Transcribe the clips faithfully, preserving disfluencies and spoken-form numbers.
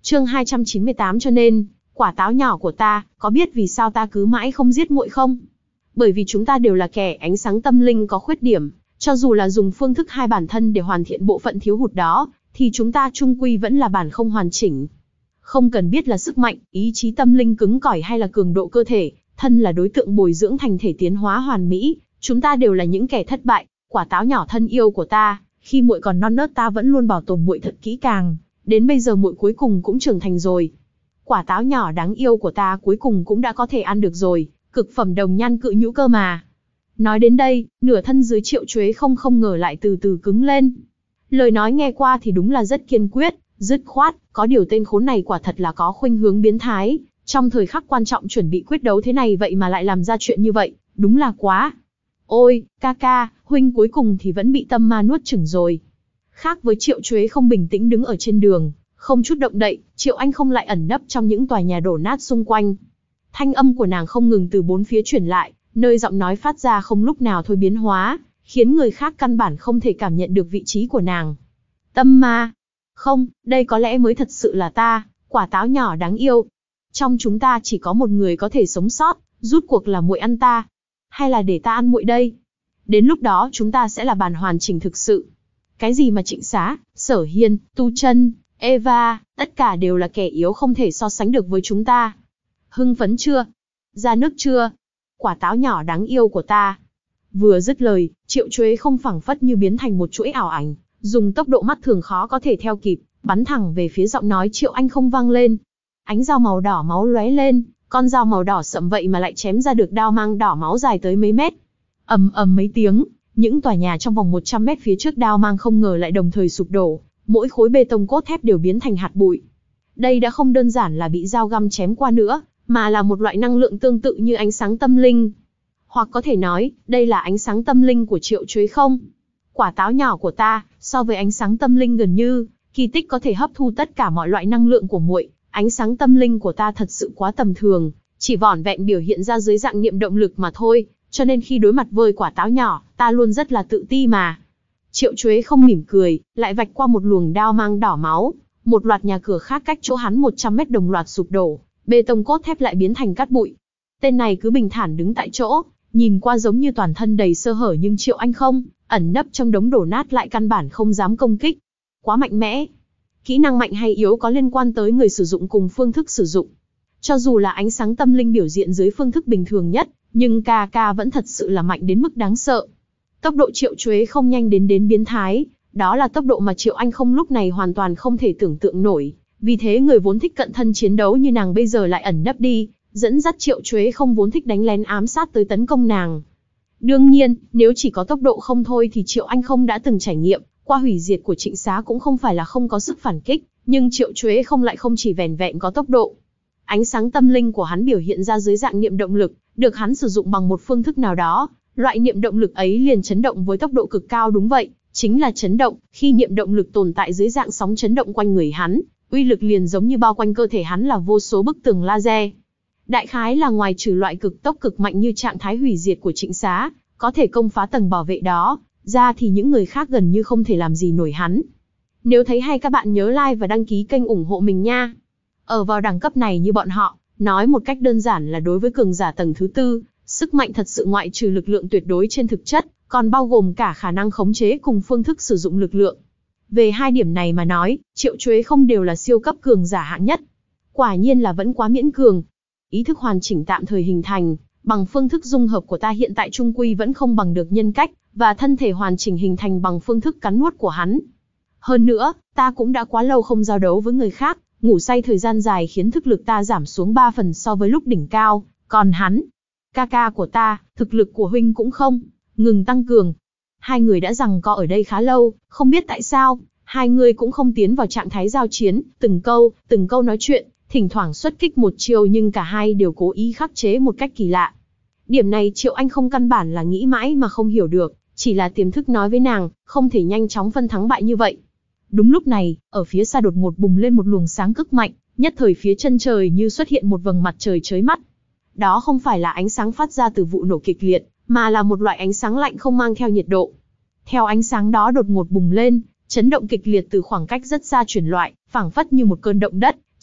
Chương hai trăm chín mươi tám cho nên, quả táo nhỏ của ta, có biết vì sao ta cứ mãi không giết muội không? Bởi vì chúng ta đều là kẻ ánh sáng tâm linh có khuyết điểm, cho dù là dùng phương thức hai bản thân để hoàn thiện bộ phận thiếu hụt đó, thì chúng ta chung quy vẫn là bản không hoàn chỉnh. Không cần biết là sức mạnh, ý chí tâm linh cứng cỏi hay là cường độ cơ thể, thân là đối tượng bồi dưỡng thành thể tiến hóa hoàn mỹ, chúng ta đều là những kẻ thất bại. Quả táo nhỏ thân yêu của ta, khi muội còn non nớt ta vẫn luôn bảo tồn muội thật kỹ càng, đến bây giờ muội cuối cùng cũng trưởng thành rồi. Quả táo nhỏ đáng yêu của ta cuối cùng cũng đã có thể ăn được rồi, cực phẩm đồng nhan cự nhũ cơ mà. Nói đến đây, nửa thân dưới Triệu Chuế không không ngờ lại từ từ cứng lên. Lời nói nghe qua thì đúng là rất kiên quyết, dứt khoát, có điều tên khốn này quả thật là có khuynh hướng biến thái, trong thời khắc quan trọng chuẩn bị quyết đấu thế này vậy mà lại làm ra chuyện như vậy, đúng là quá. Ôi, ca ca, huynh cuối cùng thì vẫn bị tâm ma nuốt chửng rồi. Khác với Triệu Chuế không bình tĩnh đứng ở trên đường, không chút động đậy, Triệu Anh không lại ẩn nấp trong những tòa nhà đổ nát xung quanh. Thanh âm của nàng không ngừng từ bốn phía truyền lại, nơi giọng nói phát ra không lúc nào thôi biến hóa, khiến người khác căn bản không thể cảm nhận được vị trí của nàng. Tâm ma? Không, đây có lẽ mới thật sự là ta, quả táo nhỏ đáng yêu. Trong chúng ta chỉ có một người có thể sống sót, rút cuộc là muội ăn ta, hay là để ta ăn muội đây? Đến lúc đó chúng ta sẽ là bản hoàn chỉnh thực sự. Cái gì mà Trịnh Xá, Sở Hiên, Tu Chân, Eva, tất cả đều là kẻ yếu không thể so sánh được với chúng ta. Hưng phấn chưa? Ra nước chưa? Quả táo nhỏ đáng yêu của ta. Vừa dứt lời, Triệu Chuế không phảng phất như biến thành một chuỗi ảo ảnh, dùng tốc độ mắt thường khó có thể theo kịp, bắn thẳng về phía giọng nói Triệu Anh không vang lên. Ánh dao màu đỏ máu lóe lên, con dao màu đỏ sậm vậy mà lại chém ra được đao mang đỏ máu dài tới mấy mét. Ầm ầm mấy tiếng, những tòa nhà trong vòng một trăm mét phía trước đao mang không ngờ lại đồng thời sụp đổ, mỗi khối bê tông cốt thép đều biến thành hạt bụi. Đây đã không đơn giản là bị dao găm chém qua nữa, mà là một loại năng lượng tương tự như ánh sáng tâm linh. Hoặc có thể nói, đây là ánh sáng tâm linh của Triệu Chuế không? Quả táo nhỏ của ta, so với ánh sáng tâm linh gần như, kỳ tích có thể hấp thu tất cả mọi loại năng lượng của muội. Ánh sáng tâm linh của ta thật sự quá tầm thường, chỉ vỏn vẹn biểu hiện ra dưới dạng niệm động lực mà thôi, cho nên khi đối mặt với quả táo nhỏ, ta luôn rất là tự ti mà. Triệu Chuế không mỉm cười, lại vạch qua một luồng đao mang đỏ máu, một loạt nhà cửa khác cách chỗ hắn một trăm mét đồng loạt sụp đổ, bê tông cốt thép lại biến thành cát bụi. Tên này cứ bình thản đứng tại chỗ, nhìn qua giống như toàn thân đầy sơ hở nhưng Triệu Anh không, ẩn nấp trong đống đổ nát lại căn bản không dám công kích. Quá mạnh mẽ. Kỹ năng mạnh hay yếu có liên quan tới người sử dụng cùng phương thức sử dụng. Cho dù là ánh sáng tâm linh biểu diện dưới phương thức bình thường nhất, nhưng ca ca vẫn thật sự là mạnh đến mức đáng sợ. Tốc độ Triệu Chuế không nhanh đến đến biến thái, đó là tốc độ mà Triệu Anh không lúc này hoàn toàn không thể tưởng tượng nổi. Vì thế người vốn thích cận thân chiến đấu như nàng bây giờ lại ẩn nấp đi, dẫn dắt Triệu Chuế không vốn thích đánh lén ám sát tới tấn công nàng. Đương nhiên, nếu chỉ có tốc độ không thôi thì Triệu Anh không đã từng trải nghiệm qua hủy diệt của Trịnh Xá cũng không phải là không có sức phản kích, nhưng Triệu Chuế không lại không chỉ vẻn vẹn có tốc độ. Ánh sáng tâm linh của hắn biểu hiện ra dưới dạng niệm động lực, được hắn sử dụng bằng một phương thức nào đó, loại niệm động lực ấy liền chấn động với tốc độ cực cao. Đúng vậy, chính là chấn động, khi niệm động lực tồn tại dưới dạng sóng chấn động quanh người hắn, uy lực liền giống như bao quanh cơ thể hắn là vô số bức tường laser. Đại khái là ngoài trừ loại cực tốc cực mạnh như trạng thái hủy diệt của Trịnh Xá, có thể công phá tầng bảo vệ đó, ra thì những người khác gần như không thể làm gì nổi hắn. Nếu thấy hay các bạn nhớ like và đăng ký kênh ủng hộ mình nha. Ở vào đẳng cấp này như bọn họ, nói một cách đơn giản là đối với cường giả tầng thứ tư, sức mạnh thật sự ngoại trừ lực lượng tuyệt đối trên thực chất, còn bao gồm cả khả năng khống chế cùng phương thức sử dụng lực lượng. Về hai điểm này mà nói, Triệu Chuế không đều là siêu cấp cường giả hạng nhất. Quả nhiên là vẫn quá miễn cường. Ý thức hoàn chỉnh tạm thời hình thành, bằng phương thức dung hợp của ta hiện tại trung quy vẫn không bằng được nhân cách, và thân thể hoàn chỉnh hình thành bằng phương thức cắn nuốt của hắn. Hơn nữa, ta cũng đã quá lâu không giao đấu với người khác, ngủ say thời gian dài khiến thức lực ta giảm xuống ba phần so với lúc đỉnh cao, còn hắn, ca ca của ta, thực lực của huynh cũng không ngừng tăng cường. Hai người đã giằng co ở đây khá lâu, không biết tại sao, hai người cũng không tiến vào trạng thái giao chiến, từng câu, từng câu nói chuyện, thỉnh thoảng xuất kích một chiều nhưng cả hai đều cố ý khắc chế một cách kỳ lạ. Điểm này Triệu Anh không căn bản là nghĩ mãi mà không hiểu được, chỉ là tiềm thức nói với nàng, không thể nhanh chóng phân thắng bại như vậy. Đúng lúc này, ở phía xa đột ngột bùng lên một luồng sáng cực mạnh, nhất thời phía chân trời như xuất hiện một vầng mặt trời chói mắt. Đó không phải là ánh sáng phát ra từ vụ nổ kịch liệt, mà là một loại ánh sáng lạnh không mang theo nhiệt độ. Theo ánh sáng đó đột ngột bùng lên, chấn động kịch liệt từ khoảng cách rất xa truyền loại, phảng phất như một cơn động đất,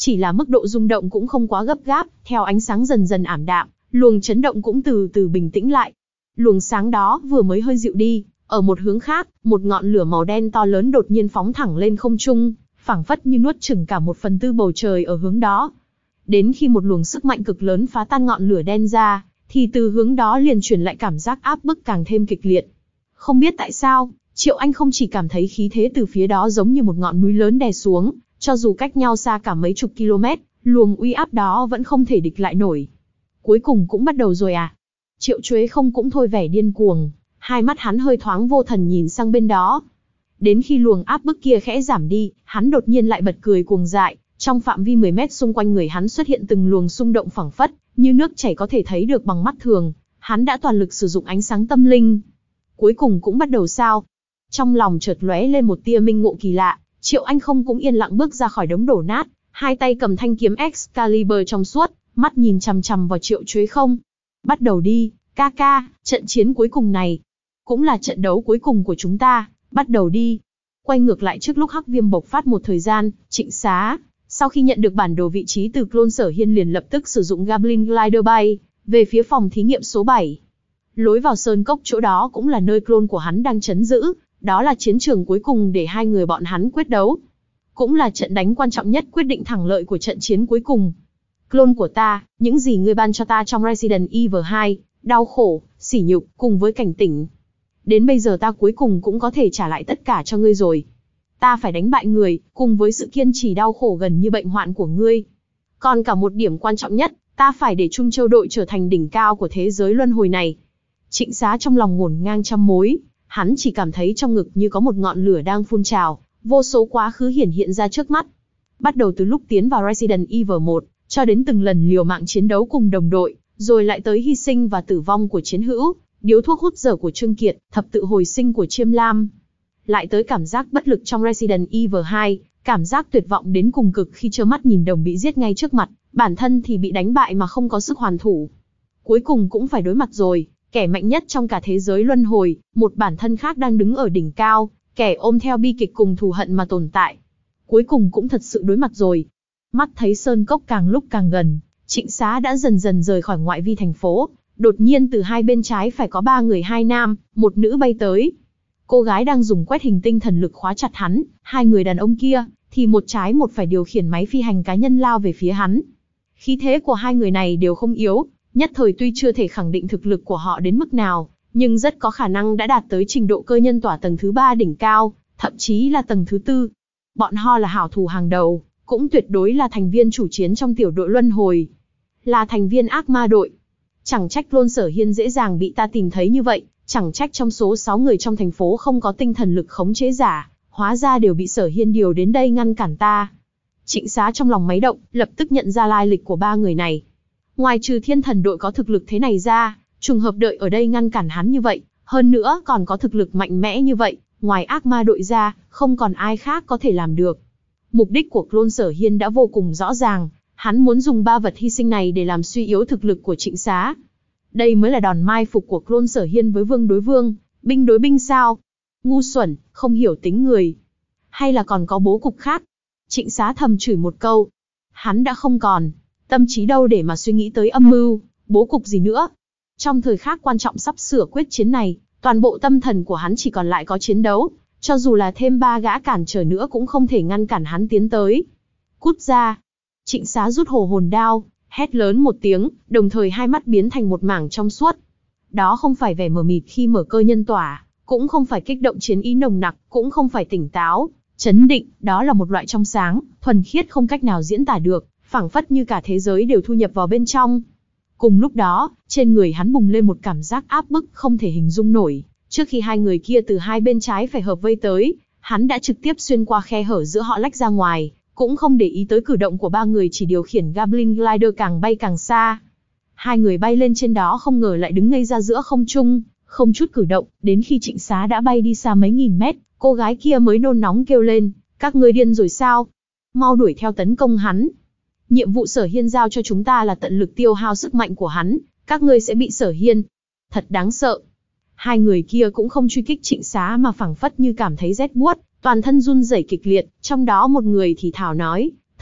chỉ là mức độ rung động cũng không quá gấp gáp, theo ánh sáng dần dần ảm đạm, luồng chấn động cũng từ từ bình tĩnh lại. Luồng sáng đó vừa mới hơi dịu đi, ở một hướng khác, một ngọn lửa màu đen to lớn đột nhiên phóng thẳng lên không trung, phảng phất như nuốt chửng cả một phần tư bầu trời ở hướng đó. Đến khi một luồng sức mạnh cực lớn phá tan ngọn lửa đen ra, thì từ hướng đó liền truyền lại cảm giác áp bức càng thêm kịch liệt. Không biết tại sao, Triệu Anh không chỉ cảm thấy khí thế từ phía đó giống như một ngọn núi lớn đè xuống, cho dù cách nhau xa cả mấy chục km, luồng uy áp đó vẫn không thể địch lại nổi. Cuối cùng cũng bắt đầu rồi à? Triệu Chuế không cũng thôi vẻ điên cuồng, hai mắt hắn hơi thoáng vô thần nhìn sang bên đó. Đến khi luồng áp bức kia khẽ giảm đi, hắn đột nhiên lại bật cười cuồng dại, trong phạm vi mười mét xung quanh người hắn xuất hiện từng luồng xung động phảng phất, như nước chảy có thể thấy được bằng mắt thường, hắn đã toàn lực sử dụng ánh sáng tâm linh. Cuối cùng cũng bắt đầu sao? Trong lòng chợt lóe lên một tia minh ngộ kỳ lạ, Triệu Anh không cũng yên lặng bước ra khỏi đống đổ nát, hai tay cầm thanh kiếm Excalibur trong suốt, mắt nhìn chằm chằm vào Triệu Chuế không. Bắt đầu đi, ca ca, trận chiến cuối cùng này, cũng là trận đấu cuối cùng của chúng ta, bắt đầu đi. Quay ngược lại trước lúc Hắc Viêm bộc phát một thời gian, Trịnh Xá, sau khi nhận được bản đồ vị trí từ clone Sở Hiên liền lập tức sử dụng Goblin Glider bay về phía phòng thí nghiệm số bảy. Lối vào sơn cốc chỗ đó cũng là nơi clone của hắn đang trấn giữ, đó là chiến trường cuối cùng để hai người bọn hắn quyết đấu. Cũng là trận đánh quan trọng nhất quyết định thắng lợi của trận chiến cuối cùng. Clone của ta, những gì ngươi ban cho ta trong Resident Evil hai, đau khổ, sỉ nhục, cùng với cảnh tỉnh. Đến bây giờ ta cuối cùng cũng có thể trả lại tất cả cho ngươi rồi. Ta phải đánh bại người, cùng với sự kiên trì đau khổ gần như bệnh hoạn của ngươi. Còn cả một điểm quan trọng nhất, ta phải để Trung Châu đội trở thành đỉnh cao của thế giới luân hồi này. Trịnh Xá trong lòng ngổn ngang trăm mối, hắn chỉ cảm thấy trong ngực như có một ngọn lửa đang phun trào, vô số quá khứ hiển hiện ra trước mắt. Bắt đầu từ lúc tiến vào Resident Evil một, cho đến từng lần liều mạng chiến đấu cùng đồng đội, rồi lại tới hy sinh và tử vong của chiến hữu, điếu thuốc hút dở của Trương Kiệt, thập tự hồi sinh của Chiêm Lam. Lại tới cảm giác bất lực trong Resident Evil hai, cảm giác tuyệt vọng đến cùng cực khi trơ mắt nhìn đồng bị giết ngay trước mặt, bản thân thì bị đánh bại mà không có sức hoàn thủ. Cuối cùng cũng phải đối mặt rồi, kẻ mạnh nhất trong cả thế giới luân hồi, một bản thân khác đang đứng ở đỉnh cao, kẻ ôm theo bi kịch cùng thù hận mà tồn tại. Cuối cùng cũng thật sự đối mặt rồi. Mắt thấy sơn cốc càng lúc càng gần, Trịnh Xá đã dần dần rời khỏi ngoại vi thành phố. Đột nhiên từ hai bên trái phải có ba người hai nam, một nữ bay tới. Cô gái đang dùng quét hình tinh thần lực khóa chặt hắn, hai người đàn ông kia, thì một trái một phải điều khiển máy phi hành cá nhân lao về phía hắn. Khí thế của hai người này đều không yếu, nhất thời tuy chưa thể khẳng định thực lực của họ đến mức nào, nhưng rất có khả năng đã đạt tới trình độ cơ nhân tỏa tầng thứ ba đỉnh cao, thậm chí là tầng thứ tư. Bọn họ là hảo thủ hàng đầu, cũng tuyệt đối là thành viên chủ chiến trong tiểu đội luân hồi. Là thành viên ác ma đội. Chẳng trách clone Sở Hiên dễ dàng bị ta tìm thấy như vậy, chẳng trách trong số sáu người trong thành phố không có tinh thần lực khống chế giả, hóa ra đều bị Sở Hiên điều đến đây ngăn cản ta. Trịnh Xá trong lòng máy động, lập tức nhận ra lai lịch của ba người này. Ngoài trừ thiên thần đội có thực lực thế này ra, trùng hợp đợi ở đây ngăn cản hắn như vậy, hơn nữa còn có thực lực mạnh mẽ như vậy, ngoài ác ma đội ra, không còn ai khác có thể làm được. Mục đích của clone Sở Hiên đã vô cùng rõ ràng, hắn muốn dùng ba vật hy sinh này để làm suy yếu thực lực của Trịnh Xá. Đây mới là đòn mai phục của clone Sở Hiên với vương đối vương, binh đối binh sao? Ngu xuẩn, không hiểu tính người. Hay là còn có bố cục khác? Trịnh Xá thầm chửi một câu. Hắn đã không còn tâm trí đâu để mà suy nghĩ tới âm mưu, bố cục gì nữa. Trong thời khắc quan trọng sắp sửa quyết chiến này, toàn bộ tâm thần của hắn chỉ còn lại có chiến đấu, cho dù là thêm ba gã cản trở nữa cũng không thể ngăn cản hắn tiến tới. Cút ra! Trịnh Xá rút hồ hồn đao, hét lớn một tiếng, đồng thời hai mắt biến thành một mảng trong suốt. Đó không phải vẻ mờ mịt khi mở cơ nhân tỏa, cũng không phải kích động chiến ý nồng nặc, cũng không phải tỉnh táo, chấn định, đó là một loại trong sáng, thuần khiết không cách nào diễn tả được, phảng phất như cả thế giới đều thu nhập vào bên trong. Cùng lúc đó, trên người hắn bùng lên một cảm giác áp bức không thể hình dung nổi. Trước khi hai người kia từ hai bên trái phải hợp vây tới, hắn đã trực tiếp xuyên qua khe hở giữa họ lách ra ngoài, cũng không để ý tới cử động của ba người chỉ điều khiển Goblin Glider càng bay càng xa. Hai người bay lên trên đó không ngờ lại đứng ngây ra giữa không trung, không chút cử động, đến khi Trịnh Xá đã bay đi xa mấy nghìn mét, cô gái kia mới nôn nóng kêu lên, các ngươi điên rồi sao? Mau đuổi theo tấn công hắn. Nhiệm vụ Sở Hiên giao cho chúng ta là tận lực tiêu hao sức mạnh của hắn, các ngươi sẽ bị Sở Hiên. Thật đáng sợ. Hai người kia cũng không truy kích Trịnh Xá mà phảng phất như cảm thấy rét buốt, toàn thân run rẩy kịch liệt, trong đó một người thì thào nói,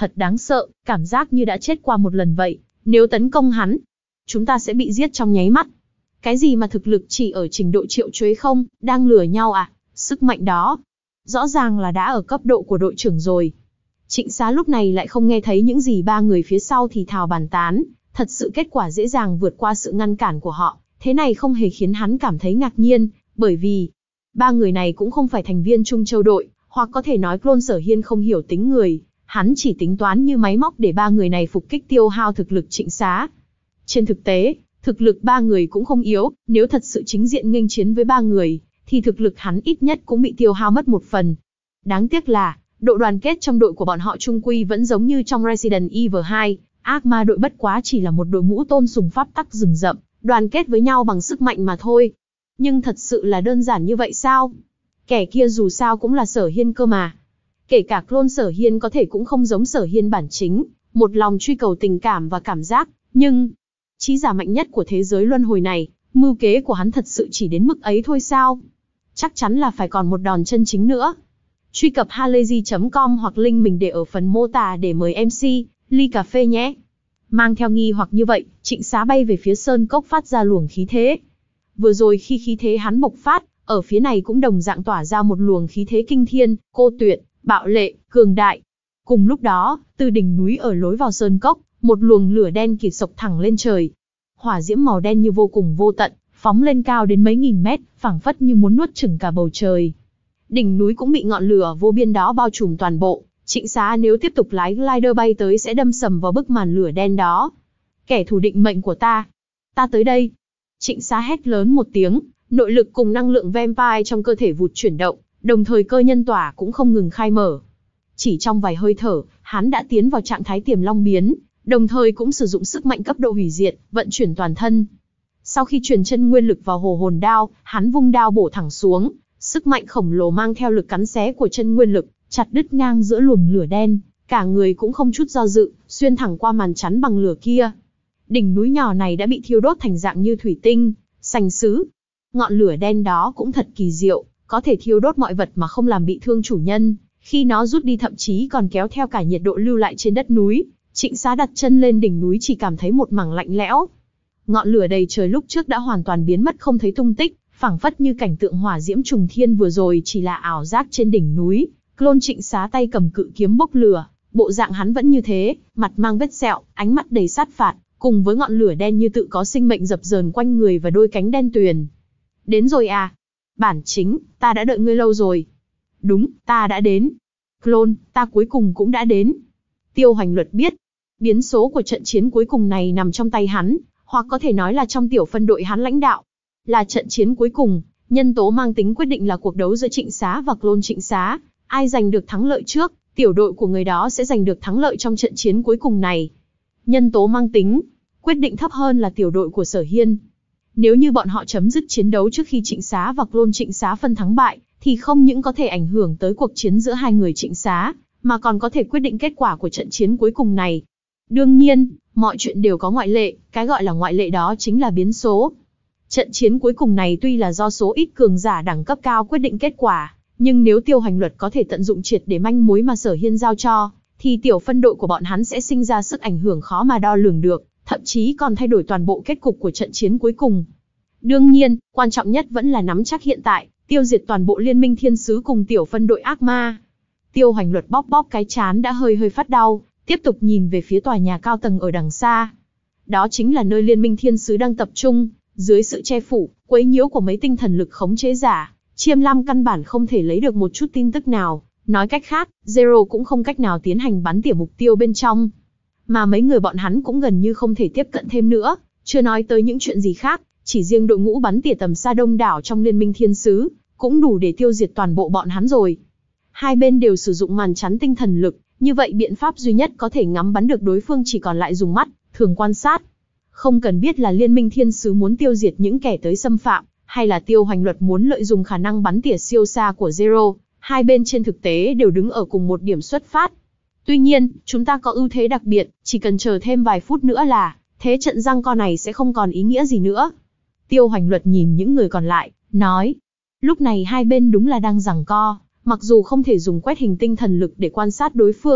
Thật đáng sợ, cảm giác như đã chết qua một lần vậy. Nếu tấn công hắn, chúng ta sẽ bị giết trong nháy mắt. Cái gì mà thực lực chỉ ở trình độ triệu chuế không, đang lừa nhau à? Sức mạnh đó, rõ ràng là đã ở cấp độ của đội trưởng rồi. Trịnh Xá lúc này lại không nghe thấy những gì ba người phía sau thì thào bàn tán, thật sự kết quả dễ dàng vượt qua sự ngăn cản của họ, thế này không hề khiến hắn cảm thấy ngạc nhiên, bởi vì ba người này cũng không phải thành viên Trung Châu đội, hoặc có thể nói clone Sở Hiên không hiểu tính người, hắn chỉ tính toán như máy móc để ba người này phục kích tiêu hao thực lực Trịnh Xá. Trên thực tế, thực lực ba người cũng không yếu, nếu thật sự chính diện nghênh chiến với ba người, thì thực lực hắn ít nhất cũng bị tiêu hao mất một phần. Đáng tiếc là, độ đoàn kết trong đội của bọn họ chung quy vẫn giống như trong Resident Evil hai, ác ma đội bất quá chỉ là một đội ngũ tôn sùng pháp tắc rừng rậm, đoàn kết với nhau bằng sức mạnh mà thôi. Nhưng thật sự là đơn giản như vậy sao? Kẻ kia dù sao cũng là Sở Hiên cơ mà. Kể cả clone Sở Hiên có thể cũng không giống Sở Hiên bản chính, một lòng truy cầu tình cảm và cảm giác, nhưng trí giả mạnh nhất của thế giới luân hồi này, mưu kế của hắn thật sự chỉ đến mức ấy thôi sao? Chắc chắn là phải còn một đòn chân chính nữa. Truy cập halayzi chấm com hoặc link mình để ở phần mô tả để mời em xê, ly cà phê nhé. Mang theo nghi hoặc như vậy, Trịnh Xá bay về phía sơn cốc phát ra luồng khí thế. Vừa rồi khi khí thế hắn bộc phát, ở phía này cũng đồng dạng tỏa ra một luồng khí thế kinh thiên, cô tuyệt, bạo lệ, cường đại. Cùng lúc đó, từ đỉnh núi ở lối vào sơn cốc, một luồng lửa đen kịt sộc thẳng lên trời. Hỏa diễm màu đen như vô cùng vô tận, phóng lên cao đến mấy nghìn mét, phảng phất như muốn nuốt chửng cả bầu trời. Đỉnh núi cũng bị ngọn lửa vô biên đó bao trùm toàn bộ. Trịnh Xá nếu tiếp tục lái glider bay tới sẽ đâm sầm vào bức màn lửa đen đó. Kẻ thù định mệnh của ta, ta tới đây. Trịnh Xá hét lớn một tiếng, nội lực cùng năng lượng vampire trong cơ thể vụt chuyển động, đồng thời cơ nhân tỏa cũng không ngừng khai mở. Chỉ trong vài hơi thở, hắn đã tiến vào trạng thái tiềm long biến, đồng thời cũng sử dụng sức mạnh cấp độ hủy diệt, vận chuyển toàn thân. Sau khi truyền chân nguyên lực vào hồ hồn đao, hắn vung đao bổ thẳng xuống, sức mạnh khổng lồ mang theo lực cắn xé của chân nguyên lực, chặt đứt ngang giữa luồng lửa đen, cả người cũng không chút do dự, xuyên thẳng qua màn chắn bằng lửa kia. Đỉnh núi nhỏ này đã bị thiêu đốt thành dạng như thủy tinh, sành sứ. Ngọn lửa đen đó cũng thật kỳ diệu, có thể thiêu đốt mọi vật mà không làm bị thương chủ nhân, khi nó rút đi thậm chí còn kéo theo cả nhiệt độ lưu lại trên đất núi. Trịnh Xá đặt chân lên đỉnh núi chỉ cảm thấy một mảng lạnh lẽo. Ngọn lửa đầy trời lúc trước đã hoàn toàn biến mất không thấy tung tích, phảng phất như cảnh tượng hỏa diễm trùng thiên vừa rồi chỉ là ảo giác trên đỉnh núi. Clone Trịnh Xá tay cầm cự kiếm bốc lửa, bộ dạng hắn vẫn như thế, mặt mang vết sẹo, ánh mắt đầy sát phạt, cùng với ngọn lửa đen như tự có sinh mệnh dập dờn quanh người và đôi cánh đen tuyền. Đến rồi à? Bản chính, ta đã đợi ngươi lâu rồi. Đúng, ta đã đến. Clone, ta cuối cùng cũng đã đến. Tiêu Hoành Luật biết, biến số của trận chiến cuối cùng này nằm trong tay hắn, hoặc có thể nói là trong tiểu phân đội hắn lãnh đạo. Là trận chiến cuối cùng, nhân tố mang tính quyết định là cuộc đấu giữa Trịnh Xá và clone Trịnh Xá. Ai giành được thắng lợi trước, tiểu đội của người đó sẽ giành được thắng lợi trong trận chiến cuối cùng này. Nhân tố mang tính quyết định thấp hơn là tiểu đội của Sở Hiên. Nếu như bọn họ chấm dứt chiến đấu trước khi Trịnh Xá và clone Trịnh Xá phân thắng bại, thì không những có thể ảnh hưởng tới cuộc chiến giữa hai người Trịnh Xá, mà còn có thể quyết định kết quả của trận chiến cuối cùng này. Đương nhiên, mọi chuyện đều có ngoại lệ, cái gọi là ngoại lệ đó chính là biến số. Trận chiến cuối cùng này tuy là do số ít cường giả đẳng cấp cao quyết định kết quả, nhưng nếu Tiêu Hoành Luật có thể tận dụng triệt để manh mối mà Sở Hiên giao cho, thì tiểu phân đội của bọn hắn sẽ sinh ra sức ảnh hưởng khó mà đo lường được, thậm chí còn thay đổi toàn bộ kết cục của trận chiến cuối cùng. Đương nhiên, quan trọng nhất vẫn là nắm chắc hiện tại, tiêu diệt toàn bộ liên minh thiên sứ cùng tiểu phân đội ác ma. Tiêu Hoành Luật bóp bóp cái trán đã hơi hơi phát đau, tiếp tục nhìn về phía tòa nhà cao tầng ở đằng xa. Đó chính là nơi liên minh thiên sứ đang tập trung, dưới sự che phủ, quấy nhiễu của mấy tinh thần lực khống chế giả. Chiêm Lam căn bản không thể lấy được một chút tin tức nào, nói cách khác, Zero cũng không cách nào tiến hành bắn tỉa mục tiêu bên trong. Mà mấy người bọn hắn cũng gần như không thể tiếp cận thêm nữa, chưa nói tới những chuyện gì khác, chỉ riêng đội ngũ bắn tỉa tầm xa đông đảo trong liên minh thiên sứ, cũng đủ để tiêu diệt toàn bộ bọn hắn rồi. Hai bên đều sử dụng màn chắn tinh thần lực, như vậy biện pháp duy nhất có thể ngắm bắn được đối phương chỉ còn lại dùng mắt, thường quan sát. Không cần biết là liên minh thiên sứ muốn tiêu diệt những kẻ tới xâm phạm, hay là Tiêu Hoành Luật muốn lợi dụng khả năng bắn tỉa siêu xa của Zero, hai bên trên thực tế đều đứng ở cùng một điểm xuất phát. Tuy nhiên, chúng ta có ưu thế đặc biệt, chỉ cần chờ thêm vài phút nữa là, thế trận giằng co này sẽ không còn ý nghĩa gì nữa. Tiêu Hoành Luật nhìn những người còn lại, nói, lúc này hai bên đúng là đang giằng co, mặc dù không thể dùng quét hình tinh thần lực để quan sát đối phương,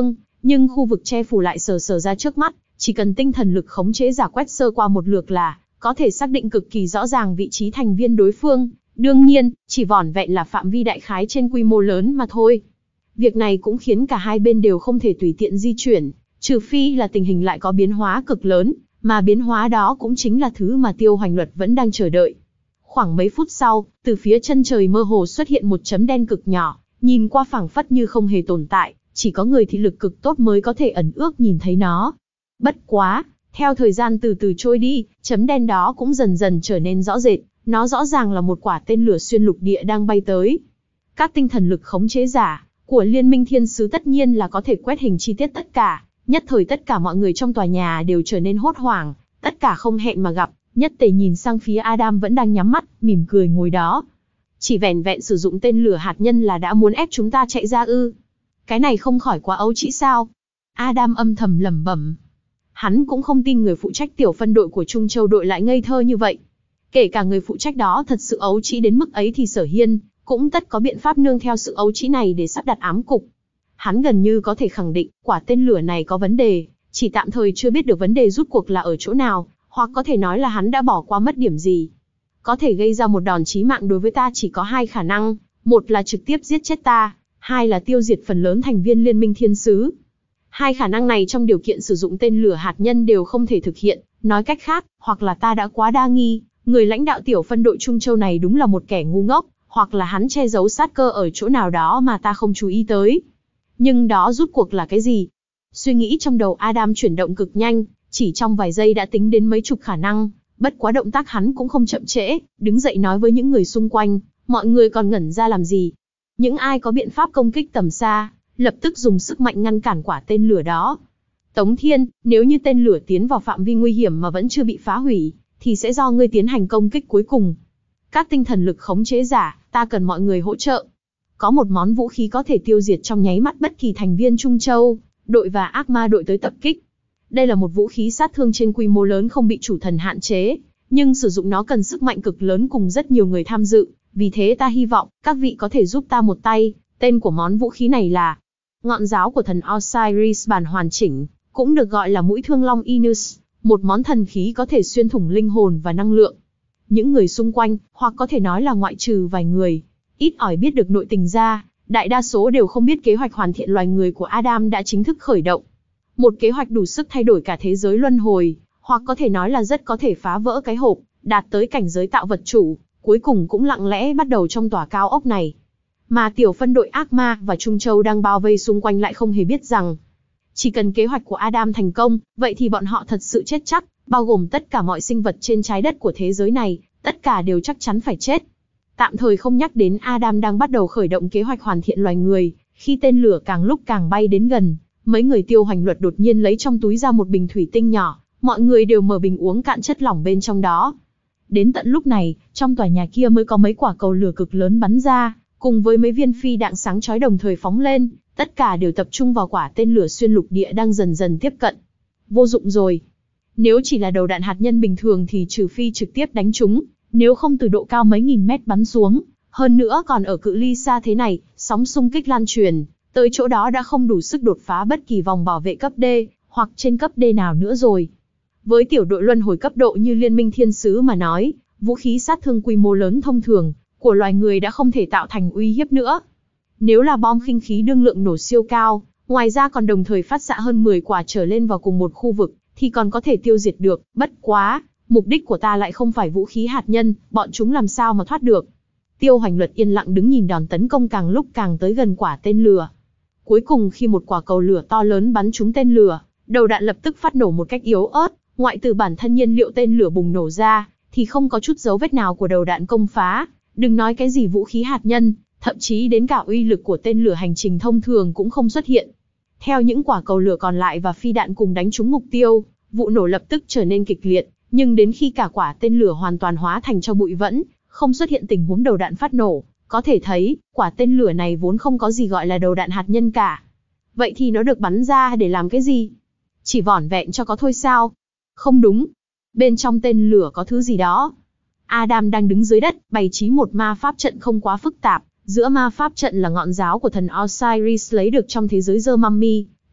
Nhưng khu vực che phủ lại sờ sờ ra trước mắt, chỉ cần tinh thần lực khống chế giả quét sơ qua một lượt là có thể xác định cực kỳ rõ ràng vị trí thành viên đối phương. Đương nhiên, chỉ vỏn vẹn là phạm vi đại khái trên quy mô lớn mà thôi. Việc này cũng khiến cả hai bên đều không thể tùy tiện di chuyển, trừ phi là tình hình lại có biến hóa cực lớn, mà biến hóa đó cũng chính là thứ mà Tiêu Hoành Luật vẫn đang chờ đợi. Khoảng mấy phút sau, từ phía chân trời mơ hồ xuất hiện một chấm đen cực nhỏ, nhìn qua phảng phất như không hề tồn tại, chỉ có người thị lực cực tốt mới có thể ẩn ước nhìn thấy nó. Bất quá, theo thời gian từ từ trôi đi, chấm đen đó cũng dần dần trở nên rõ rệt, nó rõ ràng là một quả tên lửa xuyên lục địa đang bay tới. Các tinh thần lực khống chế giả của Liên minh Thiên Sứ tất nhiên là có thể quét hình chi tiết tất cả, nhất thời tất cả mọi người trong tòa nhà đều trở nên hốt hoảng, tất cả không hẹn mà gặp, nhất tề nhìn sang phía Adam vẫn đang nhắm mắt, mỉm cười ngồi đó. Chỉ vẻn vẹn sử dụng tên lửa hạt nhân là đã muốn ép chúng ta chạy ra ư? Cái này không khỏi quá ấu trĩ sao? Adam âm thầm lẩm bẩm. Hắn cũng không tin người phụ trách tiểu phân đội của Trung Châu đội lại ngây thơ như vậy. Kể cả người phụ trách đó thật sự ấu trĩ đến mức ấy thì Sở Hiên cũng tất có biện pháp nương theo sự ấu trĩ này để sắp đặt ám cục. Hắn gần như có thể khẳng định, quả tên lửa này có vấn đề, chỉ tạm thời chưa biết được vấn đề rút cuộc là ở chỗ nào, hoặc có thể nói là hắn đã bỏ qua mất điểm gì. Có thể gây ra một đòn chí mạng đối với ta chỉ có hai khả năng, một là trực tiếp giết chết ta, hai là tiêu diệt phần lớn thành viên Liên minh Thiên Sứ. Hai khả năng này trong điều kiện sử dụng tên lửa hạt nhân đều không thể thực hiện, nói cách khác, hoặc là ta đã quá đa nghi, người lãnh đạo tiểu phân đội Trung Châu này đúng là một kẻ ngu ngốc, hoặc là hắn che giấu sát cơ ở chỗ nào đó mà ta không chú ý tới. Nhưng đó rút cuộc là cái gì? Suy nghĩ trong đầu Adam chuyển động cực nhanh, chỉ trong vài giây đã tính đến mấy chục khả năng, bất quá động tác hắn cũng không chậm trễ, đứng dậy nói với những người xung quanh, mọi người còn ngẩn ra làm gì? Những ai có biện pháp công kích tầm xa, lập tức dùng sức mạnh ngăn cản quả tên lửa đó. Tống Thiên, nếu như tên lửa tiến vào phạm vi nguy hiểm mà vẫn chưa bị phá hủy, thì sẽ do ngươi tiến hành công kích cuối cùng. Các tinh thần lực khống chế giả, ta cần mọi người hỗ trợ. Có một món vũ khí có thể tiêu diệt trong nháy mắt bất kỳ thành viên Trung Châu đội và ác ma đội tới tập kích. Đây là một vũ khí sát thương trên quy mô lớn không bị chủ thần hạn chế, nhưng sử dụng nó cần sức mạnh cực lớn cùng rất nhiều người tham dự, vì thế ta hy vọng các vị có thể giúp ta một tay. Tên của món vũ khí này là Ngọn giáo của thần Osiris bản hoàn chỉnh, cũng được gọi là mũi thương long Inus, một món thần khí có thể xuyên thủng linh hồn và năng lượng. Những người xung quanh, hoặc có thể nói là ngoại trừ vài người, ít ỏi biết được nội tình ra, đại đa số đều không biết kế hoạch hoàn thiện loài người của Adam đã chính thức khởi động. Một kế hoạch đủ sức thay đổi cả thế giới luân hồi, hoặc có thể nói là rất có thể phá vỡ cái hộp, đạt tới cảnh giới tạo vật chủ, cuối cùng cũng lặng lẽ bắt đầu trong tòa cao ốc này. Mà tiểu phân đội ác ma và Trung Châu đang bao vây xung quanh lại không hề biết rằng, chỉ cần kế hoạch của Adam thành công, vậy thì bọn họ thật sự chết chắc, bao gồm tất cả mọi sinh vật trên trái đất của thế giới này, tất cả đều chắc chắn phải chết. Tạm thời không nhắc đến Adam đang bắt đầu khởi động kế hoạch hoàn thiện loài người, khi tên lửa càng lúc càng bay đến gần, mấy người Tiêu Hoành Luật đột nhiên lấy trong túi ra một bình thủy tinh nhỏ, mọi người đều mở bình uống cạn chất lỏng bên trong đó. Đến tận lúc này, trong tòa nhà kia mới có mấy quả cầu lửa cực lớn bắn ra, cùng với mấy viên phi đạn sáng chói đồng thời phóng lên, tất cả đều tập trung vào quả tên lửa xuyên lục địa đang dần dần tiếp cận. Vô dụng rồi. Nếu chỉ là đầu đạn hạt nhân bình thường thì trừ phi trực tiếp đánh chúng, nếu không từ độ cao mấy nghìn mét bắn xuống, hơn nữa còn ở cự ly xa thế này, sóng xung kích lan truyền, tới chỗ đó đã không đủ sức đột phá bất kỳ vòng bảo vệ cấp D, hoặc trên cấp D nào nữa rồi. Với tiểu đội luân hồi cấp độ như Liên minh Thiên Sứ mà nói, vũ khí sát thương quy mô lớn thông thường của loài người đã không thể tạo thành uy hiếp nữa. Nếu là bom khinh khí đương lượng nổ siêu cao, ngoài ra còn đồng thời phát xạ hơn mười quả trở lên vào cùng một khu vực, thì còn có thể tiêu diệt được, bất quá, mục đích của ta lại không phải vũ khí hạt nhân, bọn chúng làm sao mà thoát được. Tiêu Hoành Luật yên lặng đứng nhìn đòn tấn công càng lúc càng tới gần quả tên lửa. Cuối cùng khi một quả cầu lửa to lớn bắn trúng tên lửa, đầu đạn lập tức phát nổ một cách yếu ớt, ngoại trừ bản thân nhiên liệu tên lửa bùng nổ ra, thì không có chút dấu vết nào của đầu đạn công phá, đừng nói cái gì vũ khí hạt nhân, thậm chí đến cả uy lực của tên lửa hành trình thông thường cũng không xuất hiện. Theo những quả cầu lửa còn lại và phi đạn cùng đánh trúng mục tiêu, vụ nổ lập tức trở nên kịch liệt, nhưng đến khi cả quả tên lửa hoàn toàn hóa thành tro bụi vẫn không xuất hiện tình huống đầu đạn phát nổ, có thể thấy, quả tên lửa này vốn không có gì gọi là đầu đạn hạt nhân cả. Vậy thì nó được bắn ra để làm cái gì? Chỉ vỏn vẹn cho có thôi sao? Không đúng. Bên trong tên lửa có thứ gì đó. Adam đang đứng dưới đất, bày trí một ma pháp trận không quá phức tạp. Giữa ma pháp trận là ngọn giáo của thần Osiris lấy được trong thế giới The Mummy,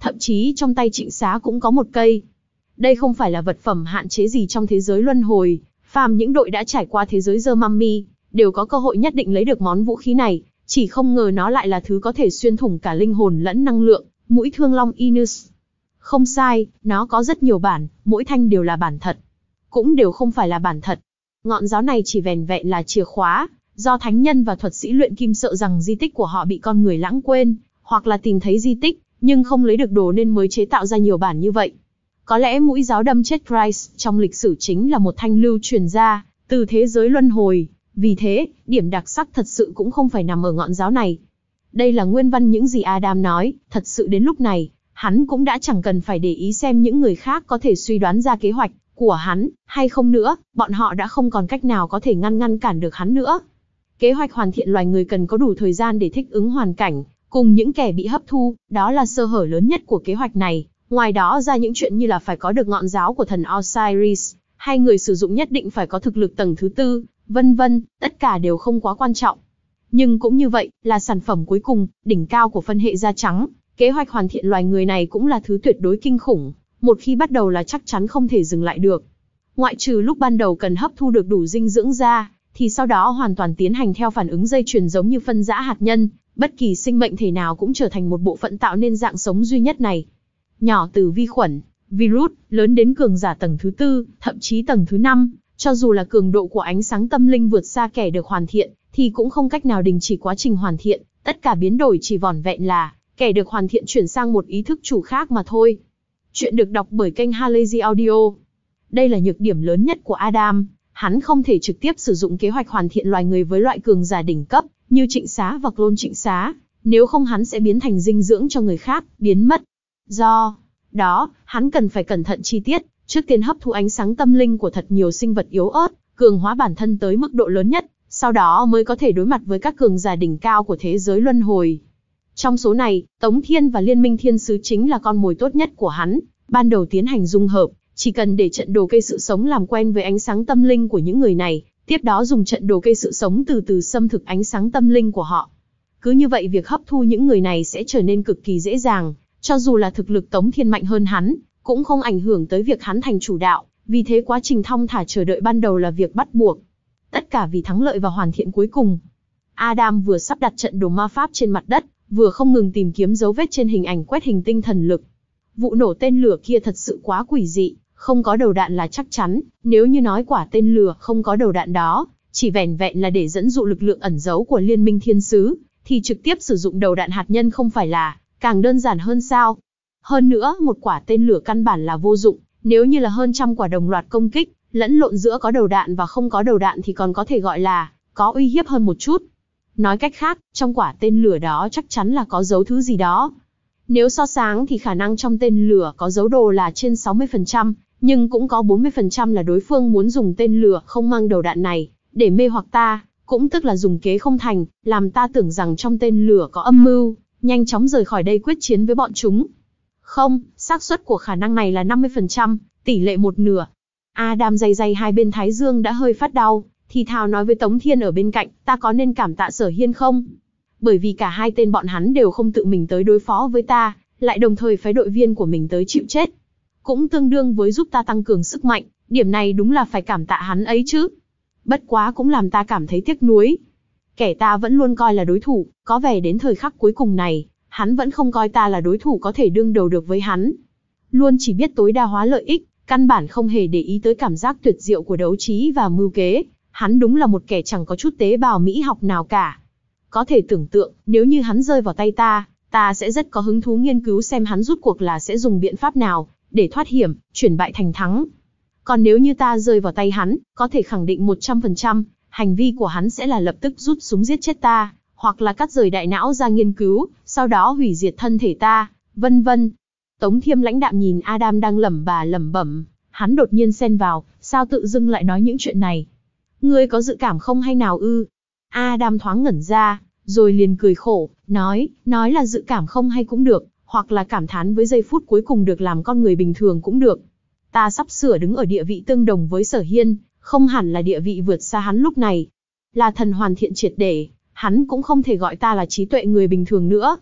thậm chí trong tay Trịnh Xá cũng có một cây. Đây không phải là vật phẩm hạn chế gì trong thế giới luân hồi, phàm những đội đã trải qua thế giới The Mummy, đều có cơ hội nhất định lấy được món vũ khí này, chỉ không ngờ nó lại là thứ có thể xuyên thủng cả linh hồn lẫn năng lượng, mũi thương long Inus. Không sai, nó có rất nhiều bản, mỗi thanh đều là bản thật. Cũng đều không phải là bản thật. Ngọn giáo này chỉ vẻn vẹn là chìa khóa, do thánh nhân và thuật sĩ luyện kim sợ rằng di tích của họ bị con người lãng quên, hoặc là tìm thấy di tích, nhưng không lấy được đồ nên mới chế tạo ra nhiều bản như vậy. Có lẽ mũi giáo đâm chết Christ trong lịch sử chính là một thanh lưu truyền ra từ thế giới luân hồi, vì thế, điểm đặc sắc thật sự cũng không phải nằm ở ngọn giáo này. Đây là nguyên văn những gì Adam nói, thật sự đến lúc này, hắn cũng đã chẳng cần phải để ý xem những người khác có thể suy đoán ra kế hoạch của hắn hay không nữa, bọn họ đã không còn cách nào có thể ngăn ngăn cản được hắn nữa. Kế hoạch hoàn thiện loài người cần có đủ thời gian để thích ứng hoàn cảnh, cùng những kẻ bị hấp thu, đó là sơ hở lớn nhất của kế hoạch này. Ngoài đó ra những chuyện như là phải có được ngọn giáo của thần Osiris, hay người sử dụng nhất định phải có thực lực tầng thứ tư, vân vân, tất cả đều không quá quan trọng. Nhưng cũng như vậy, là sản phẩm cuối cùng, đỉnh cao của phân hệ da trắng, kế hoạch hoàn thiện loài người này cũng là thứ tuyệt đối kinh khủng, một khi bắt đầu là chắc chắn không thể dừng lại được. Ngoại trừ lúc ban đầu cần hấp thu được đủ dinh dưỡng ra, thì sau đó hoàn toàn tiến hành theo phản ứng dây chuyền giống như phân rã hạt nhân, bất kỳ sinh mệnh thể nào cũng trở thành một bộ phận tạo nên dạng sống duy nhất này. Nhỏ từ vi khuẩn, virus, lớn đến cường giả tầng thứ tư, thậm chí tầng thứ năm, cho dù là cường độ của ánh sáng tâm linh vượt xa kẻ được hoàn thiện, thì cũng không cách nào đình chỉ quá trình hoàn thiện, tất cả biến đổi chỉ vỏn vẹn là kẻ được hoàn thiện chuyển sang một ý thức chủ khác mà thôi. Chuyện được đọc bởi kênh Halazy Audio. Đây là nhược điểm lớn nhất của Adam, hắn không thể trực tiếp sử dụng kế hoạch hoàn thiện loài người với loại cường giả đỉnh cấp, như Trịnh Xá và clone Trịnh Xá, nếu không hắn sẽ biến thành dinh dưỡng cho người khác, biến mất. Do đó, hắn cần phải cẩn thận chi tiết, trước tiên hấp thu ánh sáng tâm linh của thật nhiều sinh vật yếu ớt, cường hóa bản thân tới mức độ lớn nhất, sau đó mới có thể đối mặt với các cường giả đỉnh cao của thế giới luân hồi. Trong số này, Tống Thiên và Liên minh Thiên Sứ chính là con mồi tốt nhất của hắn, ban đầu tiến hành dung hợp, chỉ cần để trận đồ cây sự sống làm quen với ánh sáng tâm linh của những người này, tiếp đó dùng trận đồ cây sự sống từ từ xâm thực ánh sáng tâm linh của họ. Cứ như vậy việc hấp thu những người này sẽ trở nên cực kỳ dễ dàng, cho dù là thực lực Tống Thiên mạnh hơn hắn, cũng không ảnh hưởng tới việc hắn thành chủ đạo, vì thế quá trình thong thả chờ đợi ban đầu là việc bắt buộc. Tất cả vì thắng lợi và hoàn thiện cuối cùng. Adam vừa sắp đặt trận đồ ma pháp trên mặt đất, vừa không ngừng tìm kiếm dấu vết trên hình ảnh quét hình tinh thần lực. Vụ nổ tên lửa kia thật sự quá quỷ dị, không có đầu đạn là chắc chắn, nếu như nói quả tên lửa không có đầu đạn đó, chỉ vẻn vẹn là để dẫn dụ lực lượng ẩn giấu của Liên minh Thiên Sứ, thì trực tiếp sử dụng đầu đạn hạt nhân không phải là càng đơn giản hơn sao? Hơn nữa, một quả tên lửa căn bản là vô dụng, nếu như là hơn trăm quả đồng loạt công kích, lẫn lộn giữa có đầu đạn và không có đầu đạn thì còn có thể gọi là có uy hiếp hơn một chút. Nói cách khác, trong quả tên lửa đó chắc chắn là có giấu thứ gì đó. Nếu so sánh thì khả năng trong tên lửa có giấu đồ là trên sáu mươi phần trăm, nhưng cũng có bốn mươi phần trăm là đối phương muốn dùng tên lửa không mang đầu đạn này để mê hoặc ta, cũng tức là dùng kế không thành, làm ta tưởng rằng trong tên lửa có âm mưu, nhanh chóng rời khỏi đây quyết chiến với bọn chúng. Không, xác suất của khả năng này là năm mươi phần trăm, tỷ lệ một nửa. Adam day day hai bên thái dương đã hơi phát đau, thì thào nói với Tống Thiên ở bên cạnh, ta có nên cảm tạ Sở Hiên không? Bởi vì cả hai tên bọn hắn đều không tự mình tới đối phó với ta, lại đồng thời phái đội viên của mình tới chịu chết. Cũng tương đương với giúp ta tăng cường sức mạnh, điểm này đúng là phải cảm tạ hắn ấy chứ. Bất quá cũng làm ta cảm thấy tiếc nuối. Kẻ ta vẫn luôn coi là đối thủ, có vẻ đến thời khắc cuối cùng này, hắn vẫn không coi ta là đối thủ có thể đương đầu được với hắn. Luôn chỉ biết tối đa hóa lợi ích, căn bản không hề để ý tới cảm giác tuyệt diệu của đấu trí và mưu kế. Hắn đúng là một kẻ chẳng có chút tế bào mỹ học nào cả. Có thể tưởng tượng, nếu như hắn rơi vào tay ta, ta sẽ rất có hứng thú nghiên cứu xem hắn rút cuộc là sẽ dùng biện pháp nào để thoát hiểm, chuyển bại thành thắng. Còn nếu như ta rơi vào tay hắn, có thể khẳng định một trăm phần trăm, hành vi của hắn sẽ là lập tức rút súng giết chết ta, hoặc là cắt rời đại não ra nghiên cứu, sau đó hủy diệt thân thể ta, vân vân. Tống Thiêm lãnh đạm nhìn Adam đang lẩm bà lẩm bẩm, hắn đột nhiên xen vào, sao tự dưng lại nói những chuyện này? Ngươi có dự cảm không hay nào ư? Adam thoáng ngẩn ra, rồi liền cười khổ, nói, nói là dự cảm không hay cũng được, hoặc là cảm thán với giây phút cuối cùng được làm con người bình thường cũng được. Ta sắp sửa đứng ở địa vị tương đồng với Sở Hiên, không hẳn là địa vị vượt xa hắn lúc này. Là thần hoàn thiện triệt để, hắn cũng không thể gọi ta là trí tuệ người bình thường nữa.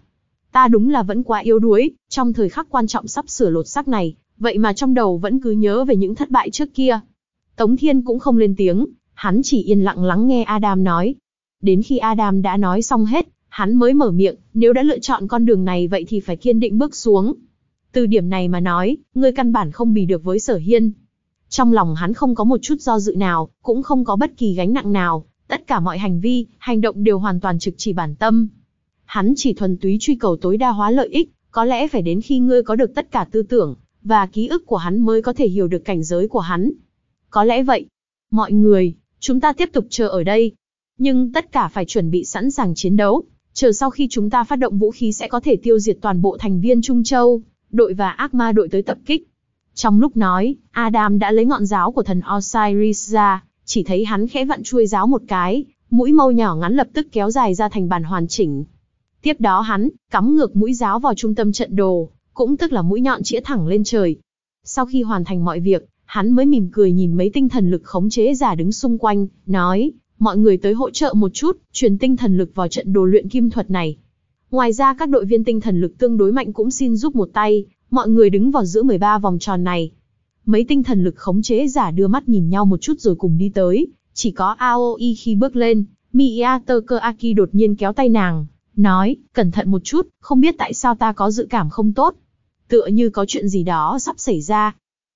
Ta đúng là vẫn quá yếu đuối, trong thời khắc quan trọng sắp sửa lột xác này, vậy mà trong đầu vẫn cứ nhớ về những thất bại trước kia. Tống Thiên cũng không lên tiếng, hắn chỉ yên lặng lắng nghe Adam nói. Đến khi Adam đã nói xong hết, hắn mới mở miệng, nếu đã lựa chọn con đường này vậy thì phải kiên định bước xuống. Từ điểm này mà nói, ngươi căn bản không bì được với Sở Hiên. Trong lòng hắn không có một chút do dự nào, cũng không có bất kỳ gánh nặng nào, tất cả mọi hành vi, hành động đều hoàn toàn trực chỉ bản tâm. Hắn chỉ thuần túy truy cầu tối đa hóa lợi ích, có lẽ phải đến khi ngươi có được tất cả tư tưởng và ký ức của hắn mới có thể hiểu được cảnh giới của hắn. Có lẽ vậy. Mọi người, chúng ta tiếp tục chờ ở đây. Nhưng tất cả phải chuẩn bị sẵn sàng chiến đấu. Chờ sau khi chúng ta phát động vũ khí sẽ có thể tiêu diệt toàn bộ thành viên Trung Châu, đội và ác ma đội tới tập kích. Trong lúc nói, Adam đã lấy ngọn giáo của thần Osiris ra, chỉ thấy hắn khẽ vặn chuôi giáo một cái, mũi mâu nhỏ ngắn lập tức kéo dài ra thành bàn hoàn chỉnh. Tiếp đó hắn, cắm ngược mũi giáo vào trung tâm trận đồ, cũng tức là mũi nhọn chĩa thẳng lên trời. Sau khi hoàn thành mọi việc, hắn mới mỉm cười nhìn mấy tinh thần lực khống chế giả đứng xung quanh, nói, mọi người tới hỗ trợ một chút, truyền tinh thần lực vào trận đồ luyện kim thuật này. Ngoài ra các đội viên tinh thần lực tương đối mạnh cũng xin giúp một tay, mọi người đứng vào giữa mười ba vòng tròn này. Mấy tinh thần lực khống chế giả đưa mắt nhìn nhau một chút rồi cùng đi tới, chỉ có Aoi khi bước lên, Miyato Aki đột nhiên kéo tay nàng, nói, cẩn thận một chút, không biết tại sao ta có dự cảm không tốt. Tựa như có chuyện gì đó sắp xảy ra.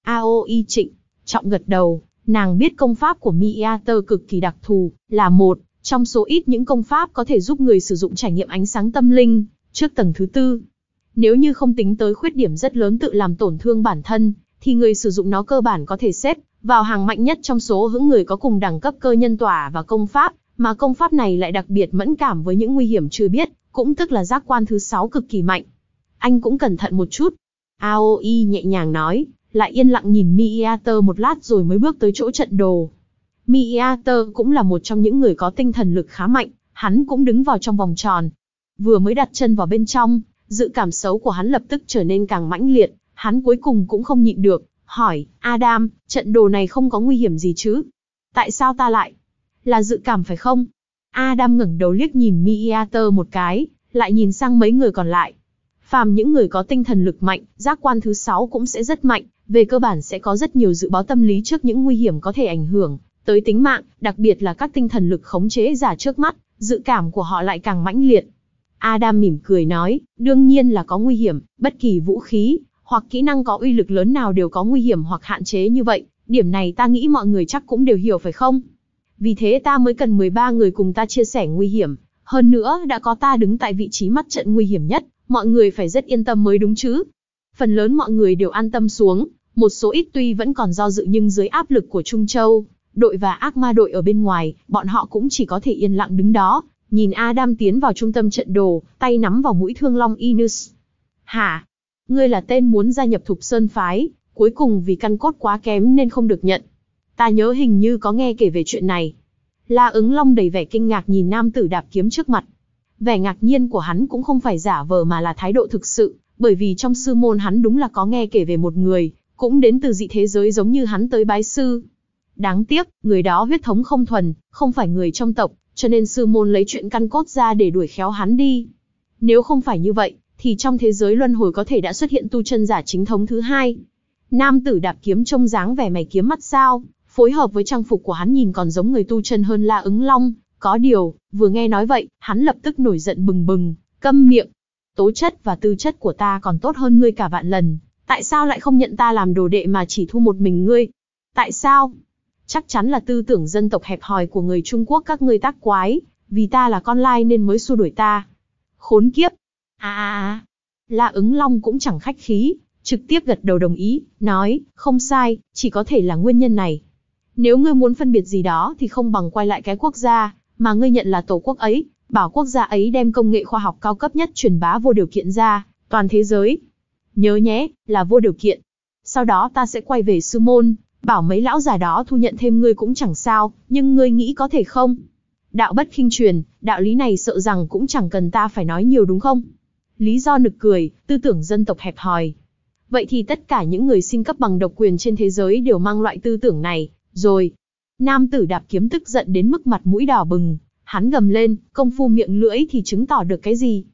Aoi trịnh trọng gật đầu, nàng biết công pháp của Miyato cực kỳ đặc thù, là một trong số ít những công pháp có thể giúp người sử dụng trải nghiệm ánh sáng tâm linh, trước tầng thứ tư. Nếu như không tính tới khuyết điểm rất lớn tự làm tổn thương bản thân, thì người sử dụng nó cơ bản có thể xếp vào hàng mạnh nhất trong số những người có cùng đẳng cấp cơ nhân tỏa và công pháp, mà công pháp này lại đặc biệt mẫn cảm với những nguy hiểm chưa biết, cũng tức là giác quan thứ sáu cực kỳ mạnh. Anh cũng cẩn thận một chút. Aoi nhẹ nhàng nói, lại yên lặng nhìn Miyato một lát rồi mới bước tới chỗ trận đồ. Miyato cũng là một trong những người có tinh thần lực khá mạnh, hắn cũng đứng vào trong vòng tròn. Vừa mới đặt chân vào bên trong, dự cảm xấu của hắn lập tức trở nên càng mãnh liệt, hắn cuối cùng cũng không nhịn được, hỏi, Adam, trận đồ này không có nguy hiểm gì chứ? Tại sao ta lại? Là dự cảm phải không? Adam ngẩng đầu liếc nhìn Miyato một cái, lại nhìn sang mấy người còn lại. Phàm những người có tinh thần lực mạnh, giác quan thứ sáu cũng sẽ rất mạnh, về cơ bản sẽ có rất nhiều dự báo tâm lý trước những nguy hiểm có thể ảnh hưởng tới tính mạng, đặc biệt là các tinh thần lực khống chế giả trước mắt, dự cảm của họ lại càng mãnh liệt. Adam mỉm cười nói, đương nhiên là có nguy hiểm, bất kỳ vũ khí hoặc kỹ năng có uy lực lớn nào đều có nguy hiểm hoặc hạn chế như vậy, điểm này ta nghĩ mọi người chắc cũng đều hiểu phải không? Vì thế ta mới cần mười ba người cùng ta chia sẻ nguy hiểm, hơn nữa đã có ta đứng tại vị trí mắt trận nguy hiểm nhất, mọi người phải rất yên tâm mới đúng chứ. Phần lớn mọi người đều an tâm xuống, một số ít tuy vẫn còn do dự nhưng dưới áp lực của Trung Châu, đội và ác ma đội ở bên ngoài, bọn họ cũng chỉ có thể yên lặng đứng đó, nhìn Adam tiến vào trung tâm trận đồ, tay nắm vào mũi thương long Inus. Hả? Ngươi là tên muốn gia nhập Thục Sơn Phái, cuối cùng vì căn cốt quá kém nên không được nhận. Ta nhớ hình như có nghe kể về chuyện này. La Ứng Long đầy vẻ kinh ngạc nhìn nam tử đạp kiếm trước mặt. Vẻ ngạc nhiên của hắn cũng không phải giả vờ mà là thái độ thực sự, bởi vì trong sư môn hắn đúng là có nghe kể về một người, cũng đến từ dị thế giới giống như hắn tới bái sư. Đáng tiếc, người đó huyết thống không thuần, không phải người trong tộc, cho nên sư môn lấy chuyện căn cốt ra để đuổi khéo hắn đi. Nếu không phải như vậy, thì trong thế giới luân hồi có thể đã xuất hiện tu chân giả chính thống thứ hai. Nam tử đạp kiếm trông dáng vẻ mày kiếm mắt sao, phối hợp với trang phục của hắn nhìn còn giống người tu chân hơn La Ứng Long. Có điều, vừa nghe nói vậy, hắn lập tức nổi giận bừng bừng, câm miệng. Tố chất và tư chất của ta còn tốt hơn ngươi cả vạn lần, tại sao lại không nhận ta làm đồ đệ mà chỉ thu một mình ngươi? Tại sao? Chắc chắn là tư tưởng dân tộc hẹp hòi của người Trung Quốc các ngươi tác quái, vì ta là con lai nên mới xua đuổi ta. Khốn kiếp! À à à! La Ứng Long cũng chẳng khách khí, trực tiếp gật đầu đồng ý, nói, không sai, chỉ có thể là nguyên nhân này. Nếu ngươi muốn phân biệt gì đó thì không bằng quay lại cái quốc gia mà ngươi nhận là tổ quốc ấy, bảo quốc gia ấy đem công nghệ khoa học cao cấp nhất truyền bá vô điều kiện ra toàn thế giới. Nhớ nhé, là vô điều kiện. Sau đó ta sẽ quay về sư môn, bảo mấy lão già đó thu nhận thêm ngươi cũng chẳng sao, nhưng ngươi nghĩ có thể không? Đạo bất khinh truyền, đạo lý này sợ rằng cũng chẳng cần ta phải nói nhiều đúng không? Lý do nực cười, tư tưởng dân tộc hẹp hòi. Vậy thì tất cả những người xin cấp bằng độc quyền trên thế giới đều mang loại tư tưởng này, rồi. Nam tử đạp kiếm tức giận đến mức mặt mũi đỏ bừng, hắn gầm lên, công phu miệng lưỡi thì chứng tỏ được cái gì?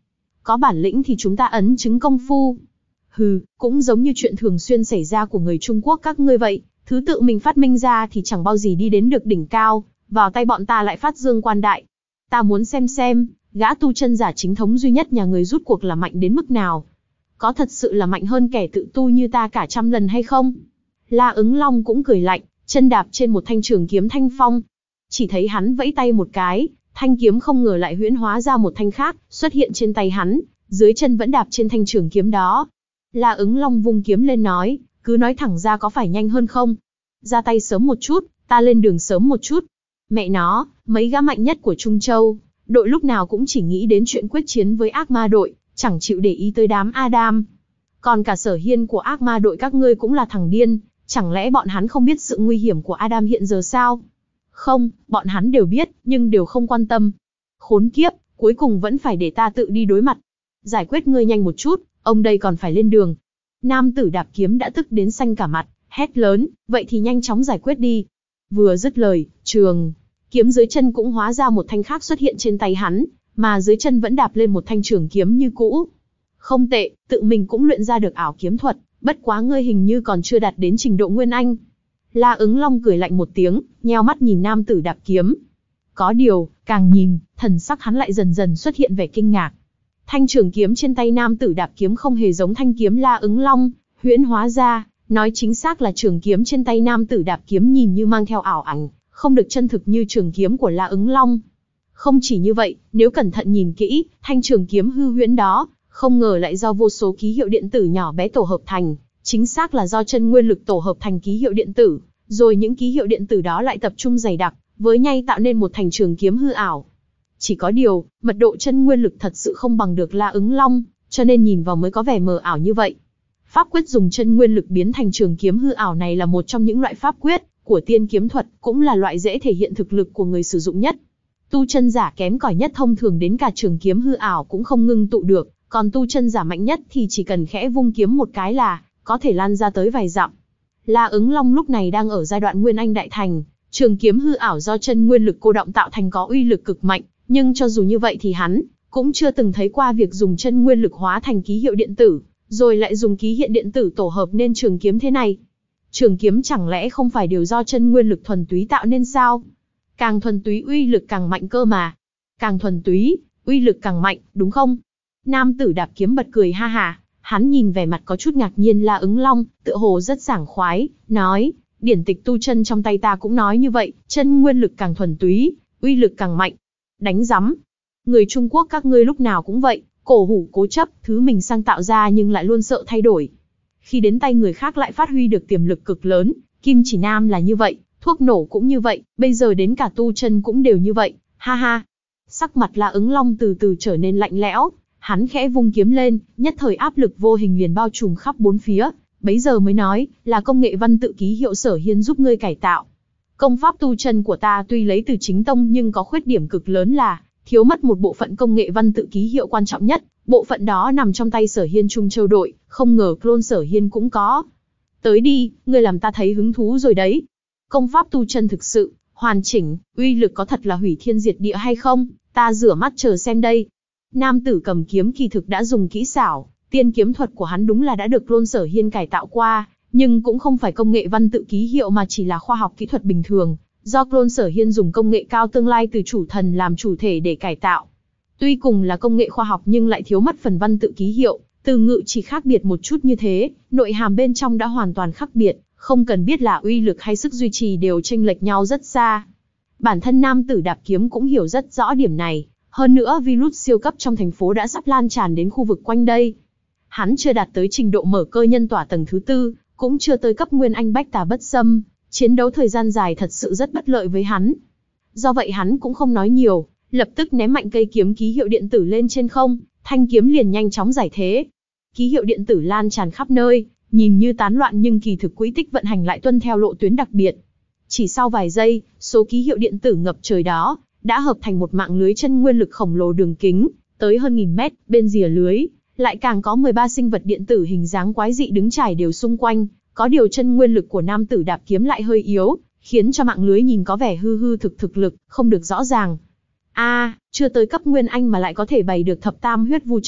có bản lĩnh thì chúng ta ấn chứng công phu. Hừ, cũng giống như chuyện thường xuyên xảy ra của người Trung Quốc các ngươi vậy, thứ tự mình phát minh ra thì chẳng bao gì đi đến được đỉnh cao, vào tay bọn ta lại phát dương quan đại. Ta muốn xem xem, gã tu chân giả chính thống duy nhất nhà người rút cuộc là mạnh đến mức nào. Có thật sự là mạnh hơn kẻ tự tu như ta cả trăm lần hay không? La Ứng Long cũng cười lạnh, chân đạp trên một thanh trường kiếm thanh phong. Chỉ thấy hắn vẫy tay một cái, thanh kiếm không ngờ lại huyễn hóa ra một thanh khác, xuất hiện trên tay hắn, dưới chân vẫn đạp trên thanh trường kiếm đó. La Ứng Long vung kiếm lên nói, cứ nói thẳng ra có phải nhanh hơn không? Ra tay sớm một chút, ta lên đường sớm một chút. Mẹ nó, mấy gã mạnh nhất của Trung Châu, đội lúc nào cũng chỉ nghĩ đến chuyện quyết chiến với ác ma đội, chẳng chịu để ý tới đám Adam. Còn cả Sở Hiên của ác ma đội các ngươi cũng là thằng điên, chẳng lẽ bọn hắn không biết sự nguy hiểm của Adam hiện giờ sao? Không, bọn hắn đều biết, nhưng đều không quan tâm. Khốn kiếp, cuối cùng vẫn phải để ta tự đi đối mặt. Giải quyết ngươi nhanh một chút, ông đây còn phải lên đường. Nam tử đạp kiếm đã tức đến xanh cả mặt, hét lớn, vậy thì nhanh chóng giải quyết đi. Vừa dứt lời, trường kiếm dưới chân cũng hóa ra một thanh khác xuất hiện trên tay hắn, mà dưới chân vẫn đạp lên một thanh trường kiếm như cũ. Không tệ, tự mình cũng luyện ra được ảo kiếm thuật, bất quá ngươi hình như còn chưa đạt đến trình độ Nguyên Anh. La Ứng Long cười lạnh một tiếng, nheo mắt nhìn nam tử đạp kiếm. Có điều, càng nhìn, thần sắc hắn lại dần dần xuất hiện vẻ kinh ngạc. Thanh trường kiếm trên tay nam tử đạp kiếm không hề giống thanh kiếm La Ứng Long huyễn hóa ra, nói chính xác là trường kiếm trên tay nam tử đạp kiếm nhìn như mang theo ảo ảnh, không được chân thực như trường kiếm của La Ứng Long. Không chỉ như vậy, nếu cẩn thận nhìn kỹ, thanh trường kiếm hư huyễn đó, không ngờ lại do vô số ký hiệu điện tử nhỏ bé tổ hợp thành, chính xác là do chân nguyên lực tổ hợp thành ký hiệu điện tử, rồi những ký hiệu điện tử đó lại tập trung dày đặc, với nhau tạo nên một thành trường kiếm hư ảo. Chỉ có điều, mật độ chân nguyên lực thật sự không bằng được La Ứng Long, cho nên nhìn vào mới có vẻ mờ ảo như vậy. Pháp quyết dùng chân nguyên lực biến thành trường kiếm hư ảo này là một trong những loại pháp quyết của tiên kiếm thuật, cũng là loại dễ thể hiện thực lực của người sử dụng nhất. Tu chân giả kém cỏi nhất thông thường đến cả trường kiếm hư ảo cũng không ngưng tụ được, còn tu chân giả mạnh nhất thì chỉ cần khẽ vung kiếm một cái là có thể lan ra tới vài dặm. La Ứng Long lúc này đang ở giai đoạn Nguyên Anh đại thành, trường kiếm hư ảo do chân nguyên lực cô động tạo thành có uy lực cực mạnh, nhưng cho dù như vậy thì hắn cũng chưa từng thấy qua việc dùng chân nguyên lực hóa thành ký hiệu điện tử, rồi lại dùng ký hiệu điện tử tổ hợp nên trường kiếm thế này. Trường kiếm chẳng lẽ không phải đều do chân nguyên lực thuần túy tạo nên sao? Càng thuần túy uy lực càng mạnh cơ mà. Càng thuần túy, uy lực càng mạnh, đúng không? Nam tử đạp kiếm bật cười ha ha, hắn nhìn vẻ mặt có chút ngạc nhiên La Ứng Long, tựa hồ rất sảng khoái, nói, điển tịch tu chân trong tay ta cũng nói như vậy, chân nguyên lực càng thuần túy, uy lực càng mạnh. Đánh rắm. Người Trung Quốc các ngươi lúc nào cũng vậy, cổ hủ cố chấp, thứ mình sáng tạo ra nhưng lại luôn sợ thay đổi. Khi đến tay người khác lại phát huy được tiềm lực cực lớn, Kim Chỉ Nam là như vậy, thuốc nổ cũng như vậy, bây giờ đến cả tu chân cũng đều như vậy, ha ha. Sắc mặt La Ứng Long từ từ trở nên lạnh lẽo, hắn khẽ vung kiếm lên, nhất thời áp lực vô hình liền bao trùm khắp bốn phía, bấy giờ mới nói, là công nghệ văn tự ký hiệu Sở Hiên giúp ngươi cải tạo. Công pháp tu chân của ta tuy lấy từ chính tông nhưng có khuyết điểm cực lớn là thiếu mất một bộ phận công nghệ văn tự ký hiệu quan trọng nhất, bộ phận đó nằm trong tay Sở Hiên Trung Châu đội, không ngờ clone Sở Hiên cũng có. Tới đi, ngươi làm ta thấy hứng thú rồi đấy. Công pháp tu chân thực sự hoàn chỉnh, uy lực có thật là hủy thiên diệt địa hay không, ta rửa mắt chờ xem đây. Nam tử cầm kiếm kỳ thực đã dùng kỹ xảo, tiên kiếm thuật của hắn đúng là đã được clone Sở Hiên cải tạo qua, nhưng cũng không phải công nghệ văn tự ký hiệu mà chỉ là khoa học kỹ thuật bình thường, do clone Sở Hiên dùng công nghệ cao tương lai từ chủ thần làm chủ thể để cải tạo. Tuy cùng là công nghệ khoa học nhưng lại thiếu mất phần văn tự ký hiệu, từ ngữ chỉ khác biệt một chút như thế, nội hàm bên trong đã hoàn toàn khác biệt, không cần biết là uy lực hay sức duy trì đều chênh lệch nhau rất xa. Bản thân nam tử đạp kiếm cũng hiểu rất rõ điểm này, hơn nữa virus siêu cấp trong thành phố đã sắp lan tràn đến khu vực quanh đây. Hắn chưa đạt tới trình độ mở cơ nhân tỏa tầng thứ tư, cũng chưa tới cấp Nguyên Anh bách tà bất xâm, chiến đấu thời gian dài thật sự rất bất lợi với hắn. Do vậy hắn cũng không nói nhiều, lập tức ném mạnh cây kiếm ký hiệu điện tử lên trên không, thanh kiếm liền nhanh chóng giải thế. Ký hiệu điện tử lan tràn khắp nơi, nhìn như tán loạn nhưng kỳ thực quỹ tích vận hành lại tuân theo lộ tuyến đặc biệt. Chỉ sau vài giây, số ký hiệu điện tử ngập trời đó đã hợp thành một mạng lưới chân nguyên lực khổng lồ đường kính tới hơn nghìn mét, bên rìa lưới lại càng có mười ba sinh vật điện tử hình dáng quái dị đứng trải đều xung quanh, có điều chân nguyên lực của nam tử đạp kiếm lại hơi yếu, khiến cho mạng lưới nhìn có vẻ hư hư thực thực lực, không được rõ ràng. A, à, chưa tới cấp Nguyên Anh mà lại có thể bày được thập tam huyết vu trận,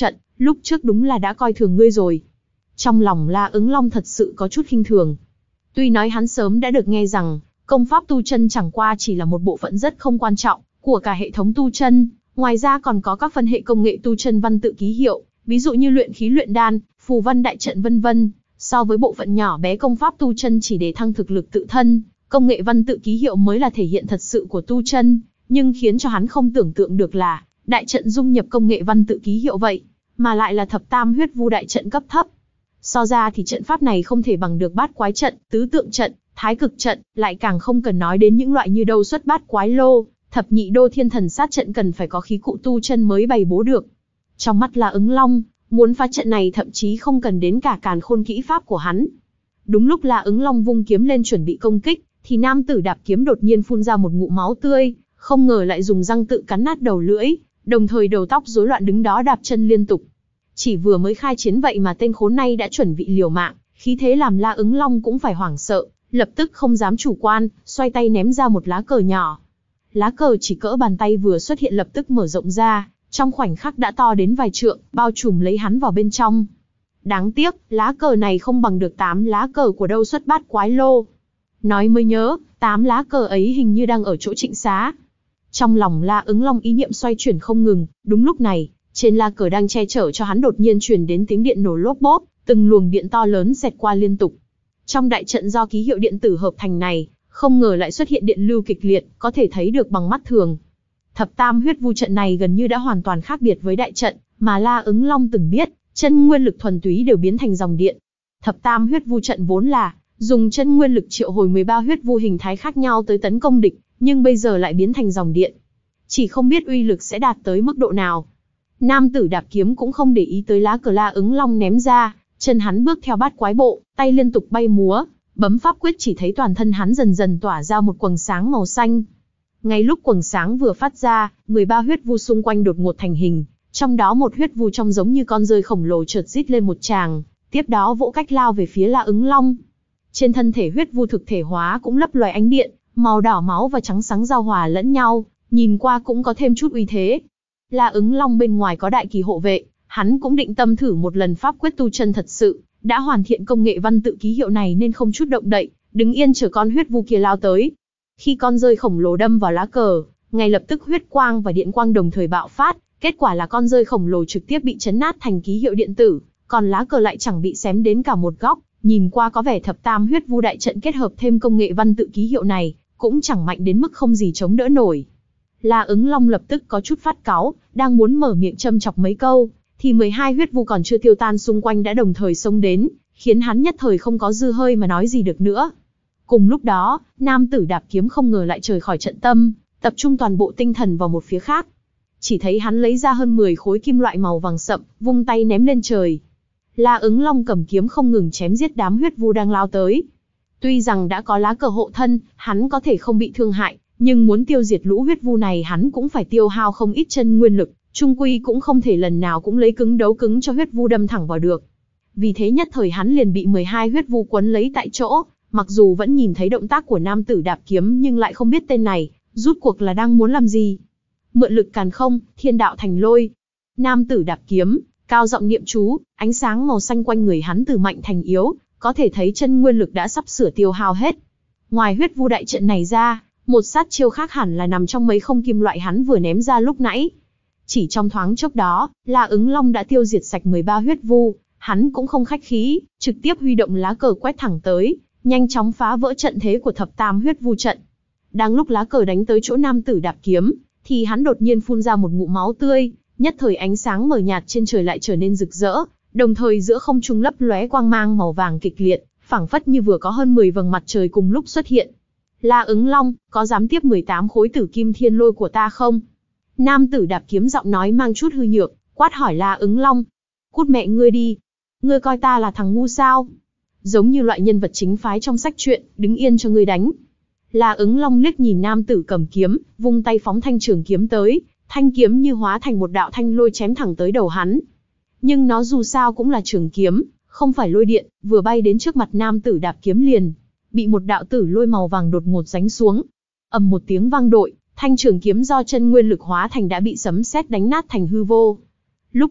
lúc trước đúng là đã coi thường ngươi rồi. Trong lòng La Ứng Long thật sự có chút khinh thường. Tuy nói hắn sớm đã được nghe rằng, công pháp tu chân chẳng qua chỉ là một bộ phận rất không quan trọng của cả hệ thống tu chân, ngoài ra còn có các phân hệ công nghệ tu chân văn tự ký hiệu, ví dụ như luyện khí luyện đan, phù văn đại trận vân vân. So với bộ phận nhỏ bé công pháp tu chân chỉ để thăng thực lực tự thân, công nghệ văn tự ký hiệu mới là thể hiện thật sự của tu chân, nhưng khiến cho hắn không tưởng tượng được là, đại trận dung nhập công nghệ văn tự ký hiệu vậy, mà lại là thập tam huyết vu đại trận cấp thấp. So ra thì trận pháp này không thể bằng được bát quái trận, tứ tượng trận, thái cực trận, lại càng không cần nói đến những loại như đâu xuất bát quái lô, thập nhị đô thiên thần sát trận cần phải có khí cụ tu chân mới bày bố được. Trong mắt La Ứng Long, muốn phá trận này thậm chí không cần đến cả càn khôn kỹ pháp của hắn. Đúng lúc La Ứng Long vung kiếm lên chuẩn bị công kích, thì nam tử đạp kiếm đột nhiên phun ra một ngụm máu tươi, không ngờ lại dùng răng tự cắn nát đầu lưỡi, đồng thời đầu tóc rối loạn đứng đó đạp chân liên tục. Chỉ vừa mới khai chiến vậy mà tên khốn này đã chuẩn bị liều mạng, khí thế làm La Ứng Long cũng phải hoảng sợ, lập tức không dám chủ quan, xoay tay ném ra một lá cờ nhỏ. Lá cờ chỉ cỡ bàn tay vừa xuất hiện lập tức mở rộng ra, trong khoảnh khắc đã to đến vài trượng, bao trùm lấy hắn vào bên trong. Đáng tiếc, lá cờ này không bằng được tám lá cờ của đâu xuất bát quái lô. Nói mới nhớ, tám lá cờ ấy hình như đang ở chỗ Trịnh Xá. Trong lòng La Ứng Long ý niệm xoay chuyển không ngừng, đúng lúc này, trên lá cờ đang che chở cho hắn đột nhiên truyền đến tiếng điện nổ lốp bốp, từng luồng điện to lớn xẹt qua liên tục. Trong đại trận do ký hiệu điện tử hợp thành này, không ngờ lại xuất hiện điện lưu kịch liệt, có thể thấy được bằng mắt thường. Thập tam huyết vu trận này gần như đã hoàn toàn khác biệt với đại trận mà La Ứng Long từng biết, chân nguyên lực thuần túy đều biến thành dòng điện. Thập tam huyết vu trận vốn là dùng chân nguyên lực triệu hồi mười ba huyết vu hình thái khác nhau tới tấn công địch, nhưng bây giờ lại biến thành dòng điện. Chỉ không biết uy lực sẽ đạt tới mức độ nào. Nam tử đạp kiếm cũng không để ý tới lá cờ La Ứng Long ném ra, chân hắn bước theo bát quái bộ, tay liên tục bay múa, bấm pháp quyết chỉ thấy toàn thân hắn dần dần tỏa ra một quầng sáng màu xanh. Ngay lúc quầng sáng vừa phát ra, mười ba huyết vu xung quanh đột ngột thành hình, trong đó một huyết vu trông giống như con rơi khổng lồ chợt rít lên một tràng, tiếp đó vỗ cách lao về phía La Ứng Long. Trên thân thể huyết vu thực thể hóa cũng lấp loài ánh điện, màu đỏ máu và trắng sáng giao hòa lẫn nhau, nhìn qua cũng có thêm chút uy thế. La Ứng Long bên ngoài có đại kỳ hộ vệ, hắn cũng định tâm thử một lần pháp quyết tu chân thật sự, đã hoàn thiện công nghệ văn tự ký hiệu này nên không chút động đậy, đứng yên chờ con huyết vu kia lao tới. Khi con rơi khổng lồ đâm vào lá cờ, ngay lập tức huyết quang và điện quang đồng thời bạo phát, kết quả là con rơi khổng lồ trực tiếp bị chấn nát thành ký hiệu điện tử, còn lá cờ lại chẳng bị xém đến cả một góc, nhìn qua có vẻ thập tam huyết vu đại trận kết hợp thêm công nghệ văn tự ký hiệu này, cũng chẳng mạnh đến mức không gì chống đỡ nổi. La Ứng Long lập tức có chút phát cáu, đang muốn mở miệng châm chọc mấy câu, thì mười hai huyết vu còn chưa tiêu tan xung quanh đã đồng thời xông đến, khiến hắn nhất thời không có dư hơi mà nói gì được nữa. Cùng lúc đó, nam tử đạp kiếm không ngờ lại rời khỏi trận tâm, tập trung toàn bộ tinh thần vào một phía khác. Chỉ thấy hắn lấy ra hơn mười khối kim loại màu vàng sậm, vung tay ném lên trời. La Ứng Long cầm kiếm không ngừng chém giết đám huyết vu đang lao tới. Tuy rằng đã có lá cờ hộ thân, hắn có thể không bị thương hại, nhưng muốn tiêu diệt lũ huyết vu này hắn cũng phải tiêu hao không ít chân nguyên lực, chung quy cũng không thể lần nào cũng lấy cứng đấu cứng cho huyết vu đâm thẳng vào được. Vì thế nhất thời hắn liền bị mười hai huyết vu quấn lấy tại chỗ, mặc dù vẫn nhìn thấy động tác của nam tử đạp kiếm nhưng lại không biết tên này, rút cuộc là đang muốn làm gì. Mượn lực càn không, thiên đạo thành lôi. Nam tử đạp kiếm, cao giọng niệm chú, ánh sáng màu xanh quanh người hắn từ mạnh thành yếu, có thể thấy chân nguyên lực đã sắp sửa tiêu hao hết. Ngoài huyết vu đại trận này ra, một sát chiêu khác hẳn là nằm trong mấy không kim loại hắn vừa ném ra lúc nãy. Chỉ trong thoáng chốc đó, La Ứng Long đã tiêu diệt sạch mười ba huyết vu, hắn cũng không khách khí, trực tiếp huy động lá cờ quét thẳng tới, nhanh chóng phá vỡ trận thế của thập tam huyết vu trận. Đang lúc lá cờ đánh tới chỗ nam tử đạp kiếm, thì hắn đột nhiên phun ra một ngụm máu tươi, nhất thời ánh sáng mờ nhạt trên trời lại trở nên rực rỡ, đồng thời giữa không trung lấp lóe quang mang màu vàng kịch liệt, phảng phất như vừa có hơn mười vầng mặt trời cùng lúc xuất hiện. La Ứng Long, có dám tiếp mười tám khối tử kim thiên lôi của ta không? Nam tử đạp kiếm giọng nói mang chút hư nhược, quát hỏi La Ứng Long. Cút mẹ ngươi đi. Ngươi coi ta là thằng ngu sao? Giống như loại nhân vật chính phái trong sách truyện, đứng yên cho ngươi đánh. La Ứng Long liếc nhìn nam tử cầm kiếm, vung tay phóng thanh trường kiếm tới, thanh kiếm như hóa thành một đạo thanh lôi chém thẳng tới đầu hắn. Nhưng nó dù sao cũng là trường kiếm, không phải lôi điện, vừa bay đến trước mặt nam tử đạp kiếm liền bị một đạo tử lôi màu vàng đột ngột giáng xuống. Ầm một tiếng vang dội, thanh trường kiếm do chân nguyên lực hóa thành đã bị sấm sét đánh nát thành hư vô. Lúc này,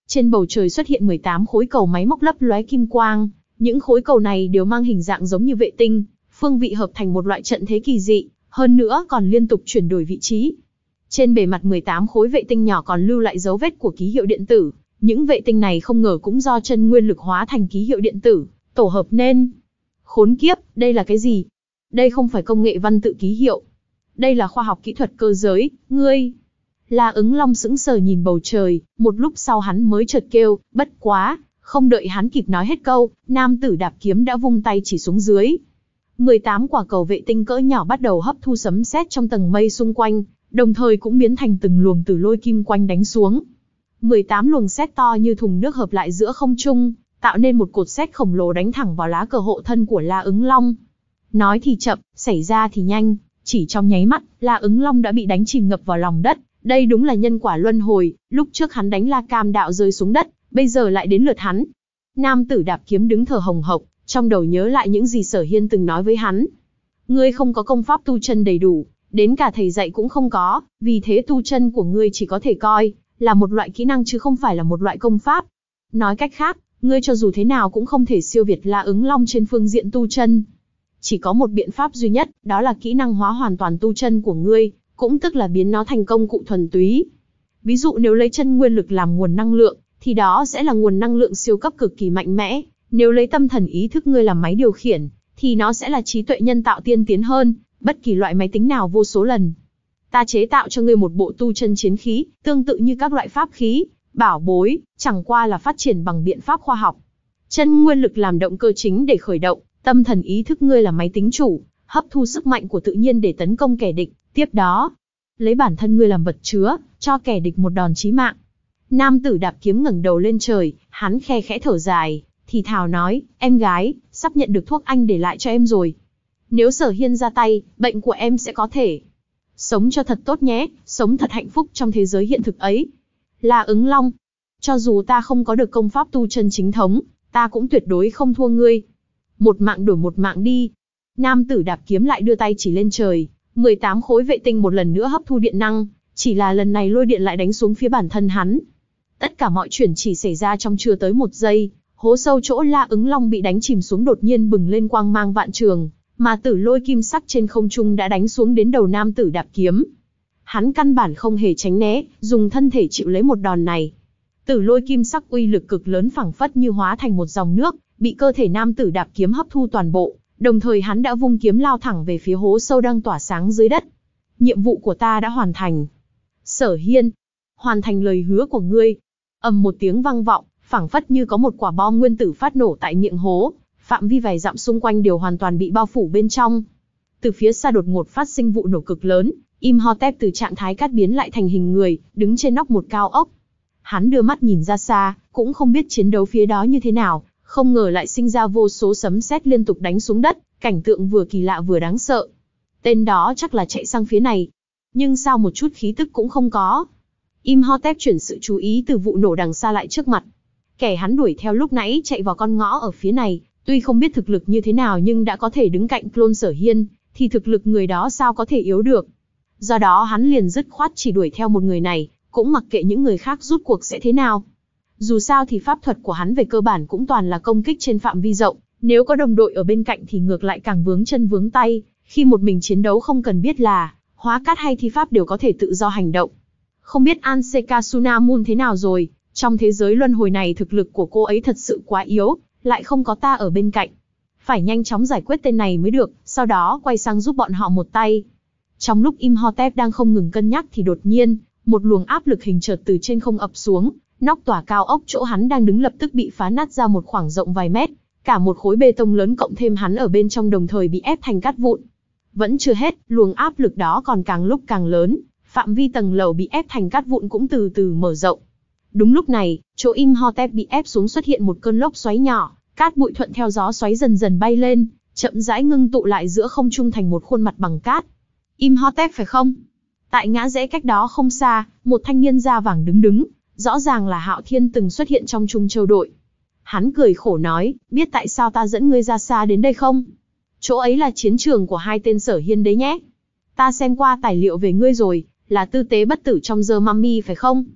Trên bầu trời xuất hiện mười tám khối cầu máy móc lấp lóe kim quang, những khối cầu này đều mang hình dạng giống như vệ tinh, phương vị hợp thành một loại trận thế kỳ dị, hơn nữa còn liên tục chuyển đổi vị trí. Trên bề mặt mười tám khối vệ tinh nhỏ còn lưu lại dấu vết của ký hiệu điện tử, những vệ tinh này không ngờ cũng do chân nguyên lực hóa thành ký hiệu điện tử, tổ hợp nên. Khốn kiếp, đây là cái gì? Đây không phải công nghệ văn tự ký hiệu. Đây là khoa học kỹ thuật cơ giới, ngươi. La Ứng Long sững sờ nhìn bầu trời, một lúc sau hắn mới chợt kêu, bất quá, không đợi hắn kịp nói hết câu, nam tử đạp kiếm đã vung tay chỉ xuống dưới. mười tám quả cầu vệ tinh cỡ nhỏ bắt đầu hấp thu sấm sét trong tầng mây xung quanh, đồng thời cũng biến thành từng luồng tử lôi kim quanh đánh xuống. mười tám luồng sét to như thùng nước hợp lại giữa không trung, tạo nên một cột sét khổng lồ đánh thẳng vào lá cờ hộ thân của La Ứng Long. Nói thì chậm, xảy ra thì nhanh, chỉ trong nháy mắt, La Ứng Long đã bị đánh chìm ngập vào lòng đất. Đây đúng là nhân quả luân hồi, lúc trước hắn đánh La Cam Đạo rơi xuống đất, bây giờ lại đến lượt hắn. Nam tử đạp kiếm đứng thở hồng hộc, trong đầu nhớ lại những gì Sở Hiên từng nói với hắn. Ngươi không có công pháp tu chân đầy đủ, đến cả thầy dạy cũng không có, vì thế tu chân của ngươi chỉ có thể coi là một loại kỹ năng chứ không phải là một loại công pháp. Nói cách khác, ngươi cho dù thế nào cũng không thể siêu việt La Ứng Long trên phương diện tu chân. Chỉ có một biện pháp duy nhất, đó là kỹ năng hóa hoàn toàn tu chân của ngươi, cũng tức là biến nó thành công cụ thuần túy. Ví dụ nếu lấy chân nguyên lực làm nguồn năng lượng, thì đó sẽ là nguồn năng lượng siêu cấp cực kỳ mạnh mẽ. Nếu lấy tâm thần ý thức ngươi làm máy điều khiển, thì nó sẽ là trí tuệ nhân tạo tiên tiến hơn, bất kỳ loại máy tính nào vô số lần. Ta chế tạo cho ngươi một bộ tu chân chiến khí, tương tự như các loại pháp khí, bảo bối, chẳng qua là phát triển bằng biện pháp khoa học. Chân nguyên lực làm động cơ chính để khởi động, tâm thần ý thức ngươi là máy tính chủ, hấp thu sức mạnh của tự nhiên để tấn công kẻ địch, tiếp đó, lấy bản thân ngươi làm vật chứa, cho kẻ địch một đòn chí mạng. Nam tử đạp kiếm ngẩng đầu lên trời, hắn khe khẽ thở dài, thì thào nói, em gái, sắp nhận được thuốc anh để lại cho em rồi. Nếu Sở Hiên ra tay, bệnh của em sẽ có thể sống cho thật tốt nhé, sống thật hạnh phúc trong thế giới hiện thực ấy. La Ứng Long, cho dù ta không có được công pháp tu chân chính thống, ta cũng tuyệt đối không thua ngươi. Một mạng đổi một mạng đi. Nam tử đạp kiếm lại đưa tay chỉ lên trời, mười tám khối vệ tinh một lần nữa hấp thu điện năng, chỉ là lần này lôi điện lại đánh xuống phía bản thân hắn. Tất cả mọi chuyện chỉ xảy ra trong chưa tới một giây, hố sâu chỗ La Ứng Long bị đánh chìm xuống đột nhiên bừng lên quang mang vạn trường, mà tử lôi kim sắc trên không trung đã đánh xuống đến đầu nam tử đạp kiếm. Hắn căn bản không hề tránh né, dùng thân thể chịu lấy một đòn này. Tử lôi kim sắc uy lực cực lớn phảng phất như hóa thành một dòng nước, bị cơ thể nam tử đạp kiếm hấp thu toàn bộ, đồng thời hắn đã vung kiếm lao thẳng về phía hố sâu đang tỏa sáng dưới đất. Nhiệm vụ của ta đã hoàn thành. Sở Hiên, hoàn thành lời hứa của ngươi. Ầm một tiếng vang vọng, phảng phất như có một quả bom nguyên tử phát nổ tại miệng hố, phạm vi vài dặm xung quanh đều hoàn toàn bị bao phủ bên trong. Từ phía xa đột ngột phát sinh vụ nổ cực lớn, Imhotep từ trạng thái cát biến lại thành hình người, đứng trên nóc một cao ốc. Hắn đưa mắt nhìn ra xa, cũng không biết chiến đấu phía đó như thế nào, không ngờ lại sinh ra vô số sấm sét liên tục đánh xuống đất, cảnh tượng vừa kỳ lạ vừa đáng sợ. Tên đó chắc là chạy sang phía này, nhưng sao một chút khí tức cũng không có. Imhotep chuyển sự chú ý từ vụ nổ đằng xa lại trước mặt. Kẻ hắn đuổi theo lúc nãy chạy vào con ngõ ở phía này, tuy không biết thực lực như thế nào nhưng đã có thể đứng cạnh clone Sở Hiên, thì thực lực người đó sao có thể yếu được. Do đó hắn liền dứt khoát chỉ đuổi theo một người này, cũng mặc kệ những người khác rút cuộc sẽ thế nào. Dù sao thì pháp thuật của hắn về cơ bản cũng toàn là công kích trên phạm vi rộng, nếu có đồng đội ở bên cạnh thì ngược lại càng vướng chân vướng tay, khi một mình chiến đấu không cần biết là hóa cát hay thi pháp đều có thể tự do hành động. Không biết Anseka Sunamun thế nào rồi, trong thế giới luân hồi này thực lực của cô ấy thật sự quá yếu, lại không có ta ở bên cạnh. Phải nhanh chóng giải quyết tên này mới được, sau đó quay sang giúp bọn họ một tay. Trong lúc Imhotep đang không ngừng cân nhắc thì đột nhiên, một luồng áp lực hình chợt từ trên không ập xuống, nóc tòa cao ốc chỗ hắn đang đứng lập tức bị phá nát ra một khoảng rộng vài mét, cả một khối bê tông lớn cộng thêm hắn ở bên trong đồng thời bị ép thành cát vụn. Vẫn chưa hết, luồng áp lực đó còn càng lúc càng lớn, phạm vi tầng lầu bị ép thành cát vụn cũng từ từ mở rộng. Đúng lúc này, chỗ Imhotep bị ép xuống xuất hiện một cơn lốc xoáy nhỏ, cát bụi thuận theo gió xoáy dần dần bay lên, chậm rãi ngưng tụ lại giữa không trung thành một khuôn mặt bằng cát. Imhotep phải không? Tại ngã rẽ cách đó không xa, một thanh niên da vàng đứng đứng, rõ ràng là Hạo Thiên từng xuất hiện trong Trung Châu đội. Hắn cười khổ nói, biết tại sao ta dẫn ngươi ra xa đến đây không? Chỗ ấy là chiến trường của hai tên Sở Hiên đấy nhé. Ta xem qua tài liệu về ngươi rồi, là tư tế bất tử trong The Mummy phải không?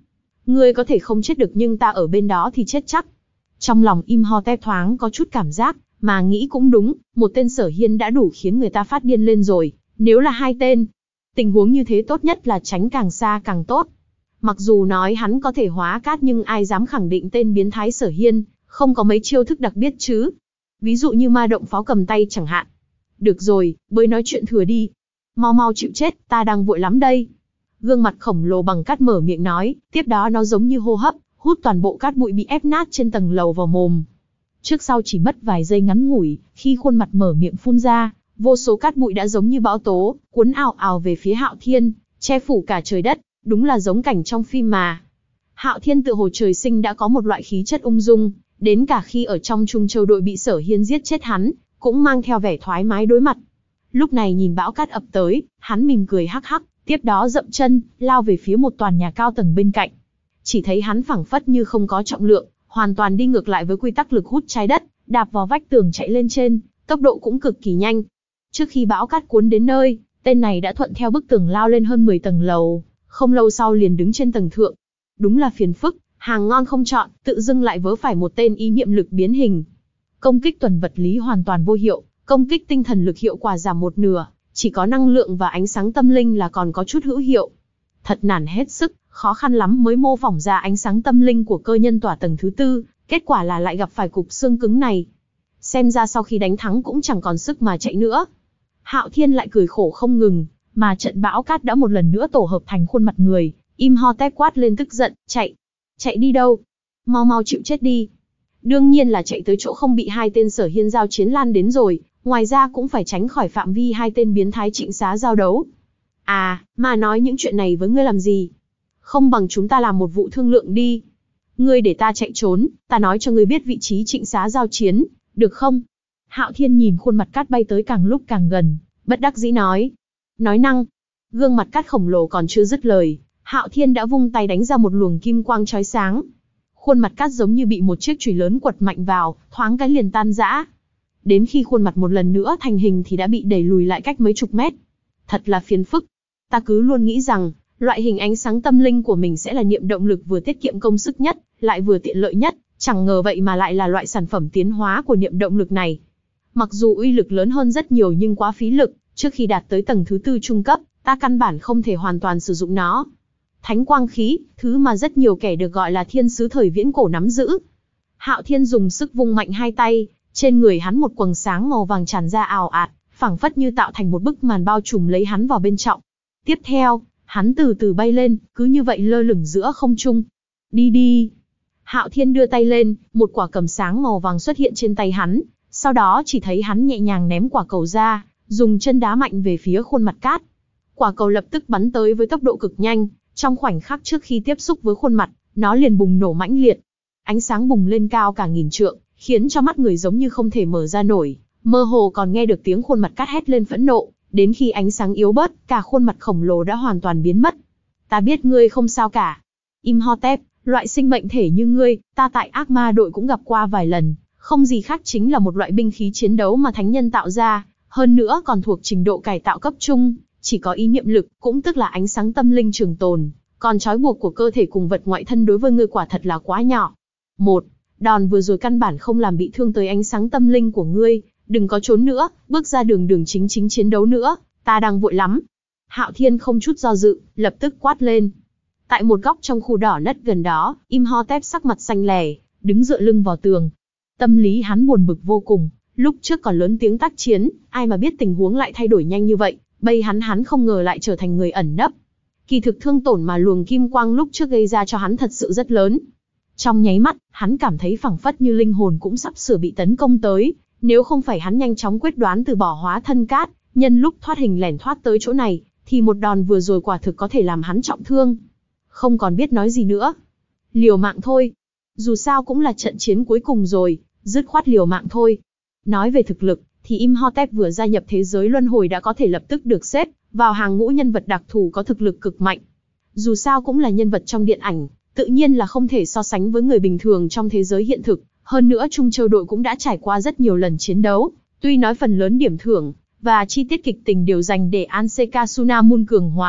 Ngươi có thể không chết được nhưng ta ở bên đó thì chết chắc. Trong lòng Imhotep thoáng có chút cảm giác, mà nghĩ cũng đúng, một tên Sở Hiên đã đủ khiến người ta phát điên lên rồi, nếu là hai tên. Tình huống như thế tốt nhất là tránh càng xa càng tốt. Mặc dù nói hắn có thể hóa cát nhưng ai dám khẳng định tên biến thái Sở Hiên, không có mấy chiêu thức đặc biệt chứ. Ví dụ như ma động pháo cầm tay chẳng hạn. Được rồi, bới nói chuyện thừa đi. Mau mau chịu chết, ta đang vội lắm đây. Gương mặt khổng lồ bằng cát mở miệng nói, tiếp đó nó giống như hô hấp, hút toàn bộ cát bụi bị ép nát trên tầng lầu vào mồm. Trước sau chỉ mất vài giây ngắn ngủi, khi khuôn mặt mở miệng phun ra, vô số cát bụi đã giống như bão tố, cuốn ào ào về phía Hạo Thiên, che phủ cả trời đất, đúng là giống cảnh trong phim mà. Hạo Thiên tự hồ trời sinh đã có một loại khí chất ung dung, đến cả khi ở trong Trung Châu đội bị Sở Hiên giết chết hắn, cũng mang theo vẻ thoải mái đối mặt. Lúc này nhìn bão cát ập tới, hắn mỉm cười hắc hắc, tiếp đó dậm chân, lao về phía một tòa nhà cao tầng bên cạnh. Chỉ thấy hắn phảng phất như không có trọng lượng, hoàn toàn đi ngược lại với quy tắc lực hút trái đất, đạp vào vách tường chạy lên trên, tốc độ cũng cực kỳ nhanh. Trước khi bão cát cuốn đến nơi, tên này đã thuận theo bức tường lao lên hơn mười tầng lầu, không lâu sau liền đứng trên tầng thượng. Đúng là phiền phức, hàng ngon không chọn, tự dưng lại vớ phải một tên ý niệm lực biến hình. Công kích tuần vật lý hoàn toàn vô hiệu, công kích tinh thần lực hiệu quả giảm một nửa, chỉ có năng lượng và ánh sáng tâm linh là còn có chút hữu hiệu. Thật nản hết sức, khó khăn lắm mới mô phỏng ra ánh sáng tâm linh của cơ nhân tỏa tầng thứ tư, kết quả là lại gặp phải cục xương cứng này. Xem ra sau khi đánh thắng cũng chẳng còn sức mà chạy nữa. Hạo Thiên lại cười khổ không ngừng, mà trận bão cát đã một lần nữa tổ hợp thành khuôn mặt người. Imhotep quát lên tức giận, chạy. Chạy đi đâu? Mau mau chịu chết đi. Đương nhiên là chạy tới chỗ không bị hai tên Sở Hiên giao chiến lan đến rồi, ngoài ra cũng phải tránh khỏi phạm vi hai tên biến thái Trịnh Xá giao đấu. À, mà nói những chuyện này với ngươi làm gì? Không bằng chúng ta làm một vụ thương lượng đi. Ngươi để ta chạy trốn, ta nói cho ngươi biết vị trí Trịnh Xá giao chiến, được không? Hạo Thiên nhìn khuôn mặt cát bay tới càng lúc càng gần, bất đắc dĩ nói. Nói năng. Gương mặt cát khổng lồ còn chưa dứt lời, Hạo Thiên đã vung tay đánh ra một luồng kim quang chói sáng. Khuôn mặt cát giống như bị một chiếc chùy lớn quật mạnh vào, thoáng cái liền tan rã. Đến khi khuôn mặt một lần nữa thành hình thì đã bị đẩy lùi lại cách mấy chục mét. Thật là phiền phức. Ta cứ luôn nghĩ rằng, loại hình ánh sáng tâm linh của mình sẽ là niệm động lực vừa tiết kiệm công sức nhất, lại vừa tiện lợi nhất, chẳng ngờ vậy mà lại là loại sản phẩm tiến hóa của niệm động lực này. Mặc dù uy lực lớn hơn rất nhiều nhưng quá phí lực, trước khi đạt tới tầng thứ tư trung cấp, ta căn bản không thể hoàn toàn sử dụng nó. Thánh quang khí, thứ mà rất nhiều kẻ được gọi là thiên sứ thời viễn cổ nắm giữ. Hạo Thiên dùng sức vung mạnh hai tay, trên người hắn một quầng sáng màu vàng tràn ra ào ạt, phảng phất như tạo thành một bức màn bao trùm lấy hắn vào bên trong. Tiếp theo, hắn từ từ bay lên, cứ như vậy lơ lửng giữa không trung. Đi đi. Hạo Thiên đưa tay lên, một quả cầm sáng màu vàng xuất hiện trên tay hắn, sau đó chỉ thấy hắn nhẹ nhàng ném quả cầu ra, dùng chân đá mạnh về phía khuôn mặt cát. Quả cầu lập tức bắn tới với tốc độ cực nhanh, trong khoảnh khắc trước khi tiếp xúc với khuôn mặt, nó liền bùng nổ mãnh liệt. Ánh sáng bùng lên cao cả nghìn trượng, khiến cho mắt người giống như không thể mở ra nổi, mơ hồ còn nghe được tiếng khuôn mặt cát hét lên phẫn nộ, đến khi ánh sáng yếu bớt, cả khuôn mặt khổng lồ đã hoàn toàn biến mất. Ta biết ngươi không sao cả. Imhotep, loại sinh mệnh thể như ngươi, ta tại ác ma đội cũng gặp qua vài lần, không gì khác chính là một loại binh khí chiến đấu mà thánh nhân tạo ra, hơn nữa còn thuộc trình độ cải tạo cấp trung, chỉ có ý niệm lực, cũng tức là ánh sáng tâm linh trường tồn, còn trói buộc của cơ thể cùng vật ngoại thân đối với ngươi quả thật là quá nhỏ. Một, đòn vừa rồi căn bản không làm bị thương tới ánh sáng tâm linh của ngươi, đừng có trốn nữa, bước ra đường đường chính chính chiến đấu nữa, ta đang vội lắm. Hạo Thiên không chút do dự, lập tức quát lên. Tại một góc trong khu đỏ nất gần đó, Imhotep sắc mặt xanh lè, đứng dựa lưng vào tường. Tâm lý hắn buồn bực vô cùng, lúc trước còn lớn tiếng tác chiến, ai mà biết tình huống lại thay đổi nhanh như vậy, bây hắn hắn không ngờ lại trở thành người ẩn nấp. Kỳ thực thương tổn mà luồng kim quang lúc trước gây ra cho hắn thật sự rất lớn. Trong nháy mắt, hắn cảm thấy phảng phất như linh hồn cũng sắp sửa bị tấn công tới, nếu không phải hắn nhanh chóng quyết đoán từ bỏ hóa thân cát, nhân lúc thoát hình lẻn thoát tới chỗ này, thì một đòn vừa rồi quả thực có thể làm hắn trọng thương. Không còn biết nói gì nữa. Liều mạng thôi. Dù sao cũng là trận chiến cuối cùng rồi, dứt khoát liều mạng thôi. Nói về thực lực, thì Imhotep vừa gia nhập thế giới luân hồi đã có thể lập tức được xếp vào hàng ngũ nhân vật đặc thù có thực lực cực mạnh. Dù sao cũng là nhân vật trong điện ảnh, tự nhiên là không thể so sánh với người bình thường trong thế giới hiện thực. Hơn nữa Trung Châu đội cũng đã trải qua rất nhiều lần chiến đấu, tuy nói phần lớn điểm thưởng và chi tiết kịch tình đều dành để Anseka Sunamun cường hóa,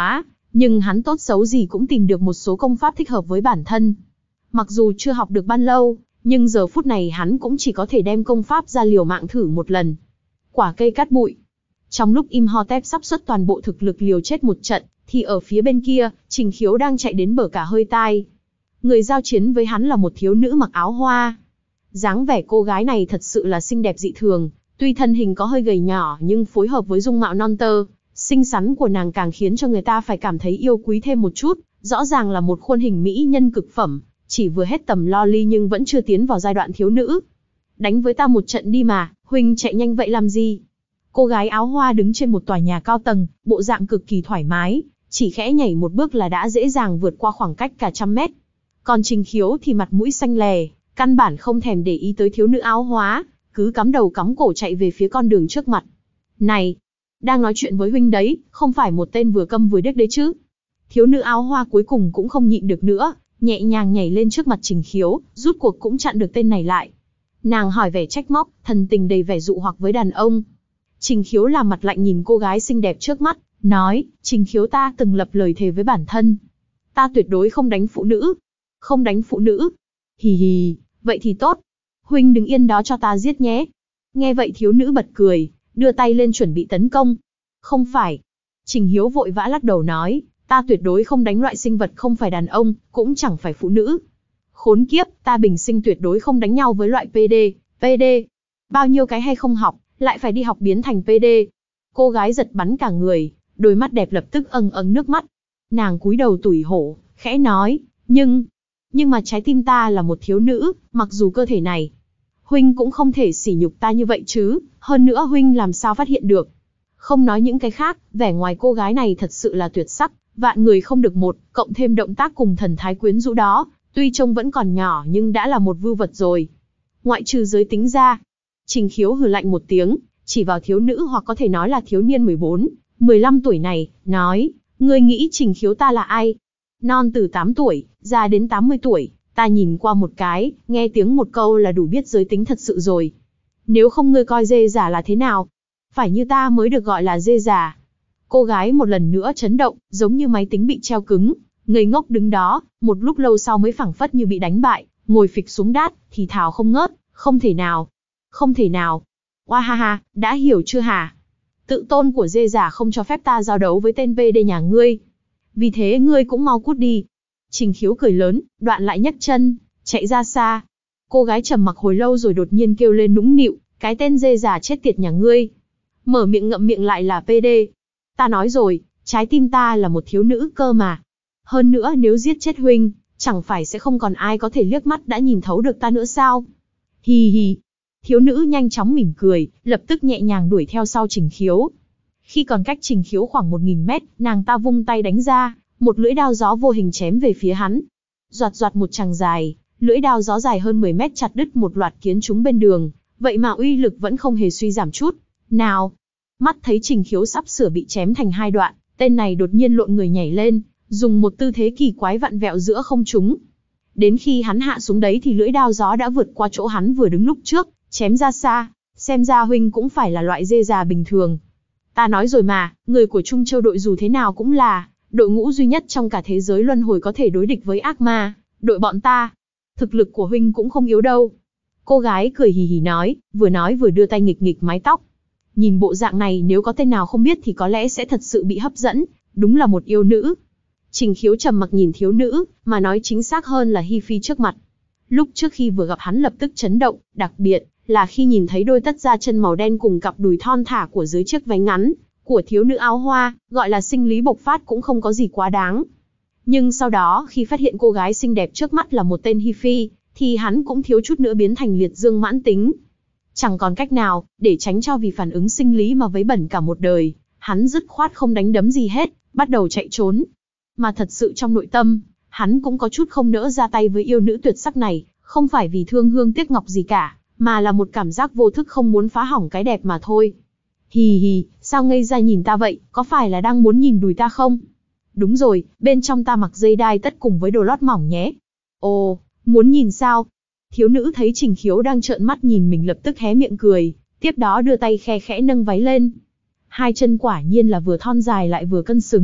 nhưng hắn tốt xấu gì cũng tìm được một số công pháp thích hợp với bản thân. Mặc dù chưa học được ban lâu, nhưng giờ phút này hắn cũng chỉ có thể đem công pháp ra liều mạng thử một lần. Quả cây cát bụi. Trong lúc Imhotep sắp xuất toàn bộ thực lực liều chết một trận, thì ở phía bên kia, Trình Khiếu đang chạy đến bờ cả hơi tai. Người giao chiến với hắn là một thiếu nữ mặc áo hoa. Dáng vẻ cô gái này thật sự là xinh đẹp dị thường, tuy thân hình có hơi gầy nhỏ nhưng phối hợp với dung mạo non tơ, xinh xắn của nàng càng khiến cho người ta phải cảm thấy yêu quý thêm một chút, rõ ràng là một khuôn hình mỹ nhân cực phẩm, chỉ vừa hết tầm loli nhưng vẫn chưa tiến vào giai đoạn thiếu nữ. Đánh với ta một trận đi mà, huynh chạy nhanh vậy làm gì? Cô gái áo hoa đứng trên một tòa nhà cao tầng, bộ dạng cực kỳ thoải mái, chỉ khẽ nhảy một bước là đã dễ dàng vượt qua khoảng cách cả trăm mét. Còn Trình Khiếu thì mặt mũi xanh lè, căn bản không thèm để ý tới thiếu nữ áo hóa, cứ cắm đầu cắm cổ chạy về phía con đường trước mặt. Này, đang nói chuyện với huynh đấy, không phải một tên vừa câm vừa điếc đấy chứ? Thiếu nữ áo hoa cuối cùng cũng không nhịn được nữa, nhẹ nhàng nhảy lên trước mặt Trình Khiếu, rút cuộc cũng chặn được tên này lại. Nàng hỏi vẻ trách móc, thần tình đầy vẻ dụ hoặc với đàn ông. Trình Khiếu làm mặt lạnh nhìn cô gái xinh đẹp trước mắt, nói, Trình Khiếu ta từng lập lời thề với bản thân. Ta tuyệt đối không đánh phụ nữ. Không đánh phụ nữ. Hì hì, vậy thì tốt. Huynh đứng yên đó cho ta giết nhé. Nghe vậy thiếu nữ bật cười, đưa tay lên chuẩn bị tấn công. Không phải. Trình Hiếu vội vã lắc đầu nói, ta tuyệt đối không đánh loại sinh vật không phải đàn ông, cũng chẳng phải phụ nữ. Khốn kiếp, ta bình sinh tuyệt đối không đánh nhau với loại pê đê, pê đê. Bao nhiêu cái hay không học, lại phải đi học biến thành pê đê. Cô gái giật bắn cả người, đôi mắt đẹp lập tức âng âng nước mắt. Nàng cúi đầu tủi hổ, khẽ nói, nhưng, nhưng mà trái tim ta là một thiếu nữ, mặc dù cơ thể này. Huynh cũng không thể sỉ nhục ta như vậy chứ, hơn nữa huynh làm sao phát hiện được. Không nói những cái khác, vẻ ngoài cô gái này thật sự là tuyệt sắc, vạn người không được một, cộng thêm động tác cùng thần thái quyến rũ đó, tuy trông vẫn còn nhỏ nhưng đã là một vưu vật rồi. Ngoại trừ giới tính ra. Trình Khiếu hừ lạnh một tiếng, chỉ vào thiếu nữ hoặc có thể nói là thiếu niên mười bốn, mười lăm tuổi này, nói, ngươi nghĩ Trình Khiếu ta là ai? Non từ tám tuổi, già đến tám mươi tuổi, ta nhìn qua một cái, nghe tiếng một câu là đủ biết giới tính thật sự rồi. Nếu không ngươi coi dê giả là thế nào? Phải như ta mới được gọi là dê giả. Cô gái một lần nữa chấn động, giống như máy tính bị treo cứng, ngây ngốc đứng đó, một lúc lâu sau mới phảng phất như bị đánh bại, ngồi phịch xuống đát, thì thào không ngớt, không thể nào, không thể nào. Oa ha ha, đã hiểu chưa hả? Tự tôn của dê giả không cho phép ta giao đấu với tên pê đê nhà ngươi. Vì thế ngươi cũng mau cút đi. Trình Khiếu cười lớn, đoạn lại nhấc chân, chạy ra xa. Cô gái trầm mặc hồi lâu rồi đột nhiên kêu lên nũng nịu, cái tên dê giả chết tiệt nhà ngươi. Mở miệng ngậm miệng lại là pê đê. Ta nói rồi, trái tim ta là một thiếu nữ cơ mà. Hơn nữa nếu giết chết huynh, chẳng phải sẽ không còn ai có thể liếc mắt đã nhìn thấu được ta nữa sao? Hì hì. Thiếu nữ nhanh chóng mỉm cười, lập tức nhẹ nhàng đuổi theo sau Trình Khiếu. Khi còn cách Trình Khiếu khoảng một nghìn mét, nàng ta vung tay đánh ra, một lưỡi đao gió vô hình chém về phía hắn. Doạt doạt một chàng dài, lưỡi đao gió dài hơn mười mét chặt đứt một loạt kiến trúng bên đường, vậy mà uy lực vẫn không hề suy giảm chút. Nào, mắt thấy Trình Khiếu sắp sửa bị chém thành hai đoạn, tên này đột nhiên lộn người nhảy lên, dùng một tư thế kỳ quái vặn vẹo giữa không trung. Đến khi hắn hạ xuống đấy thì lưỡi đao gió đã vượt qua chỗ hắn vừa đứng lúc trước, chém ra xa. Xem ra huynh cũng phải là loại dê già bình thường. Ta nói rồi mà, người của Trung Châu đội dù thế nào cũng là đội ngũ duy nhất trong cả thế giới luân hồi có thể đối địch với ác ma. Đội bọn ta, thực lực của huynh cũng không yếu đâu. Cô gái cười hì hì nói, vừa nói vừa đưa tay nghịch nghịch mái tóc. Nhìn bộ dạng này nếu có tên nào không biết thì có lẽ sẽ thật sự bị hấp dẫn, đúng là một yêu nữ. Trình Khiếu trầm mặc nhìn thiếu nữ, mà nói chính xác hơn là Hi Phi trước mặt. Lúc trước khi vừa gặp hắn lập tức chấn động, đặc biệt là khi nhìn thấy đôi tất da chân màu đen cùng cặp đùi thon thả của dưới chiếc váy ngắn của thiếu nữ áo hoa, gọi là sinh lý bộc phát cũng không có gì quá đáng. Nhưng sau đó khi phát hiện cô gái xinh đẹp trước mắt là một tên Hi Phi, thì hắn cũng thiếu chút nữa biến thành liệt dương mãn tính. Chẳng còn cách nào, để tránh cho vì phản ứng sinh lý mà vấy bẩn cả một đời, hắn dứt khoát không đánh đấm gì hết, bắt đầu chạy trốn. Mà thật sự trong nội tâm, hắn cũng có chút không nỡ ra tay với yêu nữ tuyệt sắc này, không phải vì thương hương tiếc ngọc gì cả, mà là một cảm giác vô thức không muốn phá hỏng cái đẹp mà thôi. Hì hì, sao ngây ra nhìn ta vậy, có phải là đang muốn nhìn đùi ta không? Đúng rồi, bên trong ta mặc dây đai tất cùng với đồ lót mỏng nhé. Ồ, muốn nhìn sao? Thiếu nữ thấy Trình Khiếu đang trợn mắt nhìn mình lập tức hé miệng cười, tiếp đó đưa tay khe khẽ nâng váy lên. Hai chân quả nhiên là vừa thon dài lại vừa cân xứng,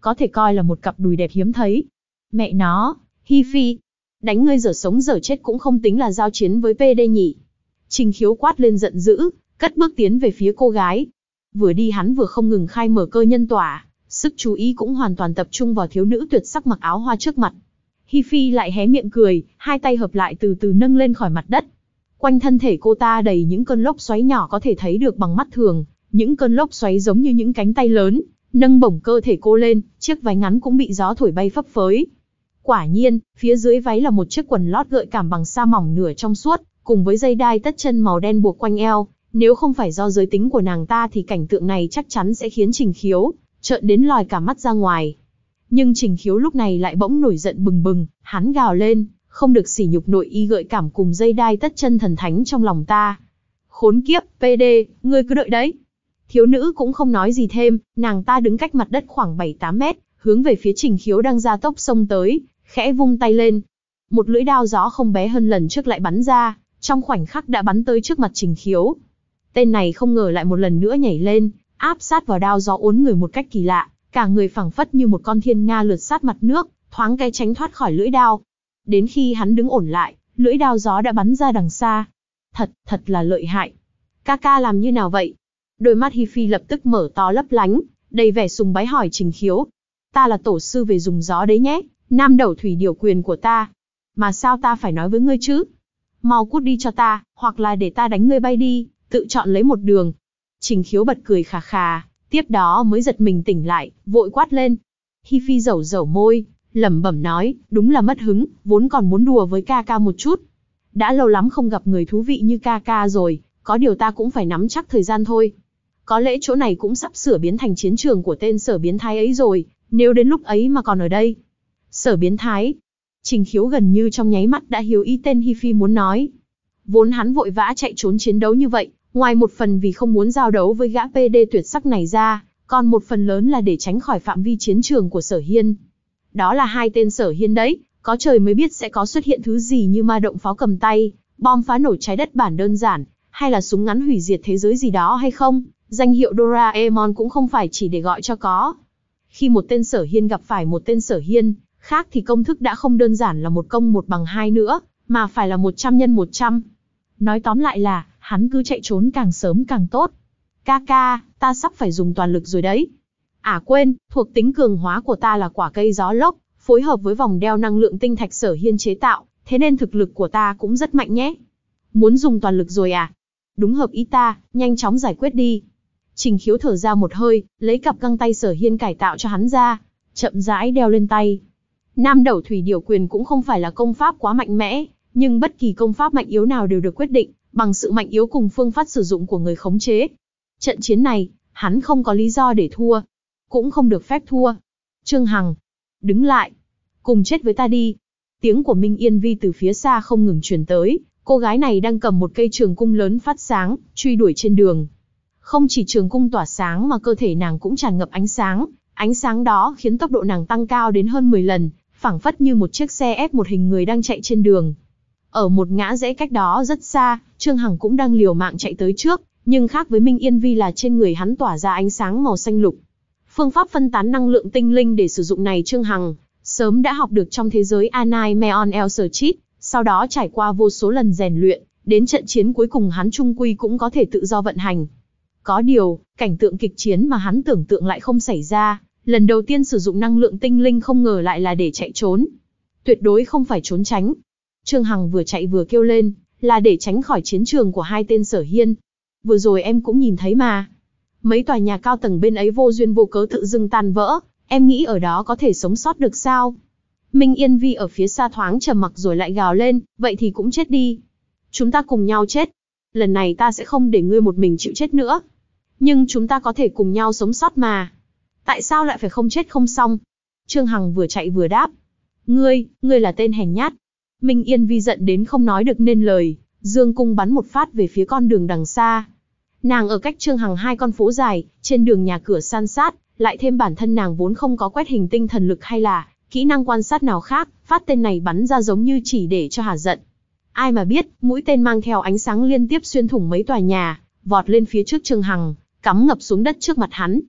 có thể coi là một cặp đùi đẹp hiếm thấy. Mẹ nó, Hi Phi, đánh ngươi dở sống dở chết cũng không tính là giao chiến với pê đê nhỉ. Trình Khiếu quát lên giận dữ, cất bước tiến về phía cô gái. Vừa đi hắn vừa không ngừng khai mở cơ nhân tỏa, sức chú ý cũng hoàn toàn tập trung vào thiếu nữ tuyệt sắc mặc áo hoa trước mặt. Hi Phi lại hé miệng cười, hai tay hợp lại từ từ nâng lên khỏi mặt đất. Quanh thân thể cô ta đầy những cơn lốc xoáy nhỏ có thể thấy được bằng mắt thường, những cơn lốc xoáy giống như những cánh tay lớn, nâng bổng cơ thể cô lên, chiếc váy ngắn cũng bị gió thổi bay phấp phới. Quả nhiên, phía dưới váy là một chiếc quần lót gợi cảm bằng sa mỏng nửa trong suốt, cùng với dây đai tất chân màu đen buộc quanh eo. Nếu không phải do giới tính của nàng ta thì cảnh tượng này chắc chắn sẽ khiến Trình Khiếu trợn đến lòi cả mắt ra ngoài. Nhưng Trình Khiếu lúc này lại bỗng nổi giận bừng bừng, hắn gào lên, không được sỉ nhục nội y gợi cảm cùng dây đai tất chân thần thánh trong lòng ta. Khốn kiếp, pê đê, ngươi cứ đợi đấy. Thiếu nữ cũng không nói gì thêm, nàng ta đứng cách mặt đất khoảng bảy tám mét, hướng về phía Trình Khiếu đang ra tốc xông tới, khẽ vung tay lên. Một lưỡi đao gió không bé hơn lần trước lại bắn ra, trong khoảnh khắc đã bắn tới trước mặt Trình Khiếu. Tên này không ngờ lại một lần nữa nhảy lên, áp sát vào đao gió uốn người một cách kỳ lạ, cả người phảng phất như một con thiên nga lướt sát mặt nước, thoáng cái tránh thoát khỏi lưỡi đao. Đến khi hắn đứng ổn lại, lưỡi đao gió đã bắn ra đằng xa. Thật, thật là lợi hại. Ca ca làm như nào vậy? Đôi mắt Hi Phi lập tức mở to lấp lánh, đầy vẻ sùng bái hỏi Trình Khiếu. Ta là tổ sư về dùng gió đấy nhé, nam đầu thủy điều quyền của ta. Mà sao ta phải nói với ngươi chứ? Mau cút đi cho ta, hoặc là để ta đánh ngươi bay đi, tự chọn lấy một đường. Trình Khiếu bật cười khà khà, tiếp đó mới giật mình tỉnh lại, vội quát lên. Hi Phi dẩu dẩu môi, lẩm bẩm nói, đúng là mất hứng, vốn còn muốn đùa với ca ca một chút. Đã lâu lắm không gặp người thú vị như ca ca rồi, có điều ta cũng phải nắm chắc thời gian thôi. Có lẽ chỗ này cũng sắp sửa biến thành chiến trường của tên Sở biến thái ấy rồi, nếu đến lúc ấy mà còn ở đây. Sở biến thái. Trình Khiếu gần như trong nháy mắt đã hiểu ý tên Hi Phi muốn nói. Vốn hắn vội vã chạy trốn chiến đấu như vậy, ngoài một phần vì không muốn giao đấu với gã pê đê tuyệt sắc này ra, còn một phần lớn là để tránh khỏi phạm vi chiến trường của Sở Hiên. Đó là hai tên Sở Hiên đấy, có trời mới biết sẽ có xuất hiện thứ gì như ma động pháo cầm tay, bom phá nổ trái đất bản đơn giản, hay là súng ngắn hủy diệt thế giới gì đó hay không. Danh hiệu Doraemon cũng không phải chỉ để gọi cho có. Khi một tên Sở Hiên gặp phải một tên Sở Hiên khác thì công thức đã không đơn giản là một công một bằng hai nữa, mà phải là một trăm nhân một trăm. Nói tóm lại là, hắn cứ chạy trốn càng sớm càng tốt. Ca ca, ta sắp phải dùng toàn lực rồi đấy. À quên, thuộc tính cường hóa của ta là quả cây gió lốc, phối hợp với vòng đeo năng lượng tinh thạch Sở Hiên chế tạo, thế nên thực lực của ta cũng rất mạnh nhé. Muốn dùng toàn lực rồi à? Đúng hợp ý ta, nhanh chóng giải quyết đi. Trình Khiếu thở ra một hơi, lấy cặp găng tay Sở Hiên cải tạo cho hắn ra, chậm rãi đeo lên tay. Nam đầu thủy điều quyền cũng không phải là công pháp quá mạnh mẽ, nhưng bất kỳ công pháp mạnh yếu nào đều được quyết định bằng sự mạnh yếu cùng phương pháp sử dụng của người khống chế. Trận chiến này, hắn không có lý do để thua, cũng không được phép thua. Trương Hằng, đứng lại, cùng chết với ta đi. Tiếng của Minh Yên Vi từ phía xa không ngừng truyền tới, cô gái này đang cầm một cây trường cung lớn phát sáng, truy đuổi trên đường. Không chỉ trường cung tỏa sáng mà cơ thể nàng cũng tràn ngập ánh sáng, ánh sáng đó khiến tốc độ nàng tăng cao đến hơn mười lần, phảng phất như một chiếc xe ép một hình người đang chạy trên đường. Ở một ngã rẽ cách đó rất xa, Trương Hằng cũng đang liều mạng chạy tới trước, nhưng khác với Minh Yên Vi là trên người hắn tỏa ra ánh sáng màu xanh lục. Phương pháp phân tán năng lượng tinh linh để sử dụng này Trương Hằng sớm đã học được trong thế giới Anime Meon El Searchit, sau đó trải qua vô số lần rèn luyện, đến trận chiến cuối cùng hắn chung quy cũng có thể tự do vận hành. Có điều, cảnh tượng kịch chiến mà hắn tưởng tượng lại không xảy ra, lần đầu tiên sử dụng năng lượng tinh linh không ngờ lại là để chạy trốn. Tuyệt đối không phải trốn tránh. Trương Hằng vừa chạy vừa kêu lên, là để tránh khỏi chiến trường của hai tên Sở Hiên. Vừa rồi em cũng nhìn thấy mà. Mấy tòa nhà cao tầng bên ấy vô duyên vô cớ tự dưng tan vỡ, em nghĩ ở đó có thể sống sót được sao? Minh Yên Vi ở phía xa thoáng trầm mặc rồi lại gào lên, vậy thì cũng chết đi. Chúng ta cùng nhau chết. Lần này ta sẽ không để ngươi một mình chịu chết nữa. Nhưng chúng ta có thể cùng nhau sống sót mà. Tại sao lại phải không chết không xong? Trương Hằng vừa chạy vừa đáp. Ngươi, ngươi là tên hèn nhát. Minh Yên Vi giận đến không nói được nên lời, dương cung bắn một phát về phía con đường đằng xa. Nàng ở cách Trương Hằng hai con phố dài, trên đường nhà cửa san sát, lại thêm bản thân nàng vốn không có quét hình tinh thần lực hay là kỹ năng quan sát nào khác, phát tên này bắn ra giống như chỉ để cho hả giận. Ai mà biết, mũi tên mang theo ánh sáng liên tiếp xuyên thủng mấy tòa nhà, vọt lên phía trước Trương Hằng, cắm ngập xuống đất trước mặt hắn.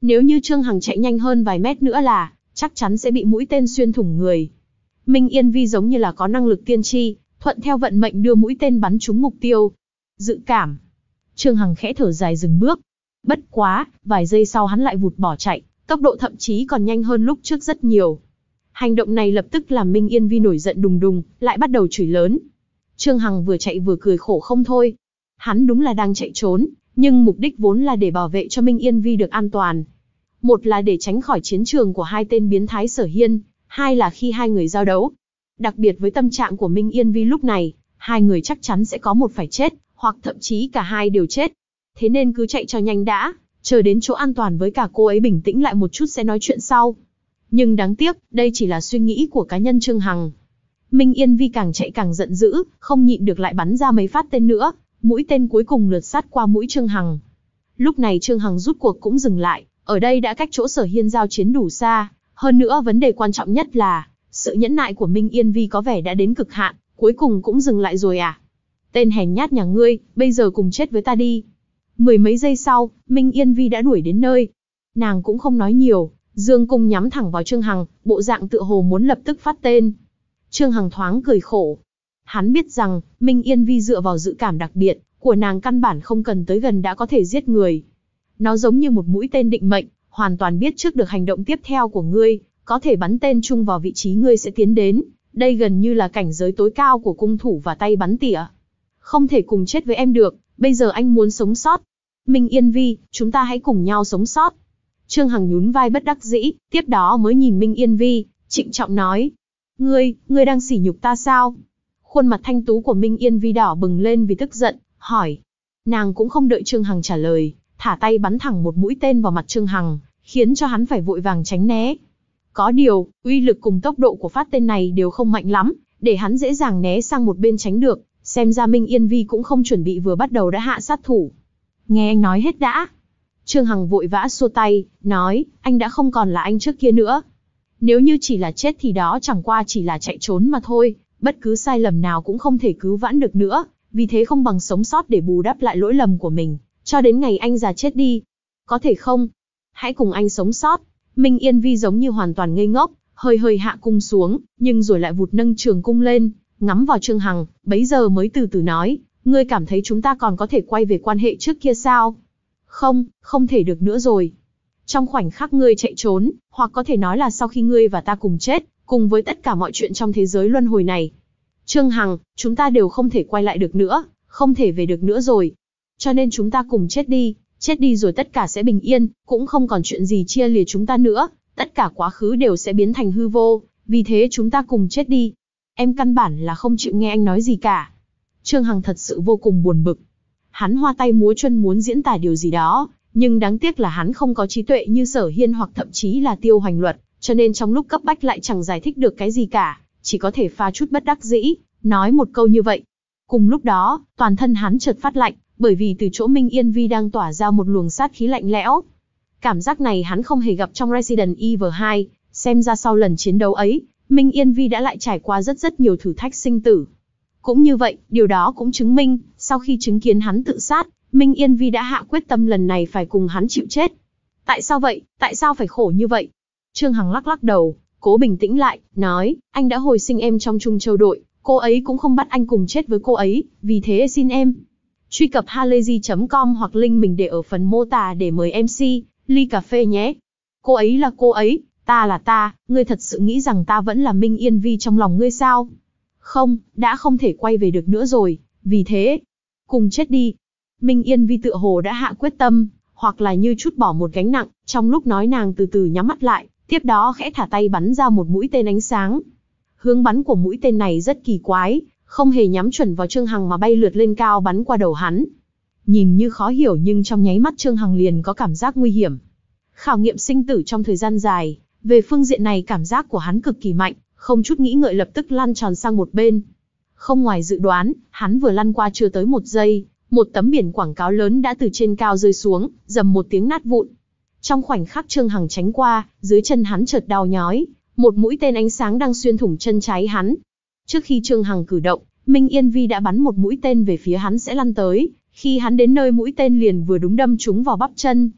Nếu như Trương Hằng chạy nhanh hơn vài mét nữa là, chắc chắn sẽ bị mũi tên xuyên thủng người. Minh Yên Vi giống như là có năng lực tiên tri, thuận theo vận mệnh đưa mũi tên bắn trúng mục tiêu. Dự cảm. Trương Hằng khẽ thở dài dừng bước. Bất quá, vài giây sau hắn lại vụt bỏ chạy, tốc độ thậm chí còn nhanh hơn lúc trước rất nhiều. Hành động này lập tức làm Minh Yên Vi nổi giận đùng đùng, lại bắt đầu chửi lớn. Trương Hằng vừa chạy vừa cười khổ không thôi. Hắn đúng là đang chạy trốn, nhưng mục đích vốn là để bảo vệ cho Minh Yên Vi được an toàn. Một là để tránh khỏi chiến trường của hai tên biến thái Sở Hiên, hai là khi hai người giao đấu. Đặc biệt với tâm trạng của Minh Yên Vi lúc này, hai người chắc chắn sẽ có một phải chết, hoặc thậm chí cả hai đều chết. Thế nên cứ chạy cho nhanh đã, chờ đến chỗ an toàn với cả cô ấy bình tĩnh lại một chút sẽ nói chuyện sau. Nhưng đáng tiếc, đây chỉ là suy nghĩ của cá nhân Trương Hằng. Minh Yên Vi càng chạy càng giận dữ, không nhịn được lại bắn ra mấy phát tên nữa, mũi tên cuối cùng lướt sát qua mũi Trương Hằng. Lúc này Trương Hằng rút cuộc cũng dừng lại, ở đây đã cách chỗ Sở Hiên giao chiến đủ xa, hơn nữa vấn đề quan trọng nhất là, sự nhẫn nại của Minh Yên Vi có vẻ đã đến cực hạn, cuối cùng cũng dừng lại rồi à. Tên hèn nhát nhà ngươi, bây giờ cùng chết với ta đi. Mười mấy giây sau, Minh Yên Vi đã đuổi đến nơi. Nàng cũng không nói nhiều, dương cung nhắm thẳng vào Trương Hằng, bộ dạng tựa hồ muốn lập tức phát tên. Trương Hằng thoáng cười khổ. Hắn biết rằng, Minh Yên Vi dựa vào dự cảm đặc biệt của nàng căn bản không cần tới gần đã có thể giết người. Nó giống như một mũi tên định mệnh, hoàn toàn biết trước được hành động tiếp theo của ngươi, có thể bắn tên chung vào vị trí ngươi sẽ tiến đến. Đây gần như là cảnh giới tối cao của cung thủ và tay bắn tỉa. Không thể cùng chết với em được, bây giờ anh muốn sống sót. Minh Yên Vi, chúng ta hãy cùng nhau sống sót. Trương Hằng nhún vai bất đắc dĩ, tiếp đó mới nhìn Minh Yên Vi, trịnh trọng nói. Ngươi, ngươi đang sỉ nhục ta sao? Khuôn mặt thanh tú của Minh Yên Vi đỏ bừng lên vì tức giận, hỏi. Nàng cũng không đợi Trương Hằng trả lời, thả tay bắn thẳng một mũi tên vào mặt Trương Hằng, khiến cho hắn phải vội vàng tránh né. Có điều, uy lực cùng tốc độ của phát tên này đều không mạnh lắm, để hắn dễ dàng né sang một bên tránh được, xem ra Minh Yên Vi cũng không chuẩn bị vừa bắt đầu đã hạ sát thủ. Nghe anh nói hết đã. Trương Hằng vội vã xua tay, nói, anh đã không còn là anh trước kia nữa. Nếu như chỉ là chết thì đó chẳng qua chỉ là chạy trốn mà thôi, bất cứ sai lầm nào cũng không thể cứu vãn được nữa, vì thế không bằng sống sót để bù đắp lại lỗi lầm của mình, cho đến ngày anh già chết đi. Có thể không? Hãy cùng anh sống sót. Minh Yên Vi giống như hoàn toàn ngây ngốc, hơi hơi hạ cung xuống, nhưng rồi lại vụt nâng trường cung lên, ngắm vào Trương Hằng, bấy giờ mới từ từ nói, ngươi cảm thấy chúng ta còn có thể quay về quan hệ trước kia sao? Không, không thể được nữa rồi. Trong khoảnh khắc ngươi chạy trốn, hoặc có thể nói là sau khi ngươi và ta cùng chết, cùng với tất cả mọi chuyện trong thế giới luân hồi này. Trương Hằng, chúng ta đều không thể quay lại được nữa, không thể về được nữa rồi. Cho nên chúng ta cùng chết đi, chết đi rồi tất cả sẽ bình yên, cũng không còn chuyện gì chia lìa chúng ta nữa, tất cả quá khứ đều sẽ biến thành hư vô, vì thế chúng ta cùng chết đi. Em căn bản là không chịu nghe anh nói gì cả. Trương Hằng thật sự vô cùng buồn bực. Hắn hoa tay múa chân muốn diễn tả điều gì đó, nhưng đáng tiếc là hắn không có trí tuệ như Sở Hiên hoặc thậm chí là Tiêu Hoành Luật, cho nên trong lúc cấp bách lại chẳng giải thích được cái gì cả, chỉ có thể pha chút bất đắc dĩ, nói một câu như vậy. Cùng lúc đó, toàn thân hắn chợt phát lạnh, bởi vì từ chỗ Minh Yên Vi đang tỏa ra một luồng sát khí lạnh lẽo. Cảm giác này hắn không hề gặp trong Resident Evil hai, xem ra sau lần chiến đấu ấy, Minh Yên Vi đã lại trải qua rất rất nhiều thử thách sinh tử. Cũng như vậy, điều đó cũng chứng minh, sau khi chứng kiến hắn tự sát, Minh Yên Vi đã hạ quyết tâm lần này phải cùng hắn chịu chết. Tại sao vậy? Tại sao phải khổ như vậy? Trương Hằng lắc lắc đầu, cố bình tĩnh lại, nói, anh đã hồi sinh em trong Trung Châu đội, cô ấy cũng không bắt anh cùng chết với cô ấy, vì thế xin em. Truy cập halayzi chấm com hoặc link mình để ở phần mô tả để mời em xê, ly cà phê nhé. Cô ấy là cô ấy, ta là ta, ngươi thật sự nghĩ rằng ta vẫn là Minh Yên Vi trong lòng ngươi sao? Không, đã không thể quay về được nữa rồi, vì thế, cùng chết đi. Minh Yên Vi tựa hồ đã hạ quyết tâm, hoặc là như chút bỏ một gánh nặng, trong lúc nói nàng từ từ nhắm mắt lại, tiếp đó khẽ thả tay bắn ra một mũi tên ánh sáng. Hướng bắn của mũi tên này rất kỳ quái, không hề nhắm chuẩn vào Trương Hằng mà bay lượt lên cao bắn qua đầu hắn. Nhìn như khó hiểu nhưng trong nháy mắt Trương Hằng liền có cảm giác nguy hiểm. Khảo nghiệm sinh tử trong thời gian dài, về phương diện này cảm giác của hắn cực kỳ mạnh, không chút nghĩ ngợi lập tức lăn tròn sang một bên. Không ngoài dự đoán, hắn vừa lăn qua chưa tới một giây, một tấm biển quảng cáo lớn đã từ trên cao rơi xuống, rầm một tiếng nát vụn. Trong khoảnh khắc Trương Hằng tránh qua, dưới chân hắn chợt đau nhói, một mũi tên ánh sáng đang xuyên thủng chân trái hắn. Trước khi Trương Hằng cử động, Minh Yên Vi đã bắn một mũi tên về phía hắn sẽ lăn tới, khi hắn đến nơi mũi tên liền vừa đúng đâm trúng vào bắp chân.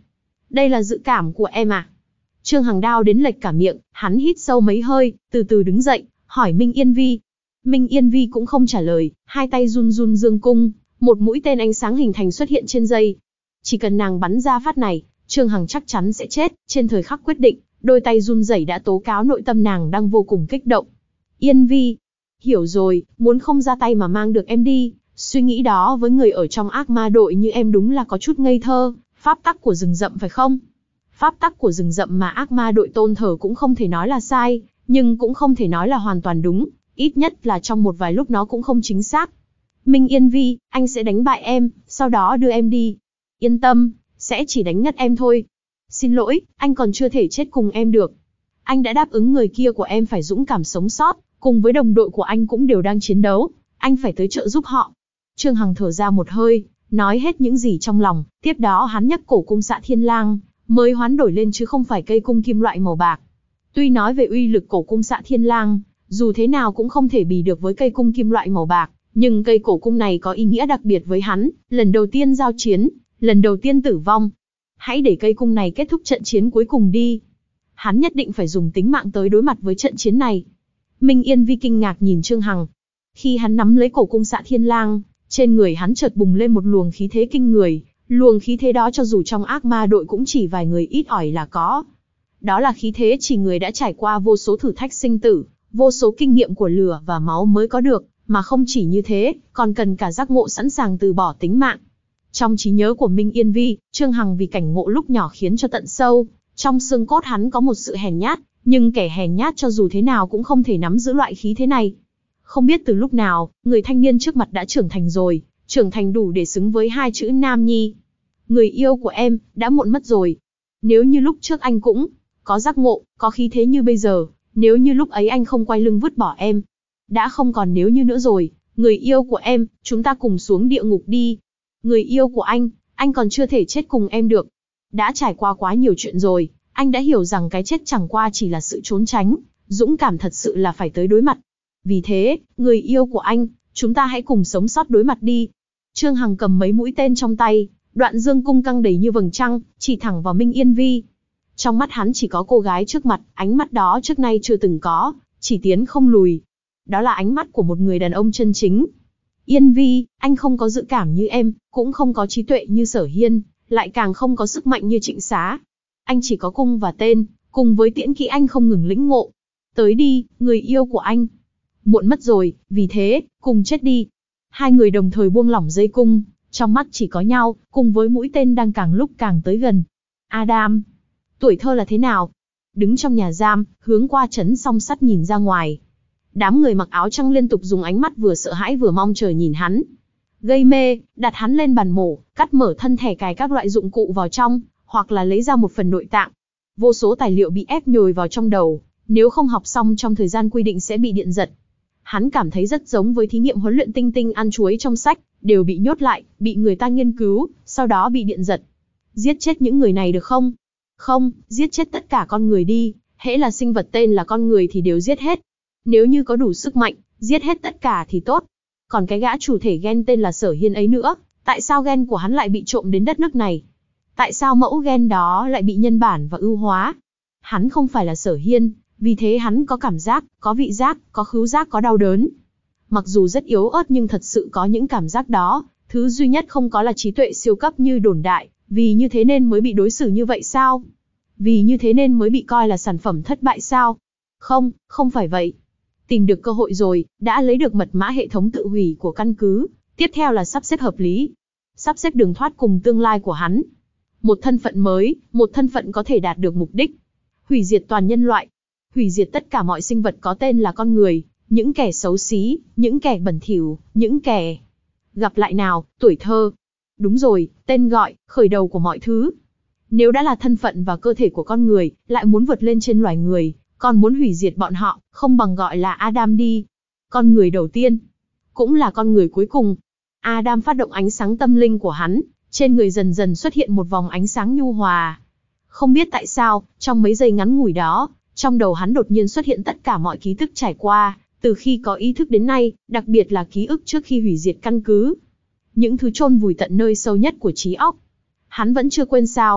Đây là dự cảm của em à? Trương Hằng đau đến lệch cả miệng, hắn hít sâu mấy hơi, từ từ đứng dậy, hỏi Minh Yên Vi. Minh Yên Vi cũng không trả lời, hai tay run run dương cung, một mũi tên ánh sáng hình thành xuất hiện trên dây. Chỉ cần nàng bắn ra phát này, Trương Hằng chắc chắn sẽ chết, trên thời khắc quyết định, đôi tay run rẩy đã tố cáo nội tâm nàng đang vô cùng kích động. Yên Vi, hiểu rồi, muốn không ra tay mà mang được em đi, suy nghĩ đó với người ở trong ác ma đội như em đúng là có chút ngây thơ, pháp tắc của rừng rậm phải không? Pháp tắc của rừng rậm mà ác ma đội tôn thờ cũng không thể nói là sai, nhưng cũng không thể nói là hoàn toàn đúng, ít nhất là trong một vài lúc nó cũng không chính xác. Minh Yên Vi, anh sẽ đánh bại em, sau đó đưa em đi. Yên tâm, sẽ chỉ đánh ngất em thôi. Xin lỗi, anh còn chưa thể chết cùng em được. Anh đã đáp ứng người kia của em phải dũng cảm sống sót, cùng với đồng đội của anh cũng đều đang chiến đấu, anh phải tới trợ giúp họ. Trương Hằng thở ra một hơi, nói hết những gì trong lòng, tiếp đó hắn nhấc cổ cung Xạ Thiên Lang, mới hoán đổi lên chứ không phải cây cung kim loại màu bạc. Tuy nói về uy lực cổ cung Xạ Thiên Lang, dù thế nào cũng không thể bì được với cây cung kim loại màu bạc, nhưng cây cổ cung này có ý nghĩa đặc biệt với hắn, lần đầu tiên giao chiến, lần đầu tiên tử vong. Hãy để cây cung này kết thúc trận chiến cuối cùng đi. Hắn nhất định phải dùng tính mạng tới đối mặt với trận chiến này. Minh Yên Vi kinh ngạc nhìn Trương Hằng. Khi hắn nắm lấy cổ cung Xạ Thiên Lang, trên người hắn chợt bùng lên một luồng khí thế kinh người, luồng khí thế đó cho dù trong ác ma đội cũng chỉ vài người ít ỏi là có. Đó là khí thế chỉ người đã trải qua vô số thử thách sinh tử, vô số kinh nghiệm của lửa và máu mới có được, mà không chỉ như thế, còn cần cả giác ngộ sẵn sàng từ bỏ tính mạng. Trong trí nhớ của Minh Yên Vi, Trương Hằng vì cảnh ngộ lúc nhỏ khiến cho tận sâu, trong xương cốt hắn có một sự hèn nhát, nhưng kẻ hèn nhát cho dù thế nào cũng không thể nắm giữ loại khí thế này. Không biết từ lúc nào, người thanh niên trước mặt đã trưởng thành rồi, trưởng thành đủ để xứng với hai chữ nam nhi. Người yêu của em, đã muộn mất rồi. Nếu như lúc trước anh cũng có giác ngộ, có khí thế như bây giờ, nếu như lúc ấy anh không quay lưng vứt bỏ em, đã không còn nếu như nữa rồi. Người yêu của em, chúng ta cùng xuống địa ngục đi. Người yêu của anh, anh còn chưa thể chết cùng em được. Đã trải qua quá nhiều chuyện rồi, anh đã hiểu rằng cái chết chẳng qua chỉ là sự trốn tránh, dũng cảm thật sự là phải tới đối mặt. Vì thế, người yêu của anh, chúng ta hãy cùng sống sót đối mặt đi. Trương Hằng cầm mấy mũi tên trong tay, đoạn dương cung căng đầy như vầng trăng, chỉ thẳng vào Minh Yên Vi. Trong mắt hắn chỉ có cô gái trước mặt, ánh mắt đó trước nay chưa từng có, chỉ tiến không lùi. Đó là ánh mắt của một người đàn ông chân chính. Yên Vi, anh không có dự cảm như em, cũng không có trí tuệ như Sở Hiên, lại càng không có sức mạnh như Trịnh Xá. Anh chỉ có cung và tên, cùng với tiễn kỹ anh không ngừng lĩnh ngộ. Tới đi, người yêu của anh. Muộn mất rồi, vì thế, cùng chết đi. Hai người đồng thời buông lỏng dây cung, trong mắt chỉ có nhau, cùng với mũi tên đang càng lúc càng tới gần. Adam, tuổi thơ là thế nào? Đứng trong nhà giam, hướng qua trấn song sắt nhìn ra ngoài. Đám người mặc áo trắng liên tục dùng ánh mắt vừa sợ hãi vừa mong chờ nhìn hắn. Gây mê, đặt hắn lên bàn mổ, cắt mở thân thể cài các loại dụng cụ vào trong, hoặc là lấy ra một phần nội tạng. Vô số tài liệu bị ép nhồi vào trong đầu, nếu không học xong trong thời gian quy định sẽ bị điện giật. Hắn cảm thấy rất giống với thí nghiệm huấn luyện tinh tinh ăn chuối trong sách, đều bị nhốt lại, bị người ta nghiên cứu, sau đó bị điện giật. Giết chết những người này được không? Không, giết chết tất cả con người đi, hễ là sinh vật tên là con người thì đều giết hết. Nếu như có đủ sức mạnh, giết hết tất cả thì tốt. Còn cái gã chủ thể gen tên là Sở Hiên ấy nữa, tại sao gen của hắn lại bị trộm đến đất nước này? Tại sao mẫu gen đó lại bị nhân bản và ưu hóa? Hắn không phải là Sở Hiên, vì thế hắn có cảm giác, có vị giác, có khứu giác, có đau đớn. Mặc dù rất yếu ớt nhưng thật sự có những cảm giác đó, thứ duy nhất không có là trí tuệ siêu cấp như đồn đại, vì như thế nên mới bị đối xử như vậy sao? Vì như thế nên mới bị coi là sản phẩm thất bại sao? Không, không phải vậy. Tìm được cơ hội rồi, đã lấy được mật mã hệ thống tự hủy của căn cứ, tiếp theo là sắp xếp hợp lý. Sắp xếp đường thoát cùng tương lai của hắn. Một thân phận mới, một thân phận có thể đạt được mục đích. Hủy diệt toàn nhân loại. Hủy diệt tất cả mọi sinh vật có tên là con người, những kẻ xấu xí, những kẻ bẩn thỉu, những kẻ... Gặp lại nào, tuổi thơ. Đúng rồi, tên gọi, khởi đầu của mọi thứ. Nếu đã là thân phận và cơ thể của con người, lại muốn vượt lên trên loài người, còn muốn hủy diệt bọn họ, không bằng gọi là Adam đi. Con người đầu tiên, cũng là con người cuối cùng. Adam phát động ánh sáng tâm linh của hắn, trên người dần dần xuất hiện một vòng ánh sáng nhu hòa. Không biết tại sao, trong mấy giây ngắn ngủi đó, trong đầu hắn đột nhiên xuất hiện tất cả mọi ký ức trải qua, từ khi có ý thức đến nay, đặc biệt là ký ức trước khi hủy diệt căn cứ. Những thứ chôn vùi tận nơi sâu nhất của trí óc. Hắn vẫn chưa quên sao?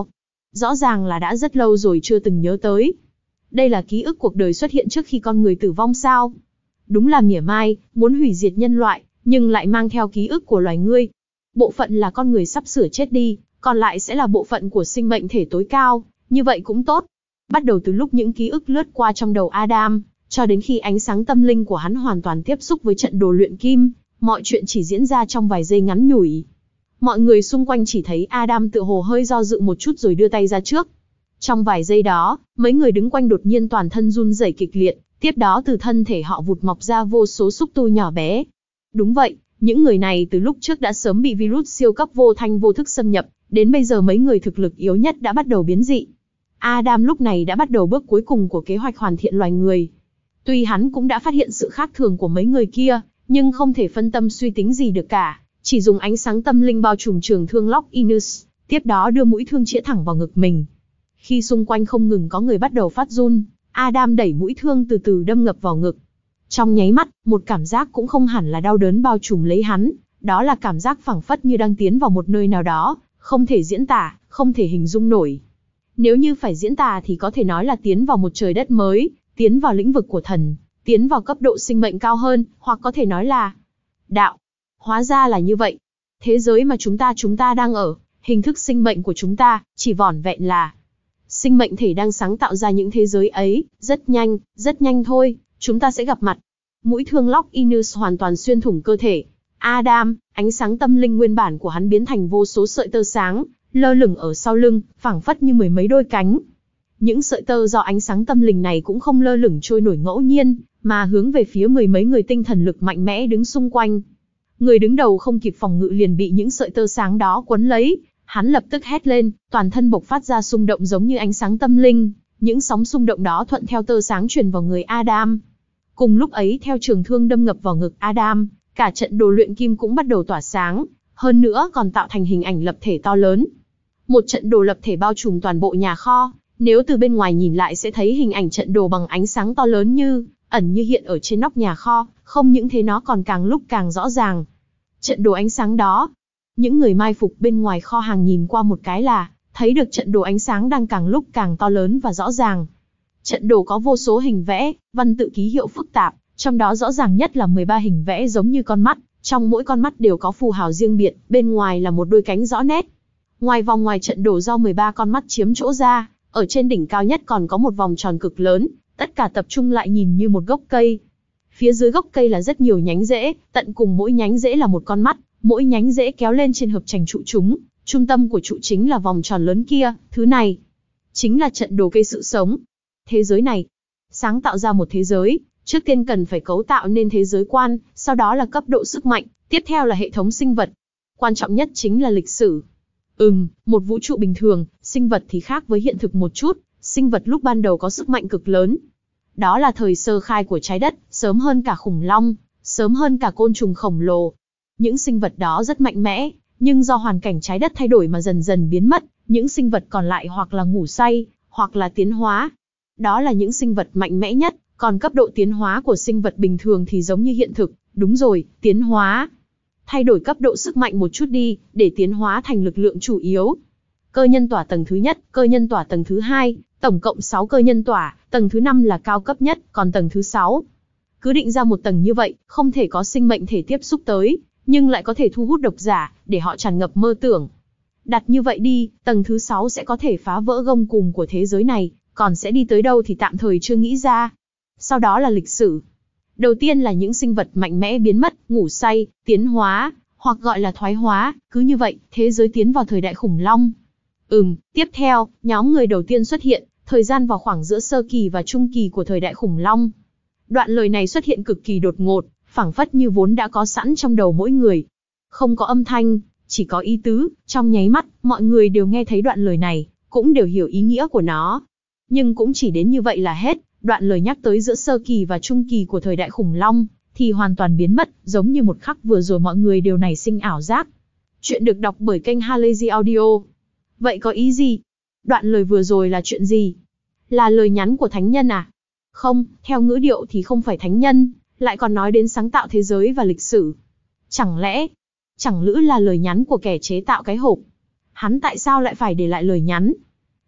rõ ràng là đã rất lâu rồi chưa từng nhớ tới. Đây là ký ức cuộc đời xuất hiện trước khi con người tử vong sao? Đúng là mỉa mai, muốn hủy diệt nhân loại, nhưng lại mang theo ký ức của loài ngươi. Bộ phận là con người sắp sửa chết đi, còn lại sẽ là bộ phận của sinh mệnh thể tối cao, như vậy cũng tốt. Bắt đầu từ lúc những ký ức lướt qua trong đầu Adam, cho đến khi ánh sáng tâm linh của hắn hoàn toàn tiếp xúc với trận đồ luyện kim, mọi chuyện chỉ diễn ra trong vài giây ngắn nhủi. Mọi người xung quanh chỉ thấy Adam tựa hồ hơi do dự một chút rồi đưa tay ra trước. Trong vài giây đó, mấy người đứng quanh đột nhiên toàn thân run rẩy kịch liệt, tiếp đó từ thân thể họ vụt mọc ra vô số xúc tu nhỏ bé. Đúng vậy, những người này từ lúc trước đã sớm bị virus siêu cấp vô thanh vô thức xâm nhập, đến bây giờ mấy người thực lực yếu nhất đã bắt đầu biến dị. Adam lúc này đã bắt đầu bước cuối cùng của kế hoạch hoàn thiện loài người. Tuy hắn cũng đã phát hiện sự khác thường của mấy người kia, nhưng không thể phân tâm suy tính gì được cả, chỉ dùng ánh sáng tâm linh bao trùm trường thương Lock Inus, tiếp đó đưa mũi thương chĩa thẳng vào ngực mình. Khi xung quanh không ngừng có người bắt đầu phát run, Adam đẩy mũi thương từ từ đâm ngập vào ngực. Trong nháy mắt, một cảm giác cũng không hẳn là đau đớn bao trùm lấy hắn, đó là cảm giác phảng phất như đang tiến vào một nơi nào đó, không thể diễn tả, không thể hình dung nổi. Nếu như phải diễn tả thì có thể nói là tiến vào một trời đất mới, tiến vào lĩnh vực của thần, tiến vào cấp độ sinh mệnh cao hơn, hoặc có thể nói là đạo. Hóa ra là như vậy. Thế giới mà chúng ta chúng ta đang ở, hình thức sinh mệnh của chúng ta, chỉ vỏn vẹn là sinh mệnh thể đang sáng tạo ra những thế giới ấy, rất nhanh, rất nhanh thôi, chúng ta sẽ gặp mặt. Mũi thương Lock Inus hoàn toàn xuyên thủng cơ thể. Adam, ánh sáng tâm linh nguyên bản của hắn biến thành vô số sợi tơ sáng, lơ lửng ở sau lưng, phảng phất như mười mấy đôi cánh. Những sợi tơ do ánh sáng tâm linh này cũng không lơ lửng trôi nổi ngẫu nhiên, mà hướng về phía mười mấy người tinh thần lực mạnh mẽ đứng xung quanh. Người đứng đầu không kịp phòng ngự liền bị những sợi tơ sáng đó quấn lấy, hắn lập tức hét lên, toàn thân bộc phát ra xung động giống như ánh sáng tâm linh, những sóng xung động đó thuận theo tơ sáng truyền vào người Adam. Cùng lúc ấy theo trường thương đâm ngập vào ngực Adam, cả trận đồ luyện kim cũng bắt đầu tỏa sáng, hơn nữa còn tạo thành hình ảnh lập thể to lớn. Một trận đồ lập thể bao trùm toàn bộ nhà kho, nếu từ bên ngoài nhìn lại sẽ thấy hình ảnh trận đồ bằng ánh sáng to lớn như ẩn như hiện ở trên nóc nhà kho, không những thế nó còn càng lúc càng rõ ràng. Trận đồ ánh sáng đó, những người mai phục bên ngoài kho hàng nhìn qua một cái là thấy được trận đồ ánh sáng đang càng lúc càng to lớn và rõ ràng. Trận đồ có vô số hình vẽ, văn tự ký hiệu phức tạp, trong đó rõ ràng nhất là mười ba hình vẽ giống như con mắt, trong mỗi con mắt đều có phù hào riêng biệt, bên ngoài là một đôi cánh rõ nét. Ngoài vòng ngoài trận đồ do mười ba con mắt chiếm chỗ ra, ở trên đỉnh cao nhất còn có một vòng tròn cực lớn, tất cả tập trung lại nhìn như một gốc cây. Phía dưới gốc cây là rất nhiều nhánh rễ, tận cùng mỗi nhánh rễ là một con mắt, mỗi nhánh rễ kéo lên trên hợp thành trụ chúng, trung tâm của trụ chính là vòng tròn lớn kia, thứ này chính là trận đồ cây sự sống. Thế giới này, sáng tạo ra một thế giới, trước tiên cần phải cấu tạo nên thế giới quan, sau đó là cấp độ sức mạnh, tiếp theo là hệ thống sinh vật. Quan trọng nhất chính là lịch sử. Ừm, một vũ trụ bình thường, sinh vật thì khác với hiện thực một chút, sinh vật lúc ban đầu có sức mạnh cực lớn. Đó là thời sơ khai của trái đất, sớm hơn cả khủng long, sớm hơn cả côn trùng khổng lồ. Những sinh vật đó rất mạnh mẽ, nhưng do hoàn cảnh trái đất thay đổi mà dần dần biến mất, những sinh vật còn lại hoặc là ngủ say, hoặc là tiến hóa. Đó là những sinh vật mạnh mẽ nhất, còn cấp độ tiến hóa của sinh vật bình thường thì giống như hiện thực, đúng rồi, tiến hóa. Thay đổi cấp độ sức mạnh một chút đi, để tiến hóa thành lực lượng chủ yếu. Cơ nhân tỏa tầng thứ nhất, cơ nhân tỏa tầng thứ hai, tổng cộng sáu cơ nhân tỏa, tầng thứ năm là cao cấp nhất, còn tầng thứ sáu. Cứ định ra một tầng như vậy, không thể có sinh mệnh thể tiếp xúc tới, nhưng lại có thể thu hút độc giả, để họ tràn ngập mơ tưởng. Đặt như vậy đi, tầng thứ sáu sẽ có thể phá vỡ gông cùm của thế giới này, còn sẽ đi tới đâu thì tạm thời chưa nghĩ ra. Sau đó là lịch sử. Đầu tiên là những sinh vật mạnh mẽ biến mất, ngủ say, tiến hóa, hoặc gọi là thoái hóa, cứ như vậy, thế giới tiến vào thời đại khủng long. Ừm, tiếp theo, nhóm người đầu tiên xuất hiện, thời gian vào khoảng giữa sơ kỳ và trung kỳ của thời đại khủng long. Đoạn lời này xuất hiện cực kỳ đột ngột, phảng phất như vốn đã có sẵn trong đầu mỗi người. Không có âm thanh, chỉ có ý tứ, trong nháy mắt, mọi người đều nghe thấy đoạn lời này, cũng đều hiểu ý nghĩa của nó. Nhưng cũng chỉ đến như vậy là hết, đoạn lời nhắc tới giữa sơ kỳ và trung kỳ của thời đại khủng long, thì hoàn toàn biến mất, giống như một khắc vừa rồi mọi người đều nảy sinh ảo giác. Chuyện được đọc bởi kênh Halazy Audio. Vậy có ý gì? Đoạn lời vừa rồi là chuyện gì? Là lời nhắn của thánh nhân à? Không, theo ngữ điệu thì không phải thánh nhân, lại còn nói đến sáng tạo thế giới và lịch sử. Chẳng lẽ, chẳng lữ là lời nhắn của kẻ chế tạo cái hộp? Hắn tại sao lại phải để lại lời nhắn?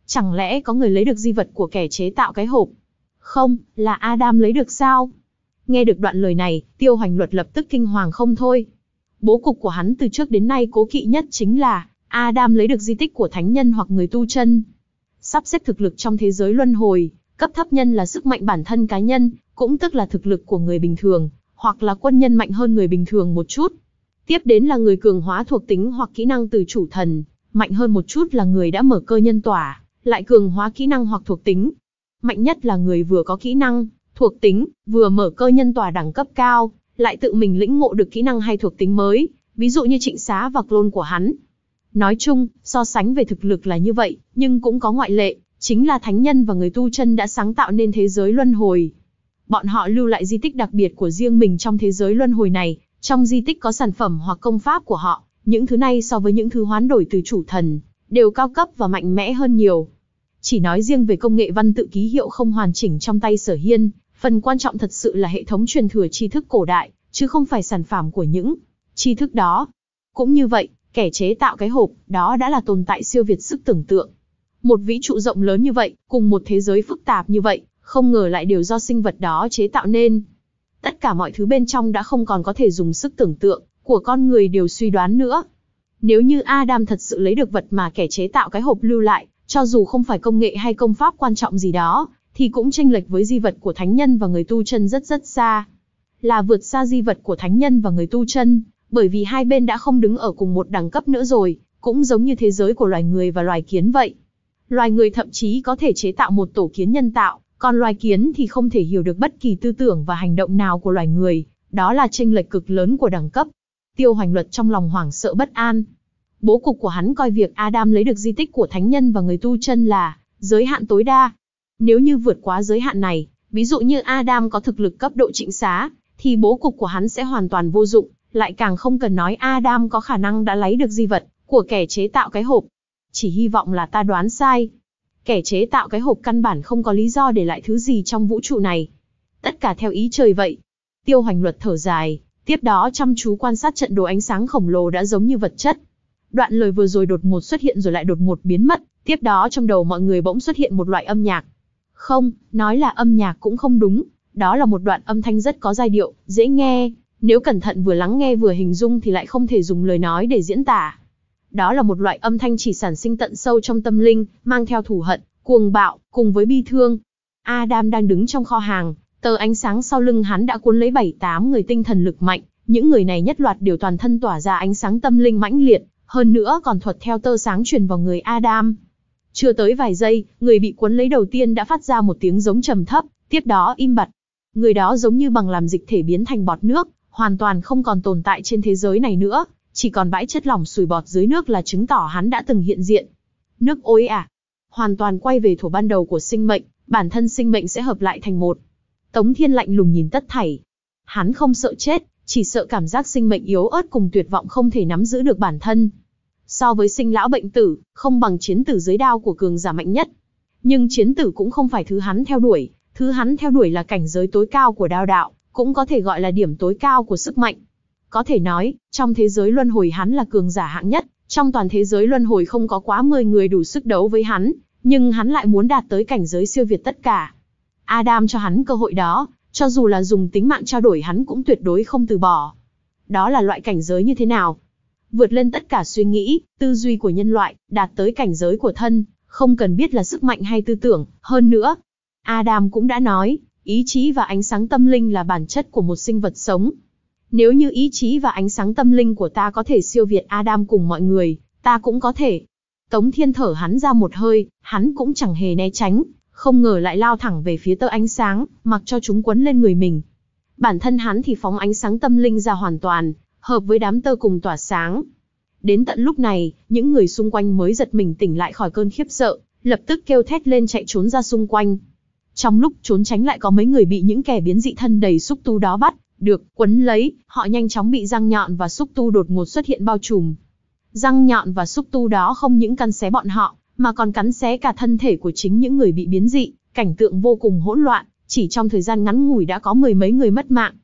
Chẳng lẽ có người lấy được di vật của kẻ chế tạo cái hộp? Không, là Adam lấy được sao? Nghe được đoạn lời này, Tiêu Hoành Luật lập tức kinh hoàng không thôi. Bố cục của hắn từ trước đến nay cố kỵ nhất chính là Adam lấy được di tích của thánh nhân hoặc người tu chân. Sắp xếp thực lực trong thế giới luân hồi, cấp thấp nhân là sức mạnh bản thân cá nhân, cũng tức là thực lực của người bình thường, hoặc là quân nhân mạnh hơn người bình thường một chút. Tiếp đến là người cường hóa thuộc tính hoặc kỹ năng từ chủ thần, mạnh hơn một chút là người đã mở cơ nhân tỏa, lại cường hóa kỹ năng hoặc thuộc tính. Mạnh nhất là người vừa có kỹ năng, thuộc tính, vừa mở cơ nhân tỏa đẳng cấp cao, lại tự mình lĩnh ngộ được kỹ năng hay thuộc tính mới, ví dụ như Trịnh Xá và clone của hắn. Nói chung, so sánh về thực lực là như vậy, nhưng cũng có ngoại lệ, chính là thánh nhân và người tu chân đã sáng tạo nên thế giới luân hồi. Bọn họ lưu lại di tích đặc biệt của riêng mình trong thế giới luân hồi này, trong di tích có sản phẩm hoặc công pháp của họ, những thứ này so với những thứ hoán đổi từ chủ thần, đều cao cấp và mạnh mẽ hơn nhiều. Chỉ nói riêng về công nghệ văn tự ký hiệu không hoàn chỉnh trong tay Sở Hiên, phần quan trọng thật sự là hệ thống truyền thừa tri thức cổ đại, chứ không phải sản phẩm của những tri thức đó. Cũng như vậy, kẻ chế tạo cái hộp, đó đã là tồn tại siêu việt sức tưởng tượng. Một vĩ trụ rộng lớn như vậy, cùng một thế giới phức tạp như vậy, không ngờ lại đều do sinh vật đó chế tạo nên. Tất cả mọi thứ bên trong đã không còn có thể dùng sức tưởng tượng của con người đều suy đoán nữa. Nếu như Adam thật sự lấy được vật mà kẻ chế tạo cái hộp lưu lại, cho dù không phải công nghệ hay công pháp quan trọng gì đó, thì cũng chênh lệch với di vật của thánh nhân và người tu chân rất rất xa. Là vượt xa di vật của thánh nhân và người tu chân, bởi vì hai bên đã không đứng ở cùng một đẳng cấp nữa rồi, cũng giống như thế giới của loài người và loài kiến vậy. Loài người thậm chí có thể chế tạo một tổ kiến nhân tạo, còn loài kiến thì không thể hiểu được bất kỳ tư tưởng và hành động nào của loài người, đó là chênh lệch cực lớn của đẳng cấp. Tiêu Hoành Luật trong lòng hoảng sợ bất an. Bố cục của hắn coi việc Adam lấy được di tích của thánh nhân và người tu chân là giới hạn tối đa. Nếu như vượt quá giới hạn này, ví dụ như Adam có thực lực cấp độ Trịnh Xá, thì bố cục của hắn sẽ hoàn toàn vô dụng, lại càng không cần nói Adam có khả năng đã lấy được di vật của kẻ chế tạo cái hộp. Chỉ hy vọng là ta đoán sai. Kẻ chế tạo cái hộp căn bản không có lý do để lại thứ gì trong vũ trụ này. Tất cả theo ý trời vậy. Tiêu Hoành Luật thở dài, tiếp đó chăm chú quan sát trận đồ ánh sáng khổng lồ đã giống như vật chất. Đoạn lời vừa rồi đột ngột xuất hiện rồi lại đột ngột biến mất, tiếp đó trong đầu mọi người bỗng xuất hiện một loại âm nhạc. Không, nói là âm nhạc cũng không đúng, đó là một đoạn âm thanh rất có giai điệu, dễ nghe, nếu cẩn thận vừa lắng nghe vừa hình dung thì lại không thể dùng lời nói để diễn tả. Đó là một loại âm thanh chỉ sản sinh tận sâu trong tâm linh, mang theo thù hận, cuồng bạo, cùng với bi thương. Adam đang đứng trong kho hàng, tờ ánh sáng sau lưng hắn đã cuốn lấy bảy tám người tinh thần lực mạnh, những người này nhất loạt đều toàn thân tỏa ra ánh sáng tâm linh mãnh liệt, hơn nữa còn thuật theo tơ sáng truyền vào người Adam. Chưa tới vài giây, người bị cuốn lấy đầu tiên đã phát ra một tiếng giống trầm thấp, tiếp đó im bặt. Người đó giống như bằng làm dịch thể biến thành bọt nước, hoàn toàn không còn tồn tại trên thế giới này nữa, chỉ còn bãi chất lỏng sùi bọt dưới nước là chứng tỏ hắn đã từng hiện diện. Nước ối à? Hoàn toàn quay về thuở ban đầu của sinh mệnh, bản thân sinh mệnh sẽ hợp lại thành một. Tống Thiên lạnh lùng nhìn tất thảy. Hắn không sợ chết, chỉ sợ cảm giác sinh mệnh yếu ớt cùng tuyệt vọng không thể nắm giữ được bản thân. So với sinh lão bệnh tử, không bằng chiến tử dưới đao của cường giả mạnh nhất. Nhưng chiến tử cũng không phải thứ hắn theo đuổi, thứ hắn theo đuổi là cảnh giới tối cao của đao đạo, cũng có thể gọi là điểm tối cao của sức mạnh. Có thể nói, trong thế giới luân hồi hắn là cường giả hạng nhất, trong toàn thế giới luân hồi không có quá mười người đủ sức đấu với hắn, nhưng hắn lại muốn đạt tới cảnh giới siêu việt tất cả. Adam cho hắn cơ hội đó, cho dù là dùng tính mạng trao đổi hắn cũng tuyệt đối không từ bỏ. Đó là loại cảnh giới như thế nào? Vượt lên tất cả suy nghĩ, tư duy của nhân loại, đạt tới cảnh giới của thân, không cần biết là sức mạnh hay tư tưởng, hơn nữa. Adam cũng đã nói, ý chí và ánh sáng tâm linh là bản chất của một sinh vật sống. Nếu như ý chí và ánh sáng tâm linh của ta có thể siêu việt Adam cùng mọi người, ta cũng có thể. Tống Thiên thở hắn ra một hơi, hắn cũng chẳng hề né tránh, không ngờ lại lao thẳng về phía tơ ánh sáng, mặc cho chúng quấn lên người mình. Bản thân hắn thì phóng ánh sáng tâm linh ra hoàn toàn, hợp với đám tơ cùng tỏa sáng. Đến tận lúc này, những người xung quanh mới giật mình tỉnh lại khỏi cơn khiếp sợ, lập tức kêu thét lên chạy trốn ra xung quanh. Trong lúc trốn tránh lại có mấy người bị những kẻ biến dị thân đầy xúc tu đó bắt được, quấn lấy, họ nhanh chóng bị răng nhọn và xúc tu đột ngột xuất hiện bao trùm. Răng nhọn và xúc tu đó không những cắn xé bọn họ, mà còn cắn xé cả thân thể của chính những người bị biến dị, cảnh tượng vô cùng hỗn loạn, chỉ trong thời gian ngắn ngủi đã có mười mấy người mất mạng.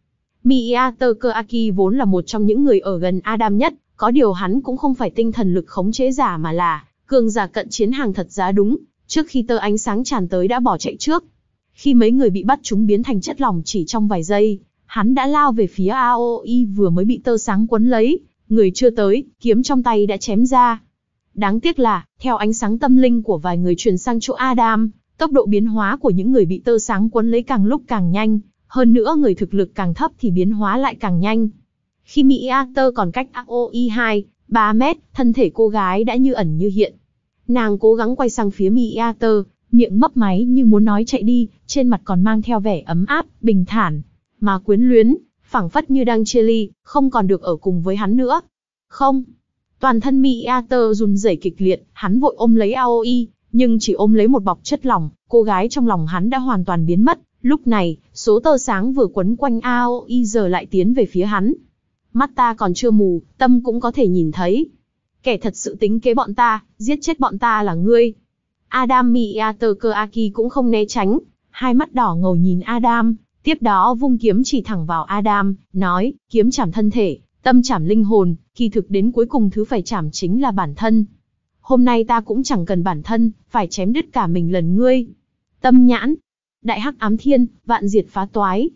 Miyatake vốn là một trong những người ở gần Adam nhất, có điều hắn cũng không phải tinh thần lực khống chế giả mà là cường giả cận chiến hàng thật giá đúng, trước khi tơ ánh sáng tràn tới đã bỏ chạy trước. Khi mấy người bị bắt chúng biến thành chất lỏng chỉ trong vài giây, hắn đã lao về phía a o e vừa mới bị tơ sáng quấn lấy, người chưa tới, kiếm trong tay đã chém ra. Đáng tiếc là, theo ánh sáng tâm linh của vài người truyền sang chỗ Adam, tốc độ biến hóa của những người bị tơ sáng quấn lấy càng lúc càng nhanh, hơn nữa người thực lực càng thấp thì biến hóa lại càng nhanh. Khi Mỹ A tơ còn cách a o e hai, ba mét, thân thể cô gái đã như ẩn như hiện. Nàng cố gắng quay sang phía Mỹ A tơ, miệng mấp máy như muốn nói chạy đi, trên mặt còn mang theo vẻ ấm áp, bình thản, mà quyến luyến, phảng phất như đang chia ly, không còn được ở cùng với hắn nữa. Không. Toàn thân Mỹ A tơ run rẩy kịch liệt, hắn vội ôm lấy a o e, nhưng chỉ ôm lấy một bọc chất lỏng, cô gái trong lòng hắn đã hoàn toàn biến mất. Lúc này, số tơ sáng vừa quấn quanh a o e giờ lại tiến về phía hắn. Mắt ta còn chưa mù, tâm cũng có thể nhìn thấy. Kẻ thật sự tính kế bọn ta, giết chết bọn ta là ngươi. Adam Miyazaki cũng không né tránh, hai mắt đỏ ngầu nhìn Adam, tiếp đó vung kiếm chỉ thẳng vào Adam, nói, kiếm chảm thân thể, tâm chảm linh hồn, kỳ thực đến cuối cùng thứ phải chảm chính là bản thân. Hôm nay ta cũng chẳng cần bản thân, phải chém đứt cả mình lần ngươi. Tâm nhãn, đại hắc ám thiên, vạn diệt phá toái.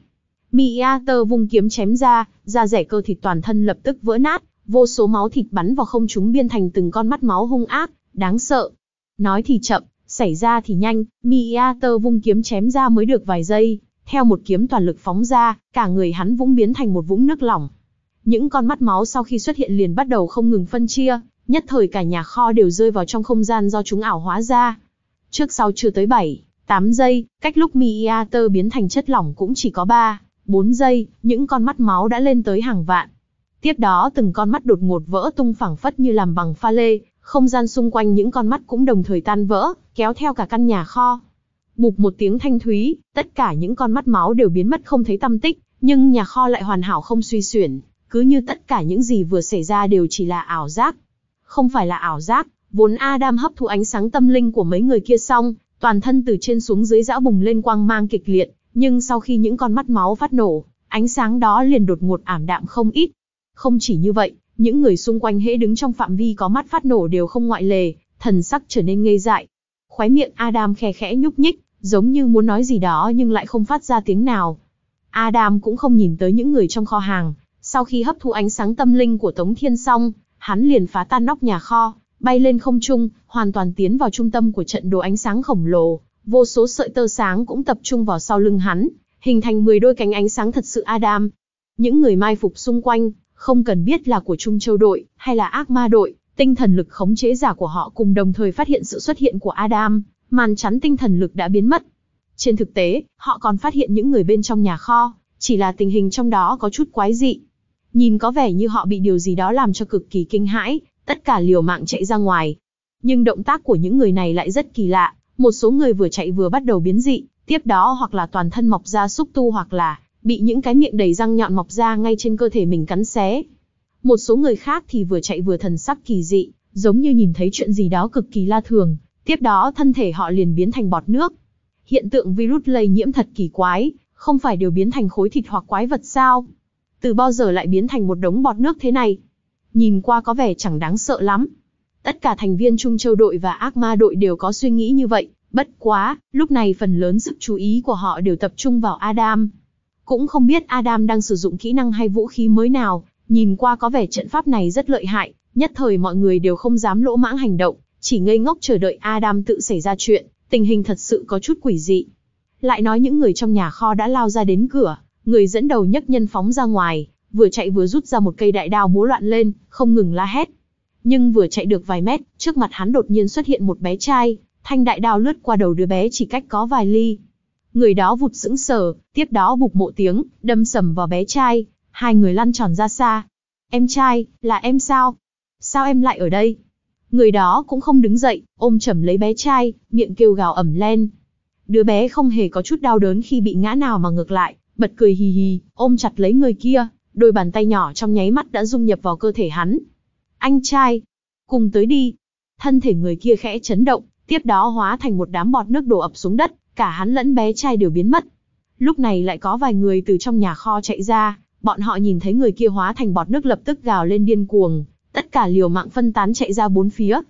Miyato vung kiếm chém ra, da rẻ cơ thịt toàn thân lập tức vỡ nát, vô số máu thịt bắn vào không trung biên thành từng con mắt máu hung ác, đáng sợ. Nói thì chậm, xảy ra thì nhanh, Miyato vung kiếm chém ra mới được vài giây, theo một kiếm toàn lực phóng ra, cả người hắn vũng biến thành một vũng nước lỏng. Những con mắt máu sau khi xuất hiện liền bắt đầu không ngừng phân chia, nhất thời cả nhà kho đều rơi vào trong không gian do chúng ảo hóa ra. Trước sau chưa tới bảy, tám giây, cách lúc Miyato biến thành chất lỏng cũng chỉ có ba, bốn giây, những con mắt máu đã lên tới hàng vạn. Tiếp đó từng con mắt đột ngột vỡ tung phẳng phất như làm bằng pha lê, không gian xung quanh những con mắt cũng đồng thời tan vỡ, kéo theo cả căn nhà kho. Bụp một tiếng thanh thúy, tất cả những con mắt máu đều biến mất không thấy tăm tích, nhưng nhà kho lại hoàn hảo không suy xuyển, cứ như tất cả những gì vừa xảy ra đều chỉ là ảo giác. Không phải là ảo giác, vốn Adam hấp thụ ánh sáng tâm linh của mấy người kia xong, toàn thân từ trên xuống dưới giã bùng lên quang mang kịch liệt, nhưng sau khi những con mắt máu phát nổ, ánh sáng đó liền đột ngột ảm đạm không ít. Không chỉ như vậy, những người xung quanh hễ đứng trong phạm vi có mắt phát nổ đều không ngoại lệ, thần sắc trở nên ngây dại. Khóe miệng Adam khe khẽ nhúc nhích, giống như muốn nói gì đó nhưng lại không phát ra tiếng nào. Adam cũng không nhìn tới những người trong kho hàng, sau khi hấp thụ ánh sáng tâm linh của Tống Thiên xong, hắn liền phá tan nóc nhà kho, bay lên không trung, hoàn toàn tiến vào trung tâm của trận đồ ánh sáng khổng lồ, vô số sợi tơ sáng cũng tập trung vào sau lưng hắn, hình thành mười đôi cánh ánh sáng thật sự Adam. Những người mai phục xung quanh, không cần biết là của Trung Châu đội, hay là ác ma đội, tinh thần lực khống chế giả của họ cùng đồng thời phát hiện sự xuất hiện của Adam, màn chắn tinh thần lực đã biến mất. Trên thực tế, họ còn phát hiện những người bên trong nhà kho, chỉ là tình hình trong đó có chút quái dị. Nhìn có vẻ như họ bị điều gì đó làm cho cực kỳ kinh hãi, tất cả liều mạng chạy ra ngoài. Nhưng động tác của những người này lại rất kỳ lạ, một số người vừa chạy vừa bắt đầu biến dị, tiếp đó hoặc là toàn thân mọc ra xúc tu hoặc là bị những cái miệng đầy răng nhọn mọc ra ngay trên cơ thể mình cắn xé. Một số người khác thì vừa chạy vừa thần sắc kỳ dị, giống như nhìn thấy chuyện gì đó cực kỳ la thường, tiếp đó thân thể họ liền biến thành bọt nước. Hiện tượng virus lây nhiễm thật kỳ quái, không phải đều biến thành khối thịt hoặc quái vật sao? Từ bao giờ lại biến thành một đống bọt nước thế này? Nhìn qua có vẻ chẳng đáng sợ lắm. Tất cả thành viên Trung Châu đội và ác ma đội đều có suy nghĩ như vậy, bất quá, lúc này phần lớn sức chú ý của họ đều tập trung vào Adam. Cũng không biết Adam đang sử dụng kỹ năng hay vũ khí mới nào, nhìn qua có vẻ trận pháp này rất lợi hại, nhất thời mọi người đều không dám lỗ mãng hành động, chỉ ngây ngốc chờ đợi Adam tự xảy ra chuyện, tình hình thật sự có chút quỷ dị. Lại nói những người trong nhà kho đã lao ra đến cửa, người dẫn đầu nhấc nhân phóng ra ngoài, vừa chạy vừa rút ra một cây đại đao múa loạn lên, không ngừng la hét. Nhưng vừa chạy được vài mét, trước mặt hắn đột nhiên xuất hiện một bé trai, thanh đại đao lướt qua đầu đứa bé chỉ cách có vài ly. Người đó vụt sững sờ, tiếp đó bụp một tiếng, đâm sầm vào bé trai, hai người lăn tròn ra xa. Em trai, là em sao? Sao em lại ở đây? Người đó cũng không đứng dậy, ôm chầm lấy bé trai, miệng kêu gào ẩm lên. Đứa bé không hề có chút đau đớn khi bị ngã nào mà ngược lại, bật cười hì hì, ôm chặt lấy người kia, đôi bàn tay nhỏ trong nháy mắt đã dung nhập vào cơ thể hắn. Anh trai, cùng tới đi. Thân thể người kia khẽ chấn động, tiếp đó hóa thành một đám bọt nước đổ ập xuống đất, cả hắn lẫn bé trai đều biến mất. Lúc này lại có vài người từ trong nhà kho chạy ra, bọn họ nhìn thấy người kia hóa thành bọt nước lập tức gào lên điên cuồng, tất cả liều mạng phân tán chạy ra bốn phía.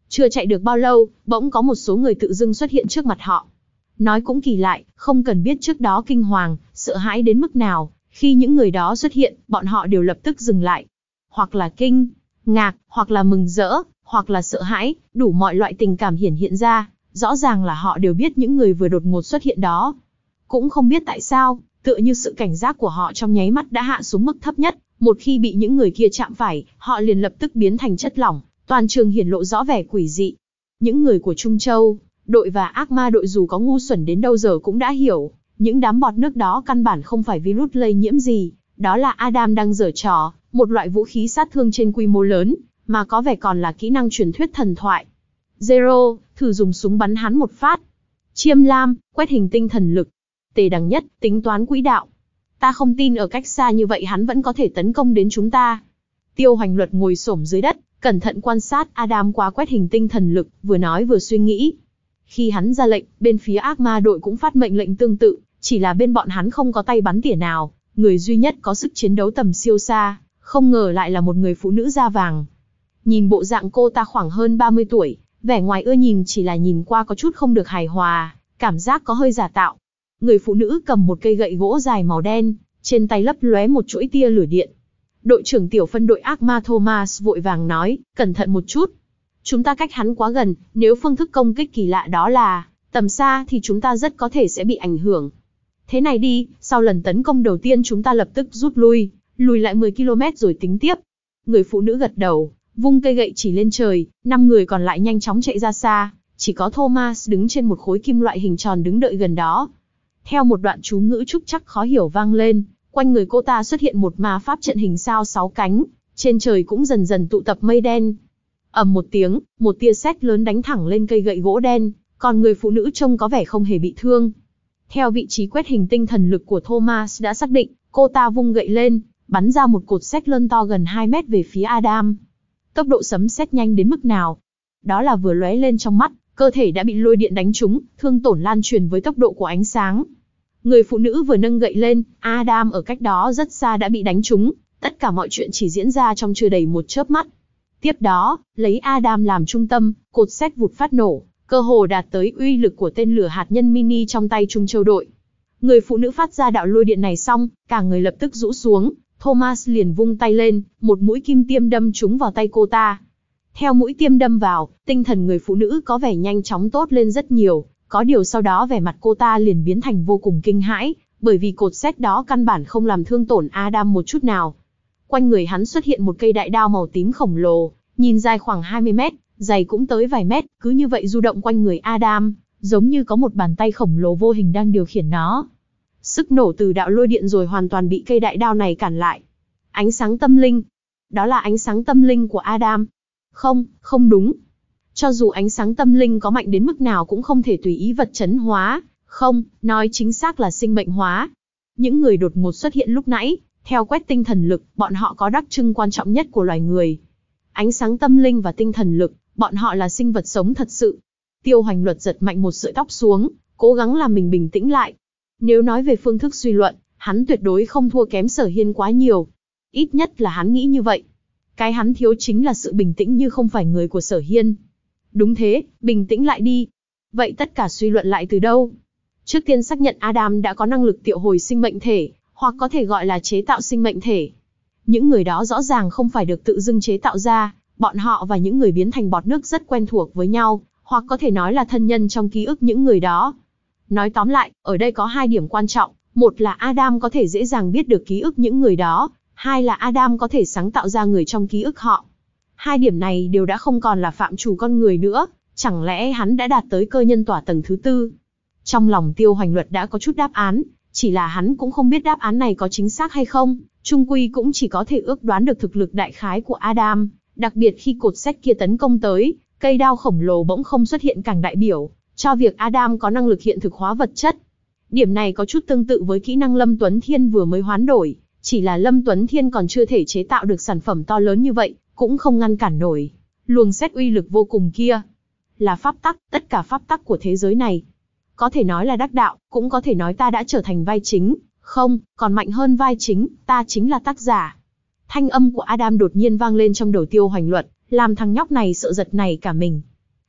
Chưa chạy được bao lâu, bỗng có một số người tự dưng xuất hiện trước mặt họ. Nói cũng kỳ lại, không cần biết trước đó kinh hoàng, sợ hãi đến mức nào, khi những người đó xuất hiện, bọn họ đều lập tức dừng lại. Hoặc là kinh, ngạc, hoặc là mừng rỡ, hoặc là sợ hãi, đủ mọi loại tình cảm hiển hiện ra, rõ ràng là họ đều biết những người vừa đột ngột xuất hiện đó. Cũng không biết tại sao, tựa như sự cảnh giác của họ trong nháy mắt đã hạ xuống mức thấp nhất, một khi bị những người kia chạm phải, họ liền lập tức biến thành chất lỏng, toàn trường hiển lộ rõ vẻ quỷ dị. Những người của Trung Châu, đội và ác ma đội dù có ngu xuẩn đến đâu giờ cũng đã hiểu, những đám bọt nước đó căn bản không phải virus lây nhiễm gì, đó là Adam đang giở trò, một loại vũ khí sát thương trên quy mô lớn, mà có vẻ còn là kỹ năng truyền thuyết thần thoại. Zero, thử dùng súng bắn hắn một phát. Chiêm Lam, quét hình tinh thần lực. Tề Đằng Nhất, tính toán quỹ đạo. Ta không tin ở cách xa như vậy hắn vẫn có thể tấn công đến chúng ta. Tiêu Hoành Luật ngồi xổm dưới đất, cẩn thận quan sát Adam qua quét hình tinh thần lực, vừa nói vừa suy nghĩ. Khi hắn ra lệnh, bên phía ác ma đội cũng phát mệnh lệnh tương tự, chỉ là bên bọn hắn không có tay bắn tỉa nào, người duy nhất có sức chiến đấu tầm siêu xa, không ngờ lại là một người phụ nữ da vàng. Nhìn bộ dạng cô ta khoảng hơn ba mươi tuổi, vẻ ngoài ưa nhìn chỉ là nhìn qua có chút không được hài hòa, cảm giác có hơi giả tạo. Người phụ nữ cầm một cây gậy gỗ dài màu đen, trên tay lấp lóe một chuỗi tia lửa điện. Đội trưởng tiểu phân đội ác ma Thomas vội vàng nói, cẩn thận một chút. Chúng ta cách hắn quá gần, nếu phương thức công kích kỳ lạ đó là tầm xa thì chúng ta rất có thể sẽ bị ảnh hưởng. Thế này đi, sau lần tấn công đầu tiên chúng ta lập tức rút lui, lùi lại mười ki lô mét rồi tính tiếp. Người phụ nữ gật đầu, vung cây gậy chỉ lên trời, năm người còn lại nhanh chóng chạy ra xa, chỉ có Thomas đứng trên một khối kim loại hình tròn đứng đợi gần đó. Theo một đoạn chú ngữ trúc trắc khó hiểu vang lên, quanh người cô ta xuất hiện một ma pháp trận hình sao sáu cánh, trên trời cũng dần dần tụ tập mây đen. Ầm một tiếng, một tia sét lớn đánh thẳng lên cây gậy gỗ đen, còn người phụ nữ trông có vẻ không hề bị thương. Theo vị trí quét hình tinh thần lực của Thomas đã xác định, cô ta vung gậy lên, bắn ra một cột sét lớn to gần hai mét về phía Adam. Tốc độ sấm sét nhanh đến mức nào? Đó là vừa lóe lên trong mắt, cơ thể đã bị lôi điện đánh trúng, thương tổn lan truyền với tốc độ của ánh sáng. Người phụ nữ vừa nâng gậy lên, Adam ở cách đó rất xa đã bị đánh trúng, tất cả mọi chuyện chỉ diễn ra trong chưa đầy một chớp mắt. Tiếp đó, lấy Adam làm trung tâm, cột sét vụt phát nổ, cơ hồ đạt tới uy lực của tên lửa hạt nhân mini trong tay Trung Châu đội. Người phụ nữ phát ra đạo lôi điện này xong, cả người lập tức rũ xuống, Thomas liền vung tay lên, một mũi kim tiêm đâm trúng vào tay cô ta. Theo mũi tiêm đâm vào, tinh thần người phụ nữ có vẻ nhanh chóng tốt lên rất nhiều, có điều sau đó vẻ mặt cô ta liền biến thành vô cùng kinh hãi, bởi vì cột sét đó căn bản không làm thương tổn Adam một chút nào. Quanh người hắn xuất hiện một cây đại đao màu tím khổng lồ, nhìn dài khoảng hai mươi mét, dày cũng tới vài mét, cứ như vậy du động quanh người Adam, giống như có một bàn tay khổng lồ vô hình đang điều khiển nó. Sức nổ từ đạo lôi điện rồi hoàn toàn bị cây đại đao này cản lại. Ánh sáng tâm linh. Đó là ánh sáng tâm linh của Adam. Không, không đúng. Cho dù ánh sáng tâm linh có mạnh đến mức nào cũng không thể tùy ý vật chấn hóa, không, nói chính xác là sinh mệnh hóa. Những người đột ngột xuất hiện lúc nãy, theo quét tinh thần lực, bọn họ có đặc trưng quan trọng nhất của loài người. Ánh sáng tâm linh và tinh thần lực, bọn họ là sinh vật sống thật sự. Tiêu Hoành Luật giật mạnh một sợi tóc xuống, cố gắng làm mình bình tĩnh lại. Nếu nói về phương thức suy luận, hắn tuyệt đối không thua kém Sở Hiên quá nhiều. Ít nhất là hắn nghĩ như vậy. Cái hắn thiếu chính là sự bình tĩnh như không phải người của Sở Hiên. Đúng thế, bình tĩnh lại đi. Vậy tất cả suy luận lại từ đâu? Trước tiên xác nhận Adam đã có năng lực triệu hồi sinh mệnh thể, hoặc có thể gọi là chế tạo sinh mệnh thể. Những người đó rõ ràng không phải được tự dưng chế tạo ra, bọn họ và những người biến thành bọt nước rất quen thuộc với nhau, hoặc có thể nói là thân nhân trong ký ức những người đó. Nói tóm lại, ở đây có hai điểm quan trọng, một là Adam có thể dễ dàng biết được ký ức những người đó, hai là Adam có thể sáng tạo ra người trong ký ức họ. Hai điểm này đều đã không còn là phạm trù con người nữa, chẳng lẽ hắn đã đạt tới cơ nhân tỏa tầng thứ tư? Trong lòng Tiêu Hoành Luật đã có chút đáp án, chỉ là hắn cũng không biết đáp án này có chính xác hay không, chung quy cũng chỉ có thể ước đoán được thực lực đại khái của Adam, đặc biệt khi cột sét kia tấn công tới, cây đao khổng lồ bỗng không xuất hiện càng đại biểu cho việc Adam có năng lực hiện thực hóa vật chất. Điểm này có chút tương tự với kỹ năng Lâm Tuấn Thiên vừa mới hoán đổi, chỉ là Lâm Tuấn Thiên còn chưa thể chế tạo được sản phẩm to lớn như vậy, cũng không ngăn cản nổi luồng sét uy lực vô cùng kia. Là pháp tắc, tất cả pháp tắc của thế giới này. Có thể nói là đắc đạo, cũng có thể nói ta đã trở thành vai chính, không, còn mạnh hơn vai chính, ta chính là tác giả. Thanh âm của Adam đột nhiên vang lên trong đầu Tiêu Hoành Luật, làm thằng nhóc này sợ giật nảy cả mình.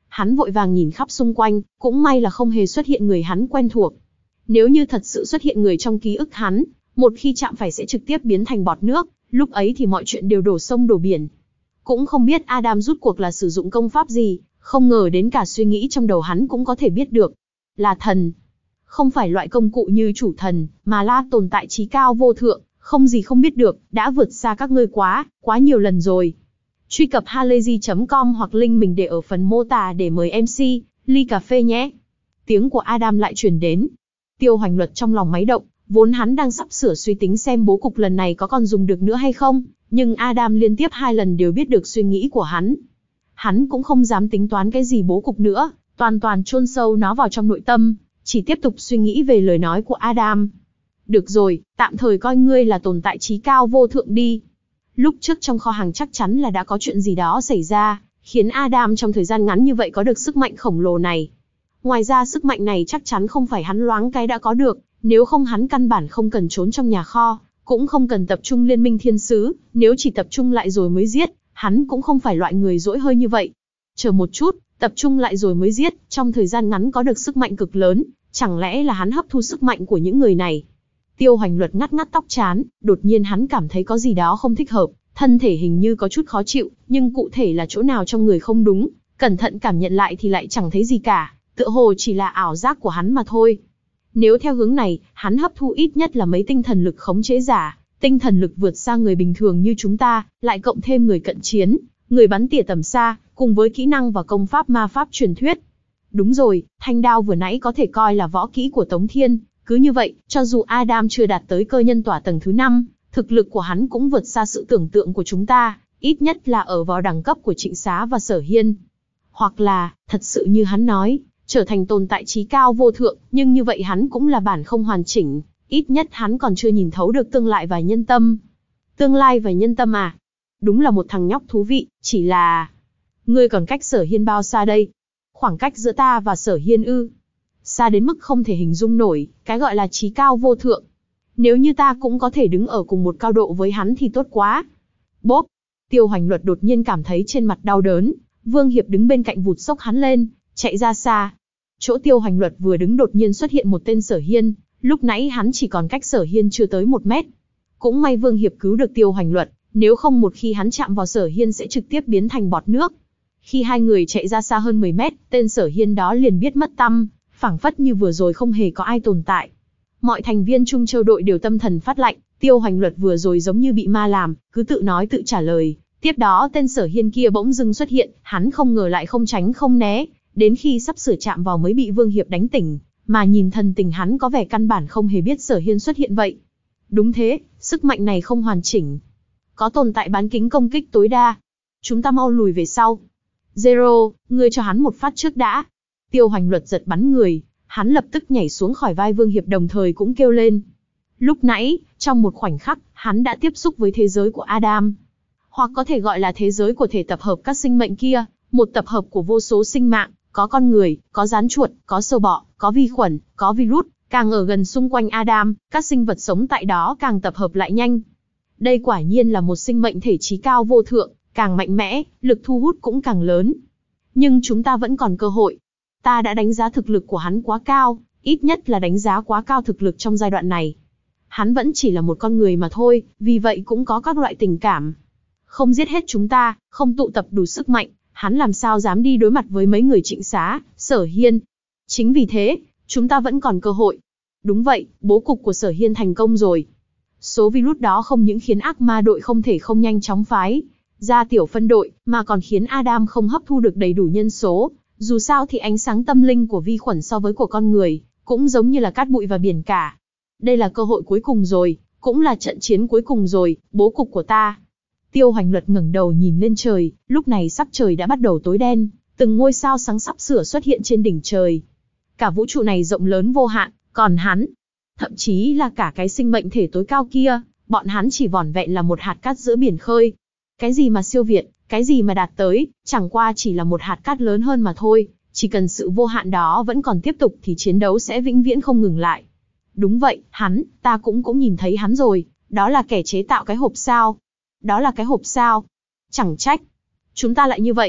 Hắn vội vàng nhìn khắp xung quanh, cũng may là không hề xuất hiện người hắn quen thuộc. Nếu như thật sự xuất hiện người trong ký ức hắn, một khi chạm phải sẽ trực tiếp biến thành bọt nước, lúc ấy thì mọi chuyện đều đổ sông đổ biển. Cũng không biết Adam rút cuộc là sử dụng công pháp gì, không ngờ đến cả suy nghĩ trong đầu hắn cũng có thể biết được. Là thần. Không phải loại công cụ như chủ thần, mà là tồn tại trí cao vô thượng, không gì không biết được, đã vượt xa các ngươi quá, quá nhiều lần rồi. Truy cập halayzi chấm com hoặc link mình để ở phần mô tả để mời em xê, ly cà phê nhé. Tiếng của Adam lại truyền đến. Tiêu Hoành Luật trong lòng máy động, vốn hắn đang sắp sửa suy tính xem bố cục lần này có còn dùng được nữa hay không, nhưng Adam liên tiếp hai lần đều biết được suy nghĩ của hắn. Hắn cũng không dám tính toán cái gì bố cục nữa, toàn toàn chôn sâu nó vào trong nội tâm, chỉ tiếp tục suy nghĩ về lời nói của Adam. Được rồi, tạm thời coi ngươi là tồn tại trí cao vô thượng đi. Lúc trước trong kho hàng chắc chắn là đã có chuyện gì đó xảy ra, khiến Adam trong thời gian ngắn như vậy có được sức mạnh khổng lồ này. Ngoài ra sức mạnh này chắc chắn không phải hắn loáng cái đã có được, nếu không hắn căn bản không cần trốn trong nhà kho, cũng không cần tập trung liên minh thiên sứ, nếu chỉ tập trung lại rồi mới giết, hắn cũng không phải loại người dỗi hơi như vậy. Chờ một chút, tập trung lại rồi mới giết, trong thời gian ngắn có được sức mạnh cực lớn, chẳng lẽ là hắn hấp thu sức mạnh của những người này? Tiêu Hoành Luật ngắt ngắt tóc trán, đột nhiên hắn cảm thấy có gì đó không thích hợp, thân thể hình như có chút khó chịu, nhưng cụ thể là chỗ nào trong người không đúng, cẩn thận cảm nhận lại thì lại chẳng thấy gì cả, tựa hồ chỉ là ảo giác của hắn mà thôi. Nếu theo hướng này, hắn hấp thu ít nhất là mấy tinh thần lực khống chế giả, tinh thần lực vượt xa người bình thường như chúng ta, lại cộng thêm người cận chiến, người bắn tỉa tầm xa, cùng với kỹ năng và công pháp ma pháp truyền thuyết. Đúng rồi, thanh đao vừa nãy có thể coi là võ kỹ của Tống Thiên, cứ như vậy, cho dù Adam chưa đạt tới cơ nhân tỏa tầng thứ năm, thực lực của hắn cũng vượt xa sự tưởng tượng của chúng ta, ít nhất là ở vào đẳng cấp của Trịnh Xá và Sở Hiên. Hoặc là, thật sự như hắn nói, trở thành tồn tại trí cao vô thượng, nhưng như vậy hắn cũng là bản không hoàn chỉnh, ít nhất hắn còn chưa nhìn thấu được tương lai và nhân tâm. Tương lai và nhân tâm à? Đúng là một thằng nhóc thú vị, chỉ là... Ngươi còn cách Sở Hiên bao xa đây? Khoảng cách giữa ta và Sở Hiên ư? Xa đến mức không thể hình dung nổi, cái gọi là trí cao vô thượng. Nếu như ta cũng có thể đứng ở cùng một cao độ với hắn thì tốt quá. Bốp! Tiêu Hoành Luật đột nhiên cảm thấy trên mặt đau đớn, Vương Hiệp đứng bên cạnh vụt xốc hắn lên, chạy ra xa. Chỗ Tiêu Hoành Luật vừa đứng đột nhiên xuất hiện một tên Sở Hiên, lúc nãy hắn chỉ còn cách Sở Hiên chưa tới một mét. Cũng may Vương Hiệp cứu được Tiêu Hoành Luật, nếu không một khi hắn chạm vào Sở Hiên sẽ trực tiếp biến thành bọt nước. Khi hai người chạy ra xa hơn mười mét, tên Sở Hiên đó liền biết mất tăm, phảng phất như vừa rồi không hề có ai tồn tại. Mọi thành viên Trung Châu đội đều tâm thần phát lạnh, Tiêu Hoành Luật vừa rồi giống như bị ma làm, cứ tự nói tự trả lời. Tiếp đó tên Sở Hiên kia bỗng dưng xuất hiện, hắn không ngờ lại không tránh không né, đến khi sắp sửa chạm vào mới bị Vương Hiệp đánh tỉnh, mà nhìn thần tình hắn có vẻ căn bản không hề biết Sở Hiên xuất hiện vậy. Đúng thế, sức mạnh này không hoàn chỉnh. Có tồn tại bán kính công kích tối đa. Chúng ta mau lùi về sau. Zero, ngươi cho hắn một phát trước đã. Tiêu Hoành Luật giật bắn người, hắn lập tức nhảy xuống khỏi vai Vương Hiệp đồng thời cũng kêu lên. Lúc nãy, trong một khoảnh khắc, hắn đã tiếp xúc với thế giới của Adam. Hoặc có thể gọi là thế giới của thể tập hợp các sinh mệnh kia, một tập hợp của vô số sinh mạng, có con người, có gián chuột, có sâu bọ, có vi khuẩn, có virus, càng ở gần xung quanh Adam, các sinh vật sống tại đó càng tập hợp lại nhanh. Đây quả nhiên là một sinh mệnh thể trí cao vô thượng, càng mạnh mẽ, lực thu hút cũng càng lớn. Nhưng chúng ta vẫn còn cơ hội. Ta đã đánh giá thực lực của hắn quá cao, ít nhất là đánh giá quá cao thực lực trong giai đoạn này. Hắn vẫn chỉ là một con người mà thôi, vì vậy cũng có các loại tình cảm. Không giết hết chúng ta, không tụ tập đủ sức mạnh, hắn làm sao dám đi đối mặt với mấy người Trịnh Xá, Sở Hiên. Chính vì thế, chúng ta vẫn còn cơ hội. Đúng vậy, bố cục của Sở Hiên thành công rồi. Số virus đó không những khiến ác ma đội không thể không nhanh chóng phái ra tiểu phân đội, mà còn khiến Adam không hấp thu được đầy đủ nhân số. Dù sao thì ánh sáng tâm linh của vi khuẩn so với của con người, cũng giống như là cát bụi và biển cả. Đây là cơ hội cuối cùng rồi, cũng là trận chiến cuối cùng rồi, bố cục của ta. Tiêu Hoành Luật ngẩng đầu nhìn lên trời, lúc này sắc trời đã bắt đầu tối đen, từng ngôi sao sáng sắp sửa xuất hiện trên đỉnh trời. Cả vũ trụ này rộng lớn vô hạn, còn hắn, thậm chí là cả cái sinh mệnh thể tối cao kia, bọn hắn chỉ vỏn vẹn là một hạt cát giữa biển khơi. Cái gì mà siêu việt, cái gì mà đạt tới, chẳng qua chỉ là một hạt cát lớn hơn mà thôi, chỉ cần sự vô hạn đó vẫn còn tiếp tục thì chiến đấu sẽ vĩnh viễn không ngừng lại. Đúng vậy, hắn, ta cũng cũng nhìn thấy hắn rồi, đó là kẻ chế tạo cái hộp sao. Đó là cái hộp sao. Chẳng trách. Chúng ta lại như vậy.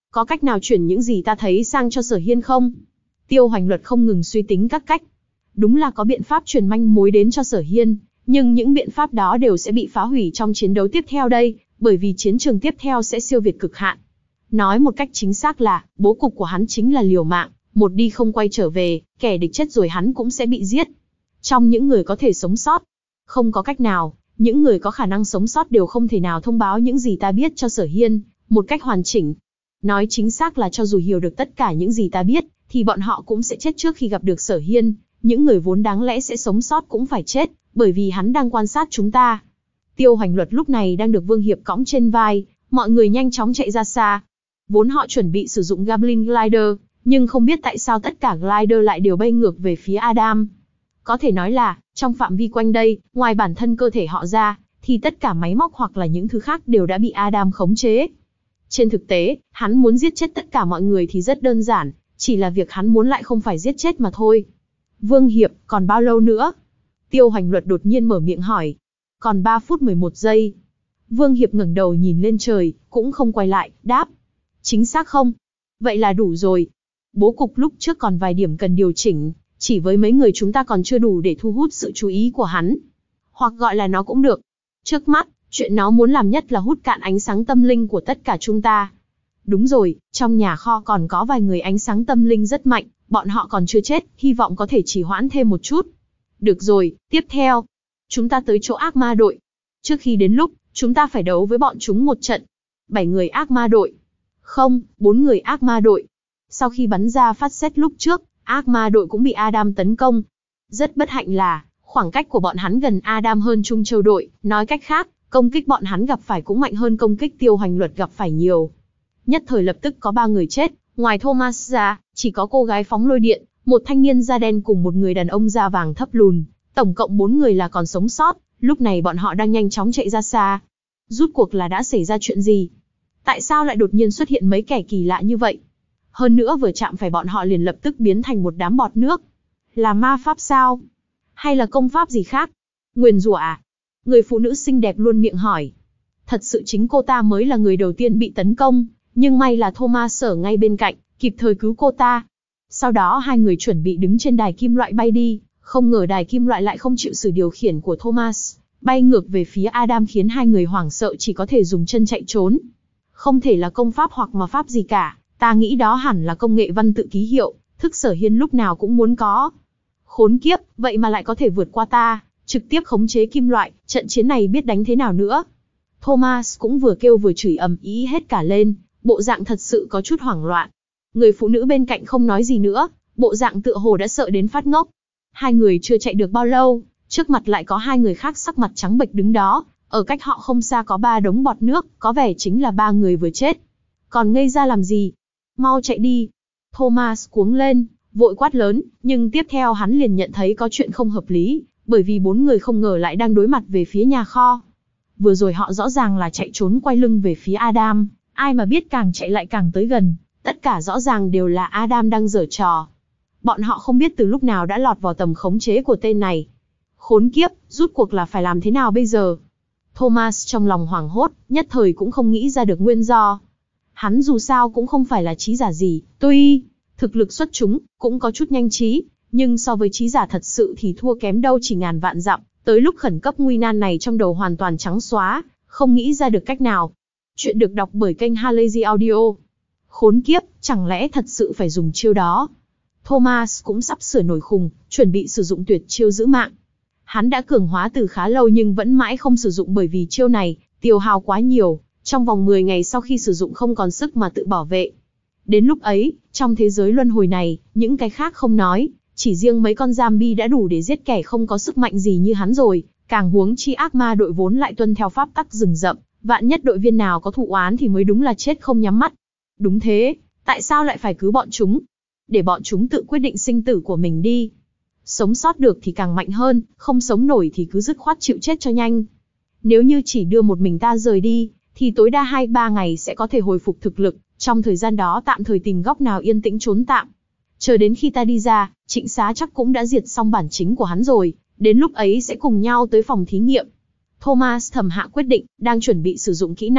Có cách nào chuyển những gì ta thấy sang cho Sở Hiên không? Tiêu Hoành Luật không ngừng suy tính các cách. Đúng là có biện pháp truyền manh mối đến cho Sở Hiên, nhưng những biện pháp đó đều sẽ bị phá hủy trong chiến đấu tiếp theo đây, bởi vì chiến trường tiếp theo sẽ siêu việt cực hạn. Nói một cách chính xác là, bố cục của hắn chính là liều mạng, một đi không quay trở về, kẻ địch chết rồi hắn cũng sẽ bị giết. Trong những người có thể sống sót, không có cách nào, những người có khả năng sống sót đều không thể nào thông báo những gì ta biết cho Sở Hiên, một cách hoàn chỉnh. Nói chính xác là cho dù hiểu được tất cả những gì ta biết, thì bọn họ cũng sẽ chết trước khi gặp được Sở Hiên, những người vốn đáng lẽ sẽ sống sót cũng phải chết, bởi vì hắn đang quan sát chúng ta. Tiêu Hoành Luật lúc này đang được Vương Hiệp cõng trên vai, mọi người nhanh chóng chạy ra xa. Vốn họ chuẩn bị sử dụng Goblin Glider, nhưng không biết tại sao tất cả Glider lại đều bay ngược về phía Adam. Có thể nói là, trong phạm vi quanh đây, ngoài bản thân cơ thể họ ra, thì tất cả máy móc hoặc là những thứ khác đều đã bị Adam khống chế. Trên thực tế, hắn muốn giết chết tất cả mọi người thì rất đơn giản, chỉ là việc hắn muốn lại không phải giết chết mà thôi. Vương Hiệp, còn bao lâu nữa? Tiêu Hoành Luật đột nhiên mở miệng hỏi. Còn ba phút mười một giây. Vương Hiệp ngẩng đầu nhìn lên trời, cũng không quay lại, đáp. Chính xác không? Vậy là đủ rồi. Bố cục lúc trước còn vài điểm cần điều chỉnh, chỉ với mấy người chúng ta còn chưa đủ để thu hút sự chú ý của hắn. Hoặc gọi là nó cũng được. Trước mắt, chuyện nó muốn làm nhất là hút cạn ánh sáng tâm linh của tất cả chúng ta. Đúng rồi, trong nhà kho còn có vài người ánh sáng tâm linh rất mạnh, bọn họ còn chưa chết, hy vọng có thể trì hoãn thêm một chút. Được rồi, tiếp theo, chúng ta tới chỗ ác ma đội. Trước khi đến lúc, chúng ta phải đấu với bọn chúng một trận. Bảy người ác ma đội. Không, bốn người ác ma đội. Sau khi bắn ra phát xét lúc trước, ác ma đội cũng bị Adam tấn công. Rất bất hạnh là, khoảng cách của bọn hắn gần Adam hơn Trung Châu đội, nói cách khác, công kích bọn hắn gặp phải cũng mạnh hơn công kích Tiêu Hoành Luật gặp phải nhiều. Nhất thời lập tức có ba người chết, ngoài Thomas ra, chỉ có cô gái phóng lôi điện, một thanh niên da đen cùng một người đàn ông da vàng thấp lùn, tổng cộng bốn người là còn sống sót, lúc này bọn họ đang nhanh chóng chạy ra xa. Rút cuộc là đã xảy ra chuyện gì? Tại sao lại đột nhiên xuất hiện mấy kẻ kỳ lạ như vậy? Hơn nữa vừa chạm phải bọn họ liền lập tức biến thành một đám bọt nước. Là ma pháp sao? Hay là công pháp gì khác? Nguyền rủa à? Người phụ nữ xinh đẹp luôn miệng hỏi. Thật sự chính cô ta mới là người đầu tiên bị tấn công, nhưng may là Thomas ở ngay bên cạnh, kịp thời cứu cô ta. Sau đó hai người chuẩn bị đứng trên đài kim loại bay đi, không ngờ đài kim loại lại không chịu sự điều khiển của Thomas, bay ngược về phía Adam khiến hai người hoảng sợ chỉ có thể dùng chân chạy trốn. Không thể là công pháp hoặc ma pháp gì cả, ta nghĩ đó hẳn là công nghệ văn tự ký hiệu, thức Sở Hiên lúc nào cũng muốn có. Khốn kiếp, vậy mà lại có thể vượt qua ta, trực tiếp khống chế kim loại, trận chiến này biết đánh thế nào nữa. Thomas cũng vừa kêu vừa chửi ầm ĩ hết cả lên, bộ dạng thật sự có chút hoảng loạn. Người phụ nữ bên cạnh không nói gì nữa, bộ dạng tựa hồ đã sợ đến phát ngốc. Hai người chưa chạy được bao lâu, trước mặt lại có hai người khác sắc mặt trắng bệch đứng đó, ở cách họ không xa có ba đống bọt nước, có vẻ chính là ba người vừa chết. Còn ngây ra làm gì? Mau chạy đi. Thomas cuống lên, vội quát lớn, nhưng tiếp theo hắn liền nhận thấy có chuyện không hợp lý, bởi vì bốn người không ngờ lại đang đối mặt về phía nhà kho. Vừa rồi họ rõ ràng là chạy trốn quay lưng về phía Adam, ai mà biết càng chạy lại càng tới gần, tất cả rõ ràng đều là Adam đang giở trò. Bọn họ không biết từ lúc nào đã lọt vào tầm khống chế của tên này. Khốn kiếp, rút cuộc là phải làm thế nào bây giờ? Thomas trong lòng hoảng hốt, nhất thời cũng không nghĩ ra được nguyên do. Hắn dù sao cũng không phải là trí giả gì, tuy thực lực xuất chúng, cũng có chút nhanh trí, nhưng so với trí giả thật sự thì thua kém đâu chỉ ngàn vạn dặm. Tới lúc khẩn cấp nguy nan này trong đầu hoàn toàn trắng xóa, không nghĩ ra được cách nào. Chuyện được đọc bởi kênh Halazy Audio. Khốn kiếp, chẳng lẽ thật sự phải dùng chiêu đó? Thomas cũng sắp sửa nổi khùng, chuẩn bị sử dụng tuyệt chiêu giữ mạng. Hắn đã cường hóa từ khá lâu nhưng vẫn mãi không sử dụng bởi vì chiêu này tiêu hao quá nhiều, trong vòng mười ngày sau khi sử dụng không còn sức mà tự bảo vệ. Đến lúc ấy, trong thế giới luân hồi này, những cái khác không nói, chỉ riêng mấy con zombie đã đủ để giết kẻ không có sức mạnh gì như hắn rồi, càng huống chi ác ma đội vốn lại tuân theo pháp tắc rừng rậm, vạn nhất đội viên nào có thụ oán thì mới đúng là chết không nhắm mắt. Đúng thế, tại sao lại phải cứu bọn chúng? Để bọn chúng tự quyết định sinh tử của mình đi. Sống sót được thì càng mạnh hơn, không sống nổi thì cứ dứt khoát chịu chết cho nhanh. Nếu như chỉ đưa một mình ta rời đi, thì tối đa hai ba ngày sẽ có thể hồi phục thực lực, trong thời gian đó tạm thời tìm góc nào yên tĩnh trốn tạm. Chờ đến khi ta đi ra, Trịnh Xá chắc cũng đã diệt xong bản chính của hắn rồi, đến lúc ấy sẽ cùng nhau tới phòng thí nghiệm. Thomas thầm hạ quyết định, đang chuẩn bị sử dụng kỹ năng,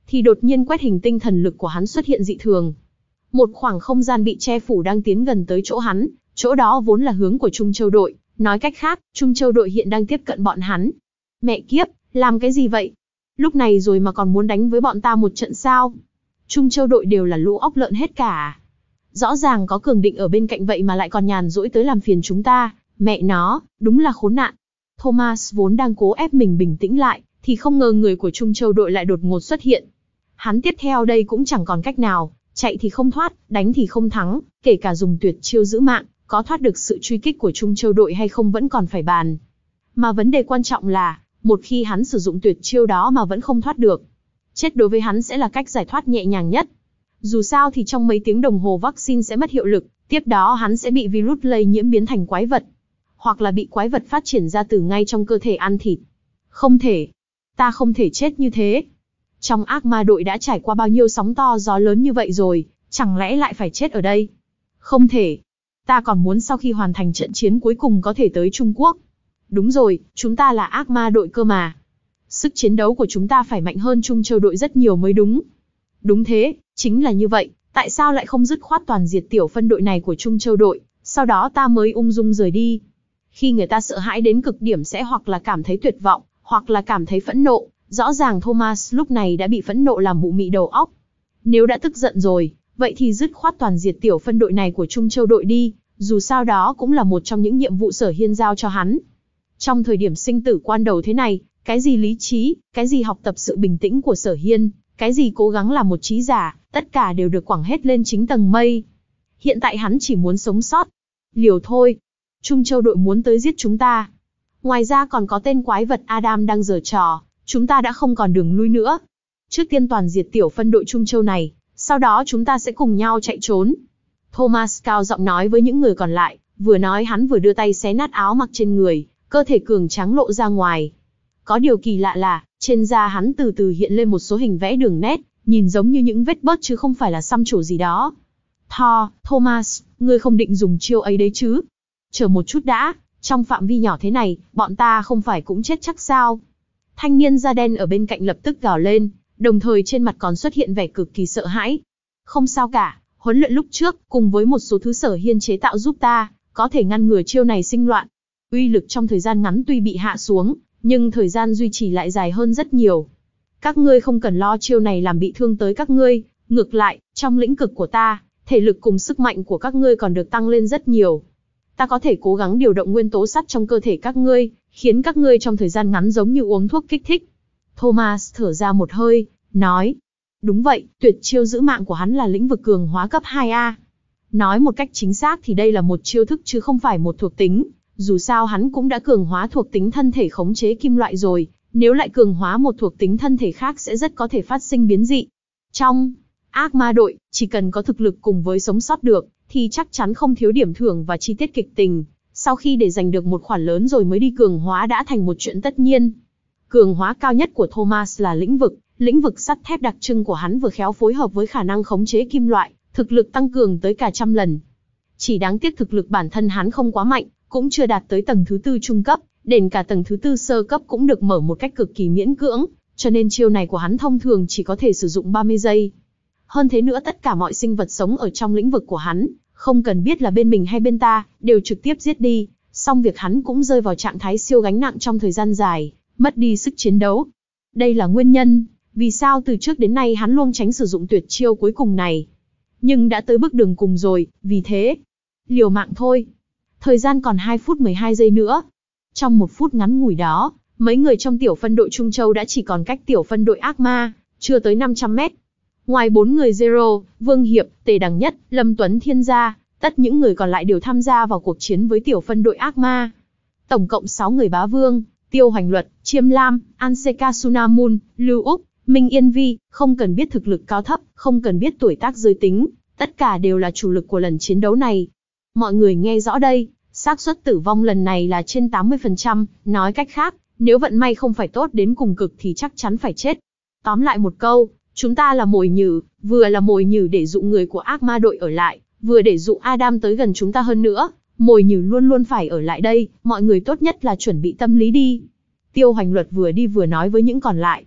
thì đột nhiên quét hình tinh thần lực của hắn xuất hiện dị thường. Một khoảng không gian bị che phủ đang tiến gần tới chỗ hắn, chỗ đó vốn là hướng của Trung Châu đội, nói cách khác, Trung Châu đội hiện đang tiếp cận bọn hắn. Mẹ kiếp, làm cái gì vậy? Lúc này rồi mà còn muốn đánh với bọn ta một trận sao? Trung Châu đội đều là lũ óc lợn hết cả. Rõ ràng có Cường Định ở bên cạnh vậy mà lại còn nhàn rỗi tới làm phiền chúng ta, mẹ nó, đúng là khốn nạn. Thomas vốn đang cố ép mình bình tĩnh lại, thì không ngờ người của Trung Châu đội lại đột ngột xuất hiện. Hắn tiếp theo đây cũng chẳng còn cách nào, chạy thì không thoát, đánh thì không thắng, kể cả dùng tuyệt chiêu giữ mạng, có thoát được sự truy kích của Trung Châu đội hay không vẫn còn phải bàn. Mà vấn đề quan trọng là, một khi hắn sử dụng tuyệt chiêu đó mà vẫn không thoát được, chết đối với hắn sẽ là cách giải thoát nhẹ nhàng nhất. Dù sao thì trong mấy tiếng đồng hồ vaccine sẽ mất hiệu lực, tiếp đó hắn sẽ bị virus lây nhiễm biến thành quái vật. Hoặc là bị quái vật phát triển ra từ ngay trong cơ thể ăn thịt. Không thể. Ta không thể chết như thế. Trong ác ma đội đã trải qua bao nhiêu sóng to gió lớn như vậy rồi, chẳng lẽ lại phải chết ở đây? Không thể. Ta còn muốn sau khi hoàn thành trận chiến cuối cùng có thể tới Trung Quốc. Đúng rồi, chúng ta là ác ma đội cơ mà. Sức chiến đấu của chúng ta phải mạnh hơn Trung Châu đội rất nhiều mới đúng. Đúng thế, chính là như vậy, tại sao lại không dứt khoát toàn diệt tiểu phân đội này của Trung Châu đội, sau đó ta mới ung dung rời đi. Khi người ta sợ hãi đến cực điểm sẽ hoặc là cảm thấy tuyệt vọng, hoặc là cảm thấy phẫn nộ, rõ ràng Thomas lúc này đã bị phẫn nộ làm mụ mị đầu óc. Nếu đã tức giận rồi, vậy thì dứt khoát toàn diệt tiểu phân đội này của Trung Châu đội đi, dù sao đó cũng là một trong những nhiệm vụ Sở Hiên giao cho hắn. Trong thời điểm sinh tử quan đầu thế này, cái gì lý trí, cái gì học tập sự bình tĩnh của Sở Hiên, cái gì cố gắng làm một trí giả, tất cả đều được quẳng hết lên chính tầng mây. Hiện tại hắn chỉ muốn sống sót. Liều thôi. Trung Châu đội muốn tới giết chúng ta. Ngoài ra còn có tên quái vật Adam đang giở trò, chúng ta đã không còn đường lui nữa. Trước tiên toàn diệt tiểu phân đội Trung Châu này, sau đó chúng ta sẽ cùng nhau chạy trốn. Thomas cao giọng nói với những người còn lại, vừa nói hắn vừa đưa tay xé nát áo mặc trên người, cơ thể cường tráng lộ ra ngoài. Có điều kỳ lạ là, trên da hắn từ từ hiện lên một số hình vẽ đường nét, nhìn giống như những vết bớt chứ không phải là xăm trổ gì đó. Thor, Thomas, ngươi không định dùng chiêu ấy đấy chứ? Chờ một chút đã, trong phạm vi nhỏ thế này, bọn ta không phải cũng chết chắc sao? Thanh niên da đen ở bên cạnh lập tức gào lên, đồng thời trên mặt còn xuất hiện vẻ cực kỳ sợ hãi. Không sao cả, huấn luyện lúc trước, cùng với một số thứ Sở Hiên chế tạo giúp ta, có thể ngăn ngừa chiêu này sinh loạn. Uy lực trong thời gian ngắn tuy bị hạ xuống, nhưng thời gian duy trì lại dài hơn rất nhiều. Các ngươi không cần lo chiêu này làm bị thương tới các ngươi, ngược lại, trong lĩnh vực của ta, thể lực cùng sức mạnh của các ngươi còn được tăng lên rất nhiều. Ta có thể cố gắng điều động nguyên tố sắt trong cơ thể các ngươi, khiến các ngươi trong thời gian ngắn giống như uống thuốc kích thích. Thomas thở ra một hơi, nói. Đúng vậy, tuyệt chiêu giữ mạng của hắn là lĩnh vực cường hóa cấp hai A. Nói một cách chính xác thì đây là một chiêu thức chứ không phải một thuộc tính. Dù sao hắn cũng đã cường hóa thuộc tính thân thể khống chế kim loại rồi, nếu lại cường hóa một thuộc tính thân thể khác sẽ rất có thể phát sinh biến dị. Trong ác ma đội, chỉ cần có thực lực cùng với sống sót được, thì chắc chắn không thiếu điểm thưởng và chi tiết kịch tình. Sau khi để giành được một khoản lớn rồi mới đi cường hóa đã thành một chuyện tất nhiên. Cường hóa cao nhất của Thomas là lĩnh vực, lĩnh vực sắt thép đặc trưng của hắn vừa khéo phối hợp với khả năng khống chế kim loại, thực lực tăng cường tới cả trăm lần. Chỉ đáng tiếc thực lực bản thân hắn không quá mạnh, cũng chưa đạt tới tầng thứ tư trung cấp, đến cả tầng thứ tư sơ cấp cũng được mở một cách cực kỳ miễn cưỡng, cho nên chiêu này của hắn thông thường chỉ có thể sử dụng ba mươi giây. Hơn thế nữa tất cả mọi sinh vật sống ở trong lĩnh vực của hắn, không cần biết là bên mình hay bên ta, đều trực tiếp giết đi, xong việc hắn cũng rơi vào trạng thái siêu gánh nặng trong thời gian dài, mất đi sức chiến đấu. Đây là nguyên nhân, vì sao từ trước đến nay hắn luôn tránh sử dụng tuyệt chiêu cuối cùng này. Nhưng đã tới bước đường cùng rồi, vì thế, liều mạng thôi. Thời gian còn hai phút mười hai giây nữa. Trong một phút ngắn ngủi đó, mấy người trong tiểu phân đội Trung Châu đã chỉ còn cách tiểu phân đội ác ma, chưa tới năm trăm mét. Ngoài bốn người Zero, Vương Hiệp, Tề Đằng Nhất, Lâm Tuấn Thiên ra, tất những người còn lại đều tham gia vào cuộc chiến với tiểu phân đội ác ma. Tổng cộng sáu người bá vương, Tiêu Hoành Luật, Chiêm Lam, Anseka Sunamun, Lưu Úc, Minh Yên Vi, không cần biết thực lực cao thấp, không cần biết tuổi tác giới tính, tất cả đều là chủ lực của lần chiến đấu này. Mọi người nghe rõ đây, xác suất tử vong lần này là trên tám mươi phần trăm, nói cách khác, nếu vận may không phải tốt đến cùng cực thì chắc chắn phải chết. Tóm lại một câu, chúng ta là mồi nhử, vừa là mồi nhử để dụ người của ác ma đội ở lại, vừa để dụ Adam tới gần chúng ta hơn nữa, mồi nhử luôn luôn phải ở lại đây, mọi người tốt nhất là chuẩn bị tâm lý đi. Tiêu Hoành Luật vừa đi vừa nói với những còn lại.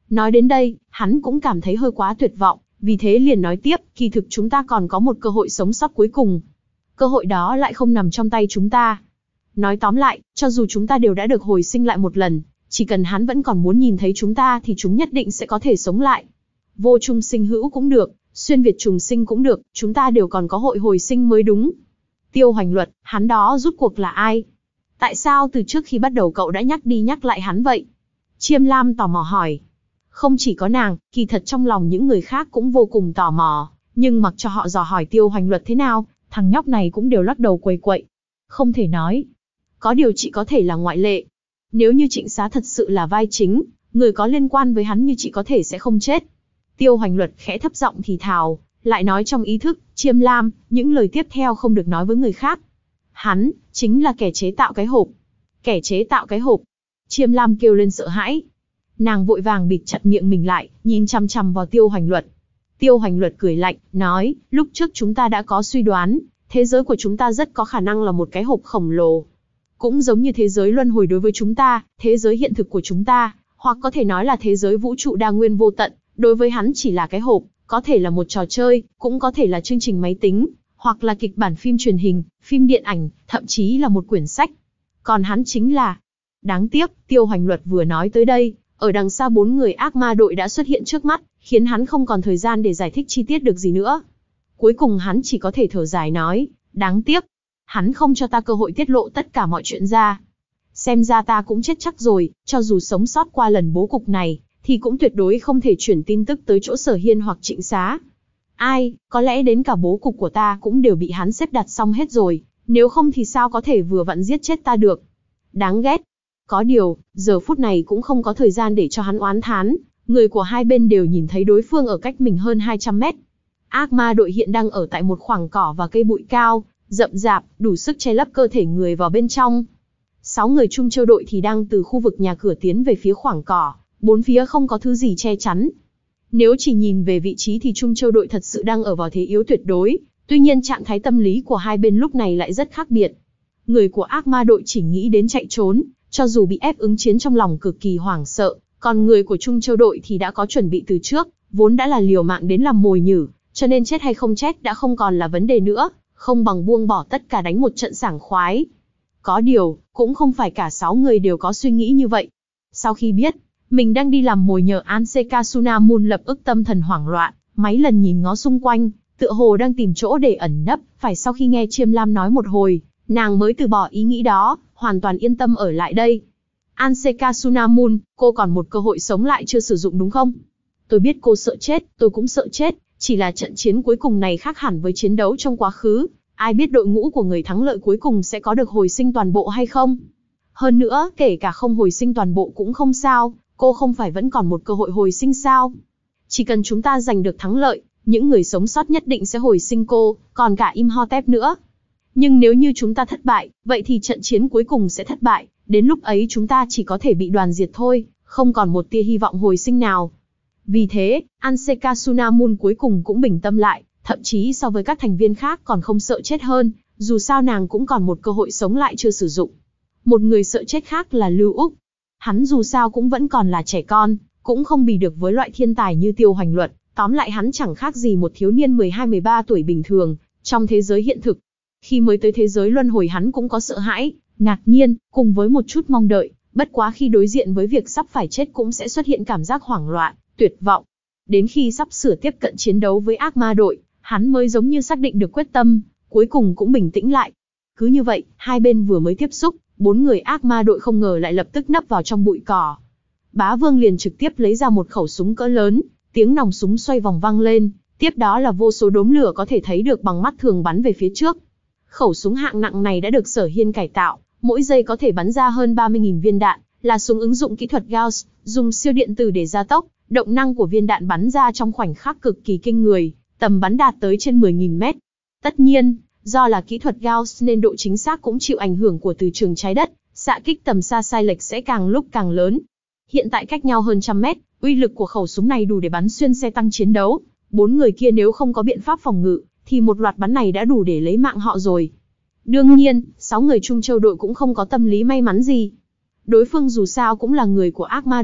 Nói đến đây, hắn cũng cảm thấy hơi quá tuyệt vọng, vì thế liền nói tiếp, kỳ thực chúng ta còn có một cơ hội sống sót cuối cùng. Cơ hội đó lại không nằm trong tay chúng ta. Nói tóm lại, cho dù chúng ta đều đã được hồi sinh lại một lần, chỉ cần hắn vẫn còn muốn nhìn thấy chúng ta thì chúng nhất định sẽ có thể sống lại. Vô trung sinh hữu cũng được, xuyên việt trùng sinh cũng được, chúng ta đều còn có hội hồi sinh mới đúng. Tiêu Hoành Luật, hắn đó rút cuộc là ai? Tại sao từ trước khi bắt đầu cậu đã nhắc đi nhắc lại hắn vậy? Chiêm Lam tò mò hỏi. Không chỉ có nàng, kỳ thật trong lòng những người khác cũng vô cùng tò mò, nhưng mặc cho họ dò hỏi Tiêu Hoành Luật thế nào, thằng nhóc này cũng đều lắc đầu quầy quậy. Không thể nói. Có điều chị có thể là ngoại lệ. Nếu như Trịnh Xá thật sự là vai chính, người có liên quan với hắn như chị có thể sẽ không chết. Tiêu Hoành Luật khẽ thấp giọng thì thào, lại nói trong ý thức, Chiêm Lam, những lời tiếp theo không được nói với người khác. Hắn, chính là kẻ chế tạo cái hộp. Kẻ chế tạo cái hộp. Chiêm Lam kêu lên sợ hãi. Nàng vội vàng bịt chặt miệng mình lại, nhìn chằm chằm vào Tiêu Hoành Luật. Tiêu Hoành Luật cười lạnh, nói, lúc trước chúng ta đã có suy đoán, thế giới của chúng ta rất có khả năng là một cái hộp khổng lồ. Cũng giống như thế giới luân hồi đối với chúng ta, thế giới hiện thực của chúng ta, hoặc có thể nói là thế giới vũ trụ đa nguyên vô tận, đối với hắn chỉ là cái hộp, có thể là một trò chơi, cũng có thể là chương trình máy tính, hoặc là kịch bản phim truyền hình, phim điện ảnh, thậm chí là một quyển sách. Còn hắn chính là... Đáng tiếc, Tiêu Hoành Luật vừa nói tới đây, ở đằng xa bốn người ác ma đội đã xuất hiện trước mắt, khiến hắn không còn thời gian để giải thích chi tiết được gì nữa. Cuối cùng hắn chỉ có thể thở dài nói, đáng tiếc, hắn không cho ta cơ hội tiết lộ tất cả mọi chuyện ra. Xem ra ta cũng chết chắc rồi, cho dù sống sót qua lần bố cục này, thì cũng tuyệt đối không thể chuyển tin tức tới chỗ Sở Hiên hoặc Trịnh Xá. Ai, có lẽ đến cả bố cục của ta cũng đều bị hắn xếp đặt xong hết rồi, nếu không thì sao có thể vừa vặn giết chết ta được. Đáng ghét. Có điều, giờ phút này cũng không có thời gian để cho hắn oán thán, người của hai bên đều nhìn thấy đối phương ở cách mình hơn hai trăm mét. Ác ma đội hiện đang ở tại một khoảng cỏ và cây bụi cao, rậm rạp, đủ sức che lấp cơ thể người vào bên trong. Sáu người Trung Châu đội thì đang từ khu vực nhà cửa tiến về phía khoảng cỏ, bốn phía không có thứ gì che chắn. Nếu chỉ nhìn về vị trí thì Trung Châu đội thật sự đang ở vào thế yếu tuyệt đối, tuy nhiên trạng thái tâm lý của hai bên lúc này lại rất khác biệt. Người của ác ma đội chỉ nghĩ đến chạy trốn, cho dù bị ép ứng chiến trong lòng cực kỳ hoảng sợ, còn người của Trung Châu đội thì đã có chuẩn bị từ trước, vốn đã là liều mạng đến làm mồi nhử, cho nên chết hay không chết đã không còn là vấn đề nữa, không bằng buông bỏ tất cả đánh một trận sảng khoái. Có điều, cũng không phải cả sáu người đều có suy nghĩ như vậy. Sau khi biết, mình đang đi làm mồi nhờ Anseka Sunamun lập ức tâm thần hoảng loạn, mấy lần nhìn ngó xung quanh, tựa hồ đang tìm chỗ để ẩn nấp, phải sau khi nghe Chiêm Lam nói một hồi, nàng mới từ bỏ ý nghĩ đó, hoàn toàn yên tâm ở lại đây. Anseka Sunamun, cô còn một cơ hội sống lại chưa sử dụng đúng không? Tôi biết cô sợ chết, tôi cũng sợ chết, chỉ là trận chiến cuối cùng này khác hẳn với chiến đấu trong quá khứ, ai biết đội ngũ của người thắng lợi cuối cùng sẽ có được hồi sinh toàn bộ hay không? Hơn nữa, kể cả không hồi sinh toàn bộ cũng không sao, cô không phải vẫn còn một cơ hội hồi sinh sao? Chỉ cần chúng ta giành được thắng lợi, những người sống sót nhất định sẽ hồi sinh cô, còn cả Imhotep nữa. Nhưng nếu như chúng ta thất bại, vậy thì trận chiến cuối cùng sẽ thất bại, đến lúc ấy chúng ta chỉ có thể bị đoàn diệt thôi, không còn một tia hy vọng hồi sinh nào. Vì thế, Anseka Sunamun cuối cùng cũng bình tâm lại, thậm chí so với các thành viên khác còn không sợ chết hơn, dù sao nàng cũng còn một cơ hội sống lại chưa sử dụng. Một người sợ chết khác là Lưu Úc. Hắn dù sao cũng vẫn còn là trẻ con, cũng không bì được với loại thiên tài như Tiêu Hoành Luật, tóm lại hắn chẳng khác gì một thiếu niên mười hai mười ba tuổi bình thường, trong thế giới hiện thực. Khi mới tới thế giới luân hồi hắn cũng có sợ hãi, ngạc nhiên, cùng với một chút mong đợi, bất quá khi đối diện với việc sắp phải chết cũng sẽ xuất hiện cảm giác hoảng loạn, tuyệt vọng. Đến khi sắp sửa tiếp cận chiến đấu với ác ma đội, hắn mới giống như xác định được quyết tâm, cuối cùng cũng bình tĩnh lại. Cứ như vậy, hai bên vừa mới tiếp xúc, bốn người ác ma đội không ngờ lại lập tức nấp vào trong bụi cỏ. Bá Vương liền trực tiếp lấy ra một khẩu súng cỡ lớn, tiếng nòng súng xoay vòng vang lên, tiếp đó là vô số đốm lửa có thể thấy được bằng mắt thường bắn về phía trước. Khẩu súng hạng nặng này đã được Sở Hiên cải tạo, mỗi giây có thể bắn ra hơn ba mươi nghìn viên đạn, là súng ứng dụng kỹ thuật Gauss, dùng siêu điện tử để gia tốc, động năng của viên đạn bắn ra trong khoảnh khắc cực kỳ kinh người, tầm bắn đạt tới trên mười nghìn mét. Tất nhiên, do là kỹ thuật Gauss nên độ chính xác cũng chịu ảnh hưởng của từ trường trái đất, xạ kích tầm xa sai lệch sẽ càng lúc càng lớn. Hiện tại cách nhau hơn trăm mét, uy lực của khẩu súng này đủ để bắn xuyên xe tăng chiến đấu. Bốn người kia nếu không có biện pháp phòng ngự, thì một loạt bắn này đã đủ để lấy mạng họ rồi. Đương nhiên, sáu người Trung Châu đội cũng không có tâm lý may mắn gì. Đối phương dù sao cũng là người của ác ma đội,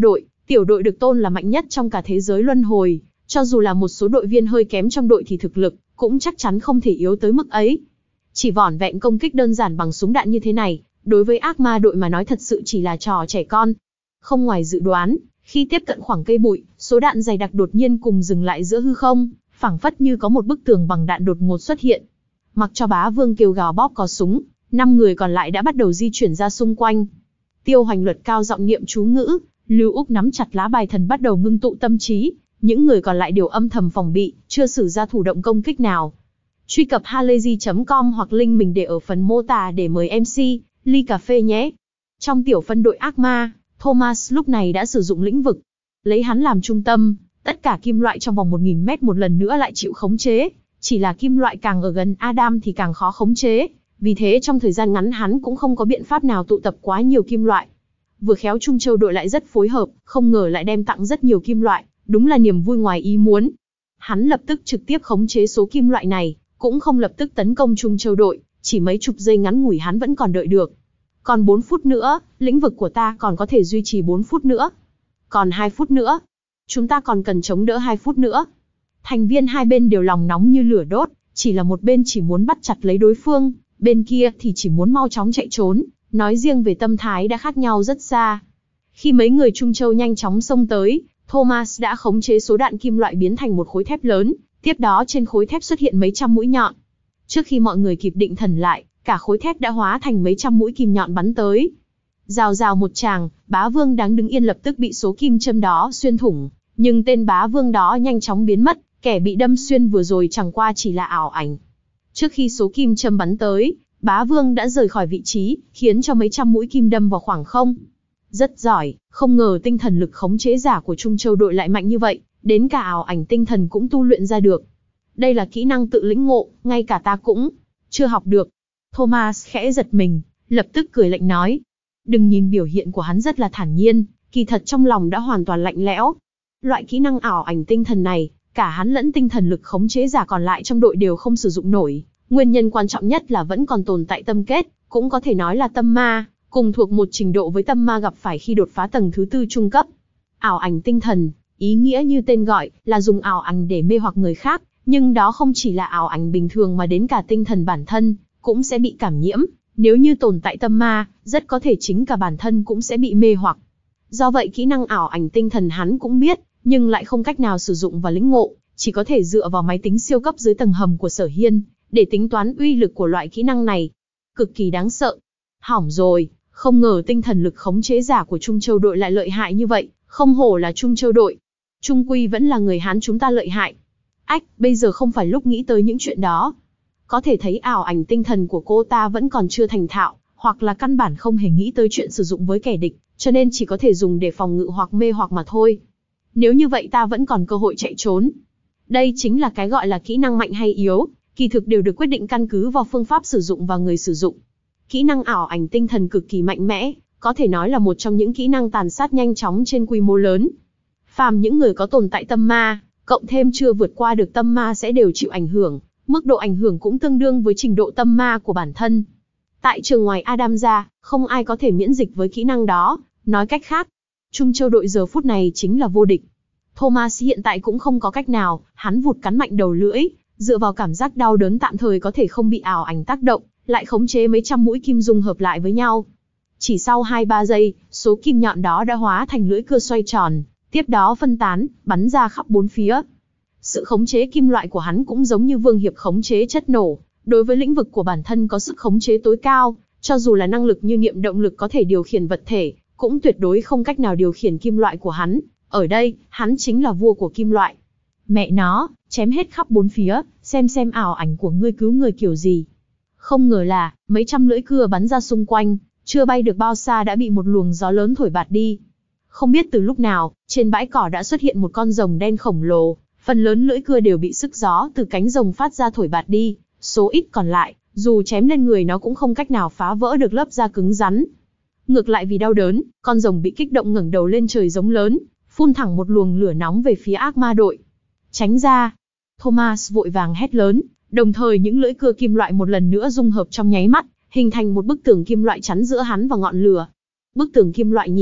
Tiểu đội được tôn là mạnh nhất trong cả thế giới luân hồi, cho dù là một số đội viên hơi kém trong đội thì thực lực cũng chắc chắn không thể yếu tới mức ấy. Chỉ vỏn vẹn công kích đơn giản bằng súng đạn như thế này, đối với ác ma đội mà nói thật sự chỉ là trò trẻ con. Không ngoài dự đoán, khi tiếp cận khoảng cây bụi, số đạn dày đặc đột nhiên cùng dừng lại giữa hư không, phảng phất như có một bức tường bằng đạn đột ngột xuất hiện. Mặc cho Bá Vương kêu gào bóp cò súng, năm người còn lại đã bắt đầu di chuyển ra xung quanh. Tiêu Hoành Luật cao giọng niệm chú ngữ, Lưu Úc nắm chặt lá bài thần bắt đầu ngưng tụ tâm trí, những người còn lại đều âm thầm phòng bị, chưa sử ra thủ động công kích nào. Truy cập halayzi chấm com hoặc link mình để ở phần mô tả để mời em xê, ly cà phê nhé. Trong tiểu phân đội ác ma, Thomas lúc này đã sử dụng lĩnh vực. Lấy hắn làm trung tâm, tất cả kim loại trong vòng một nghìn mét một lần nữa lại chịu khống chế. Chỉ là kim loại càng ở gần Adam thì càng khó khống chế. Vì thế trong thời gian ngắn hắn cũng không có biện pháp nào tụ tập quá nhiều kim loại. Vừa khéo Trung Châu đội lại rất phối hợp, không ngờ lại đem tặng rất nhiều kim loại, đúng là niềm vui ngoài ý muốn. Hắn lập tức trực tiếp khống chế số kim loại này, cũng không lập tức tấn công Trung Châu đội, chỉ mấy chục giây ngắn ngủi hắn vẫn còn đợi được. Còn bốn phút nữa, lĩnh vực của ta còn có thể duy trì bốn phút nữa. Còn hai phút nữa, chúng ta còn cần chống đỡ hai phút nữa. Thành viên hai bên đều lòng nóng như lửa đốt, chỉ là một bên chỉ muốn bắt chặt lấy đối phương, bên kia thì chỉ muốn mau chóng chạy trốn, nói riêng về tâm thái đã khác nhau rất xa. Khi mấy người Trung Châu nhanh chóng xông tới, Thomas đã khống chế số đạn kim loại biến thành một khối thép lớn, tiếp đó trên khối thép xuất hiện mấy trăm mũi nhọn. Trước khi mọi người kịp định thần lại, cả khối thép đã hóa thành mấy trăm mũi kim nhọn bắn tới. Rào rào một tràng, Bá Vương đáng đứng yên lập tức bị số kim châm đó xuyên thủng, nhưng tên Bá Vương đó nhanh chóng biến mất, kẻ bị đâm xuyên vừa rồi chẳng qua chỉ là ảo ảnh. Trước khi số kim châm bắn tới, Bá Vương đã rời khỏi vị trí, khiến cho mấy trăm mũi kim đâm vào khoảng không. Rất giỏi, không ngờ tinh thần lực khống chế giả của Trung Châu đội lại mạnh như vậy, đến cả ảo ảnh tinh thần cũng tu luyện ra được. Đây là kỹ năng tự lĩnh ngộ, ngay cả ta cũng chưa học được. Thomas khẽ giật mình, lập tức cười lạnh nói. Đừng nhìn biểu hiện của hắn rất là thản nhiên, kỳ thật trong lòng đã hoàn toàn lạnh lẽo. Loại kỹ năng ảo ảnh tinh thần này, cả hắn lẫn tinh thần lực khống chế giả còn lại trong đội đều không sử dụng nổi. Nguyên nhân quan trọng nhất là vẫn còn tồn tại tâm kết, cũng có thể nói là tâm ma, cùng thuộc một trình độ với tâm ma gặp phải khi đột phá tầng thứ tư trung cấp. Ảo ảnh tinh thần, ý nghĩa như tên gọi, là dùng ảo ảnh để mê hoặc người khác, nhưng đó không chỉ là ảo ảnh bình thường mà đến cả tinh thần bản thân cũng sẽ bị cảm nhiễm. Nếu như tồn tại tâm ma, rất có thể chính cả bản thân cũng sẽ bị mê hoặc. Do vậy kỹ năng ảo ảnh tinh thần hắn cũng biết, nhưng lại không cách nào sử dụng và lĩnh ngộ, chỉ có thể dựa vào máy tính siêu cấp dưới tầng hầm của Sở Hiên, để tính toán uy lực của loại kỹ năng này. Cực kỳ đáng sợ. Hỏng rồi, không ngờ tinh thần lực khống chế giả của Trung Châu đội lại lợi hại như vậy, không hổ là Trung Châu đội. Trung quy vẫn là người Hán chúng ta lợi hại. Ách, bây giờ không phải lúc nghĩ tới những chuyện đó. Có thể thấy ảo ảnh tinh thần của cô ta vẫn còn chưa thành thạo, hoặc là căn bản không hề nghĩ tới chuyện sử dụng với kẻ địch, cho nên chỉ có thể dùng để phòng ngự hoặc mê hoặc mà thôi. Nếu như vậy ta vẫn còn cơ hội chạy trốn. Đây chính là cái gọi là kỹ năng mạnh hay yếu, kỳ thực đều được quyết định căn cứ vào phương pháp sử dụng và người sử dụng. Kỹ năng ảo ảnh tinh thần cực kỳ mạnh mẽ, có thể nói là một trong những kỹ năng tàn sát nhanh chóng trên quy mô lớn. Phàm những người có tồn tại tâm ma, cộng thêm chưa vượt qua được tâm ma sẽ đều chịu ảnh hưởng, mức độ ảnh hưởng cũng tương đương với trình độ tâm ma của bản thân. Tại trường ngoài Adam ra, không ai có thể miễn dịch với kỹ năng đó, nói cách khác, Trung Châu đội giờ phút này chính là vô địch. Thomas hiện tại cũng không có cách nào, hắn vụt cắn mạnh đầu lưỡi, dựa vào cảm giác đau đớn tạm thời có thể không bị ảo ảnh tác động, lại khống chế mấy trăm mũi kim dung hợp lại với nhau. Chỉ sau hai ba giây, số kim nhọn đó đã hóa thành lưỡi cưa xoay tròn, tiếp đó phân tán, bắn ra khắp bốn phía. Sự khống chế kim loại của hắn cũng giống như Vương Hiệp khống chế chất nổ, đối với lĩnh vực của bản thân có sức khống chế tối cao, cho dù là năng lực như niệm động lực có thể điều khiển vật thể, cũng tuyệt đối không cách nào điều khiển kim loại của hắn. Ở đây, hắn chính là vua của kim loại. Mẹ nó, chém hết khắp bốn phía, xem xem ảo ảnh của ngươi cứu người kiểu gì. Không ngờ là, mấy trăm lưỡi cưa bắn ra xung quanh, chưa bay được bao xa đã bị một luồng gió lớn thổi bạt đi. Không biết từ lúc nào, trên bãi cỏ đã xuất hiện một con rồng đen khổng lồ, phần lớn lưỡi cưa đều bị sức gió từ cánh rồng phát ra thổi bạt đi, số ít còn lại, dù chém lên người nó cũng không cách nào phá vỡ được lớp da cứng rắn. Ngược lại vì đau đớn, con rồng bị kích động ngẩng đầu lên trời giống lớn, phun thẳng một luồng lửa nóng về phía ác ma đội. Tránh ra! Thomas vội vàng hét lớn, đồng thời những lưỡi cưa kim loại một lần nữa dung hợp trong nháy mắt, hình thành một bức tường kim loại chắn giữa hắn và ngọn lửa. Bức tường kim loại nhìn,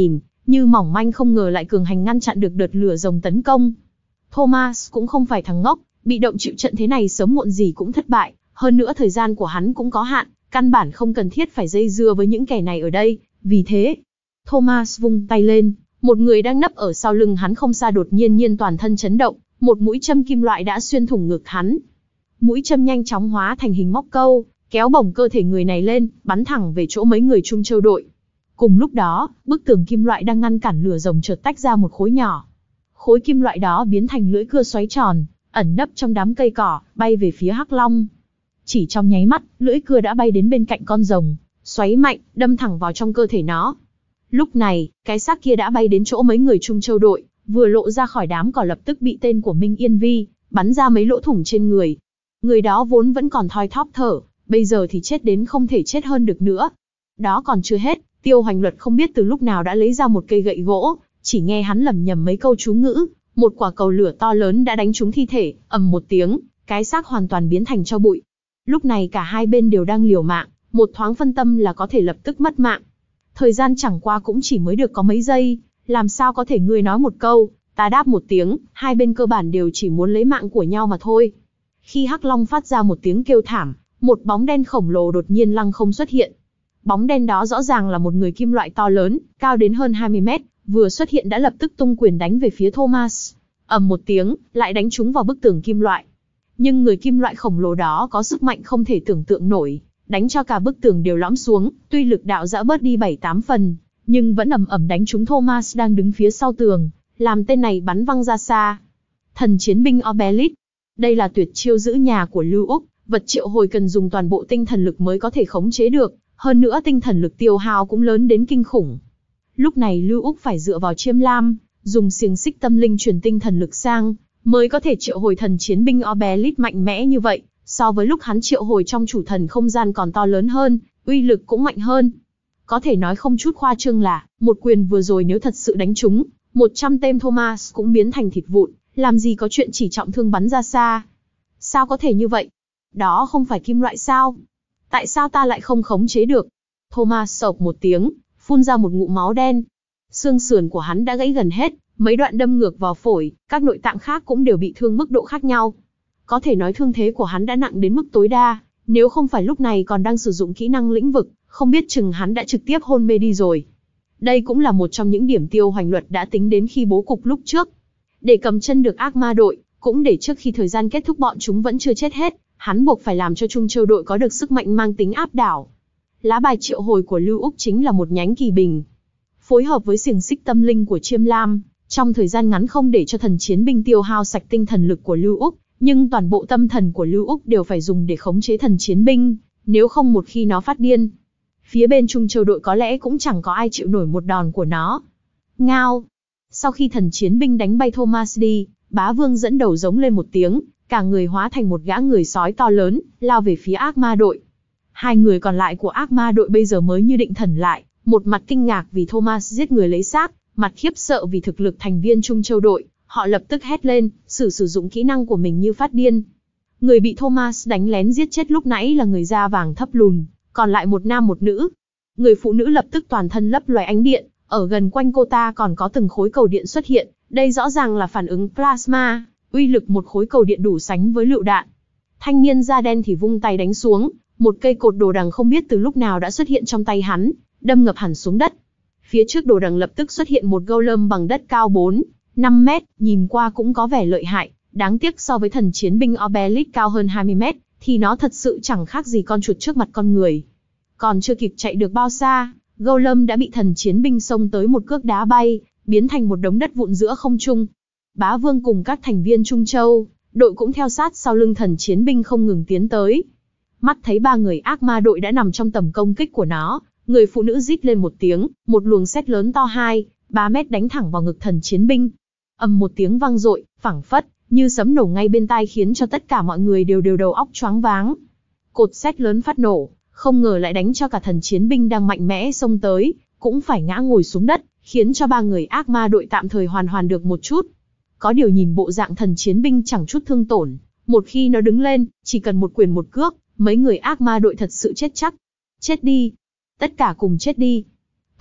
như mỏng manh không ngờ lại cường hành ngăn chặn được đợt lửa rồng tấn công. Thomas cũng không phải thằng ngốc, bị động chịu trận thế này sớm muộn gì cũng thất bại, hơn nữa thời gian của hắn cũng có hạn, căn bản không cần thiết phải dây dưa với những kẻ này ở đây, vì thế, Thomas vung tay lên, một người đang nấp ở sau lưng hắn không xa đột nhiên nhiên toàn thân chấn động, một mũi châm kim loại đã xuyên thủng ngực hắn. Mũi châm nhanh chóng hóa thành hình móc câu, kéo bổng cơ thể người này lên, bắn thẳng về chỗ mấy người Trung Châu đội. Cùng lúc đó, bức tường kim loại đang ngăn cản lửa rồng chợt tách ra một khối nhỏ. Khối kim loại đó biến thành lưỡi cưa xoáy tròn, ẩn nấp trong đám cây cỏ, bay về phía Hắc Long. Chỉ trong nháy mắt, lưỡi cưa đã bay đến bên cạnh con rồng, xoáy mạnh, đâm thẳng vào trong cơ thể nó. Lúc này, cái xác kia đã bay đến chỗ mấy người Trung Châu đội, vừa lộ ra khỏi đám cỏ lập tức bị tên của Minh Yên Vi bắn ra mấy lỗ thủng trên người. Người đó vốn vẫn còn thoi thóp thở, bây giờ thì chết đến không thể chết hơn được nữa. Đó còn chưa hết, Tiêu Hoành Luật không biết từ lúc nào đã lấy ra một cây gậy gỗ, chỉ nghe hắn lẩm nhẩm mấy câu chú ngữ, một quả cầu lửa to lớn đã đánh trúng thi thể, ầm một tiếng, cái xác hoàn toàn biến thành tro bụi. Lúc này cả hai bên đều đang liều mạng, một thoáng phân tâm là có thể lập tức mất mạng. Thời gian chẳng qua cũng chỉ mới được có mấy giây, làm sao có thể ngươi nói một câu, ta đáp một tiếng, hai bên cơ bản đều chỉ muốn lấy mạng của nhau mà thôi. Khi Hắc Long phát ra một tiếng kêu thảm, một bóng đen khổng lồ đột nhiên lăng không xuất hiện. Bóng đen đó rõ ràng là một người kim loại to lớn, cao đến hơn hai mươi mét, vừa xuất hiện đã lập tức tung quyền đánh về phía Thomas. Ầm một tiếng, lại đánh trúng vào bức tường kim loại. Nhưng người kim loại khổng lồ đó có sức mạnh không thể tưởng tượng nổi, đánh cho cả bức tường đều lõm xuống, tuy lực đạo giã bớt đi bảy tám phần, nhưng vẫn ầm ầm đánh trúng Thomas đang đứng phía sau tường, làm tên này bắn văng ra xa. Thần chiến binh Obelisk. Đây là tuyệt chiêu giữ nhà của Lưu Úc, vật triệu hồi cần dùng toàn bộ tinh thần lực mới có thể khống chế được, hơn nữa tinh thần lực tiêu hao cũng lớn đến kinh khủng. Lúc này Lưu Úc phải dựa vào Chiêm Lam, dùng xiềng xích tâm linh truyền tinh thần lực sang, mới có thể triệu hồi thần chiến binh Obelisk mạnh mẽ như vậy, so với lúc hắn triệu hồi trong chủ thần không gian còn to lớn hơn, uy lực cũng mạnh hơn. Có thể nói không chút khoa trương là, một quyền vừa rồi nếu thật sự đánh trúng, một trăm tên Thomas cũng biến thành thịt vụn, làm gì có chuyện chỉ trọng thương bắn ra xa. Sao có thể như vậy? Đó không phải kim loại sao? Tại sao ta lại không khống chế được? Thomas sộc một tiếng, phun ra một ngụm máu đen. Xương sườn của hắn đã gãy gần hết, mấy đoạn đâm ngược vào phổi, các nội tạng khác cũng đều bị thương mức độ khác nhau. Có thể nói thương thế của hắn đã nặng đến mức tối đa, nếu không phải lúc này còn đang sử dụng kỹ năng lĩnh vực, không biết chừng hắn đã trực tiếp hôn mê đi rồi. Đây cũng là một trong những điểm Tiêu Hoành Luật đã tính đến khi bố cục lúc trước. Để cầm chân được ác ma đội, cũng để trước khi thời gian kết thúc bọn chúng vẫn chưa chết hết, hắn buộc phải làm cho Trung Châu đội có được sức mạnh mang tính áp đảo. Lá bài triệu hồi của Lưu Úc chính là một nhánh kỳ bình. Phối hợp với xiềng xích tâm linh của Chiêm Lam, trong thời gian ngắn không để cho thần chiến binh tiêu hao sạch tinh thần lực của Lưu Úc, nhưng toàn bộ tâm thần của Lưu Úc đều phải dùng để khống chế thần chiến binh, nếu không một khi nó phát điên. Phía bên Trung Châu đội có lẽ cũng chẳng có ai chịu nổi một đòn của nó. Ngao! Sau khi thần chiến binh đánh bay Thomas đi, Bá Vương dẫn đầu giống lên một tiếng, cả người hóa thành một gã người sói to lớn, lao về phía ác ma đội. Hai người còn lại của ác ma đội bây giờ mới như định thần lại, một mặt kinh ngạc vì Thomas giết người lấy xác, mặt khiếp sợ vì thực lực thành viên Trung Châu đội, họ lập tức hét lên, sử sử dụng kỹ năng của mình như phát điên. Người bị Thomas đánh lén giết chết lúc nãy là người da vàng thấp lùn, còn lại một nam một nữ. Người phụ nữ lập tức toàn thân lấp loé ánh điện, ở gần quanh cô ta còn có từng khối cầu điện xuất hiện, đây rõ ràng là phản ứng plasma, uy lực một khối cầu điện đủ sánh với lựu đạn. Thanh niên da đen thì vung tay đánh xuống, một cây cột đồ đằng không biết từ lúc nào đã xuất hiện trong tay hắn, đâm ngập hẳn xuống đất. Phía trước đồ đằng lập tức xuất hiện một golem bằng đất cao bốn, năm mét, nhìn qua cũng có vẻ lợi hại, đáng tiếc so với thần chiến binh Obelisk cao hơn hai mươi mét, thì nó thật sự chẳng khác gì con chuột trước mặt con người. Còn chưa kịp chạy được bao xa, golem đã bị thần chiến binh xông tới một cước đá bay, biến thành một đống đất vụn giữa không trung. Bá Vương cùng các thành viên Trung Châu đội cũng theo sát sau lưng thần chiến binh không ngừng tiến tới. Mắt thấy ba người ác ma đội đã nằm trong tầm công kích của nó, người phụ nữ rít lên một tiếng, một luồng sét lớn to hai, ba mét đánh thẳng vào ngực thần chiến binh. Ầm một tiếng vang dội, phảng phất như sấm nổ ngay bên tai khiến cho tất cả mọi người đều đều đầu óc choáng váng. Cột sét lớn phát nổ, không ngờ lại đánh cho cả thần chiến binh đang mạnh mẽ xông tới, cũng phải ngã ngồi xuống đất, khiến cho ba người ác ma đội tạm thời hoàn hoàn được một chút. Có điều nhìn bộ dạng thần chiến binh chẳng chút thương tổn, một khi nó đứng lên, chỉ cần một quyền một cước, mấy người ác ma đội thật sự chết chắc. Chết đi! Tất cả cùng chết đi!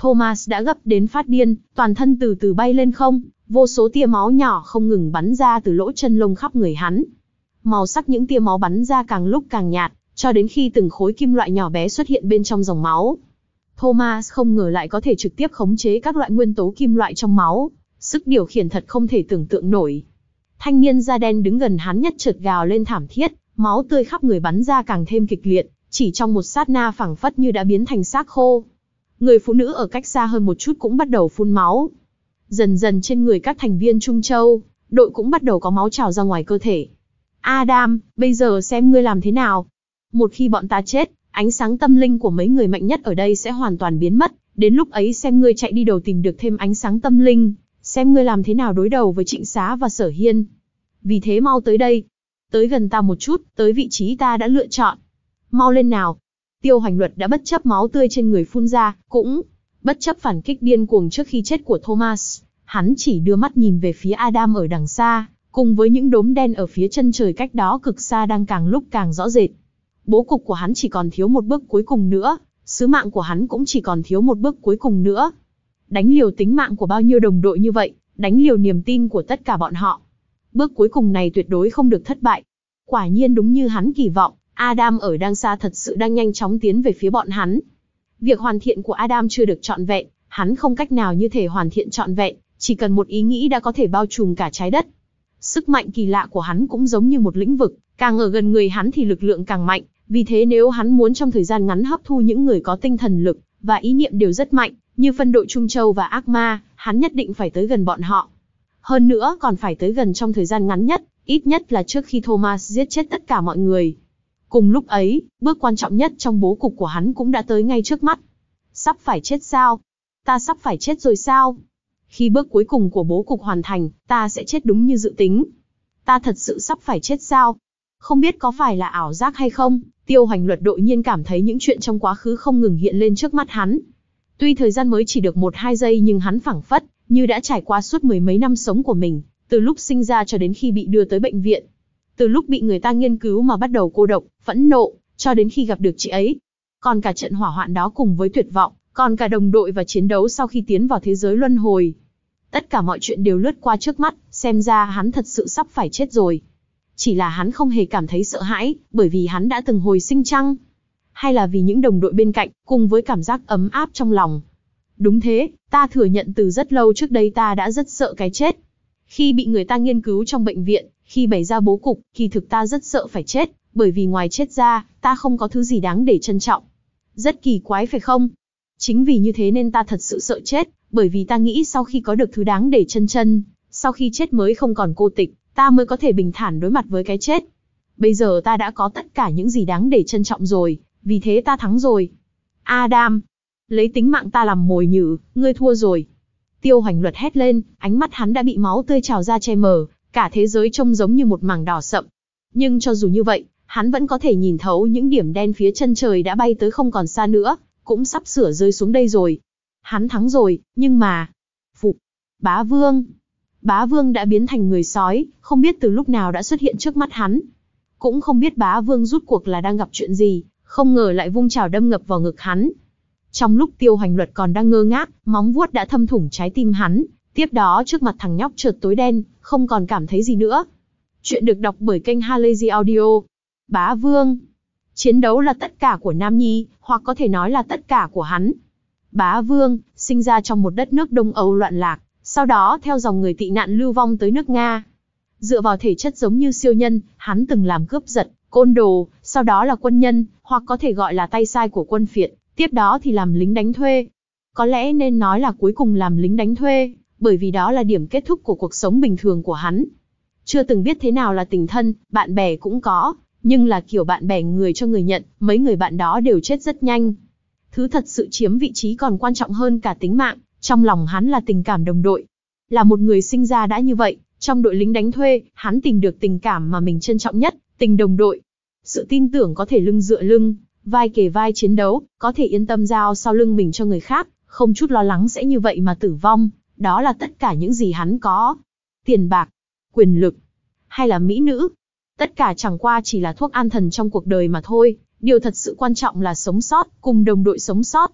Thomas đã gấp đến phát điên, toàn thân từ từ bay lên không, vô số tia máu nhỏ không ngừng bắn ra từ lỗ chân lông khắp người hắn. Màu sắc những tia máu bắn ra càng lúc càng nhạt, cho đến khi từng khối kim loại nhỏ bé xuất hiện bên trong dòng máu. Thomas không ngờ lại có thể trực tiếp khống chế các loại nguyên tố kim loại trong máu, sức điều khiển thật không thể tưởng tượng nổi. Thanh niên da đen đứng gần hắn nhất chợt gào lên thảm thiết, máu tươi khắp người bắn ra càng thêm kịch liệt, chỉ trong một sát na phảng phất như đã biến thành xác khô. Người phụ nữ ở cách xa hơn một chút cũng bắt đầu phun máu. Dần dần trên người các thành viên Trung Châu, đội cũng bắt đầu có máu trào ra ngoài cơ thể. Adam, bây giờ xem ngươi làm thế nào. Một khi bọn ta chết, ánh sáng tâm linh của mấy người mạnh nhất ở đây sẽ hoàn toàn biến mất. Đến lúc ấy xem ngươi chạy đi đầu tìm được thêm ánh sáng tâm linh, xem ngươi làm thế nào đối đầu với Trịnh Xá và Sở Hiên. Vì thế mau tới đây. Tới gần ta một chút, tới vị trí ta đã lựa chọn. Mau lên nào. Tiêu Hoành Luật đã bất chấp máu tươi trên người phun ra, cũng bất chấp phản kích điên cuồng trước khi chết của Thomas. Hắn chỉ đưa mắt nhìn về phía Adam ở đằng xa, cùng với những đốm đen ở phía chân trời cách đó cực xa đang càng lúc càng rõ rệt. Bố cục của hắn chỉ còn thiếu một bước cuối cùng nữa, sứ mạng của hắn cũng chỉ còn thiếu một bước cuối cùng nữa. Đánh liều tính mạng của bao nhiêu đồng đội như vậy, đánh liều niềm tin của tất cả bọn họ. Bước cuối cùng này tuyệt đối không được thất bại. Quả nhiên đúng như hắn kỳ vọng, Adam ở đằng xa thật sự đang nhanh chóng tiến về phía bọn hắn. Việc hoàn thiện của Adam chưa được trọn vẹn, hắn không cách nào như thể hoàn thiện trọn vẹn, chỉ cần một ý nghĩ đã có thể bao trùm cả trái đất. Sức mạnh kỳ lạ của hắn cũng giống như một lĩnh vực, càng ở gần người hắn thì lực lượng càng mạnh, vì thế nếu hắn muốn trong thời gian ngắn hấp thu những người có tinh thần lực và ý niệm đều rất mạnh, như phân đội Trung Châu và Ác Ma, hắn nhất định phải tới gần bọn họ. Hơn nữa còn phải tới gần trong thời gian ngắn nhất, ít nhất là trước khi Thomas giết chết tất cả mọi người. Cùng lúc ấy, bước quan trọng nhất trong bố cục của hắn cũng đã tới ngay trước mắt. Sắp phải chết sao? Ta sắp phải chết rồi sao? Khi bước cuối cùng của bố cục hoàn thành, ta sẽ chết đúng như dự tính. Ta thật sự sắp phải chết sao? Không biết có phải là ảo giác hay không, Tiêu Hoành Luật đột nhiên cảm thấy những chuyện trong quá khứ không ngừng hiện lên trước mắt hắn. Tuy thời gian mới chỉ được một hai giây nhưng hắn phảng phất như đã trải qua suốt mười mấy năm sống của mình, từ lúc sinh ra cho đến khi bị đưa tới bệnh viện. Từ lúc bị người ta nghiên cứu mà bắt đầu cô độc, phẫn nộ, cho đến khi gặp được chị ấy. Còn cả trận hỏa hoạn đó cùng với tuyệt vọng, còn cả đồng đội và chiến đấu sau khi tiến vào thế giới luân hồi. Tất cả mọi chuyện đều lướt qua trước mắt, xem ra hắn thật sự sắp phải chết rồi. Chỉ là hắn không hề cảm thấy sợ hãi, bởi vì hắn đã từng hồi sinh chăng? Hay là vì những đồng đội bên cạnh, cùng với cảm giác ấm áp trong lòng? Đúng thế, ta thừa nhận từ rất lâu trước đây ta đã rất sợ cái chết. Khi bị người ta nghiên cứu trong bệnh viện, khi bày ra bố cục, kỳ thực ta rất sợ phải chết, bởi vì ngoài chết ra, ta không có thứ gì đáng để trân trọng. Rất kỳ quái phải không? Chính vì như thế nên ta thật sự sợ chết, bởi vì ta nghĩ sau khi có được thứ đáng để trân trân, sau khi chết mới không còn cô tịch, ta mới có thể bình thản đối mặt với cái chết. Bây giờ ta đã có tất cả những gì đáng để trân trọng rồi, vì thế ta thắng rồi. Adam, lấy tính mạng ta làm mồi nhử, ngươi thua rồi. Tiêu Hoành Luật hét lên, ánh mắt hắn đã bị máu tươi trào ra che mờ, cả thế giới trông giống như một mảng đỏ sậm. Nhưng cho dù như vậy, hắn vẫn có thể nhìn thấu những điểm đen phía chân trời đã bay tới không còn xa nữa, cũng sắp sửa rơi xuống đây rồi. Hắn thắng rồi, nhưng mà... Phục, Bá Vương... Bá Vương đã biến thành người sói, không biết từ lúc nào đã xuất hiện trước mắt hắn. Cũng không biết Bá Vương rút cuộc là đang gặp chuyện gì, không ngờ lại vung chảo đâm ngập vào ngực hắn. Trong lúc Tiêu Hoành Luật còn đang ngơ ngác, móng vuốt đã thâm thủng trái tim hắn. Tiếp đó trước mặt thằng nhóc chợt tối đen, không còn cảm thấy gì nữa. Chuyện được đọc bởi kênh Halazy Audio. Bá Vương. Chiến đấu là tất cả của Nam Nhi, hoặc có thể nói là tất cả của hắn. Bá Vương, sinh ra trong một đất nước Đông Âu loạn lạc, sau đó theo dòng người tị nạn lưu vong tới nước Nga. Dựa vào thể chất giống như siêu nhân, hắn từng làm cướp giật, côn đồ, sau đó là quân nhân, hoặc có thể gọi là tay sai của quân phiệt, tiếp đó thì làm lính đánh thuê. Có lẽ nên nói là cuối cùng làm lính đánh thuê, bởi vì đó là điểm kết thúc của cuộc sống bình thường của hắn. Chưa từng biết thế nào là tình thân, bạn bè cũng có, nhưng là kiểu bạn bè người cho người nhận, mấy người bạn đó đều chết rất nhanh. Thứ thật sự chiếm vị trí còn quan trọng hơn cả tính mạng, trong lòng hắn là tình cảm đồng đội. Là một người sinh ra đã như vậy, trong đội lính đánh thuê, hắn tìm được tình cảm mà mình trân trọng nhất, tình đồng đội. Sự tin tưởng có thể lưng dựa lưng, vai kề vai chiến đấu, có thể yên tâm giao sau lưng mình cho người khác, không chút lo lắng sẽ như vậy mà tử vong. Đó là tất cả những gì hắn có. Tiền bạc, quyền lực, hay là mỹ nữ. Tất cả chẳng qua chỉ là thuốc an thần trong cuộc đời mà thôi. Điều thật sự quan trọng là sống sót, cùng đồng đội sống sót.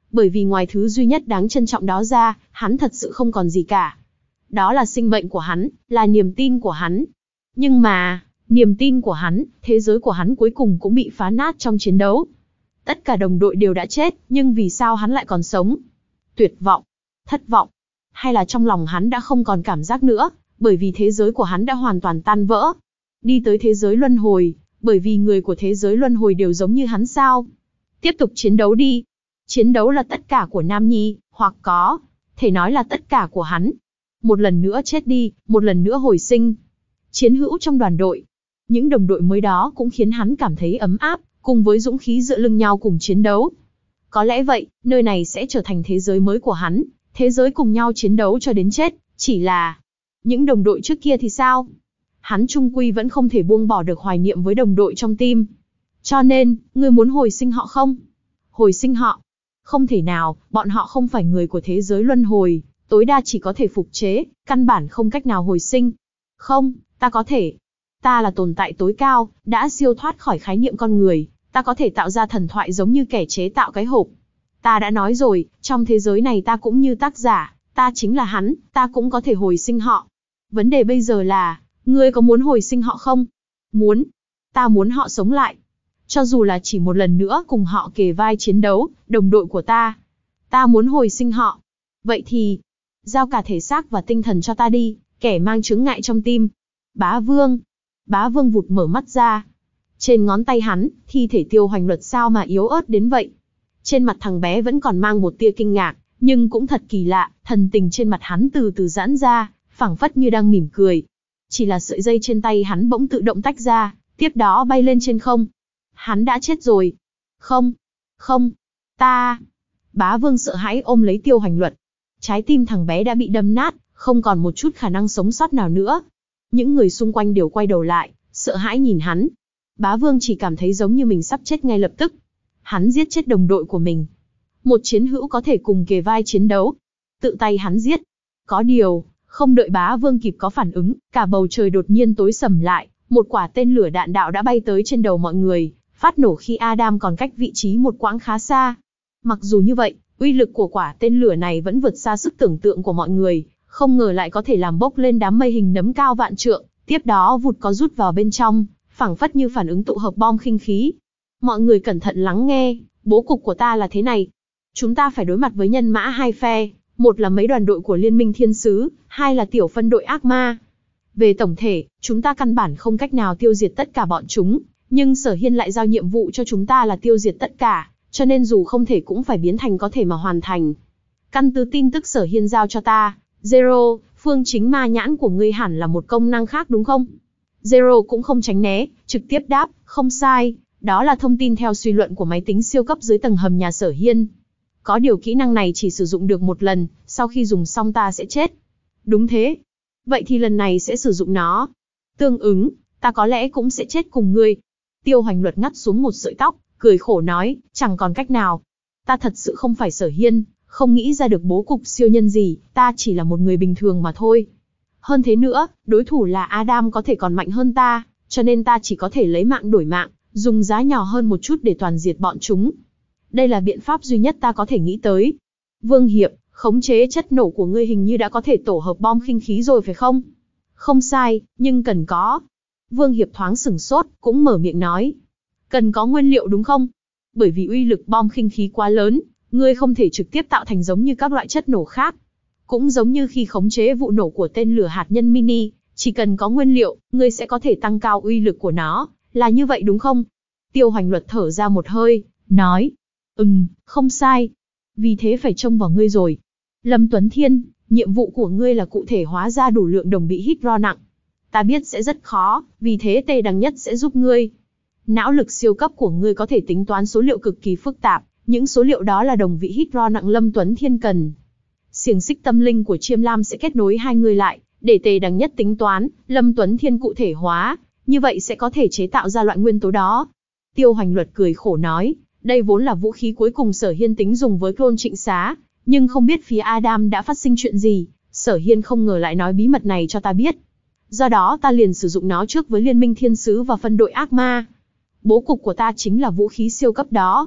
Bởi vì ngoài thứ duy nhất đáng trân trọng đó ra, hắn thật sự không còn gì cả. Đó là sinh mệnh của hắn, là niềm tin của hắn. Nhưng mà, niềm tin của hắn, thế giới của hắn cuối cùng cũng bị phá nát trong chiến đấu. Tất cả đồng đội đều đã chết, nhưng vì sao hắn lại còn sống? Tuyệt vọng, thất vọng, hay là trong lòng hắn đã không còn cảm giác nữa, bởi vì thế giới của hắn đã hoàn toàn tan vỡ. Đi tới thế giới luân hồi, bởi vì người của thế giới luân hồi đều giống như hắn sao? Tiếp tục chiến đấu đi. Chiến đấu là tất cả của Nam Nhi, hoặc có thể nói là tất cả của hắn. Một lần nữa chết đi, một lần nữa hồi sinh. Chiến hữu trong đoàn đội. Những đồng đội mới đó cũng khiến hắn cảm thấy ấm áp, cùng với dũng khí dựa lưng nhau cùng chiến đấu. Có lẽ vậy, nơi này sẽ trở thành thế giới mới của hắn, thế giới cùng nhau chiến đấu cho đến chết, chỉ là... Những đồng đội trước kia thì sao? Hắn chung quy vẫn không thể buông bỏ được hoài niệm với đồng đội trong tim. Cho nên, ngươi muốn hồi sinh họ không? Hồi sinh họ? Không thể nào, bọn họ không phải người của thế giới luân hồi, tối đa chỉ có thể phục chế, căn bản không cách nào hồi sinh. Không, ta có thể. Ta là tồn tại tối cao, đã siêu thoát khỏi khái niệm con người, ta có thể tạo ra thần thoại giống như kẻ chế tạo cái hộp. Ta đã nói rồi, trong thế giới này ta cũng như tác giả, ta chính là hắn, ta cũng có thể hồi sinh họ. Vấn đề bây giờ là, ngươi có muốn hồi sinh họ không? Muốn. Ta muốn họ sống lại. Cho dù là chỉ một lần nữa cùng họ kề vai chiến đấu, đồng đội của ta. Ta muốn hồi sinh họ. Vậy thì, giao cả thể xác và tinh thần cho ta đi, kẻ mang chướng ngại trong tim. Bá Vương. Bá Vương vụt mở mắt ra. Trên ngón tay hắn, thi thể Tiêu Hoành Luật sao mà yếu ớt đến vậy. Trên mặt thằng bé vẫn còn mang một tia kinh ngạc, nhưng cũng thật kỳ lạ, thần tình trên mặt hắn từ từ giãn ra, phảng phất như đang mỉm cười. Chỉ là sợi dây trên tay hắn bỗng tự động tách ra, tiếp đó bay lên trên không. Hắn đã chết rồi. Không, không, ta... Bá Vương sợ hãi ôm lấy Tiêu Hoành Luật. Trái tim thằng bé đã bị đâm nát, không còn một chút khả năng sống sót nào nữa. Những người xung quanh đều quay đầu lại, sợ hãi nhìn hắn. Bá Vương chỉ cảm thấy giống như mình sắp chết ngay lập tức. Hắn giết chết đồng đội của mình. Một chiến hữu có thể cùng kề vai chiến đấu. Tự tay hắn giết. Có điều, không đợi Bá Vương kịp có phản ứng, cả bầu trời đột nhiên tối sầm lại. Một quả tên lửa đạn đạo đã bay tới trên đầu mọi người, phát nổ khi Adam còn cách vị trí một quãng khá xa. Mặc dù như vậy, uy lực của quả tên lửa này vẫn vượt xa sức tưởng tượng của mọi người, không ngờ lại có thể làm bốc lên đám mây hình nấm cao vạn trượng, tiếp đó vụt có rút vào bên trong, phảng phất như phản ứng tụ hợp bom khinh khí. Mọi người cẩn thận lắng nghe, bố cục của ta là thế này. Chúng ta phải đối mặt với nhân mã hai phe, một là mấy đoàn đội của Liên minh Thiên Sứ, hai là tiểu phân đội ác ma. Về tổng thể, chúng ta căn bản không cách nào tiêu diệt tất cả bọn chúng, nhưng Sở Hiên lại giao nhiệm vụ cho chúng ta là tiêu diệt tất cả, cho nên dù không thể cũng phải biến thành có thể mà hoàn thành. Căn cứ tin tức Sở Hiên giao cho ta, Zero, phương chính ma nhãn của ngươi hẳn là một công năng khác đúng không? Zero cũng không tránh né, trực tiếp đáp, không sai, đó là thông tin theo suy luận của máy tính siêu cấp dưới tầng hầm nhà Sở Hiên. Có điều kỹ năng này chỉ sử dụng được một lần, sau khi dùng xong ta sẽ chết. Đúng thế. Vậy thì lần này sẽ sử dụng nó. Tương ứng, ta có lẽ cũng sẽ chết cùng ngươi. Tiêu Hoành Luật ngắt xuống một sợi tóc, cười khổ nói, chẳng còn cách nào. Ta thật sự không phải Sở Hiên, không nghĩ ra được bố cục siêu nhân gì, ta chỉ là một người bình thường mà thôi. Hơn thế nữa, đối thủ là Adam có thể còn mạnh hơn ta, cho nên ta chỉ có thể lấy mạng đổi mạng, dùng giá nhỏ hơn một chút để toàn diệt bọn chúng. Đây là biện pháp duy nhất ta có thể nghĩ tới. Vương Hiệp, khống chế chất nổ của ngươi hình như đã có thể tổ hợp bom khinh khí rồi phải không? Không sai, nhưng cần có. Vương Hiệp thoáng sửng sốt, cũng mở miệng nói. Cần có nguyên liệu đúng không? Bởi vì uy lực bom khinh khí quá lớn, ngươi không thể trực tiếp tạo thành giống như các loại chất nổ khác. Cũng giống như khi khống chế vụ nổ của tên lửa hạt nhân mini, chỉ cần có nguyên liệu, ngươi sẽ có thể tăng cao uy lực của nó, là như vậy đúng không? Tiêu Hoành Luật thở ra một hơi, nói. Ừm, không sai. Vì thế phải trông vào ngươi rồi. Lâm Tuấn Thiên, nhiệm vụ của ngươi là cụ thể hóa ra đủ lượng đồng bị hít ro nặng. Ta biết sẽ rất khó, vì thế Tề Đằng Nhất sẽ giúp ngươi. Não lực siêu cấp của ngươi có thể tính toán số liệu cực kỳ phức tạp, những số liệu đó là đồng vị hít ro nặng Lâm Tuấn Thiên cần. Xiềng xích tâm linh của Chiêm Lam sẽ kết nối hai người lại, để Tề Đằng Nhất tính toán, Lâm Tuấn Thiên cụ thể hóa, như vậy sẽ có thể chế tạo ra loại nguyên tố đó. Tiêu Hoành Luật cười khổ nói, đây vốn là vũ khí cuối cùng Sở Hiên tính dùng với clone Trịnh Xá, nhưng không biết phía Adam đã phát sinh chuyện gì, Sở Hiên không ngờ lại nói bí mật này cho ta biết. Do đó ta liền sử dụng nó trước với Liên minh Thiên Sứ và phân đội ác ma. Bố cục của ta chính là vũ khí siêu cấp đó.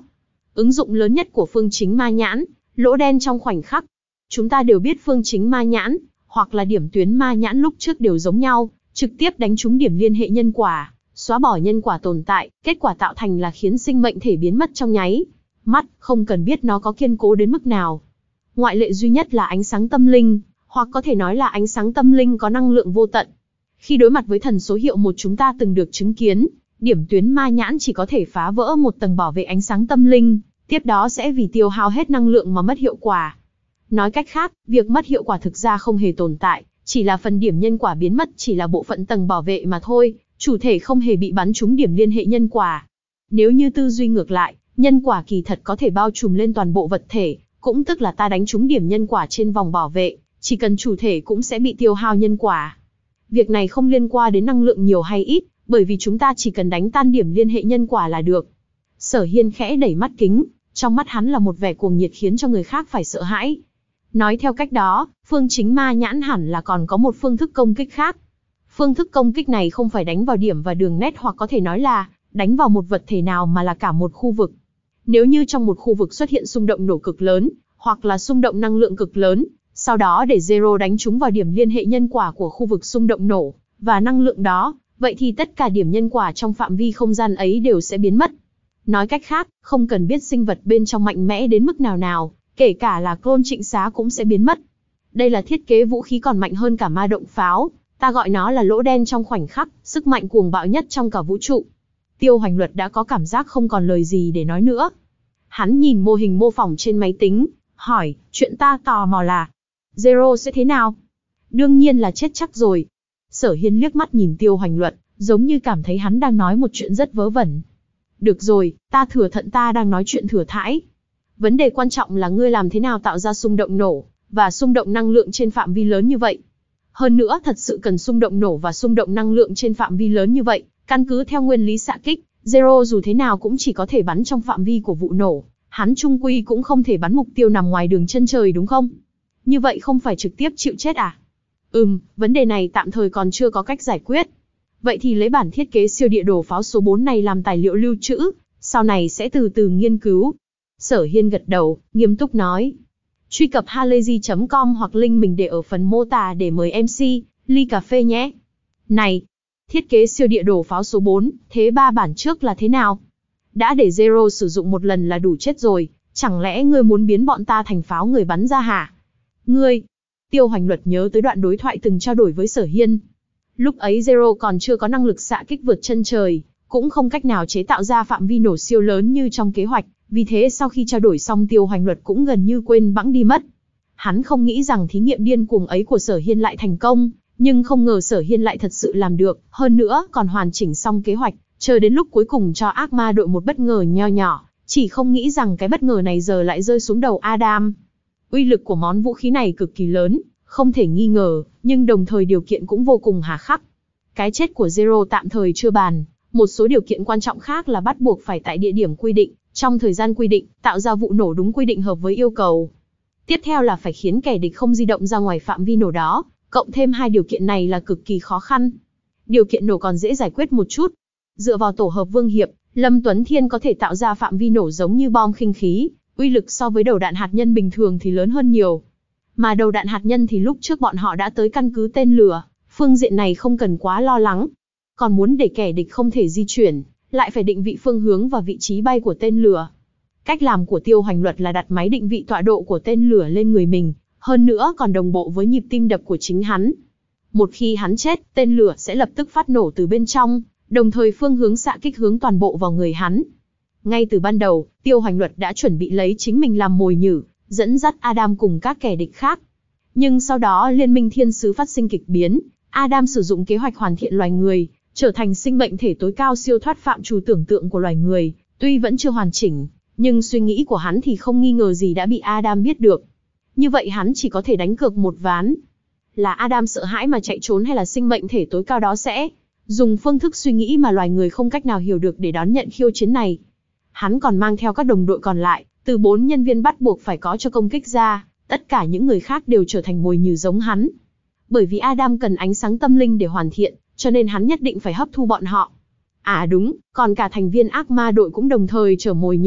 Ứng dụng lớn nhất của phương chính ma nhãn, lỗ đen trong khoảnh khắc. Chúng ta đều biết phương chính ma nhãn, hoặc là điểm tuyến ma nhãn lúc trước đều giống nhau, trực tiếp đánh trúng điểm liên hệ nhân quả, xóa bỏ nhân quả tồn tại, kết quả tạo thành là khiến sinh mệnh thể biến mất trong nháy mắt, không cần biết nó có kiên cố đến mức nào. Ngoại lệ duy nhất là ánh sáng tâm linh, hoặc có thể nói là ánh sáng tâm linh có năng lượng vô tận. Khi đối mặt với thần số hiệu một chúng ta từng được chứng kiến, điểm tuyến ma nhãn chỉ có thể phá vỡ một tầng bảo vệ ánh sáng tâm linh, tiếp đó sẽ vì tiêu hao hết năng lượng mà mất hiệu quả. Nói cách khác, việc mất hiệu quả thực ra không hề tồn tại, chỉ là phần điểm nhân quả biến mất chỉ là bộ phận tầng bảo vệ mà thôi, chủ thể không hề bị bắn trúng điểm liên hệ nhân quả. Nếu như tư duy ngược lại, nhân quả kỳ thật có thể bao trùm lên toàn bộ vật thể, cũng tức là ta đánh trúng điểm nhân quả trên vòng bảo vệ, chỉ cần chủ thể cũng sẽ bị tiêu hao nhân quả. Việc này không liên quan đến năng lượng nhiều hay ít, bởi vì chúng ta chỉ cần đánh tan điểm liên hệ nhân quả là được. Sở Hiên khẽ đẩy mắt kính, trong mắt hắn là một vẻ cuồng nhiệt khiến cho người khác phải sợ hãi. Nói theo cách đó, phương chính ma nhãn hẳn là còn có một phương thức công kích khác. Phương thức công kích này không phải đánh vào điểm và đường nét, hoặc có thể nói là đánh vào một vật thể nào, mà là cả một khu vực. Nếu như trong một khu vực xuất hiện xung động nổ cực lớn, hoặc là xung động năng lượng cực lớn, sau đó để Zero đánh trúng vào điểm liên hệ nhân quả của khu vực xung động nổ và năng lượng đó, vậy thì tất cả điểm nhân quả trong phạm vi không gian ấy đều sẽ biến mất. Nói cách khác, không cần biết sinh vật bên trong mạnh mẽ đến mức nào nào, kể cả là clone Trịnh Xá cũng sẽ biến mất. Đây là thiết kế vũ khí còn mạnh hơn cả ma động pháo, ta gọi nó là lỗ đen trong khoảnh khắc, sức mạnh cuồng bạo nhất trong cả vũ trụ. Tiêu Hoành Luật đã có cảm giác không còn lời gì để nói nữa. Hắn nhìn mô hình mô phỏng trên máy tính, hỏi, chuyện ta tò mò là, Zero sẽ thế nào? Đương nhiên là chết chắc rồi. Sở Hiên liếc mắt nhìn Tiêu Hoành Luật, giống như cảm thấy hắn đang nói một chuyện rất vớ vẩn. Được rồi, ta thừa thận ta đang nói chuyện thừa thãi. Vấn đề quan trọng là ngươi làm thế nào tạo ra xung động nổ và xung động năng lượng trên phạm vi lớn như vậy. Hơn nữa thật sự cần xung động nổ và xung động năng lượng trên phạm vi lớn như vậy, căn cứ theo nguyên lý xạ kích, Zero dù thế nào cũng chỉ có thể bắn trong phạm vi của vụ nổ, hắn chung quy cũng không thể bắn mục tiêu nằm ngoài đường chân trời đúng không? Như vậy không phải trực tiếp chịu chết à? Ừm, vấn đề này tạm thời còn chưa có cách giải quyết. Vậy thì lấy bản thiết kế siêu địa đồ pháo số bốn này làm tài liệu lưu trữ, sau này sẽ từ từ nghiên cứu. Sở Hiên gật đầu, nghiêm túc nói. Truy cập halayzi chấm com hoặc link mình để ở phần mô tả để mời em xê, ly cà phê nhé. Này, thiết kế siêu địa đồ pháo số bốn, thế ba bản trước là thế nào? Đã để Zero sử dụng một lần là đủ chết rồi, chẳng lẽ ngươi muốn biến bọn ta thành pháo người bắn ra hả? Ngươi, Tiêu Hoành Luật nhớ tới đoạn đối thoại từng trao đổi với Sở Hiên. Lúc ấy Zero còn chưa có năng lực xạ kích vượt chân trời, cũng không cách nào chế tạo ra phạm vi nổ siêu lớn như trong kế hoạch, vì thế sau khi trao đổi xong Tiêu Hoành Luật cũng gần như quên bẵng đi mất. Hắn không nghĩ rằng thí nghiệm điên cuồng ấy của Sở Hiên lại thành công, nhưng không ngờ Sở Hiên lại thật sự làm được, hơn nữa còn hoàn chỉnh xong kế hoạch, chờ đến lúc cuối cùng cho ác ma đội một bất ngờ nho nhỏ, chỉ không nghĩ rằng cái bất ngờ này giờ lại rơi xuống đầu Adam. Uy lực của món vũ khí này cực kỳ lớn, không thể nghi ngờ, nhưng đồng thời điều kiện cũng vô cùng hà khắc. Cái chết của Zero tạm thời chưa bàn, một số điều kiện quan trọng khác là bắt buộc phải tại địa điểm quy định, trong thời gian quy định, tạo ra vụ nổ đúng quy định hợp với yêu cầu. Tiếp theo là phải khiến kẻ địch không di động ra ngoài phạm vi nổ đó, cộng thêm hai điều kiện này là cực kỳ khó khăn. Điều kiện nổ còn dễ giải quyết một chút. Dựa vào tổ hợp Vương Hiệp, Lâm Tuấn Thiên có thể tạo ra phạm vi nổ giống như bom khinh khí, uy lực so với đầu đạn hạt nhân bình thường thì lớn hơn nhiều. Mà đầu đạn hạt nhân thì lúc trước bọn họ đã tới căn cứ tên lửa, phương diện này không cần quá lo lắng. Còn muốn để kẻ địch không thể di chuyển, lại phải định vị phương hướng và vị trí bay của tên lửa. Cách làm của Tiêu Hoành Luật là đặt máy định vị tọa độ của tên lửa lên người mình, hơn nữa còn đồng bộ với nhịp tim đập của chính hắn. Một khi hắn chết, tên lửa sẽ lập tức phát nổ từ bên trong, đồng thời phương hướng xạ kích hướng toàn bộ vào người hắn. Ngay từ ban đầu, Tiêu Hoành Luật đã chuẩn bị lấy chính mình làm mồi nhử, dẫn dắt Adam cùng các kẻ địch khác. Nhưng sau đó Liên minh Thiên Sứ phát sinh kịch biến, Adam sử dụng kế hoạch hoàn thiện loài người, trở thành sinh mệnh thể tối cao siêu thoát phạm trù tưởng tượng của loài người, tuy vẫn chưa hoàn chỉnh, nhưng suy nghĩ của hắn thì không nghi ngờ gì đã bị Adam biết được. Như vậy hắn chỉ có thể đánh cược một ván. Là Adam sợ hãi mà chạy trốn, hay là sinh mệnh thể tối cao đó sẽ dùng phương thức suy nghĩ mà loài người không cách nào hiểu được để đón nhận khiêu chiến này. Hắn còn mang theo các đồng đội còn lại, từ bốn nhân viên bắt buộc phải có cho công kích ra, tất cả những người khác đều trở thành mồi nhử giống hắn. Bởi vì Adam cần ánh sáng tâm linh để hoàn thiện, cho nên hắn nhất định phải hấp thu bọn họ. À đúng, còn cả thành viên ác ma đội cũng đồng thời trở mồi nhử,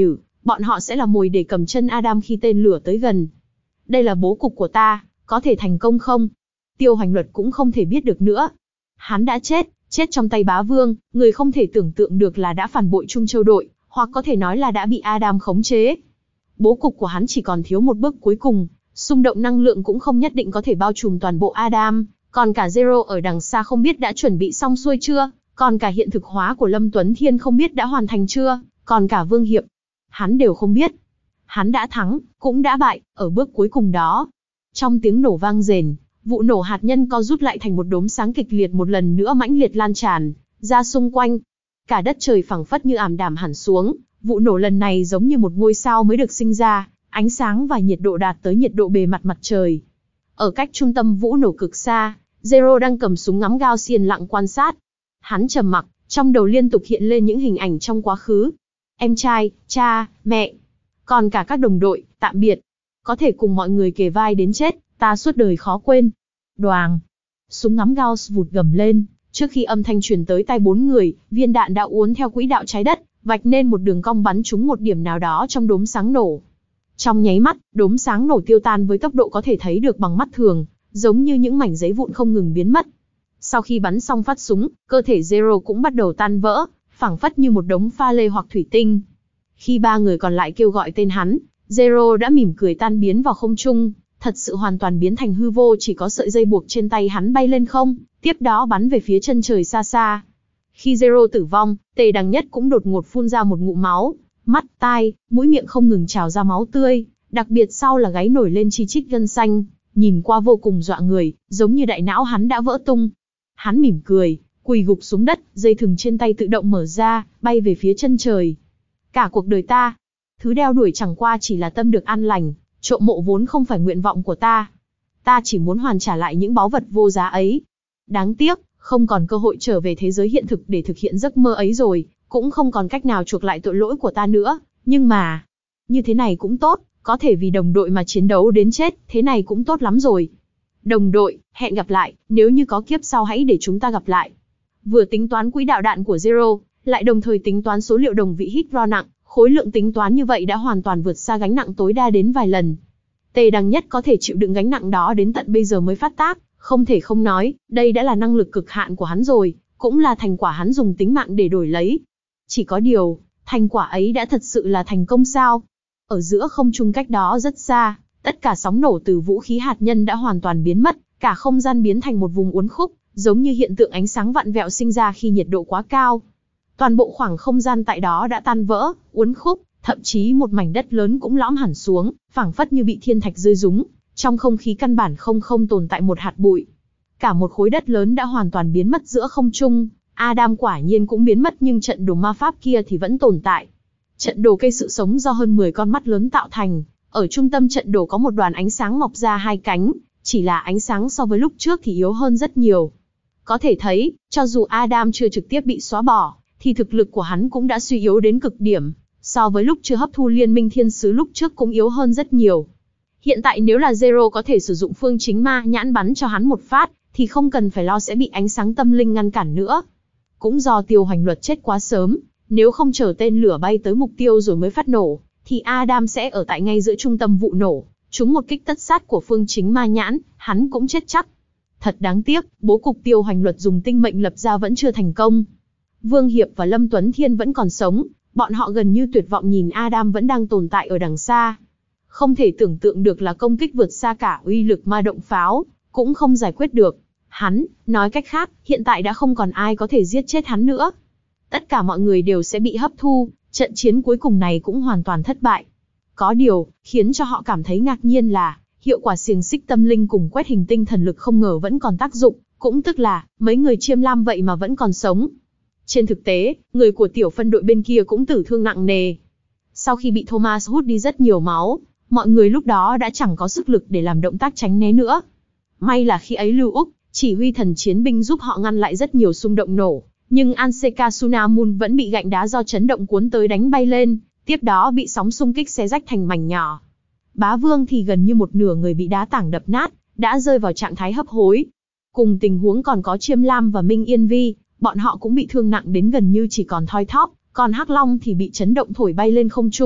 bọn họ sẽ là mồi để cầm chân Adam khi tên lửa tới gần. Đây là bố cục của ta, có thể thành công không? Tiêu Hoành Luật cũng không thể biết được nữa. Hắn đã chết, chết trong tay Bá Vương, người không thể tưởng tượng được là đã phản bội Trung Châu đội, hoặc có thể nói là đã bị Adam khống chế. Bố cục của hắn chỉ còn thiếu một bước cuối cùng, xung động năng lượng cũng không nhất định có thể bao trùm toàn bộ Adam, còn cả Zero ở đằng xa không biết đã chuẩn bị xong xuôi chưa, còn cả hiện thực hóa của Lâm Tuấn Thiên không biết đã hoàn thành chưa, còn cả Vương Hiệp. Hắn đều không biết. Hắn đã thắng, cũng đã bại, ở bước cuối cùng đó. Trong tiếng nổ vang rền, vụ nổ hạt nhân co rút lại thành một đốm sáng kịch liệt một lần nữa mãnh liệt lan tràn ra xung quanh. Cả đất trời phẳng phất như ảm đạm hẳn xuống, vụ nổ lần này giống như một ngôi sao mới được sinh ra, ánh sáng và nhiệt độ đạt tới nhiệt độ bề mặt mặt trời. Ở cách trung tâm vụ nổ cực xa, Zero đang cầm súng ngắm Gaussian lặng quan sát. Hắn trầm mặc, trong đầu liên tục hiện lên những hình ảnh trong quá khứ. Em trai, cha, mẹ, còn cả các đồng đội, tạm biệt. Có thể cùng mọi người kề vai đến chết, ta suốt đời khó quên. Đoàng. Súng ngắm Gauss vụt gầm lên, trước khi âm thanh truyền tới tai bốn người, viên đạn đã uốn theo quỹ đạo trái đất, vạch nên một đường cong bắn trúng một điểm nào đó trong đốm sáng nổ. Trong nháy mắt, đốm sáng nổ tiêu tan với tốc độ có thể thấy được bằng mắt thường, giống như những mảnh giấy vụn không ngừng biến mất. Sau khi bắn xong phát súng, cơ thể Zero cũng bắt đầu tan vỡ, phảng phất như một đống pha lê hoặc thủy tinh. Khi ba người còn lại kêu gọi tên hắn, Zero đã mỉm cười tan biến vào không trung, thật sự hoàn toàn biến thành hư vô, chỉ có sợi dây buộc trên tay hắn bay lên không, tiếp đó bắn về phía chân trời xa xa. Khi Zero tử vong, Tề Đằng Nhất cũng đột ngột phun ra một ngụm máu, mắt, tai, mũi miệng không ngừng trào ra máu tươi, đặc biệt sau là gáy nổi lên chi chít gân xanh, nhìn qua vô cùng dọa người, giống như đại não hắn đã vỡ tung. Hắn mỉm cười, quỳ gục xuống đất, dây thừng trên tay tự động mở ra, bay về phía chân trời. Cả cuộc đời ta, thứ đeo đuổi chẳng qua chỉ là tâm được an lành, trộm mộ vốn không phải nguyện vọng của ta. Ta chỉ muốn hoàn trả lại những báu vật vô giá ấy. Đáng tiếc, không còn cơ hội trở về thế giới hiện thực để thực hiện giấc mơ ấy rồi, cũng không còn cách nào chuộc lại tội lỗi của ta nữa. Nhưng mà, như thế này cũng tốt, có thể vì đồng đội mà chiến đấu đến chết, thế này cũng tốt lắm rồi. Đồng đội, hẹn gặp lại, nếu như có kiếp sau hãy để chúng ta gặp lại. Vừa tính toán quỹ đạo đạn của Zero, lại đồng thời tính toán số liệu đồng vị hít ro nặng, khối lượng tính toán như vậy đã hoàn toàn vượt xa gánh nặng tối đa đến vài lần. Tề Đằng Nhất có thể chịu đựng gánh nặng đó đến tận bây giờ mới phát tác, không thể không nói, đây đã là năng lực cực hạn của hắn rồi, cũng là thành quả hắn dùng tính mạng để đổi lấy. Chỉ có điều, thành quả ấy đã thật sự là thành công sao? Ở giữa không trung cách đó rất xa, tất cả sóng nổ từ vũ khí hạt nhân đã hoàn toàn biến mất, cả không gian biến thành một vùng uốn khúc, giống như hiện tượng ánh sáng vặn vẹo sinh ra khi nhiệt độ quá cao. Toàn bộ khoảng không gian tại đó đã tan vỡ, uốn khúc, thậm chí một mảnh đất lớn cũng lõm hẳn xuống, phảng phất như bị thiên thạch rơi rúng, trong không khí căn bản không không tồn tại một hạt bụi. Cả một khối đất lớn đã hoàn toàn biến mất giữa không trung, Adam quả nhiên cũng biến mất nhưng trận đồ ma pháp kia thì vẫn tồn tại. Trận đồ cây sự sống do hơn mười con mắt lớn tạo thành, ở trung tâm trận đồ có một đoàn ánh sáng mọc ra hai cánh, chỉ là ánh sáng so với lúc trước thì yếu hơn rất nhiều. Có thể thấy, cho dù Adam chưa trực tiếp bị xóa bỏ, thì thực lực của hắn cũng đã suy yếu đến cực điểm, so với lúc chưa hấp thu liên minh thiên sứ lúc trước cũng yếu hơn rất nhiều. Hiện tại nếu là Zero có thể sử dụng phương chính ma nhãn bắn cho hắn một phát, thì không cần phải lo sẽ bị ánh sáng tâm linh ngăn cản nữa. Cũng do Tiêu Hoành Luật chết quá sớm, nếu không chờ tên lửa bay tới mục tiêu rồi mới phát nổ, thì Adam sẽ ở tại ngay giữa trung tâm vụ nổ, trúng một kích tất sát của phương chính ma nhãn, hắn cũng chết chắc. Thật đáng tiếc, bố cục Tiêu Hoành Luật dùng tinh mệnh lập ra vẫn chưa thành công. Vương Hiệp và Lâm Tuấn Thiên vẫn còn sống, bọn họ gần như tuyệt vọng nhìn Adam vẫn đang tồn tại ở đằng xa. Không thể tưởng tượng được là công kích vượt xa cả uy lực ma động pháo, cũng không giải quyết được. Hắn, nói cách khác, hiện tại đã không còn ai có thể giết chết hắn nữa. Tất cả mọi người đều sẽ bị hấp thu, trận chiến cuối cùng này cũng hoàn toàn thất bại. Có điều, khiến cho họ cảm thấy ngạc nhiên là, hiệu quả xiềng xích tâm linh cùng quét hình tinh thần lực không ngờ vẫn còn tác dụng, cũng tức là, mấy người Chiêm Lam vậy mà vẫn còn sống. Trên thực tế, người của tiểu phân đội bên kia cũng tử thương nặng nề. Sau khi bị Thomas hút đi rất nhiều máu, mọi người lúc đó đã chẳng có sức lực để làm động tác tránh né nữa. May là khi ấy Lưu Úc, chỉ huy thần chiến binh giúp họ ngăn lại rất nhiều xung động nổ, nhưng Anseka Sunamun vẫn bị gạch đá do chấn động cuốn tới đánh bay lên, tiếp đó bị sóng xung kích xé rách thành mảnh nhỏ. Bá Vương thì gần như một nửa người bị đá tảng đập nát, đã rơi vào trạng thái hấp hối. Cùng tình huống còn có Chiêm Lam và Minh Yên Vi, bọn họ cũng bị thương nặng đến gần như chỉ còn thoi thóp, còn Hắc Long thì bị chấn động thổi bay lên không trung,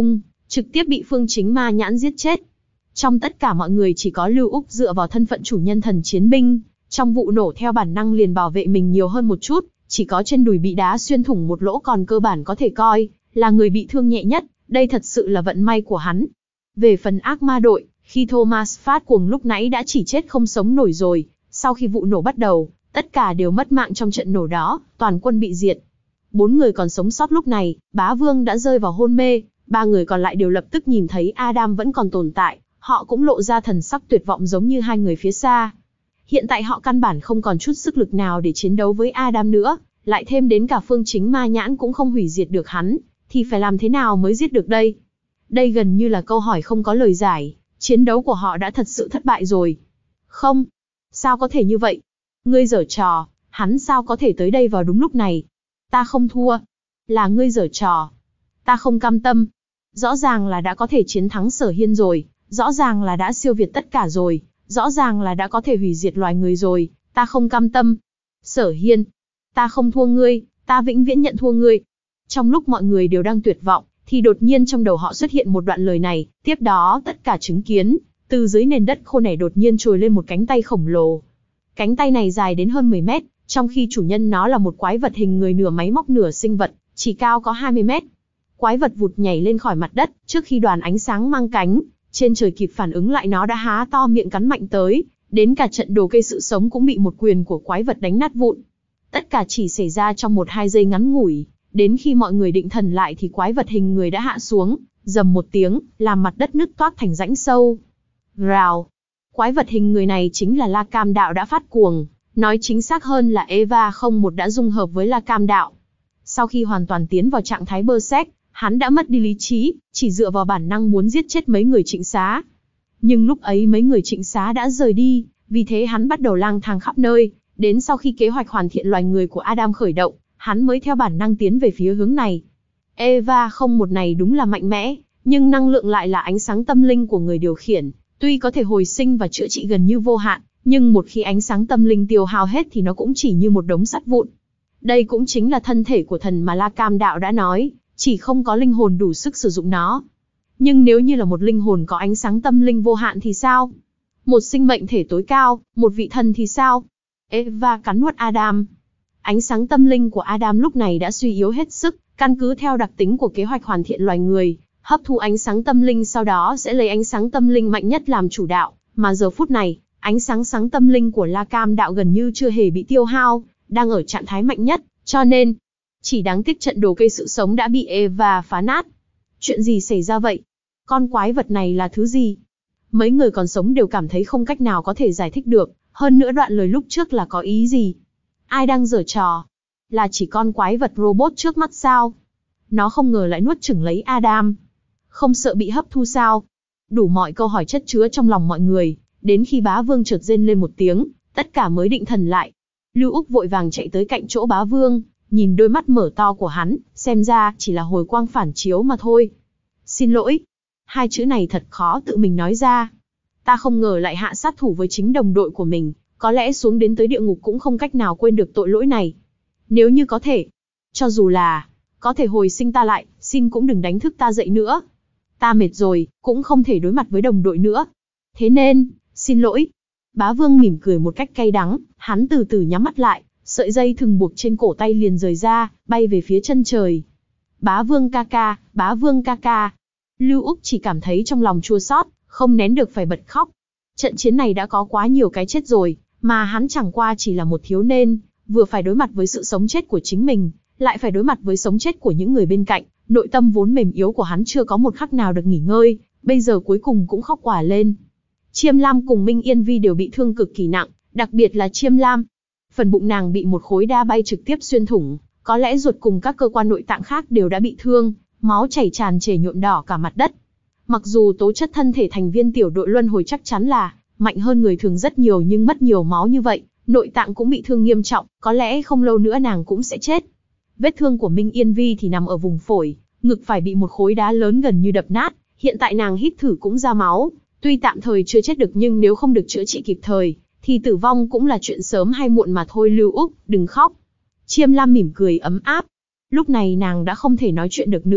trực tiếp bị Phương Chính Ma Nhãn giết chết. Trong tất cả mọi người chỉ có Lưu Úc dựa vào thân phận chủ nhân thần chiến binh, trong vụ nổ theo bản năng liền bảo vệ mình nhiều hơn một chút, chỉ có trên đùi bị đá xuyên thủng một lỗ còn cơ bản có thể coi là người bị thương nhẹ nhất, đây thật sự là vận may của hắn. Về phần ác ma đội, khi Thomas phát cuồng lúc nãy đã chỉ chết không sống nổi rồi, sau khi vụ nổ bắt đầu, tất cả đều mất mạng trong trận nổ đó, toàn quân bị diệt. Bốn người còn sống sót lúc này, Bá Vương đã rơi vào hôn mê, ba người còn lại đều lập tức nhìn thấy Adam vẫn còn tồn tại, họ cũng lộ ra thần sắc tuyệt vọng giống như hai người phía xa. Hiện tại họ căn bản không còn chút sức lực nào để chiến đấu với Adam nữa, lại thêm đến cả Phương Chính Ma Nhãn cũng không hủy diệt được hắn, thì phải làm thế nào mới giết được đây? Đây gần như là câu hỏi không có lời giải, chiến đấu của họ đã thật sự thất bại rồi. Không, sao có thể như vậy? Ngươi giở trò, hắn sao có thể tới đây vào đúng lúc này? Ta không thua. Là ngươi giở trò. Ta không cam tâm. Rõ ràng là đã có thể chiến thắng Sở Hiên rồi, rõ ràng là đã siêu việt tất cả rồi, rõ ràng là đã có thể hủy diệt loài người rồi, ta không cam tâm. Sở Hiên, ta không thua ngươi, ta vĩnh viễn nhận thua ngươi. Trong lúc mọi người đều đang tuyệt vọng, thì đột nhiên trong đầu họ xuất hiện một đoạn lời này, tiếp đó tất cả chứng kiến, từ dưới nền đất khô này đột nhiên trồi lên một cánh tay khổng lồ. Cánh tay này dài đến hơn mười mét, trong khi chủ nhân nó là một quái vật hình người nửa máy móc nửa sinh vật, chỉ cao có hai mươi mét. Quái vật vụt nhảy lên khỏi mặt đất, trước khi đoàn ánh sáng mang cánh trên trời kịp phản ứng lại nó đã há to miệng cắn mạnh tới, đến cả trận đồ cây sự sống cũng bị một quyền của quái vật đánh nát vụn. Tất cả chỉ xảy ra trong một hai giây ngắn ngủi, đến khi mọi người định thần lại thì quái vật hình người đã hạ xuống, rầm một tiếng, làm mặt đất nứt toác thành rãnh sâu. Rào. Quái vật hình người này chính là La Cam Đạo đã phát cuồng, nói chính xác hơn là Eva không một đã dung hợp với La Cam Đạo. Sau khi hoàn toàn tiến vào trạng thái Berserk, hắn đã mất đi lý trí, chỉ dựa vào bản năng muốn giết chết mấy người Trịnh Xá. Nhưng lúc ấy mấy người Trịnh Xá đã rời đi, vì thế hắn bắt đầu lang thang khắp nơi, đến sau khi kế hoạch hoàn thiện loài người của Adam khởi động, hắn mới theo bản năng tiến về phía hướng này. Eva không một này đúng là mạnh mẽ, nhưng năng lượng lại là ánh sáng tâm linh của người điều khiển, tuy có thể hồi sinh và chữa trị gần như vô hạn, nhưng một khi ánh sáng tâm linh tiêu hao hết thì nó cũng chỉ như một đống sắt vụn. Đây cũng chính là thân thể của thần mà La Cam Đạo đã nói, chỉ không có linh hồn đủ sức sử dụng nó. Nhưng nếu như là một linh hồn có ánh sáng tâm linh vô hạn thì sao? Một sinh mệnh thể tối cao, một vị thần thì sao? Eva cắn nuốt Adam. Ánh sáng tâm linh của Adam lúc này đã suy yếu hết sức, căn cứ theo đặc tính của kế hoạch hoàn thiện loài người, hấp thu ánh sáng tâm linh sau đó sẽ lấy ánh sáng tâm linh mạnh nhất làm chủ đạo, mà giờ phút này, ánh sáng sáng tâm linh của La Cam Đạo gần như chưa hề bị tiêu hao, đang ở trạng thái mạnh nhất, cho nên, chỉ đáng tiếc trận đồ cây sự sống đã bị Eva phá nát. Chuyện gì xảy ra vậy? Con quái vật này là thứ gì? Mấy người còn sống đều cảm thấy không cách nào có thể giải thích được, hơn nữa đoạn lời lúc trước là có ý gì? Ai đang giở trò? Là chỉ con quái vật robot trước mắt sao? Nó không ngờ lại nuốt chửng lấy Adam. Không sợ bị hấp thu sao? Đủ mọi câu hỏi chất chứa trong lòng mọi người, đến khi Bá Vương chợt rên lên một tiếng, tất cả mới định thần lại. Lưu Úc vội vàng chạy tới cạnh chỗ Bá Vương, nhìn đôi mắt mở to của hắn, xem ra chỉ là hồi quang phản chiếu mà thôi. Xin lỗi. Hai chữ này thật khó tự mình nói ra. Ta không ngờ lại hạ sát thủ với chính đồng đội của mình, có lẽ xuống đến tới địa ngục cũng không cách nào quên được tội lỗi này. Nếu như có thể, cho dù là có thể hồi sinh ta lại, xin cũng đừng đánh thức ta dậy nữa. Ta mệt rồi, cũng không thể đối mặt với đồng đội nữa. Thế nên, xin lỗi. Bá Vương mỉm cười một cách cay đắng, hắn từ từ nhắm mắt lại, sợi dây thừng buộc trên cổ tay liền rời ra, bay về phía chân trời. Bá Vương ca ca, Bá Vương ca ca. Lưu Úc chỉ cảm thấy trong lòng chua xót, không nén được phải bật khóc. Trận chiến này đã có quá nhiều cái chết rồi, mà hắn chẳng qua chỉ là một thiếu niên, vừa phải đối mặt với sự sống chết của chính mình, lại phải đối mặt với sống chết của những người bên cạnh. Nội tâm vốn mềm yếu của hắn chưa có một khắc nào được nghỉ ngơi, bây giờ cuối cùng cũng khóc òa lên. Chiêm Lam cùng Minh Yên Vi đều bị thương cực kỳ nặng, đặc biệt là Chiêm Lam. Phần bụng nàng bị một khối đa bay trực tiếp xuyên thủng, có lẽ ruột cùng các cơ quan nội tạng khác đều đã bị thương, máu chảy tràn trề nhuộm đỏ cả mặt đất. Mặc dù tố chất thân thể thành viên tiểu đội luân hồi chắc chắn là mạnh hơn người thường rất nhiều, nhưng mất nhiều máu như vậy, nội tạng cũng bị thương nghiêm trọng, có lẽ không lâu nữa nàng cũng sẽ chết. Vết thương của Minh Yên Vi thì nằm ở vùng phổi, ngực phải bị một khối đá lớn gần như đập nát, hiện tại nàng hít thử cũng ra máu, tuy tạm thời chưa chết được nhưng nếu không được chữa trị kịp thời, thì tử vong cũng là chuyện sớm hay muộn mà thôi. Lưu Úc, đừng khóc. Chiêm Lam mỉm cười ấm áp. Lúc này nàng đã không thể nói chuyện được nữa,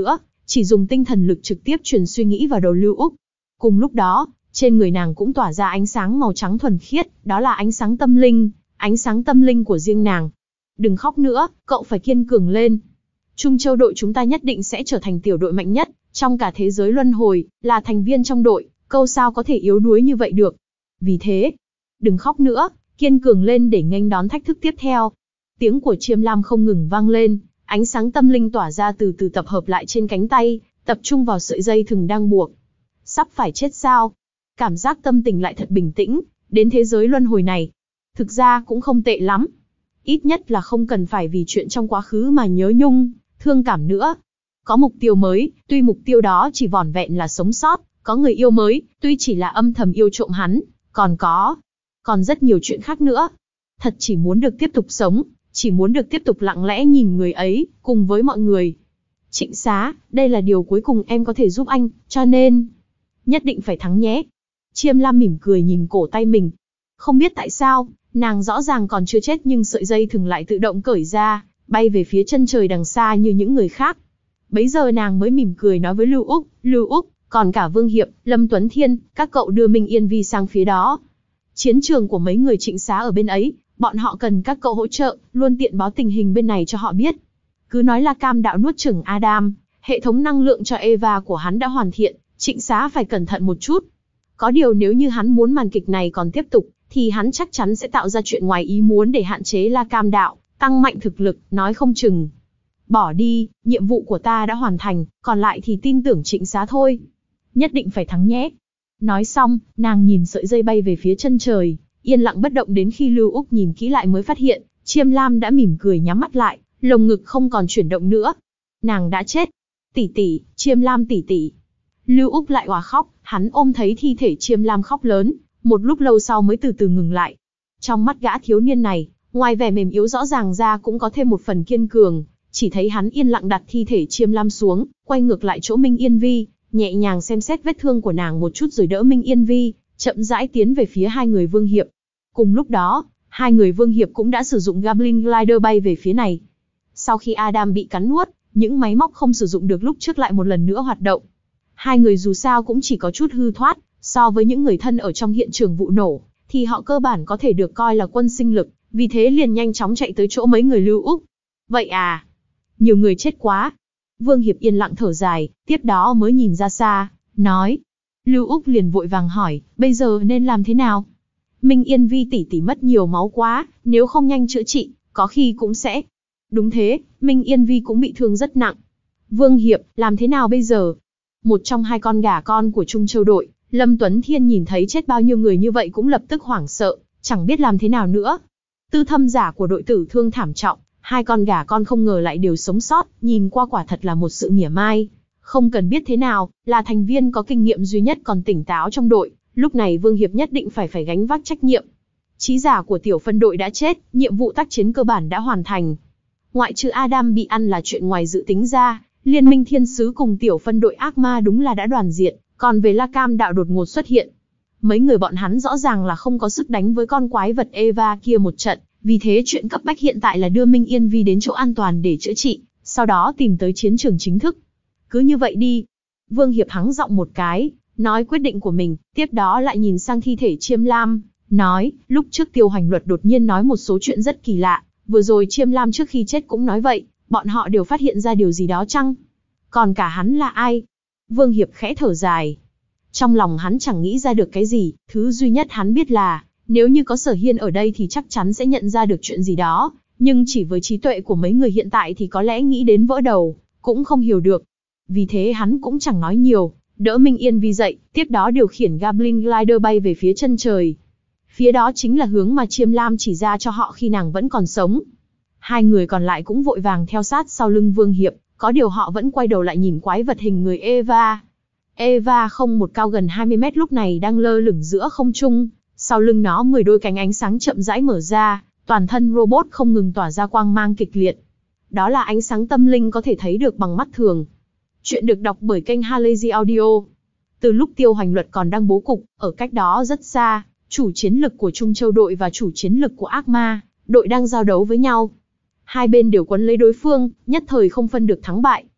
chỉ dùng tinh thần lực trực tiếp truyền suy nghĩ vào đầu Lưu Úc. Cùng lúc đó, trên người nàng cũng tỏa ra ánh sáng màu trắng thuần khiết, đó là ánh sáng tâm linh, ánh sáng tâm linh của riêng nàng. Đừng khóc nữa, cậu phải kiên cường lên. Trung Châu đội chúng ta nhất định sẽ trở thành tiểu đội mạnh nhất trong cả thế giới luân hồi, là thành viên trong đội, câu sao có thể yếu đuối như vậy được. Vì thế, đừng khóc nữa, kiên cường lên để nghênh đón thách thức tiếp theo. Tiếng của Chiêm Lam không ngừng vang lên, ánh sáng tâm linh tỏa ra từ từ tập hợp lại trên cánh tay, tập trung vào sợi dây thừng đang buộc. Sắp phải chết sao? Cảm giác tâm tình lại thật bình tĩnh, đến thế giới luân hồi này. Thực ra cũng không tệ lắm. Ít nhất là không cần phải vì chuyện trong quá khứ mà nhớ nhung, thương cảm nữa. Có mục tiêu mới, tuy mục tiêu đó chỉ vỏn vẹn là sống sót, có người yêu mới, tuy chỉ là âm thầm yêu trộm hắn, còn có, còn rất nhiều chuyện khác nữa. Thật chỉ muốn được tiếp tục sống, chỉ muốn được tiếp tục lặng lẽ nhìn người ấy, cùng với mọi người. Trịnh Xá, đây là điều cuối cùng em có thể giúp anh, cho nên, nhất định phải thắng nhé. Chiêm Lam mỉm cười nhìn cổ tay mình. Không biết tại sao, nàng rõ ràng còn chưa chết nhưng sợi dây thừng lại tự động cởi ra, bay về phía chân trời đằng xa như những người khác. Bấy giờ nàng mới mỉm cười nói với Lưu Úc, Lưu Úc, còn cả Vương Hiệp, Lâm Tuấn Thiên, các cậu đưa Minh Yên Vi sang phía đó. Chiến trường của mấy người Trịnh Xá ở bên ấy, bọn họ cần các cậu hỗ trợ, luôn tiện báo tình hình bên này cho họ biết. Cứ nói là Cam Đạo nuốt chửng Adam, hệ thống năng lượng cho Eva của hắn đã hoàn thiện, Trịnh Xá phải cẩn thận một chút. Có điều nếu như hắn muốn màn kịch này còn tiếp tục, thì hắn chắc chắn sẽ tạo ra chuyện ngoài ý muốn để hạn chế La Cam Đạo, tăng mạnh thực lực, nói không chừng. Bỏ đi, nhiệm vụ của ta đã hoàn thành, còn lại thì tin tưởng Trịnh Xá thôi. Nhất định phải thắng nhé. Nói xong, nàng nhìn sợi dây bay về phía chân trời, yên lặng bất động đến khi Lưu Úc nhìn kỹ lại mới phát hiện, Chiêm Lam đã mỉm cười nhắm mắt lại, lồng ngực không còn chuyển động nữa. Nàng đã chết. Tỷ tỷ, Chiêm Lam tỷ tỷ. Lưu Úc lại òa khóc, hắn ôm thấy thi thể Chiêm Lam khóc lớn, một lúc lâu sau mới từ từ ngừng lại. Trong mắt gã thiếu niên này, ngoài vẻ mềm yếu rõ ràng ra cũng có thêm một phần kiên cường, chỉ thấy hắn yên lặng đặt thi thể Chiêm Lam xuống, quay ngược lại chỗ Minh Yên Vi, nhẹ nhàng xem xét vết thương của nàng một chút rồi đỡ Minh Yên Vi, chậm rãi tiến về phía hai người Vương Hiệp. Cùng lúc đó, hai người Vương Hiệp cũng đã sử dụng Goblin Glider bay về phía này. Sau khi Adam bị cắn nuốt, những máy móc không sử dụng được lúc trước lại một lần nữa hoạt động. Hai người dù sao cũng chỉ có chút hư thoát, so với những người thân ở trong hiện trường vụ nổ, thì họ cơ bản có thể được coi là quân sinh lực, vì thế liền nhanh chóng chạy tới chỗ mấy người Lưu Úc. Vậy à? Nhiều người chết quá. Vương Hiệp yên lặng thở dài, tiếp đó mới nhìn ra xa, nói. Lưu Úc liền vội vàng hỏi, bây giờ nên làm thế nào? Minh Yên Vi tỷ tỷ mất nhiều máu quá, nếu không nhanh chữa trị, có khi cũng sẽ. Đúng thế, Minh Yên Vi cũng bị thương rất nặng. Vương Hiệp, làm thế nào bây giờ? Một trong hai con gà con của Trung Châu đội, Lâm Tuấn Thiên nhìn thấy chết bao nhiêu người như vậy cũng lập tức hoảng sợ, chẳng biết làm thế nào nữa. Tư thâm giả của đội tử thương thảm trọng, hai con gà con không ngờ lại đều sống sót, nhìn qua quả thật là một sự mỉa mai. Không cần biết thế nào, là thành viên có kinh nghiệm duy nhất còn tỉnh táo trong đội, lúc này Vương Hiệp nhất định phải phải gánh vác trách nhiệm. Chí giả của tiểu phân đội đã chết, nhiệm vụ tác chiến cơ bản đã hoàn thành. Ngoại trừ Adam bị ăn là chuyện ngoài dự tính ra, Liên minh Thiên Sứ cùng tiểu phân đội ác ma đúng là đã đoàn diện, còn về La Cam Đạo đột ngột xuất hiện. Mấy người bọn hắn rõ ràng là không có sức đánh với con quái vật Eva kia một trận, vì thế chuyện cấp bách hiện tại là đưa Minh Yên Vi đến chỗ an toàn để chữa trị, sau đó tìm tới chiến trường chính thức. Cứ như vậy đi. Vương Hiệp hắng giọng một cái, nói quyết định của mình, tiếp đó lại nhìn sang thi thể Chiêm Lam, nói, lúc trước Tiêu Hành Luật đột nhiên nói một số chuyện rất kỳ lạ, vừa rồi Chiêm Lam trước khi chết cũng nói vậy, bọn họ đều phát hiện ra điều gì đó chăng? Còn cả hắn là ai? Vương Hiệp khẽ thở dài. Trong lòng hắn chẳng nghĩ ra được cái gì, thứ duy nhất hắn biết là, nếu như có Sở Hiên ở đây thì chắc chắn sẽ nhận ra được chuyện gì đó, nhưng chỉ với trí tuệ của mấy người hiện tại thì có lẽ nghĩ đến vỡ đầu, cũng không hiểu được. Vì thế hắn cũng chẳng nói nhiều, đỡ Minh Yên Vi dậy, tiếp đó điều khiển Goblin Glider bay về phía chân trời. Phía đó chính là hướng mà Chiêm Lam chỉ ra cho họ khi nàng vẫn còn sống. Hai người còn lại cũng vội vàng theo sát sau lưng Vương Hiệp, có điều họ vẫn quay đầu lại nhìn quái vật hình người Eva. Eva không một cao gần hai mươi mét lúc này đang lơ lửng giữa không trung, sau lưng nó mười đôi cánh ánh sáng chậm rãi mở ra, toàn thân robot không ngừng tỏa ra quang mang kịch liệt. Đó là ánh sáng tâm linh có thể thấy được bằng mắt thường. Chuyện được đọc bởi kênh Halazy Audio. Từ lúc Tiêu Hành Luật còn đang bố cục, ở cách đó rất xa, chủ chiến lực của Trung Châu đội và chủ chiến lực của Ác Ma đội đang giao đấu với nhau. Hai bên đều quấn lấy đối phương, nhất thời không phân được thắng bại.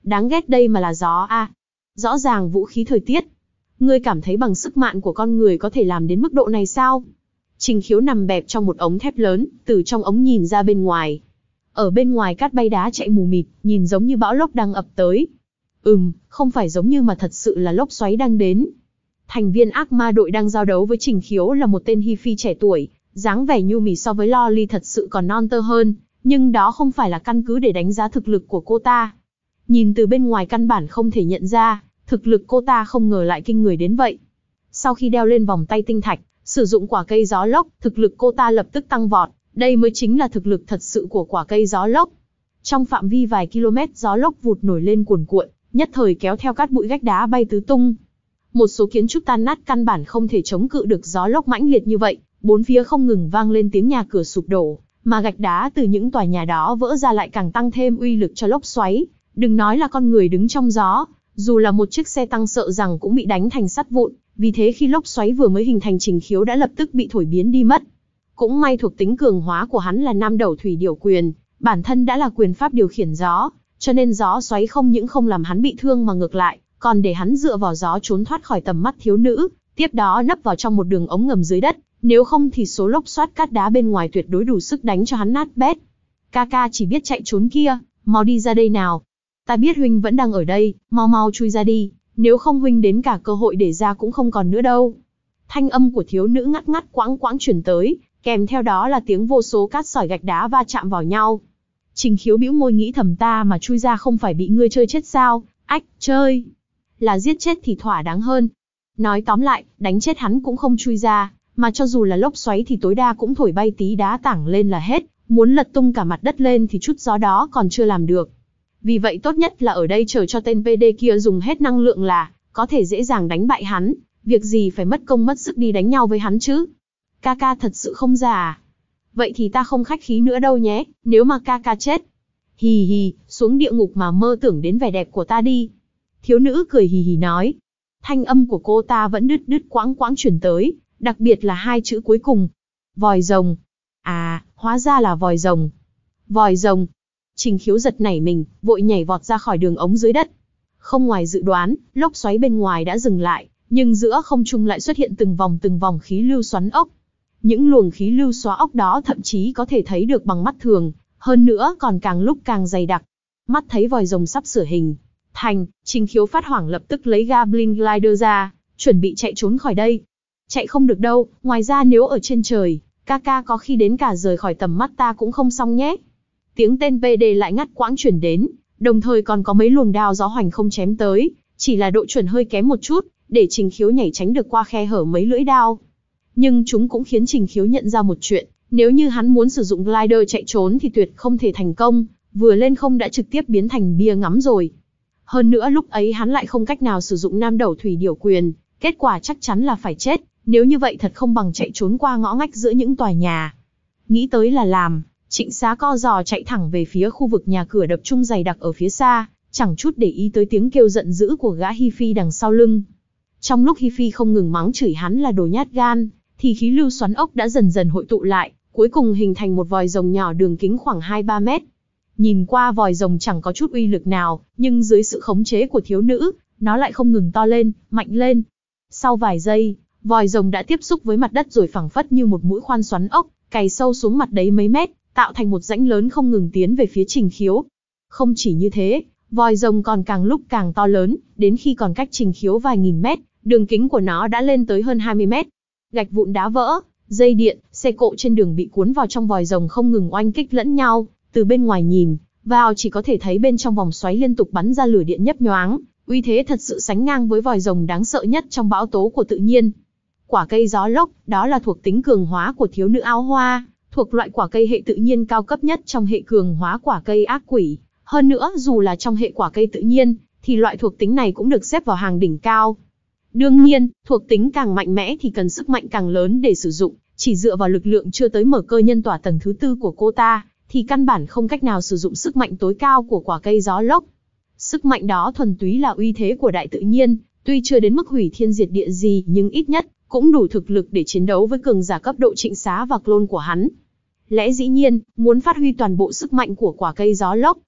Đáng ghét đây mà là gió à. Rõ ràng vũ khí thời tiết. Ngươi cảm thấy bằng sức mạnh của con người có thể làm đến mức độ này sao? Trình Khiếu nằm bẹp trong một ống thép lớn, từ trong ống nhìn ra bên ngoài. Ở bên ngoài cát bay đá chạy mù mịt, nhìn giống như bão lốc đang ập tới. Ừm, không phải giống như mà thật sự là lốc xoáy đang đến. Thành viên ác ma đội đang giao đấu với Trình Khiếu là một tên Hi Phi trẻ tuổi, dáng vẻ nhu mì so với Loli thật sự còn non tơ hơn, nhưng đó không phải là căn cứ để đánh giá thực lực của cô ta. Nhìn từ bên ngoài căn bản không thể nhận ra, thực lực cô ta không ngờ lại kinh người đến vậy. Sau khi đeo lên vòng tay tinh thạch, sử dụng quả cây gió lốc, thực lực cô ta lập tức tăng vọt, đây mới chính là thực lực thật sự của quả cây gió lốc. Trong phạm vi vài km gió lốc vụt nổi lên cuồn cuộn, nhất thời kéo theo cát bụi gạch đá bay tứ tung. Một số kiến trúc tan nát căn bản không thể chống cự được gió lốc mãnh liệt như vậy, bốn phía không ngừng vang lên tiếng nhà cửa sụp đổ, mà gạch đá từ những tòa nhà đó vỡ ra lại càng tăng thêm uy lực cho lốc xoáy. Đừng nói là con người đứng trong gió, dù là một chiếc xe tăng sợ rằng cũng bị đánh thành sắt vụn, vì thế khi lốc xoáy vừa mới hình thành Trình Khiếu đã lập tức bị thổi biến đi mất. Cũng may thuộc tính cường hóa của hắn là Nam Đầu Thủy Điểu Quyền, bản thân đã là quyền pháp điều khiển gió, cho nên gió xoáy không những không làm hắn bị thương mà ngược lại, còn để hắn dựa vào gió trốn thoát khỏi tầm mắt thiếu nữ, tiếp đó nấp vào trong một đường ống ngầm dưới đất, nếu không thì số lốc xoát cát đá bên ngoài tuyệt đối đủ sức đánh cho hắn nát bét. Kaka chỉ biết chạy trốn kia, mau đi ra đây nào. Ta biết huynh vẫn đang ở đây, mau mau chui ra đi, nếu không huynh đến cả cơ hội để ra cũng không còn nữa đâu. Thanh âm của thiếu nữ ngắt ngắt quãng quãng truyền tới, kèm theo đó là tiếng vô số cát sỏi gạch đá va chạm vào nhau. Trình Khiếu bĩu môi nghĩ thầm, ta mà chui ra không phải bị ngươi chơi chết sao? Ách, chơi là giết chết thì thỏa đáng hơn. Nói tóm lại, đánh chết hắn cũng không chui ra, mà cho dù là lốc xoáy thì tối đa cũng thổi bay tí đá tảng lên là hết, muốn lật tung cả mặt đất lên thì chút gió đó còn chưa làm được. Vì vậy tốt nhất là ở đây chờ cho tên pê đê kia dùng hết năng lượng là có thể dễ dàng đánh bại hắn, việc gì phải mất công mất sức đi đánh nhau với hắn chứ. Kaka thật sự không già à? Vậy thì ta không khách khí nữa đâu nhé, nếu mà Kaka chết. Hì hì, xuống địa ngục mà mơ tưởng đến vẻ đẹp của ta đi. Thiếu nữ cười hì hì nói. Thanh âm của cô ta vẫn đứt đứt quãng quãng chuyển tới, đặc biệt là hai chữ cuối cùng. Vòi rồng. À, hóa ra là vòi rồng. Vòi rồng. Trình Khiếu giật nảy mình, vội nhảy vọt ra khỏi đường ống dưới đất. Không ngoài dự đoán, lốc xoáy bên ngoài đã dừng lại, nhưng giữa không trung lại xuất hiện từng vòng từng vòng khí lưu xoắn ốc. Những luồng khí lưu xóa ốc đó thậm chí có thể thấy được bằng mắt thường, hơn nữa còn càng lúc càng dày đặc. Mắt thấy vòi rồng sắp sửa hình thành, Trình Khiếu phát hoảng lập tức lấy Goblin Glider ra, chuẩn bị chạy trốn khỏi đây. Chạy không được đâu, ngoài ra nếu ở trên trời, Kaka có khi đến cả rời khỏi tầm mắt ta cũng không xong nhé. Tiếng tên pê đê lại ngắt quãng chuyển đến, đồng thời còn có mấy luồng đao gió hoành không chém tới, chỉ là độ chuẩn hơi kém một chút, để Trình Khiếu nhảy tránh được qua khe hở mấy lưỡi đao. Nhưng chúng cũng khiến Trình Khiếu nhận ra một chuyện, nếu như hắn muốn sử dụng glider chạy trốn thì tuyệt không thể thành công, vừa lên không đã trực tiếp biến thành bia ngắm rồi. Hơn nữa lúc ấy hắn lại không cách nào sử dụng Nam Đầu Thủy Điểu Quyền, kết quả chắc chắn là phải chết, nếu như vậy thật không bằng chạy trốn qua ngõ ngách giữa những tòa nhà. Nghĩ tới là làm, Trịnh Xá co giò chạy thẳng về phía khu vực nhà cửa đập trung dày đặc ở phía xa, chẳng chút để ý tới tiếng kêu giận dữ của gã Hi Phi đằng sau lưng. Trong lúc Hi Phi không ngừng mắng chửi hắn là đồ nhát gan, thì khí lưu xoắn ốc đã dần dần hội tụ lại, cuối cùng hình thành một vòi rồng nhỏ đường kính khoảng hai ba mét. Nhìn qua vòi rồng chẳng có chút uy lực nào, nhưng dưới sự khống chế của thiếu nữ, nó lại không ngừng to lên, mạnh lên. Sau vài giây, vòi rồng đã tiếp xúc với mặt đất rồi phẳng phất như một mũi khoan xoắn ốc, cày sâu xuống mặt đấy mấy mét, tạo thành một rãnh lớn không ngừng tiến về phía Trình Khiếu. Không chỉ như thế, vòi rồng còn càng lúc càng to lớn, đến khi còn cách Trình Khiếu vài nghìn mét, đường kính của nó đã lên tới hơn hai mươi mét. Gạch vụn đá vỡ, dây điện, xe cộ trên đường bị cuốn vào trong vòi rồng không ngừng oanh kích lẫn nhau, từ bên ngoài nhìn vào chỉ có thể thấy bên trong vòng xoáy liên tục bắn ra lửa điện nhấp nhoáng, uy thế thật sự sánh ngang với vòi rồng đáng sợ nhất trong bão tố của tự nhiên. Quả cây gió lốc, đó là thuộc tính cường hóa của thiếu nữ áo hoa, thuộc loại quả cây hệ tự nhiên cao cấp nhất trong hệ cường hóa quả cây ác quỷ. Hơn nữa, dù là trong hệ quả cây tự nhiên, thì loại thuộc tính này cũng được xếp vào hàng đỉnh cao. Đương nhiên, thuộc tính càng mạnh mẽ thì cần sức mạnh càng lớn để sử dụng, chỉ dựa vào lực lượng chưa tới mở cơ nhân tỏa tầng thứ tư của cô ta, thì căn bản không cách nào sử dụng sức mạnh tối cao của quả cây gió lốc. Sức mạnh đó thuần túy là uy thế của đại tự nhiên, tuy chưa đến mức hủy thiên diệt địa gì nhưng ít nhất cũng đủ thực lực để chiến đấu với cường giả cấp độ Trịnh Xá và clone của hắn. Lẽ dĩ nhiên, muốn phát huy toàn bộ sức mạnh của quả cây gió lốc,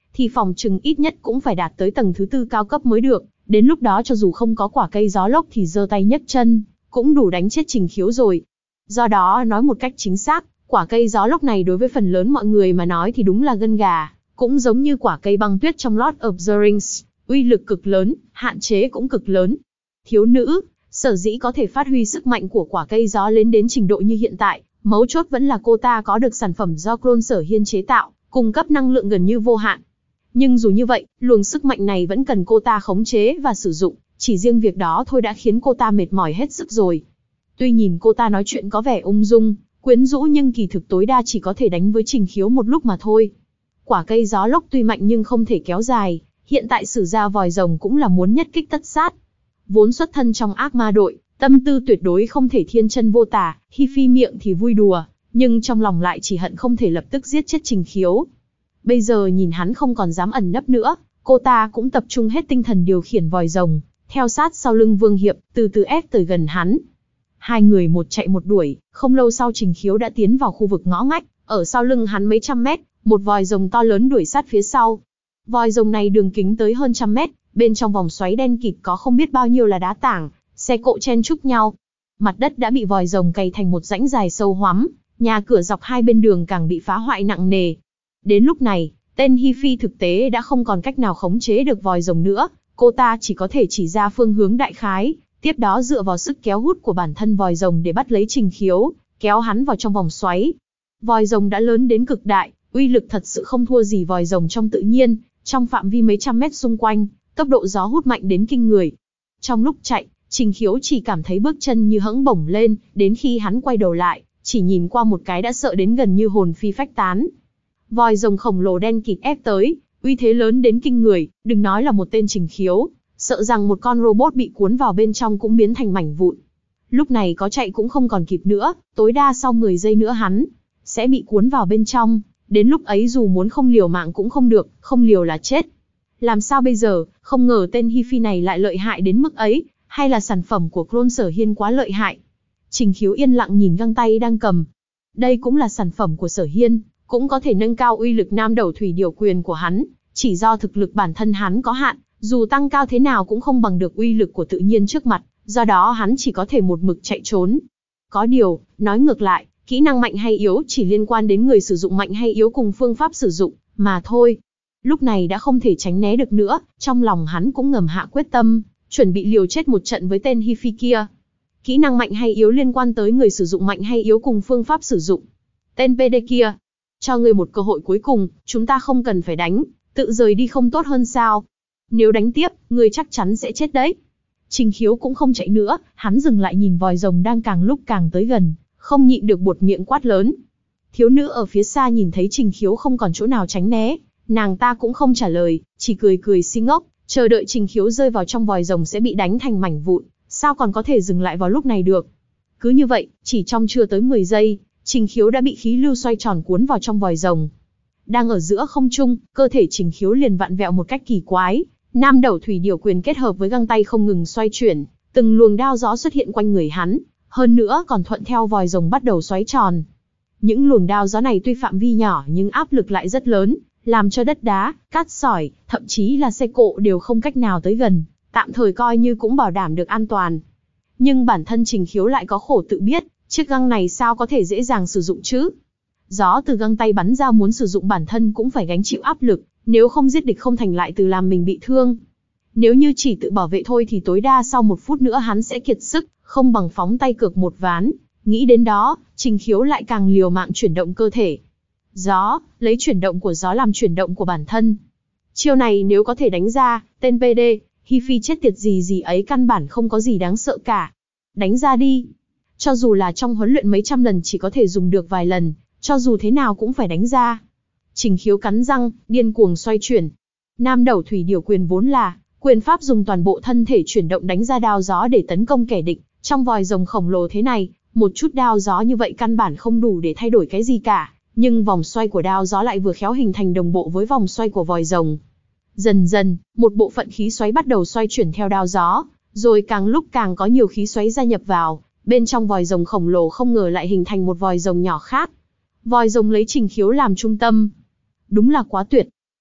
thì phòng chừng ít nhất cũng phải đạt tới tầng thứ tư cao cấp mới được. Đến lúc đó cho dù không có quả cây gió lốc thì giơ tay nhấc chân, cũng đủ đánh chết Trình Khiếu rồi. Do đó nói một cách chính xác, quả cây gió lốc này đối với phần lớn mọi người mà nói thì đúng là gân gà, cũng giống như quả cây băng tuyết trong Lord of the Rings, uy lực cực lớn, hạn chế cũng cực lớn. Thiếu nữ, sở dĩ có thể phát huy sức mạnh của quả cây gió lên đến trình độ như hiện tại, mấu chốt vẫn là cô ta có được sản phẩm do clone Sở Hiên chế tạo, cung cấp năng lượng gần như vô hạn. Nhưng dù như vậy, luồng sức mạnh này vẫn cần cô ta khống chế và sử dụng, chỉ riêng việc đó thôi đã khiến cô ta mệt mỏi hết sức rồi. Tuy nhìn cô ta nói chuyện có vẻ ung dung, quyến rũ nhưng kỳ thực tối đa chỉ có thể đánh với Trình Khiếu một lúc mà thôi. Quả cây gió lốc tuy mạnh nhưng không thể kéo dài, hiện tại sử ra vòi rồng cũng là muốn nhất kích tất sát. Vốn xuất thân trong ác ma đội, tâm tư tuyệt đối không thể thiên chân vô tà, Hi Phi miệng thì vui đùa, nhưng trong lòng lại chỉ hận không thể lập tức giết chết Trình Khiếu. Bây giờ nhìn hắn không còn dám ẩn nấp nữa, cô ta cũng tập trung hết tinh thần điều khiển vòi rồng, theo sát sau lưng Vương Hiệp, từ từ ép tới gần hắn. Hai người một chạy một đuổi, không lâu sau Trình Khiếu đã tiến vào khu vực ngõ ngách, ở sau lưng hắn mấy trăm mét, một vòi rồng to lớn đuổi sát phía sau. Vòi rồng này đường kính tới hơn trăm mét, bên trong vòng xoáy đen kịt có không biết bao nhiêu là đá tảng, xe cộ chen chúc nhau. Mặt đất đã bị vòi rồng cày thành một rãnh dài sâu hoắm, nhà cửa dọc hai bên đường càng bị phá hoại nặng nề. Đến lúc này, tên Hi Phi thực tế đã không còn cách nào khống chế được vòi rồng nữa, cô ta chỉ có thể chỉ ra phương hướng đại khái, tiếp đó dựa vào sức kéo hút của bản thân vòi rồng để bắt lấy Trình Khiếu, kéo hắn vào trong vòng xoáy. Vòi rồng đã lớn đến cực đại, uy lực thật sự không thua gì vòi rồng trong tự nhiên, trong phạm vi mấy trăm mét xung quanh, tốc độ gió hút mạnh đến kinh người. Trong lúc chạy, Trình Khiếu chỉ cảm thấy bước chân như hẫng bổng lên, đến khi hắn quay đầu lại, chỉ nhìn qua một cái đã sợ đến gần như hồn phi phách tán. Vòi rồng khổng lồ đen kịt ép tới, uy thế lớn đến kinh người, đừng nói là một tên Trình Khiếu, sợ rằng một con robot bị cuốn vào bên trong cũng biến thành mảnh vụn. Lúc này có chạy cũng không còn kịp nữa, tối đa sau mười giây nữa hắn sẽ bị cuốn vào bên trong, đến lúc ấy dù muốn không liều mạng cũng không được, không liều là chết. Làm sao bây giờ, không ngờ tên Hi Phi này lại lợi hại đến mức ấy, hay là sản phẩm của clone Sở Hiên quá lợi hại. Trình Khiếu yên lặng nhìn găng tay đang cầm. Đây cũng là sản phẩm của Sở Hiên, cũng có thể nâng cao uy lực nam đầu thủy điều quyền của hắn, chỉ do thực lực bản thân hắn có hạn, dù tăng cao thế nào cũng không bằng được uy lực của tự nhiên trước mặt, do đó hắn chỉ có thể một mực chạy trốn. Có điều, nói ngược lại, kỹ năng mạnh hay yếu chỉ liên quan đến người sử dụng mạnh hay yếu cùng phương pháp sử dụng, mà thôi. Lúc này đã không thể tránh né được nữa, trong lòng hắn cũng ngầm hạ quyết tâm, chuẩn bị liều chết một trận với tên Hi Phi kia. Kỹ năng mạnh hay yếu liên quan tới người sử dụng mạnh hay yếu cùng phương pháp sử dụng. Tên pê đê kia, cho ngươi một cơ hội cuối cùng, chúng ta không cần phải đánh, tự rời đi không tốt hơn sao? Nếu đánh tiếp, ngươi chắc chắn sẽ chết đấy. Trình Khiếu cũng không chạy nữa, hắn dừng lại nhìn vòi rồng đang càng lúc càng tới gần, không nhịn được buột miệng quát lớn. Thiếu nữ ở phía xa nhìn thấy Trình Khiếu không còn chỗ nào tránh né, nàng ta cũng không trả lời, chỉ cười cười si ngốc, chờ đợi Trình Khiếu rơi vào trong vòi rồng sẽ bị đánh thành mảnh vụn, sao còn có thể dừng lại vào lúc này được. Cứ như vậy, chỉ trong chưa tới mười giây, Trình Khiếu đã bị khí lưu xoay tròn cuốn vào trong vòi rồng. Đang ở giữa không trung, cơ thể Trình Khiếu liền vặn vẹo một cách kỳ quái, nam đầu thủy điều quyền kết hợp với găng tay không ngừng xoay chuyển, từng luồng đao gió xuất hiện quanh người hắn, hơn nữa còn thuận theo vòi rồng bắt đầu xoáy tròn. Những luồng đao gió này tuy phạm vi nhỏ nhưng áp lực lại rất lớn, làm cho đất đá, cát sỏi, thậm chí là xe cộ đều không cách nào tới gần, tạm thời coi như cũng bảo đảm được an toàn. Nhưng bản thân Trình Khiếu lại có khổ tự biết, chiếc găng này sao có thể dễ dàng sử dụng chứ? Gió từ găng tay bắn ra muốn sử dụng bản thân cũng phải gánh chịu áp lực, nếu không giết địch không thành lại từ làm mình bị thương. Nếu như chỉ tự bảo vệ thôi thì tối đa sau một phút nữa hắn sẽ kiệt sức, không bằng phóng tay cược một ván. Nghĩ đến đó, Trình Khiếu lại càng liều mạng chuyển động cơ thể. Gió, lấy chuyển động của gió làm chuyển động của bản thân. Chiêu này nếu có thể đánh ra, tên pê đê, Hi Phi chết tiệt gì gì ấy căn bản không có gì đáng sợ cả. Đánh ra đi. Cho dù là trong huấn luyện mấy trăm lần chỉ có thể dùng được vài lần, cho dù thế nào cũng phải đánh ra. Trình Khiếu cắn răng, điên cuồng xoay chuyển. Nam đầu thủy điều quyền vốn là quyền pháp dùng toàn bộ thân thể chuyển động đánh ra đao gió để tấn công kẻ địch. Trong vòi rồng khổng lồ thế này, một chút đao gió như vậy căn bản không đủ để thay đổi cái gì cả. Nhưng vòng xoay của đao gió lại vừa khéo hình thành đồng bộ với vòng xoay của vòi rồng. Dần dần, một bộ phận khí xoáy bắt đầu xoay chuyển theo đao gió, rồi càng lúc càng có nhiều khí xoáy gia nhập vào. Bên trong vòi rồng khổng lồ không ngờ lại hình thành một vòi rồng nhỏ khác. Vòi rồng lấy Trình Khiếu làm trung tâm. Đúng là quá tuyệt.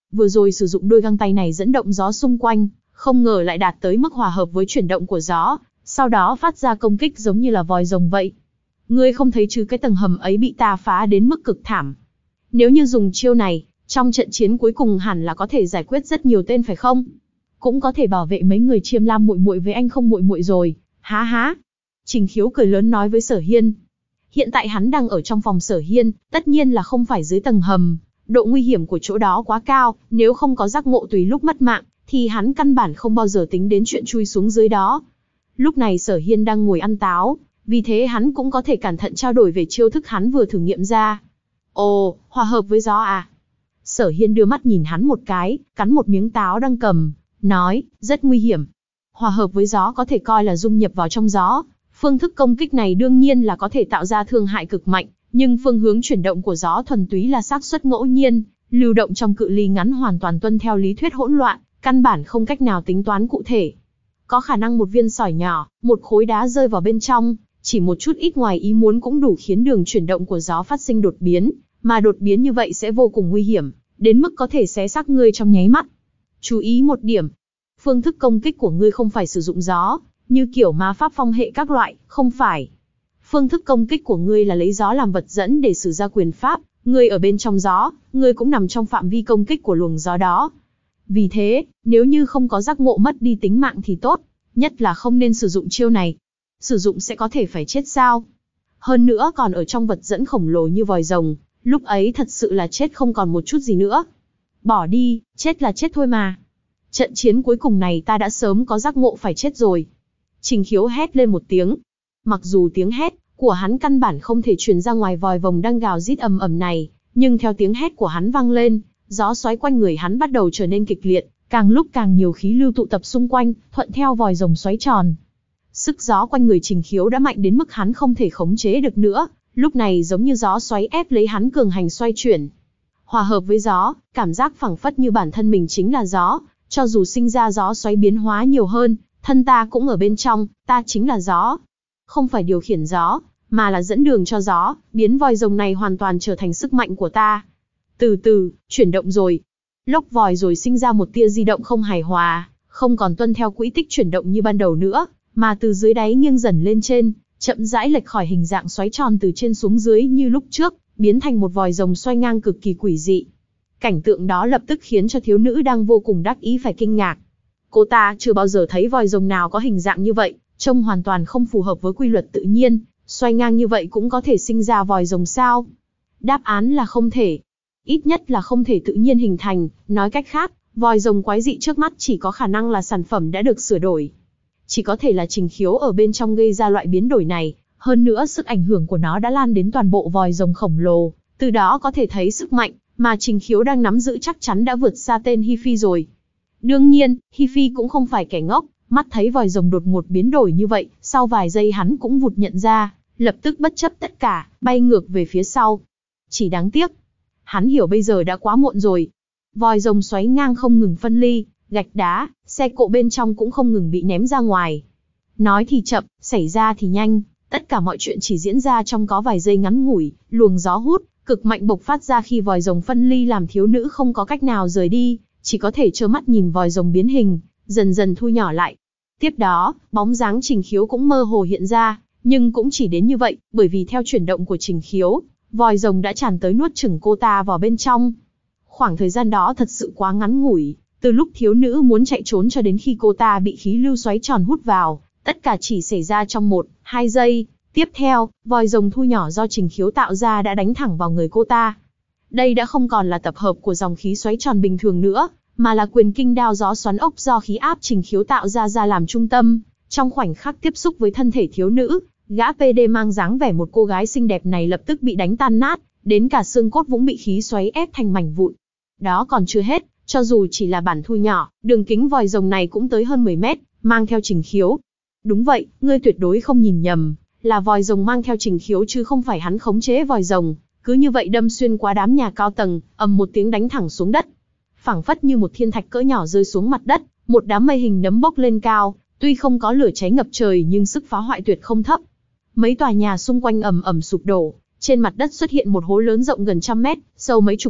Vừa rồi sử dụng đôi găng tay này dẫn động gió xung quanh, không ngờ lại đạt tới mức hòa hợp với chuyển động của gió, sau đó phát ra công kích giống như là vòi rồng vậy. Ngươi không thấy chứ, cái tầng hầm ấy bị ta phá đến mức cực thảm. Nếu như dùng chiêu này, trong trận chiến cuối cùng hẳn là có thể giải quyết rất nhiều tên phải không? Cũng có thể bảo vệ mấy người Chiêm Lam muội muội với anh không muội muội rồi. Há há. Trình Khiếu cười lớn nói với Sở Hiên. Hiện tại hắn đang ở trong phòng Sở Hiên, tất nhiên là không phải dưới tầng hầm. Độ nguy hiểm của chỗ đó quá cao, nếu không có giác ngộ tùy lúc mất mạng, thì hắn căn bản không bao giờ tính đến chuyện chui xuống dưới đó. Lúc này Sở Hiên đang ngồi ăn táo, vì thế hắn cũng có thể cẩn thận trao đổi về chiêu thức hắn vừa thử nghiệm ra. Ồ, hòa hợp với gió à? Sở Hiên đưa mắt nhìn hắn một cái, cắn một miếng táo đang cầm, nói, rất nguy hiểm. Hòa hợp với gió có thể coi là dung nhập vào trong gió. Phương thức công kích này đương nhiên là có thể tạo ra thương hại cực mạnh, nhưng phương hướng chuyển động của gió thuần túy là xác suất ngẫu nhiên, lưu động trong cự ly ngắn hoàn toàn tuân theo lý thuyết hỗn loạn, căn bản không cách nào tính toán cụ thể. Có khả năng một viên sỏi nhỏ, một khối đá rơi vào bên trong, chỉ một chút ít ngoài ý muốn cũng đủ khiến đường chuyển động của gió phát sinh đột biến, mà đột biến như vậy sẽ vô cùng nguy hiểm, đến mức có thể xé xác ngươi trong nháy mắt. Chú ý một điểm, phương thức công kích của ngươi không phải sử dụng gió, như kiểu ma pháp phong hệ các loại, không phải. Phương thức công kích của ngươi là lấy gió làm vật dẫn để sử ra quyền pháp, ngươi ở bên trong gió, ngươi cũng nằm trong phạm vi công kích của luồng gió đó. Vì thế, nếu như không có giác ngộ mất đi tính mạng thì tốt, nhất là không nên sử dụng chiêu này. Sử dụng sẽ có thể phải chết sao? Hơn nữa còn ở trong vật dẫn khổng lồ như vòi rồng, lúc ấy thật sự là chết không còn một chút gì nữa. Bỏ đi, chết là chết thôi mà. Trận chiến cuối cùng này ta đã sớm có giác ngộ phải chết rồi. Trình Khiếu hét lên một tiếng. Mặc dù tiếng hét của hắn căn bản không thể truyền ra ngoài vòi vồng đang gào rít ầm ầm này, nhưng theo tiếng hét của hắn vang lên, gió xoáy quanh người hắn bắt đầu trở nên kịch liệt, càng lúc càng nhiều khí lưu tụ tập xung quanh, thuận theo vòi rồng xoáy tròn. Sức gió quanh người Trình Khiếu đã mạnh đến mức hắn không thể khống chế được nữa, lúc này giống như gió xoáy ép lấy hắn cường hành xoay chuyển. Hòa hợp với gió, cảm giác phảng phất như bản thân mình chính là gió, cho dù sinh ra gió xoáy biến hóa nhiều hơn, thân ta cũng ở bên trong, ta chính là gió. Không phải điều khiển gió, mà là dẫn đường cho gió, biến vòi rồng này hoàn toàn trở thành sức mạnh của ta. Từ từ, chuyển động rồi. Lốc vòi rồi sinh ra một tia di động không hài hòa, không còn tuân theo quỹ tích chuyển động như ban đầu nữa, mà từ dưới đáy nghiêng dần lên trên, chậm rãi lệch khỏi hình dạng xoáy tròn từ trên xuống dưới như lúc trước, biến thành một vòi rồng xoay ngang cực kỳ quỷ dị. Cảnh tượng đó lập tức khiến cho thiếu nữ đang vô cùng đắc ý phải kinh ngạc. Cô ta chưa bao giờ thấy vòi rồng nào có hình dạng như vậy, trông hoàn toàn không phù hợp với quy luật tự nhiên, xoay ngang như vậy cũng có thể sinh ra vòi rồng sao? Đáp án là không thể. Ít nhất là không thể tự nhiên hình thành, nói cách khác, vòi rồng quái dị trước mắt chỉ có khả năng là sản phẩm đã được sửa đổi. Chỉ có thể là Trình Khiếu ở bên trong gây ra loại biến đổi này, hơn nữa sức ảnh hưởng của nó đã lan đến toàn bộ vòi rồng khổng lồ, từ đó có thể thấy sức mạnh mà Trình Khiếu đang nắm giữ chắc chắn đã vượt xa tên Hi Phi rồi. Đương nhiên, Hi Phi cũng không phải kẻ ngốc, mắt thấy vòi rồng đột ngột biến đổi như vậy, sau vài giây hắn cũng vụt nhận ra, lập tức bất chấp tất cả, bay ngược về phía sau. Chỉ đáng tiếc, hắn hiểu bây giờ đã quá muộn rồi. Vòi rồng xoáy ngang không ngừng phân ly, gạch đá, xe cộ bên trong cũng không ngừng bị ném ra ngoài. Nói thì chậm, xảy ra thì nhanh, tất cả mọi chuyện chỉ diễn ra trong có vài giây ngắn ngủi, luồng gió hút cực mạnh bộc phát ra khi vòi rồng phân ly làm thiếu nữ không có cách nào rời đi, chỉ có thể trơ mắt nhìn vòi rồng biến hình, dần dần thu nhỏ lại. Tiếp đó, bóng dáng Trình Khiếu cũng mơ hồ hiện ra, nhưng cũng chỉ đến như vậy, bởi vì theo chuyển động của Trình Khiếu, vòi rồng đã tràn tới nuốt chửng cô ta vào bên trong. Khoảng thời gian đó thật sự quá ngắn ngủi, từ lúc thiếu nữ muốn chạy trốn cho đến khi cô ta bị khí lưu xoáy tròn hút vào, tất cả chỉ xảy ra trong một, hai giây. Tiếp theo, vòi rồng thu nhỏ do Trình Khiếu tạo ra đã đánh thẳng vào người cô ta. Đây đã không còn là tập hợp của dòng khí xoáy tròn bình thường nữa, mà là quyền kinh đao gió xoắn ốc do khí áp Trình Khiếu tạo ra ra làm trung tâm. Trong khoảnh khắc tiếp xúc với thân thể thiếu nữ, gã pê đê mang dáng vẻ một cô gái xinh đẹp này lập tức bị đánh tan nát, đến cả xương cốt cũng bị khí xoáy ép thành mảnh vụn. Đó còn chưa hết, cho dù chỉ là bản thu nhỏ, đường kính vòi rồng này cũng tới hơn mười mét, mang theo Trình Khiếu. Đúng vậy, ngươi tuyệt đối không nhìn nhầm, là vòi rồng mang theo Trình Khiếu chứ không phải hắn khống chế vòi rồng, cứ như vậy đâm xuyên qua đám nhà cao tầng, ầm một tiếng đánh thẳng xuống đất. Phảng phất như một thiên thạch cỡ nhỏ rơi xuống mặt đất, một đám mây hình nấm bốc lên cao, tuy không có lửa cháy ngập trời nhưng sức phá hoại tuyệt không thấp. Mấy tòa nhà xung quanh ầm ầm sụp đổ, trên mặt đất xuất hiện một hố lớn rộng gần trăm mét, sâu mấy chục mét,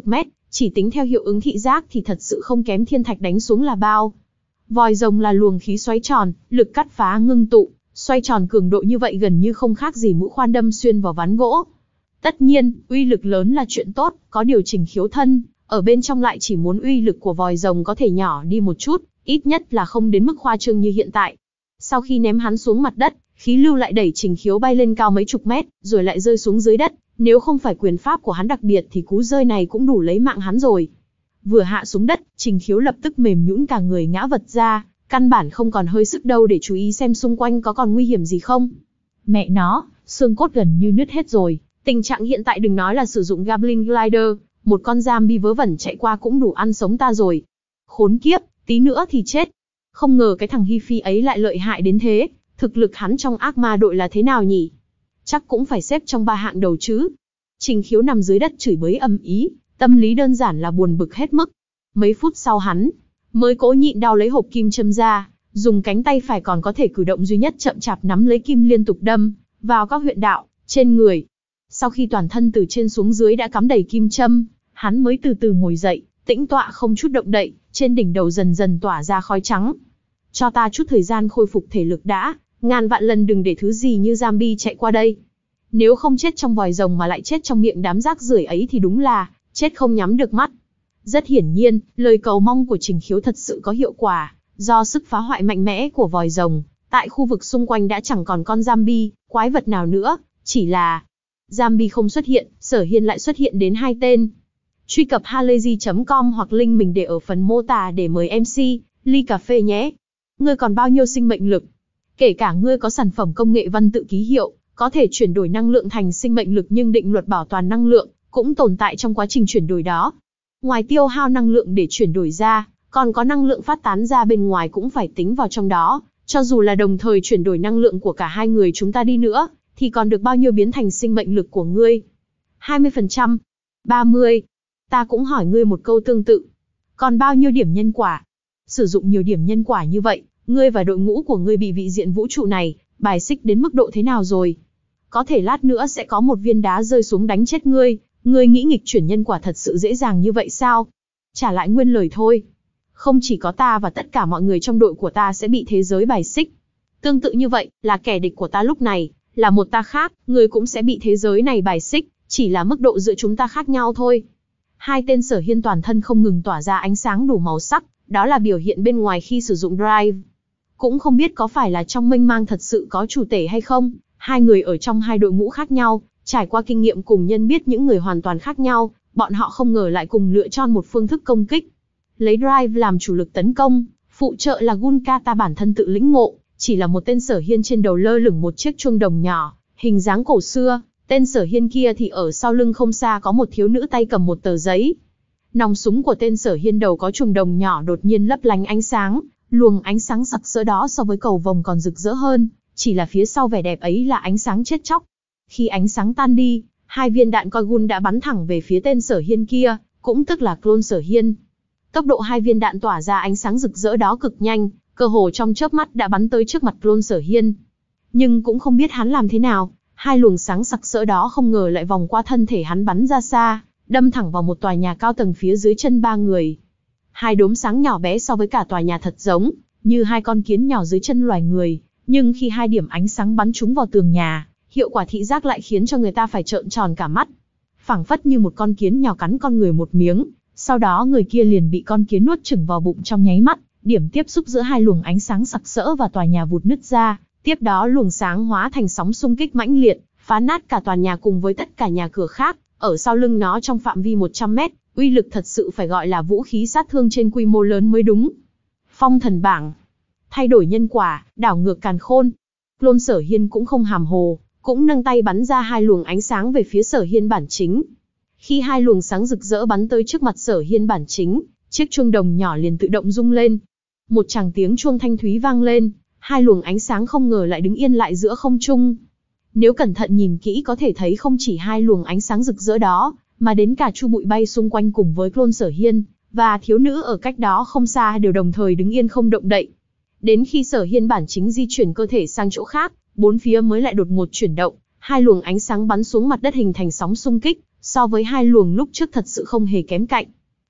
Chỉ tính theo hiệu ứng thị giác thì thật sự không kém thiên thạch đánh xuống là bao. Vòi rồng là luồng khí xoáy tròn, lực cắt phá ngưng tụ, xoay tròn cường độ như vậy gần như không khác gì mũi khoan đâm xuyên vào ván gỗ. Tất nhiên, uy lực lớn là chuyện tốt, có điều Trình Khiếu thân, ở bên trong lại chỉ muốn uy lực của vòi rồng có thể nhỏ đi một chút, ít nhất là không đến mức khoa trương như hiện tại. Sau khi ném hắn xuống mặt đất, khí lưu lại đẩy Trình Khiếu bay lên cao mấy chục mét, rồi lại rơi xuống dưới đất, nếu không phải quyền pháp của hắn đặc biệt thì cú rơi này cũng đủ lấy mạng hắn rồi. Vừa hạ xuống đất, Trình Khiếu lập tức mềm nhũn cả người ngã vật ra, căn bản không còn hơi sức đâu để chú ý xem xung quanh có còn nguy hiểm gì không. Mẹ nó, xương cốt gần như nứt hết rồi, tình trạng hiện tại đừng nói là sử dụng Goblin Glider, một con zombie vớ vẩn chạy qua cũng đủ ăn sống ta rồi. Khốn kiếp, tí nữa thì chết. Không ngờ cái thằng Hi Phi ấy lại lợi hại đến thế, thực lực hắn trong ác ma đội là thế nào nhỉ? Chắc cũng phải xếp trong ba hạng đầu chứ. Trình Khiếu nằm dưới đất chửi bới ầm ĩ, tâm lý đơn giản là buồn bực hết mức. Mấy phút sau hắn mới cố nhịn đau lấy hộp kim châm ra, dùng cánh tay phải còn có thể cử động duy nhất chậm chạp nắm lấy kim liên tục đâm vào các huyệt đạo trên người. Sau khi toàn thân từ trên xuống dưới đã cắm đầy kim châm, hắn mới từ từ ngồi dậy, tĩnh tọa không chút động đậy, trên đỉnh đầu dần dần tỏa ra khói trắng. Cho ta chút thời gian khôi phục thể lực đã, ngàn vạn lần đừng để thứ gì như zombie chạy qua đây. Nếu không chết trong vòi rồng mà lại chết trong miệng đám rác rưởi ấy thì đúng là chết không nhắm được mắt. Rất hiển nhiên, lời cầu mong của Trình Khiếu thật sự có hiệu quả, do sức phá hoại mạnh mẽ của vòi rồng, tại khu vực xung quanh đã chẳng còn con zombie, quái vật nào nữa, chỉ là zombie không xuất hiện, Sở Hiên lại xuất hiện đến hai tên. Truy cập halayzi chấm com hoặc link mình để ở phần mô tả để mời em xê, ly cà phê nhé. Ngươi còn bao nhiêu sinh mệnh lực? Kể cả ngươi có sản phẩm công nghệ văn tự ký hiệu, có thể chuyển đổi năng lượng thành sinh mệnh lực nhưng định luật bảo toàn năng lượng cũng tồn tại trong quá trình chuyển đổi đó. Ngoài tiêu hao năng lượng để chuyển đổi ra, còn có năng lượng phát tán ra bên ngoài cũng phải tính vào trong đó, cho dù là đồng thời chuyển đổi năng lượng của cả hai người chúng ta đi nữa, thì còn được bao nhiêu biến thành sinh mệnh lực của ngươi? hai mươi phần trăm? ba mươi? Ta cũng hỏi ngươi một câu tương tự. Còn bao nhiêu điểm nhân quả? Sử dụng nhiều điểm nhân quả như vậy, ngươi và đội ngũ của ngươi bị vị diện vũ trụ này bài xích đến mức độ thế nào rồi? Có thể lát nữa sẽ có một viên đá rơi xuống đánh chết ngươi, ngươi nghĩ nghịch chuyển nhân quả thật sự dễ dàng như vậy sao? Trả lại nguyên lời thôi. Không chỉ có ta và tất cả mọi người trong đội của ta sẽ bị thế giới bài xích. Tương tự như vậy, là kẻ địch của ta lúc này, là một ta khác, ngươi cũng sẽ bị thế giới này bài xích, chỉ là mức độ giữa chúng ta khác nhau thôi. Hai tên Sở Hiên toàn thân không ngừng tỏa ra ánh sáng đủ màu sắc, đó là biểu hiện bên ngoài khi sử dụng drive. Cũng không biết có phải là trong mênh mang thật sự có chủ tể hay không, hai người ở trong hai đội ngũ khác nhau, trải qua kinh nghiệm cùng nhân biết những người hoàn toàn khác nhau, bọn họ không ngờ lại cùng lựa chọn một phương thức công kích. Lấy drive làm chủ lực tấn công, phụ trợ là Gunkata bản thân tự lĩnh ngộ, chỉ là một tên Sở Hiên trên đầu lơ lửng một chiếc chuông đồng nhỏ, hình dáng cổ xưa, tên Sở Hiên kia thì ở sau lưng không xa có một thiếu nữ tay cầm một tờ giấy. Nòng súng của tên Sở Hiên đầu có chuông đồng nhỏ đột nhiên lấp lánh ánh sáng, luồng ánh sáng sặc sỡ đó so với cầu vồng còn rực rỡ hơn, chỉ là phía sau vẻ đẹp ấy là ánh sáng chết chóc. Khi ánh sáng tan đi, hai viên đạn coi gun đã bắn thẳng về phía tên Sở Hiên kia, cũng tức là clone Sở Hiên. Tốc độ hai viên đạn tỏa ra ánh sáng rực rỡ đó cực nhanh, cơ hồ trong chớp mắt đã bắn tới trước mặt clone Sở Hiên. Nhưng cũng không biết hắn làm thế nào, hai luồng sáng sặc sỡ đó không ngờ lại vòng qua thân thể hắn bắn ra xa, đâm thẳng vào một tòa nhà cao tầng phía dưới chân ba người. Hai đốm sáng nhỏ bé so với cả tòa nhà thật giống, như hai con kiến nhỏ dưới chân loài người, nhưng khi hai điểm ánh sáng bắn trúng vào tường nhà, hiệu quả thị giác lại khiến cho người ta phải trợn tròn cả mắt. Phảng phất như một con kiến nhỏ cắn con người một miếng, sau đó người kia liền bị con kiến nuốt chửng vào bụng trong nháy mắt, điểm tiếp xúc giữa hai luồng ánh sáng sặc sỡ và tòa nhà vụt nứt ra, tiếp đó luồng sáng hóa thành sóng xung kích mãnh liệt, phá nát cả tòa nhà cùng với tất cả nhà cửa khác, ở sau lưng nó trong phạm vi một trăm mét, uy lực thật sự phải gọi là vũ khí sát thương trên quy mô lớn mới đúng. Phong thần bảng. Thay đổi nhân quả, đảo ngược càn khôn. Clone Sở Hiên cũng không hàm hồ, cũng nâng tay bắn ra hai luồng ánh sáng về phía Sở Hiên bản chính. Khi hai luồng sáng rực rỡ bắn tới trước mặt Sở Hiên bản chính, chiếc chuông đồng nhỏ liền tự động rung lên. Một tràng tiếng chuông thanh thúy vang lên, hai luồng ánh sáng không ngờ lại đứng yên lại giữa không trung. Nếu cẩn thận nhìn kỹ có thể thấy không chỉ hai luồng ánh sáng rực rỡ đó, mà đến cả chu bụi bay xung quanh cùng với clone Sở Hiên, và thiếu nữ ở cách đó không xa đều đồng thời đứng yên không động đậy. Đến khi Sở Hiên bản chính di chuyển cơ thể sang chỗ khác, bốn phía mới lại đột ngột chuyển động, hai luồng ánh sáng bắn xuống mặt đất hình thành sóng xung kích, so với hai luồng lúc trước thật sự không hề kém cạnh.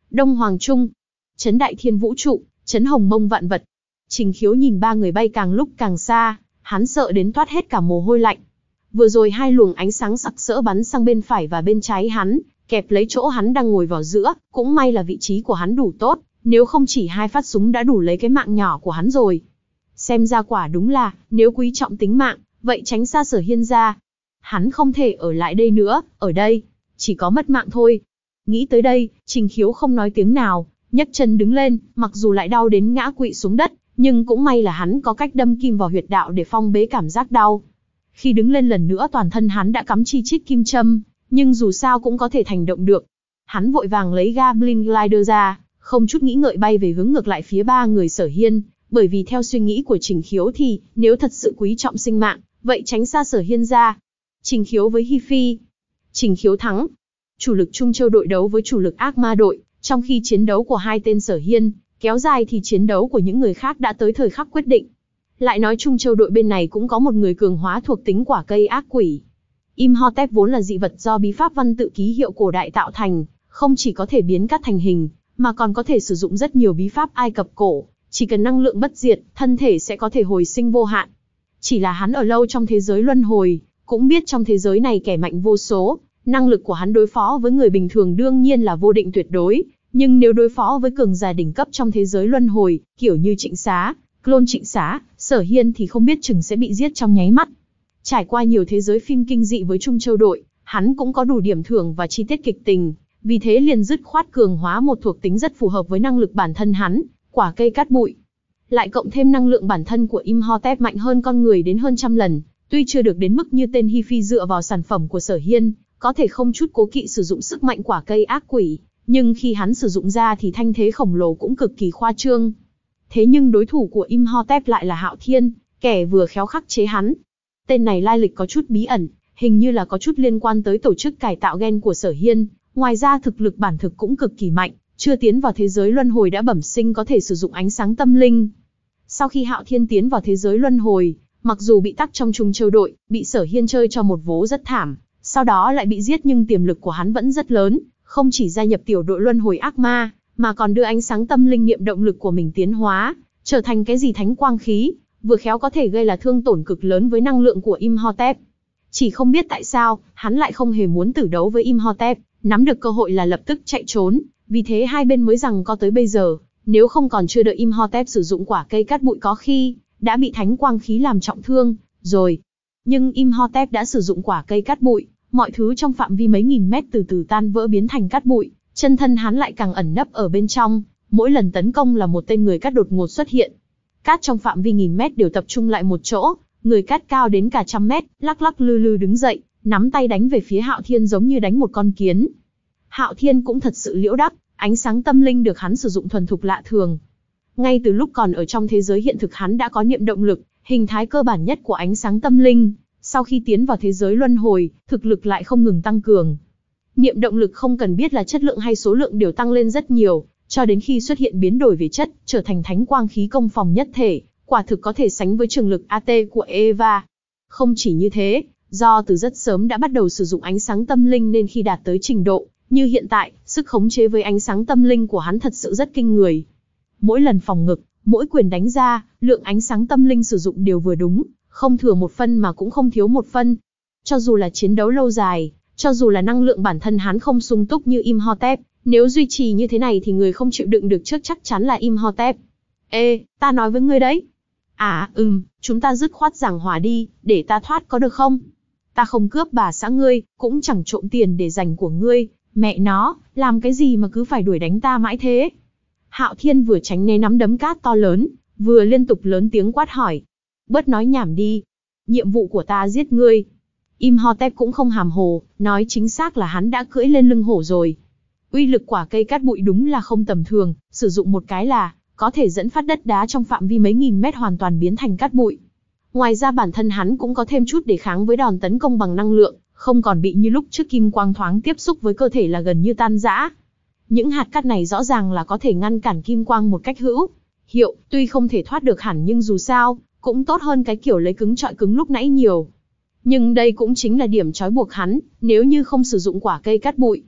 Đông Hoàng Trung, Trấn Đại Thiên Vũ Trụ, Trấn Hồng Mông Vạn Vật. Trình Khiếu nhìn ba người bay càng lúc càng xa, hắn sợ đến toát hết cả mồ hôi lạnh. Vừa rồi hai luồng ánh sáng sặc sỡ bắn sang bên phải và bên trái hắn, kẹp lấy chỗ hắn đang ngồi vào giữa, cũng may là vị trí của hắn đủ tốt, nếu không chỉ hai phát súng đã đủ lấy cái mạng nhỏ của hắn rồi. Xem ra quả đúng là, nếu quý trọng tính mạng, vậy tránh xa Sở Hiên ra. Hắn không thể ở lại đây nữa, ở đây, chỉ có mất mạng thôi. Nghĩ tới đây, Trình Khiếu không nói tiếng nào, nhấc chân đứng lên, mặc dù lại đau đến ngã quỵ xuống đất, nhưng cũng may là hắn có cách đâm kim vào huyệt đạo để phong bế cảm giác đau. Khi đứng lên lần nữa toàn thân hắn đã cắm chi chít kim châm, nhưng dù sao cũng có thể hành động được. Hắn vội vàng lấy Goblin Glider ra, không chút nghĩ ngợi bay về hướng ngược lại phía ba người Sở Hiên, bởi vì theo suy nghĩ của Trình Khiếu thì, nếu thật sự quý trọng sinh mạng, vậy tránh xa Sở Hiên ra. Trình Khiếu với Hi Phi. Trình Khiếu thắng. Chủ lực Trung Châu đội đấu với chủ lực Ác Ma đội, trong khi chiến đấu của hai tên Sở Hiên kéo dài thì chiến đấu của những người khác đã tới thời khắc quyết định. Lại nói Trung Châu đội bên này cũng có một người cường hóa thuộc tính quả cây ác quỷ. Imhotep vốn là dị vật do bí pháp văn tự ký hiệu cổ đại tạo thành, không chỉ có thể biến cát thành hình, mà còn có thể sử dụng rất nhiều bí pháp Ai Cập cổ, chỉ cần năng lượng bất diệt, thân thể sẽ có thể hồi sinh vô hạn. Chỉ là hắn ở lâu trong thế giới luân hồi, cũng biết trong thế giới này kẻ mạnh vô số, năng lực của hắn đối phó với người bình thường đương nhiên là vô định tuyệt đối, nhưng nếu đối phó với cường giả đỉnh cấp trong thế giới luân hồi, kiểu như Trịnh Xá, clone Trịnh Xá, Sở Hiên thì không biết chừng sẽ bị giết trong nháy mắt. Trải qua nhiều thế giới phim kinh dị với Trung Châu đội, hắn cũng có đủ điểm thưởng và chi tiết kịch tình, vì thế liền dứt khoát cường hóa một thuộc tính rất phù hợp với năng lực bản thân hắn, quả cây cát bụi. Lại cộng thêm năng lượng bản thân của Imhotep mạnh hơn con người đến hơn trăm lần, tuy chưa được đến mức như tên Hi Phi dựa vào sản phẩm của Sở Hiên, có thể không chút cố kỵ sử dụng sức mạnh quả cây ác quỷ, nhưng khi hắn sử dụng ra thì thanh thế khổng lồ cũng cực kỳ khoa trương. Thế nhưng đối thủ của Imhotep lại là Hạo Thiên, kẻ vừa khéo khắc chế hắn. Tên này lai lịch có chút bí ẩn, hình như là có chút liên quan tới tổ chức cải tạo gen của Sở Hiên, ngoài ra thực lực bản thực cũng cực kỳ mạnh, chưa tiến vào thế giới luân hồi đã bẩm sinh có thể sử dụng ánh sáng tâm linh. Sau khi Hạo Thiên tiến vào thế giới luân hồi, mặc dù bị tắc trong Trung Châu đội, bị Sở Hiên chơi cho một vố rất thảm, sau đó lại bị giết nhưng tiềm lực của hắn vẫn rất lớn, không chỉ gia nhập tiểu đội luân hồi ác ma, mà còn đưa ánh sáng tâm linh niệm động lực của mình tiến hóa, trở thành cái gì thánh quang khí, vừa khéo có thể gây là thương tổn cực lớn với năng lượng của Imhotep. Chỉ không biết tại sao, hắn lại không hề muốn tử đấu với Imhotep, nắm được cơ hội là lập tức chạy trốn, vì thế hai bên mới giằng co tới bây giờ, nếu không còn chưa đợi Imhotep sử dụng quả cây cát bụi có khi đã bị thánh quang khí làm trọng thương rồi. Nhưng Imhotep đã sử dụng quả cây cát bụi, mọi thứ trong phạm vi mấy nghìn mét từ từ tan vỡ biến thành cát bụi, chân thân hắn lại càng ẩn nấp ở bên trong, mỗi lần tấn công là một tên người cát đột ngột xuất hiện. Cát trong phạm vi nghìn mét đều tập trung lại một chỗ, người cát cao đến cả trăm mét, lắc lắc lư lư đứng dậy, nắm tay đánh về phía Hạo Thiên giống như đánh một con kiến. Hạo Thiên cũng thật sự liễu đắc, ánh sáng tâm linh được hắn sử dụng thuần thục lạ thường. Ngay từ lúc còn ở trong thế giới hiện thực hắn đã có niệm động lực, hình thái cơ bản nhất của ánh sáng tâm linh. Sau khi tiến vào thế giới luân hồi, thực lực lại không ngừng tăng cường. Niệm động lực không cần biết là chất lượng hay số lượng đều tăng lên rất nhiều, cho đến khi xuất hiện biến đổi về chất, trở thành thánh quang khí công phòng nhất thể, quả thực có thể sánh với trường lực a tê của Eva. Không chỉ như thế, do từ rất sớm đã bắt đầu sử dụng ánh sáng tâm linh nên khi đạt tới trình độ như hiện tại, sức khống chế với ánh sáng tâm linh của hắn thật sự rất kinh người. Mỗi lần phòng ngực, mỗi quyền đánh ra, lượng ánh sáng tâm linh sử dụng đều vừa đúng, không thừa một phân mà cũng không thiếu một phân. Cho dù là chiến đấu lâu dài, cho dù là năng lượng bản thân hắn không sung túc như Imhotep, nếu duy trì như thế này thì người không chịu đựng được trước chắc chắn là Imhotep. Ê, ta nói với ngươi đấy. À, ừm, chúng ta dứt khoát giảng hòa đi, để ta thoát có được không? Ta không cướp bà xã ngươi, cũng chẳng trộm tiền để dành của ngươi, mẹ nó, làm cái gì mà cứ phải đuổi đánh ta mãi thế? Hạo Thiên vừa tránh né nắm đấm cát to lớn, vừa liên tục lớn tiếng quát hỏi. Bớt nói nhảm đi. Nhiệm vụ của ta giết ngươi. Imhotep cũng không hàm hồ, nói chính xác là hắn đã cưỡi lên lưng hổ rồi. Uy lực quả cây cát bụi đúng là không tầm thường, sử dụng một cái là có thể dẫn phát đất đá trong phạm vi mấy nghìn mét hoàn toàn biến thành cát bụi. Ngoài ra bản thân hắn cũng có thêm chút để kháng với đòn tấn công bằng năng lượng, không còn bị như lúc trước kim quang thoáng tiếp xúc với cơ thể là gần như tan rã. Những hạt cát này rõ ràng là có thể ngăn cản kim quang một cách hữu hiệu, tuy không thể thoát được hẳn nhưng dù sao, cũng tốt hơn cái kiểu lấy cứng trọi cứng lúc nãy nhiều. Nhưng đây cũng chính là điểm trói buộc hắn, nếu như không sử dụng quả cây cát bụi,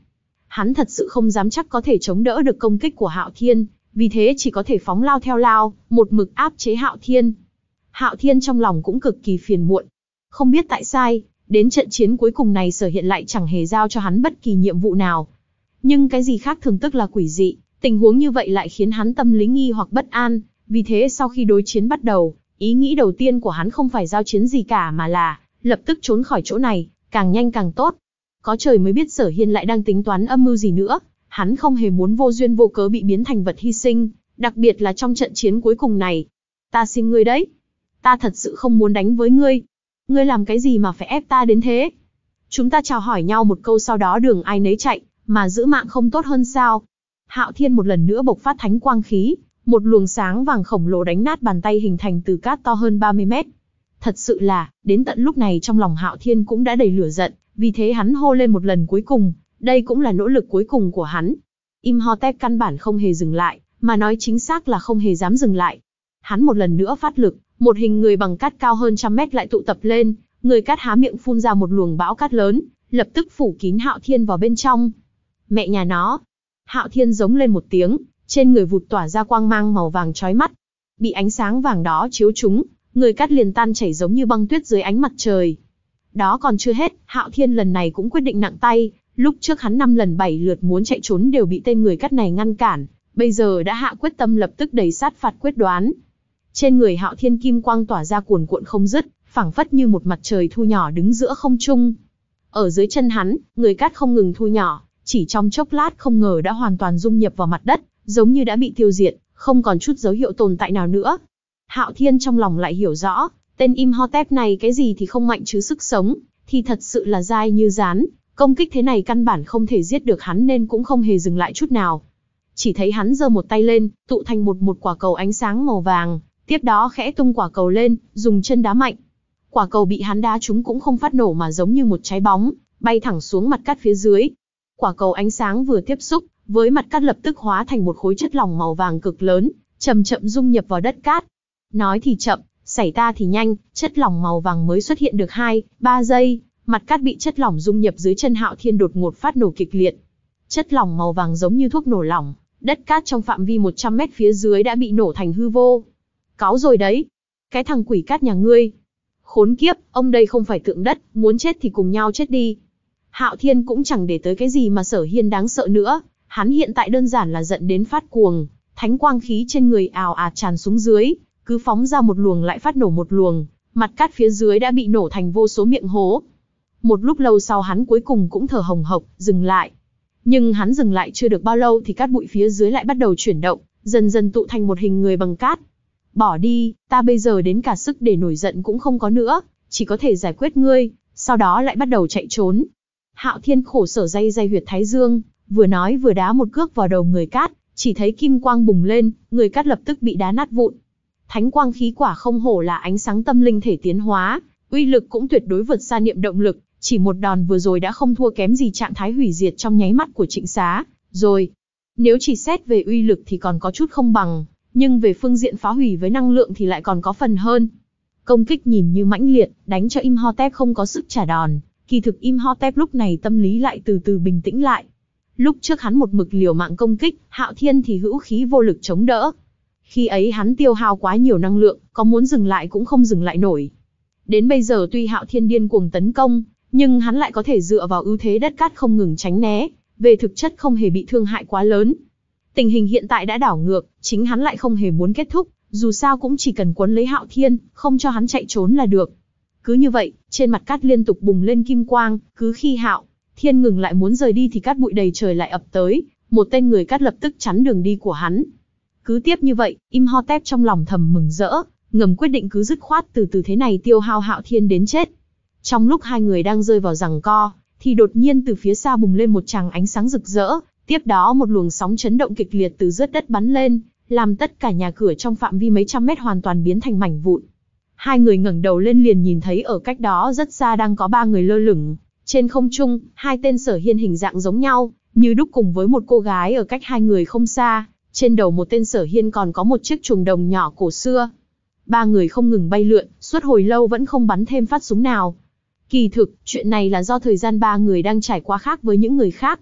Hắn thật sự không dám chắc có thể chống đỡ được công kích của Hạo Thiên, vì thế chỉ có thể phóng lao theo lao, một mực áp chế Hạo Thiên. Hạo Thiên trong lòng cũng cực kỳ phiền muộn. Không biết tại sao, đến trận chiến cuối cùng này Sở Hiện lại chẳng hề giao cho hắn bất kỳ nhiệm vụ nào. Nhưng cái gì khác thường tức là quỷ dị, tình huống như vậy lại khiến hắn tâm lý nghi hoặc bất an, vì thế sau khi đối chiến bắt đầu, ý nghĩ đầu tiên của hắn không phải giao chiến gì cả mà là lập tức trốn khỏi chỗ này, càng nhanh càng tốt. Có trời mới biết Sở Hiên lại đang tính toán âm mưu gì nữa, hắn không hề muốn vô duyên vô cớ bị biến thành vật hy sinh, đặc biệt là trong trận chiến cuối cùng này. Ta xin ngươi đấy, ta thật sự không muốn đánh với ngươi. Ngươi làm cái gì mà phải ép ta đến thế? Chúng ta chào hỏi nhau một câu sau đó đường ai nấy chạy, mà giữ mạng không tốt hơn sao? Hạo Thiên một lần nữa bộc phát thánh quang khí, một luồng sáng vàng khổng lồ đánh nát bàn tay hình thành từ cát to hơn ba mươi mét. Thật sự là, đến tận lúc này trong lòng Hạo Thiên cũng đã đầy lửa giận, vì thế hắn hô lên một lần cuối cùng, đây cũng là nỗ lực cuối cùng của hắn. Imhotep căn bản không hề dừng lại, mà nói chính xác là không hề dám dừng lại. Hắn một lần nữa phát lực, một hình người bằng cát cao hơn trăm mét lại tụ tập lên, người cát há miệng phun ra một luồng bão cát lớn, lập tức phủ kín Hạo Thiên vào bên trong. Mẹ nhà nó! Hạo Thiên giống lên một tiếng, trên người vụt tỏa ra quang mang màu vàng chói mắt. Bị ánh sáng vàng đó chiếu trúng, người cát liền tan chảy giống như băng tuyết dưới ánh mặt trời. Đó còn chưa hết, Hạo Thiên lần này cũng quyết định nặng tay, lúc trước hắn năm lần bảy lượt muốn chạy trốn đều bị tên người cát này ngăn cản, bây giờ đã hạ quyết tâm lập tức đẩy sát phạt quyết đoán. Trên người Hạo Thiên kim quang tỏa ra cuồn cuộn không dứt, phảng phất như một mặt trời thu nhỏ đứng giữa không trung. Ở dưới chân hắn, người cát không ngừng thu nhỏ, chỉ trong chốc lát không ngờ đã hoàn toàn dung nhập vào mặt đất, giống như đã bị tiêu diệt, không còn chút dấu hiệu tồn tại nào nữa. Hạo Thiên trong lòng lại hiểu rõ, tên Imhotep này cái gì thì không mạnh chứ sức sống, thì thật sự là dai như rán, công kích thế này căn bản không thể giết được hắn nên cũng không hề dừng lại chút nào. Chỉ thấy hắn giơ một tay lên, tụ thành một một quả cầu ánh sáng màu vàng, tiếp đó khẽ tung quả cầu lên, dùng chân đá mạnh. Quả cầu bị hắn đá trúng cũng không phát nổ mà giống như một trái bóng, bay thẳng xuống mặt cát phía dưới. Quả cầu ánh sáng vừa tiếp xúc với mặt cát lập tức hóa thành một khối chất lỏng màu vàng cực lớn, chậm chậm dung nhập vào đất cát. Nói thì chậm, xảy ra thì nhanh, chất lỏng màu vàng mới xuất hiện được hai, ba giây, mặt cát bị chất lỏng dung nhập dưới chân Hạo Thiên đột ngột phát nổ kịch liệt. Chất lỏng màu vàng giống như thuốc nổ lỏng, đất cát trong phạm vi một trăm mét phía dưới đã bị nổ thành hư vô. Cáu rồi đấy, cái thằng quỷ cát nhà ngươi. Khốn kiếp, ông đây không phải tượng đất, muốn chết thì cùng nhau chết đi. Hạo Thiên cũng chẳng để tới cái gì mà Sở Hiên đáng sợ nữa, hắn hiện tại đơn giản là giận đến phát cuồng, thánh quang khí trên người ào ạt tràn xuống dưới, cứ phóng ra một luồng lại phát nổ một luồng, mặt cát phía dưới đã bị nổ thành vô số miệng hố. Một lúc lâu sau hắn cuối cùng cũng thở hồng hộc, dừng lại. Nhưng hắn dừng lại chưa được bao lâu thì cát bụi phía dưới lại bắt đầu chuyển động, dần dần tụ thành một hình người bằng cát. Bỏ đi, ta bây giờ đến cả sức để nổi giận cũng không có nữa, chỉ có thể giải quyết ngươi, sau đó lại bắt đầu chạy trốn. Hạo Thiên khổ sở day day huyệt thái dương, vừa nói vừa đá một cước vào đầu người cát, chỉ thấy kim quang bùng lên, người cát lập tức bị đá nát vụn. Thánh quang khí quả không hổ là ánh sáng tâm linh thể tiến hóa, uy lực cũng tuyệt đối vượt xa niệm động lực, chỉ một đòn vừa rồi đã không thua kém gì trạng thái hủy diệt trong nháy mắt của Trịnh Xá, rồi. Nếu chỉ xét về uy lực thì còn có chút không bằng, nhưng về phương diện phá hủy với năng lượng thì lại còn có phần hơn. Công kích nhìn như mãnh liệt, đánh cho Imhotep không có sức trả đòn, kỳ thực Imhotep lúc này tâm lý lại từ từ bình tĩnh lại. Lúc trước hắn một mực liều mạng công kích, Hạo Thiên thì hữu khí vô lực chống đỡ. Khi ấy hắn tiêu hao quá nhiều năng lượng, có muốn dừng lại cũng không dừng lại nổi. Đến bây giờ tuy Hạo Thiên điên cuồng tấn công, nhưng hắn lại có thể dựa vào ưu thế đất cát không ngừng tránh né, về thực chất không hề bị thương hại quá lớn. Tình hình hiện tại đã đảo ngược, chính hắn lại không hề muốn kết thúc, dù sao cũng chỉ cần quấn lấy Hạo Thiên, không cho hắn chạy trốn là được. Cứ như vậy, trên mặt cát liên tục bùng lên kim quang, cứ khi Hạo Thiên ngừng lại muốn rời đi thì cát bụi đầy trời lại ập tới, một tên người cát lập tức chắn đường đi của hắn. Cứ tiếp như vậy, Imhotep trong lòng thầm mừng rỡ, ngầm quyết định cứ dứt khoát từ từ thế này tiêu hao Hạo Thiên đến chết. Trong lúc hai người đang rơi vào giằng co, thì đột nhiên từ phía xa bùng lên một tràng ánh sáng rực rỡ, tiếp đó một luồng sóng chấn động kịch liệt từ rớt đất bắn lên, làm tất cả nhà cửa trong phạm vi mấy trăm mét hoàn toàn biến thành mảnh vụn. Hai người ngẩng đầu lên liền nhìn thấy ở cách đó rất xa đang có ba người lơ lửng trên không trung, hai tên Sở Hiên hình dạng giống nhau, như đúc cùng với một cô gái ở cách hai người không xa, trên đầu một tên Sở Hiên còn có một chiếc chuồng đồng nhỏ cổ xưa. Ba người không ngừng bay lượn, suốt hồi lâu vẫn không bắn thêm phát súng nào. Kỳ thực, chuyện này là do thời gian ba người đang trải qua khác với những người khác.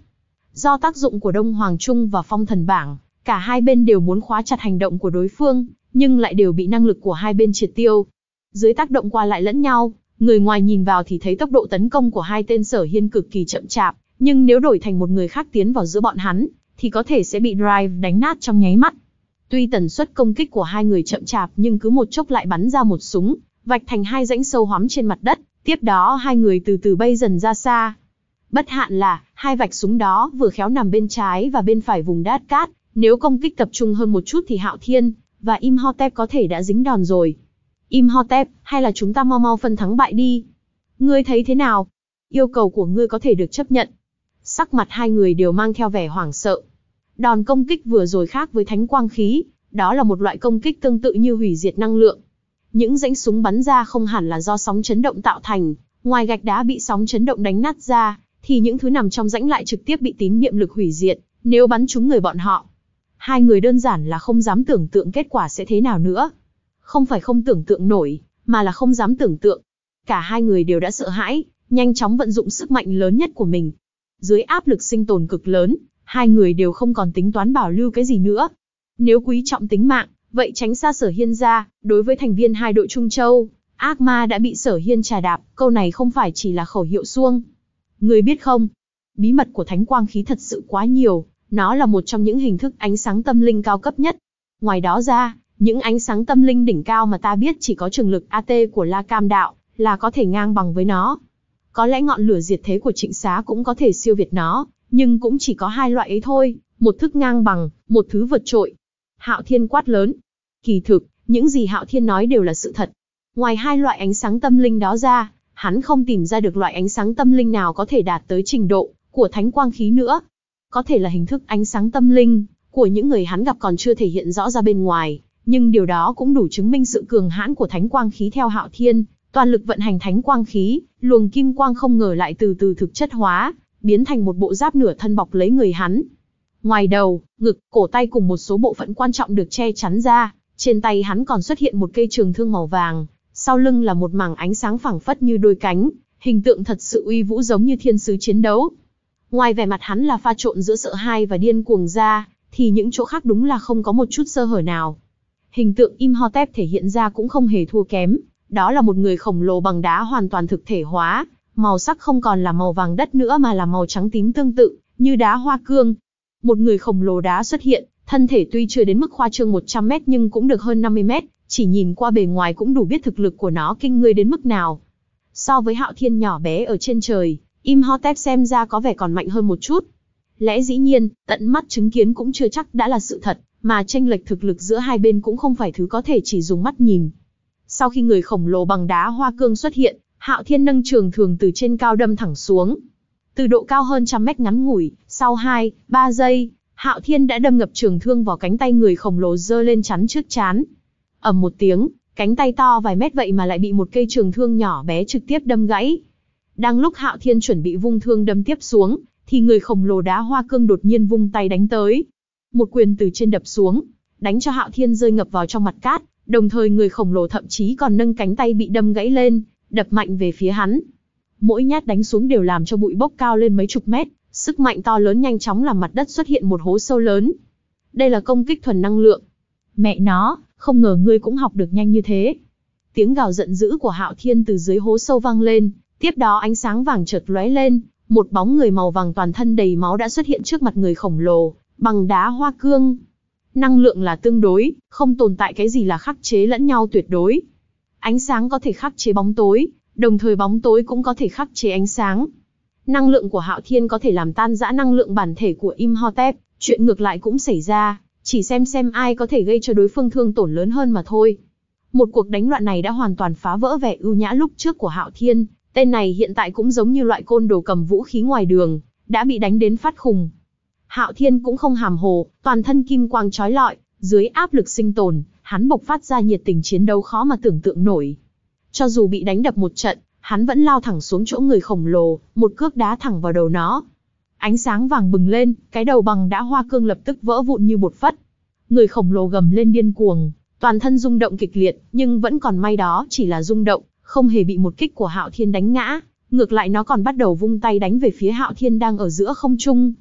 Do tác dụng của Đông Hoàng Trung và Phong Thần Bảng, cả hai bên đều muốn khóa chặt hành động của đối phương, nhưng lại đều bị năng lực của hai bên triệt tiêu. Dưới tác động qua lại lẫn nhau, người ngoài nhìn vào thì thấy tốc độ tấn công của hai tên Sở Hiên cực kỳ chậm chạp, nhưng nếu đổi thành một người khác tiến vào giữa bọn hắn, thì có thể sẽ bị Drive đánh nát trong nháy mắt. Tuy tần suất công kích của hai người chậm chạp nhưng cứ một chốc lại bắn ra một súng, vạch thành hai rãnh sâu hoắm trên mặt đất, tiếp đó hai người từ từ bay dần ra xa. Bất hạn là, hai vạch súng đó vừa khéo nằm bên trái và bên phải vùng đát cát, nếu công kích tập trung hơn một chút thì Hạo Thiên và Imhotep có thể đã dính đòn rồi. Imhotep, hay là chúng ta mau mau phân thắng bại đi. Ngươi thấy thế nào? Yêu cầu của ngươi có thể được chấp nhận. Sắc mặt hai người đều mang theo vẻ hoảng sợ. Đòn công kích vừa rồi khác với thánh quang khí, đó là một loại công kích tương tự như hủy diệt năng lượng. Những rãnh súng bắn ra không hẳn là do sóng chấn động tạo thành, ngoài gạch đá bị sóng chấn động đánh nát ra, thì những thứ nằm trong rãnh lại trực tiếp bị tín niệm lực hủy diệt, nếu bắn trúng người bọn họ. Hai người đơn giản là không dám tưởng tượng kết quả sẽ thế nào nữa. Không phải không tưởng tượng nổi, mà là không dám tưởng tượng. Cả hai người đều đã sợ hãi, nhanh chóng vận dụng sức mạnh lớn nhất của mình. Dưới áp lực sinh tồn cực lớn, hai người đều không còn tính toán bảo lưu cái gì nữa. Nếu quý trọng tính mạng, vậy tránh xa Sở Hiên ra. Đối với thành viên hai đội Trung Châu, ác ma đã bị Sở Hiên trà đạp, câu này không phải chỉ là khẩu hiệu suông. Người biết không, bí mật của thánh quang khí thật sự quá nhiều, nó là một trong những hình thức ánh sáng tâm linh cao cấp nhất. Ngoài đó ra, những ánh sáng tâm linh đỉnh cao mà ta biết chỉ có trường lực a tê của La Cam Đạo là có thể ngang bằng với nó. Có lẽ ngọn lửa diệt thế của Trịnh Xá cũng có thể siêu việt nó, nhưng cũng chỉ có hai loại ấy thôi, một thức ngang bằng, một thứ vượt trội. Hạo Thiên quát lớn. Kỳ thực, những gì Hạo Thiên nói đều là sự thật. Ngoài hai loại ánh sáng tâm linh đó ra, hắn không tìm ra được loại ánh sáng tâm linh nào có thể đạt tới trình độ của thánh quang khí nữa. Có thể là hình thức ánh sáng tâm linh của những người hắn gặp còn chưa thể hiện rõ ra bên ngoài, nhưng điều đó cũng đủ chứng minh sự cường hãn của thánh quang khí theo Hạo Thiên. Toàn lực vận hành thánh quang khí, luồng kim quang không ngờ lại từ từ thực chất hóa, biến thành một bộ giáp nửa thân bọc lấy người hắn. Ngoài đầu, ngực, cổ tay cùng một số bộ phận quan trọng được che chắn ra, trên tay hắn còn xuất hiện một cây trường thương màu vàng, sau lưng là một mảng ánh sáng phảng phất như đôi cánh, hình tượng thật sự uy vũ giống như thiên sứ chiến đấu. Ngoài vẻ mặt hắn là pha trộn giữa sợ hãi và điên cuồng ra, thì những chỗ khác đúng là không có một chút sơ hở nào. Hình tượng Imhotep thể hiện ra cũng không hề thua kém, đó là một người khổng lồ bằng đá hoàn toàn thực thể hóa, màu sắc không còn là màu vàng đất nữa mà là màu trắng tím tương tự, như đá hoa cương. Một người khổng lồ đá xuất hiện, thân thể tuy chưa đến mức khoa trương một trăm mét nhưng cũng được hơn năm mươi mét, chỉ nhìn qua bề ngoài cũng đủ biết thực lực của nó kinh người đến mức nào. So với Hạo Thiên nhỏ bé ở trên trời, Imhotep xem ra có vẻ còn mạnh hơn một chút. Lẽ dĩ nhiên, tận mắt chứng kiến cũng chưa chắc đã là sự thật, mà chênh lệch thực lực giữa hai bên cũng không phải thứ có thể chỉ dùng mắt nhìn. Sau khi người khổng lồ bằng đá hoa cương xuất hiện, Hạo Thiên nâng trường thường từ trên cao đâm thẳng xuống. Từ độ cao hơn trăm mét ngắn ngủi, sau hai, ba giây, Hạo Thiên đã đâm ngập trường thương vào cánh tay người khổng lồ giơ lên chắn trước trán. Ầm một tiếng, cánh tay to vài mét vậy mà lại bị một cây trường thương nhỏ bé trực tiếp đâm gãy. Đang lúc Hạo Thiên chuẩn bị vung thương đâm tiếp xuống, thì người khổng lồ đá hoa cương đột nhiên vung tay đánh tới. Một quyền từ trên đập xuống, đánh cho Hạo Thiên rơi ngập vào trong mặt cát, đồng thời người khổng lồ thậm chí còn nâng cánh tay bị đâm gãy lên, đập mạnh về phía hắn. Mỗi nhát đánh xuống đều làm cho bụi bốc cao lên mấy chục mét, sức mạnh to lớn nhanh chóng làm mặt đất xuất hiện một hố sâu lớn. Đây là công kích thuần năng lượng. Mẹ nó, không ngờ ngươi cũng học được nhanh như thế. Tiếng gào giận dữ của Hạo Thiên từ dưới hố sâu vang lên, tiếp đó ánh sáng vàng chợt lóe lên, một bóng người màu vàng toàn thân đầy máu đã xuất hiện trước mặt người khổng lồ, bằng đá hoa cương. Năng lượng là tương đối, không tồn tại cái gì là khắc chế lẫn nhau tuyệt đối. Ánh sáng có thể khắc chế bóng tối, đồng thời bóng tối cũng có thể khắc chế ánh sáng. Năng lượng của Hạo Thiên có thể làm tan rã năng lượng bản thể của Imhotep, chuyện ngược lại cũng xảy ra, chỉ xem xem ai có thể gây cho đối phương thương tổn lớn hơn mà thôi. Một cuộc đánh loạn này đã hoàn toàn phá vỡ vẻ ưu nhã lúc trước của Hạo Thiên, tên này hiện tại cũng giống như loại côn đồ cầm vũ khí ngoài đường, đã bị đánh đến phát khùng. Hạo Thiên cũng không hàm hồ, toàn thân kim quang chói lọi, dưới áp lực sinh tồn, hắn bộc phát ra nhiệt tình chiến đấu khó mà tưởng tượng nổi. Cho dù bị đánh đập một trận, hắn vẫn lao thẳng xuống chỗ người khổng lồ, một cước đá thẳng vào đầu nó. Ánh sáng vàng bừng lên, cái đầu bằng đá hoa cương lập tức vỡ vụn như bột phất. Người khổng lồ gầm lên điên cuồng, toàn thân rung động kịch liệt, nhưng vẫn còn may đó chỉ là rung động, không hề bị một kích của Hạo Thiên đánh ngã, ngược lại nó còn bắt đầu vung tay đánh về phía Hạo Thiên đang ở giữa không trung.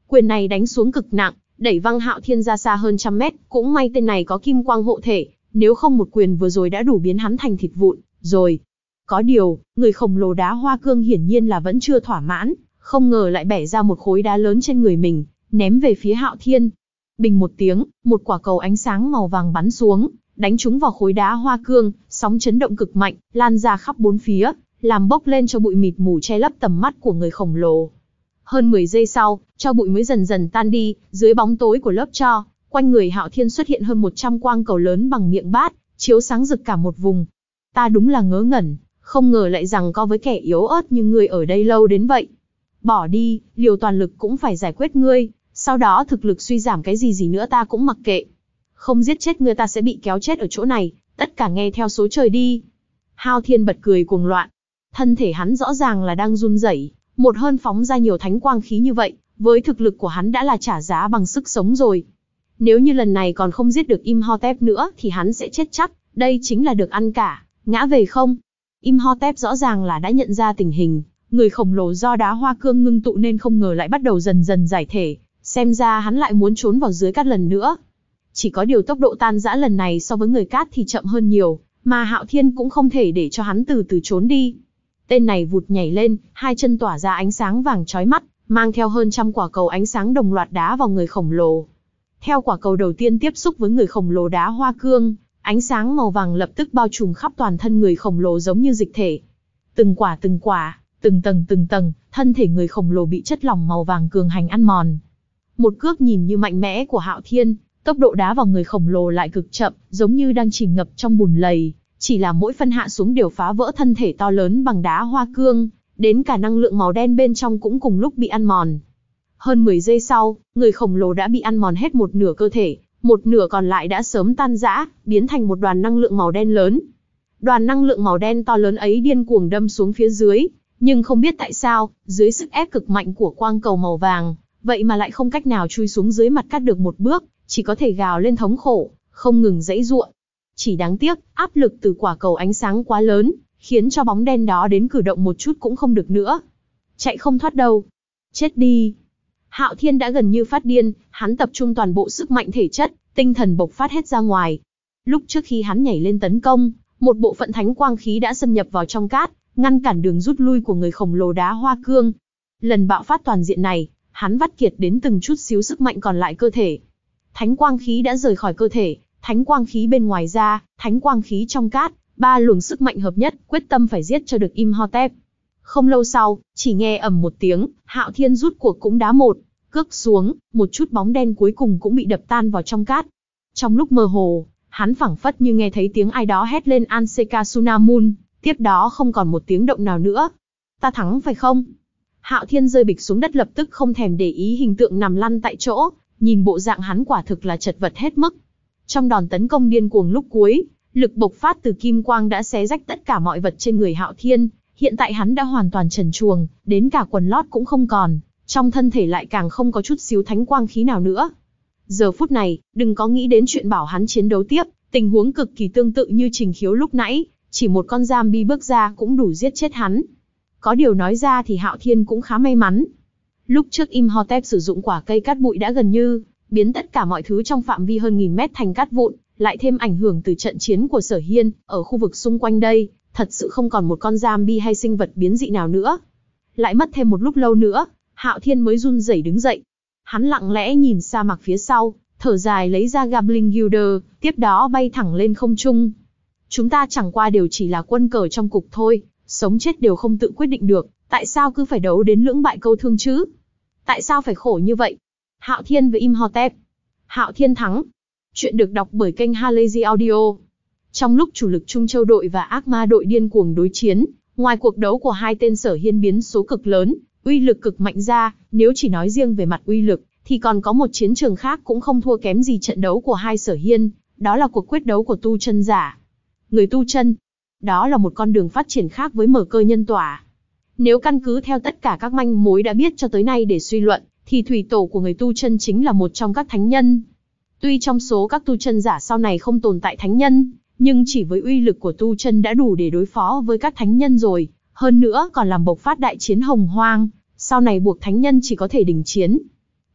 Quyền này đánh xuống cực nặng, đẩy văng Hạo Thiên ra xa hơn trăm mét, cũng may tên này có kim quang hộ thể, nếu không một quyền vừa rồi đã đủ biến hắn thành thịt vụn rồi. Có điều, người khổng lồ đá hoa cương hiển nhiên là vẫn chưa thỏa mãn, không ngờ lại bẻ ra một khối đá lớn trên người mình, ném về phía Hạo Thiên. Bình một tiếng, một quả cầu ánh sáng màu vàng bắn xuống, đánh trúng vào khối đá hoa cương, sóng chấn động cực mạnh, lan ra khắp bốn phía, làm bốc lên cho bụi mịt mù che lấp tầm mắt của người khổng lồ. Hơn mười giây sau, cho bụi mới dần dần tan đi, dưới bóng tối của lớp tro, quanh người Hạo Thiên xuất hiện hơn một trăm quang cầu lớn bằng miệng bát, chiếu sáng rực cả một vùng. Ta đúng là ngớ ngẩn, không ngờ lại rằng có với kẻ yếu ớt như ngươi ở đây lâu đến vậy. Bỏ đi, liều toàn lực cũng phải giải quyết ngươi, sau đó thực lực suy giảm cái gì gì nữa ta cũng mặc kệ. Không giết chết ngươi ta sẽ bị kéo chết ở chỗ này, tất cả nghe theo số trời đi. Hạo Thiên bật cười cuồng loạn. Thân thể hắn rõ ràng là đang run rẩy, một hơn phóng ra nhiều thánh quang khí như vậy, với thực lực của hắn đã là trả giá bằng sức sống rồi. Nếu như lần này còn không giết được Imhotep nữa thì hắn sẽ chết chắc, đây chính là được ăn cả, ngã về không. Imhotep rõ ràng là đã nhận ra tình hình, người khổng lồ do đá hoa cương ngưng tụ nên không ngờ lại bắt đầu dần dần giải thể, xem ra hắn lại muốn trốn vào dưới cát lần nữa. Chỉ có điều tốc độ tan rã lần này so với người cát thì chậm hơn nhiều, mà Hạo Thiên cũng không thể để cho hắn từ từ trốn đi. Tên này vụt nhảy lên, hai chân tỏa ra ánh sáng vàng chói mắt, mang theo hơn trăm quả cầu ánh sáng đồng loạt đá vào người khổng lồ. Theo quả cầu đầu tiên tiếp xúc với người khổng lồ đá hoa cương, ánh sáng màu vàng lập tức bao trùm khắp toàn thân người khổng lồ giống như dịch thể. Từng quả từng quả, từng tầng từng tầng, thân thể người khổng lồ bị chất lỏng màu vàng cường hành ăn mòn. Một cước nhìn như mạnh mẽ của Hạo Thiên, tốc độ đá vào người khổng lồ lại cực chậm, giống như đang chìm ngập trong bùn lầy, chỉ là mỗi phân hạ xuống đều phá vỡ thân thể to lớn bằng đá hoa cương, đến cả năng lượng màu đen bên trong cũng cùng lúc bị ăn mòn. Hơn mười giây sau, người khổng lồ đã bị ăn mòn hết một nửa cơ thể, một nửa còn lại đã sớm tan rã, biến thành một đoàn năng lượng màu đen lớn. Đoàn năng lượng màu đen to lớn ấy điên cuồng đâm xuống phía dưới, nhưng không biết tại sao, dưới sức ép cực mạnh của quang cầu màu vàng, vậy mà lại không cách nào chui xuống dưới mặt cát được một bước, chỉ có thể gào lên thống khổ, không ngừng giãy giụa. Chỉ đáng tiếc, áp lực từ quả cầu ánh sáng quá lớn, khiến cho bóng đen đó đến cử động một chút cũng không được nữa. Chạy không thoát đâu. Chết đi. Hạo Thiên đã gần như phát điên, hắn tập trung toàn bộ sức mạnh thể chất, tinh thần bộc phát hết ra ngoài. Lúc trước khi hắn nhảy lên tấn công, một bộ phận thánh quang khí đã xâm nhập vào trong cát, ngăn cản đường rút lui của người khổng lồ đá hoa cương. Lần bạo phát toàn diện này, hắn vắt kiệt đến từng chút xíu sức mạnh còn lại cơ thể. Thánh quang khí đã rời khỏi cơ thể, thánh quang khí bên ngoài ra, thánh quang khí trong cát, ba luồng sức mạnh hợp nhất, quyết tâm phải giết cho được Imhotep. Không lâu sau, chỉ nghe ầm một tiếng, Hạo Thiên rút cuộc cũng đá một cước xuống, một chút bóng đen cuối cùng cũng bị đập tan vào trong cát. Trong lúc mơ hồ, hắn phảng phất như nghe thấy tiếng ai đó hét lên Anseka Sunamun, tiếp đó không còn một tiếng động nào nữa. Ta thắng phải không? Hạo Thiên rơi bịch xuống đất lập tức không thèm để ý hình tượng nằm lăn tại chỗ, nhìn bộ dạng hắn quả thực là chật vật hết mức. Trong đòn tấn công điên cuồng lúc cuối, lực bộc phát từ kim quang đã xé rách tất cả mọi vật trên người Hạo Thiên, hiện tại hắn đã hoàn toàn trần truồng, đến cả quần lót cũng không còn, trong thân thể lại càng không có chút xíu thánh quang khí nào nữa. Giờ phút này, đừng có nghĩ đến chuyện bảo hắn chiến đấu tiếp, tình huống cực kỳ tương tự như Trình Khiếu lúc nãy, chỉ một con zombie bước ra cũng đủ giết chết hắn. Có điều nói ra thì Hạo Thiên cũng khá may mắn. Lúc trước Imhotep sử dụng quả cây cát bụi đã gần như biến tất cả mọi thứ trong phạm vi hơn nghìn mét thành cát vụn, lại thêm ảnh hưởng từ trận chiến của Sở Hiên, ở khu vực xung quanh đây, thật sự không còn một con zombie hay sinh vật biến dị nào nữa. Lại mất thêm một lúc lâu nữa, Hạo Thiên mới run rẩy đứng dậy. Hắn lặng lẽ nhìn sa mạc phía sau, thở dài lấy ra Goblin Guilder, tiếp đó bay thẳng lên không trung. Chúng ta chẳng qua đều chỉ là quân cờ trong cục thôi, sống chết đều không tự quyết định được, tại sao cứ phải đấu đến lưỡng bại câu thương chứ? Tại sao phải khổ như vậy? Hạo Thiên với Imhotep. Hạo Thiên thắng. Chuyện được đọc bởi kênh Halazy Audio. Trong lúc chủ lực Trung Châu đội và Ác Ma đội điên cuồng đối chiến, ngoài cuộc đấu của hai tên Sở Hiên biến số cực lớn, uy lực cực mạnh ra, nếu chỉ nói riêng về mặt uy lực, thì còn có một chiến trường khác cũng không thua kém gì trận đấu của hai Sở Hiên, đó là cuộc quyết đấu của tu chân giả. Người tu chân, đó là một con đường phát triển khác với mở cơ nhân tỏa. Nếu căn cứ theo tất cả các manh mối đã biết cho tới nay để suy luận, thì thủy tổ của người tu chân chính là một trong các thánh nhân. Tuy trong số các tu chân giả sau này không tồn tại thánh nhân, nhưng chỉ với uy lực của tu chân đã đủ để đối phó với các thánh nhân rồi, hơn nữa còn làm bộc phát đại chiến hồng hoang, sau này buộc thánh nhân chỉ có thể đình chiến.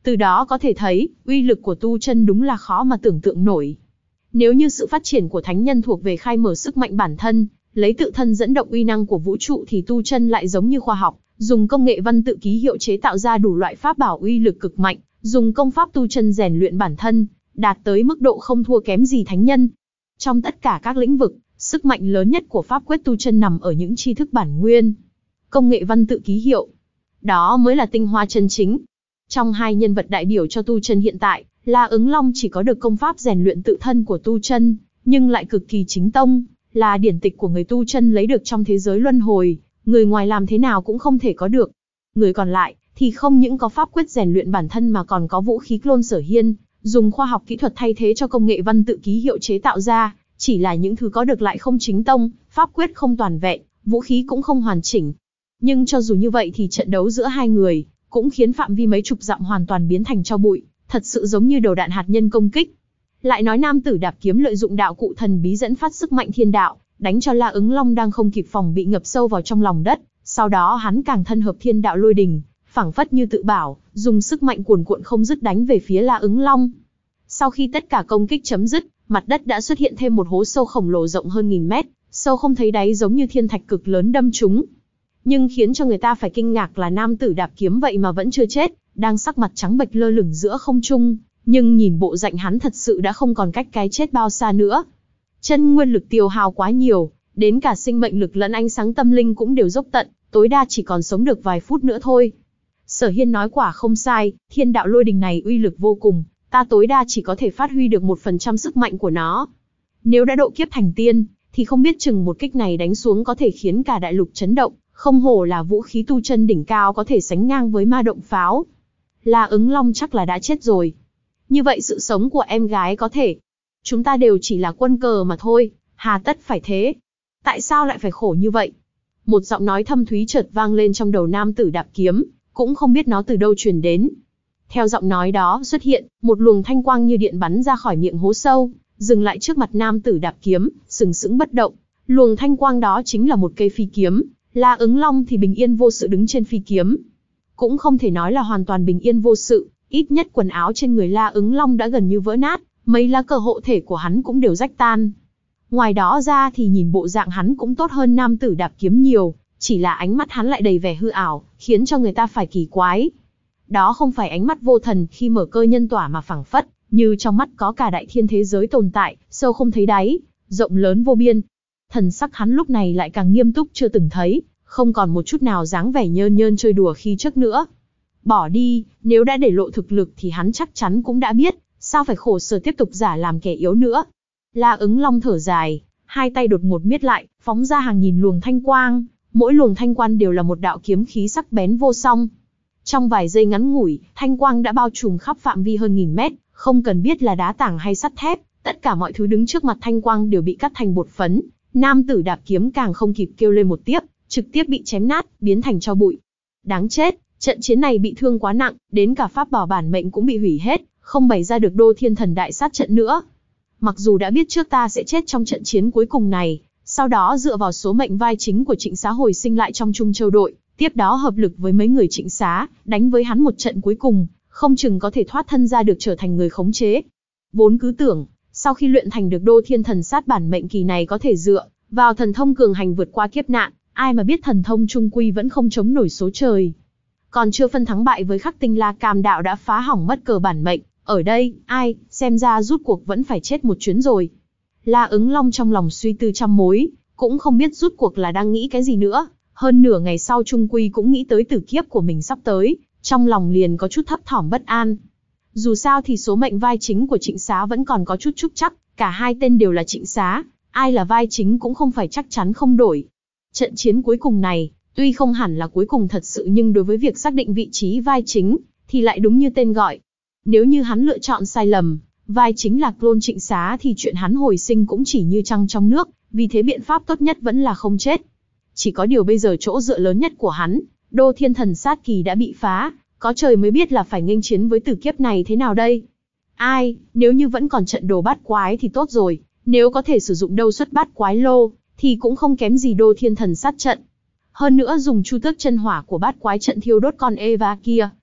Từ đó có thể thấy, uy lực của tu chân đúng là khó mà tưởng tượng nổi. Nếu như sự phát triển của thánh nhân thuộc về khai mở sức mạnh bản thân, lấy tự thân dẫn động uy năng của vũ trụ, thì tu chân lại giống như khoa học, dùng công nghệ văn tự ký hiệu chế tạo ra đủ loại pháp bảo uy lực cực mạnh, dùng công pháp tu chân rèn luyện bản thân, đạt tới mức độ không thua kém gì thánh nhân. Trong tất cả các lĩnh vực, sức mạnh lớn nhất của pháp quyết tu chân nằm ở những tri thức bản nguyên. Công nghệ văn tự ký hiệu, đó mới là tinh hoa chân chính. Trong hai nhân vật đại biểu cho tu chân hiện tại, La Ứng Long chỉ có được công pháp rèn luyện tự thân của tu chân, nhưng lại cực kỳ chính tông, là điển tịch của người tu chân lấy được trong thế giới luân hồi, người ngoài làm thế nào cũng không thể có được. Người còn lại thì không những có pháp quyết rèn luyện bản thân mà còn có vũ khí clone sở hiên, dùng khoa học kỹ thuật thay thế cho công nghệ văn tự ký hiệu chế tạo ra, chỉ là những thứ có được lại không chính tông, pháp quyết không toàn vẹn, vũ khí cũng không hoàn chỉnh. Nhưng cho dù như vậy thì trận đấu giữa hai người cũng khiến phạm vi mấy chục dặm hoàn toàn biến thành tro bụi, thật sự giống như đầu đạn hạt nhân công kích. Lại nói nam tử đạp kiếm lợi dụng đạo cụ thần bí dẫn phát sức mạnh thiên đạo, đánh cho La Ứng Long đang không kịp phòng bị ngập sâu vào trong lòng đất, sau đó hắn càng thân hợp thiên đạo lôi đình, phảng phất như tự bảo, dùng sức mạnh cuồn cuộn không dứt đánh về phía La Ứng Long. Sau khi tất cả công kích chấm dứt, mặt đất đã xuất hiện thêm một hố sâu khổng lồ rộng hơn nghìn mét, sâu không thấy đáy giống như thiên thạch cực lớn đâm trúng. Nhưng khiến cho người ta phải kinh ngạc là nam tử đạp kiếm vậy mà vẫn chưa chết, đang sắc mặt trắng bệch lơ lửng giữa không trung, nhưng nhìn bộ dạng hắn thật sự đã không còn cách cái chết bao xa nữa. Chân nguyên lực tiêu hao quá nhiều, đến cả sinh mệnh lực lẫn ánh sáng tâm linh cũng đều dốc tận, tối đa chỉ còn sống được vài phút nữa thôi. Sở Hiên nói quả không sai, thiên đạo lôi đình này uy lực vô cùng, ta tối đa chỉ có thể phát huy được một phần trăm sức mạnh của nó. Nếu đã độ kiếp thành tiên, thì không biết chừng một kích này đánh xuống có thể khiến cả đại lục chấn động, không hổ là vũ khí tu chân đỉnh cao có thể sánh ngang với ma động pháo. La Ứng Long chắc là đã chết rồi. Như vậy sự sống của em gái có thể... Chúng ta đều chỉ là quân cờ mà thôi, hà tất phải thế? Tại sao lại phải khổ như vậy? Một giọng nói thâm thúy chợt vang lên trong đầu nam tử đạp kiếm, cũng không biết nó từ đâu truyền đến. Theo giọng nói đó xuất hiện, một luồng thanh quang như điện bắn ra khỏi miệng hố sâu, dừng lại trước mặt nam tử đạp kiếm, sừng sững bất động. Luồng thanh quang đó chính là một cây phi kiếm, La Ứng Long thì bình yên vô sự đứng trên phi kiếm. Cũng không thể nói là hoàn toàn bình yên vô sự, ít nhất quần áo trên người La Ứng Long đã gần như vỡ nát, mấy lá cờ hộ thể của hắn cũng đều rách tan. Ngoài đó ra thì nhìn bộ dạng hắn cũng tốt hơn nam tử đạp kiếm nhiều, chỉ là ánh mắt hắn lại đầy vẻ hư ảo, khiến cho người ta phải kỳ quái. Đó không phải ánh mắt vô thần khi mở cơ nhân tỏa mà phảng phất, như trong mắt có cả đại thiên thế giới tồn tại, sâu không thấy đáy, rộng lớn vô biên. Thần sắc hắn lúc này lại càng nghiêm túc chưa từng thấy, không còn một chút nào dáng vẻ nhơn nhơn chơi đùa khi trước nữa. Bỏ đi, nếu đã để lộ thực lực thì hắn chắc chắn cũng đã biết, sao phải khổ sở tiếp tục giả làm kẻ yếu nữa. La Ứng Long thở dài, hai tay đột ngột miết lại, phóng ra hàng nghìn luồng thanh quang, mỗi luồng thanh quang đều là một đạo kiếm khí sắc bén vô song. Trong vài giây ngắn ngủi, thanh quang đã bao trùm khắp phạm vi hơn nghìn mét, không cần biết là đá tảng hay sắt thép, tất cả mọi thứ đứng trước mặt thanh quang đều bị cắt thành bột phấn. Nam tử đạp kiếm càng không kịp kêu lên một tiếp, trực tiếp bị chém nát, biến thành tro bụi. Đáng chết, trận chiến này bị thương quá nặng, đến cả pháp bảo bản mệnh cũng bị hủy hết, không bày ra được Đô Thiên Thần Đại Sát trận nữa. Mặc dù đã biết trước ta sẽ chết trong trận chiến cuối cùng này, sau đó dựa vào số mệnh vai chính của Trịnh Xá hồi sinh lại trong Trung Châu đội, tiếp đó hợp lực với mấy người Trịnh Xá, đánh với hắn một trận cuối cùng, không chừng có thể thoát thân ra được trở thành người khống chế. Vốn cứ tưởng, sau khi luyện thành được Đô Thiên Thần Sát bản mệnh kỳ này có thể dựa vào thần thông cường hành vượt qua kiếp nạn, ai mà biết thần thông trung quy vẫn không chống nổi số trời. Còn chưa phân thắng bại với Khắc Tinh La Cam Đạo đã phá hỏng mất cờ bản mệnh, ở đây, ai, xem ra rút cuộc vẫn phải chết một chuyến rồi. La Ứng Long trong lòng suy tư trăm mối, cũng không biết rút cuộc là đang nghĩ cái gì nữa, hơn nửa ngày sau trung quy cũng nghĩ tới tử kiếp của mình sắp tới, trong lòng liền có chút thấp thỏm bất an. Dù sao thì số mệnh vai chính của Trịnh Xá vẫn còn có chút trúc chắc, cả hai tên đều là Trịnh Xá, ai là vai chính cũng không phải chắc chắn không đổi. Trận chiến cuối cùng này, tuy không hẳn là cuối cùng thật sự nhưng đối với việc xác định vị trí vai chính, thì lại đúng như tên gọi. Nếu như hắn lựa chọn sai lầm, vai chính là clone Trịnh Xá thì chuyện hắn hồi sinh cũng chỉ như trăng trong nước, vì thế biện pháp tốt nhất vẫn là không chết. Chỉ có điều bây giờ chỗ dựa lớn nhất của hắn, Đô Thiên Thần Sát kỳ đã bị phá, có trời mới biết là phải nghênh chiến với tử kiếp này thế nào đây. Ai, nếu như vẫn còn trận đồ bát quái thì tốt rồi, nếu có thể sử dụng đâu xuất bát quái lô, thì cũng không kém gì Đô Thiên Thần Sát trận. Hơn nữa dùng chu tước chân hỏa của bát quái trận thiêu đốt con Eva kia,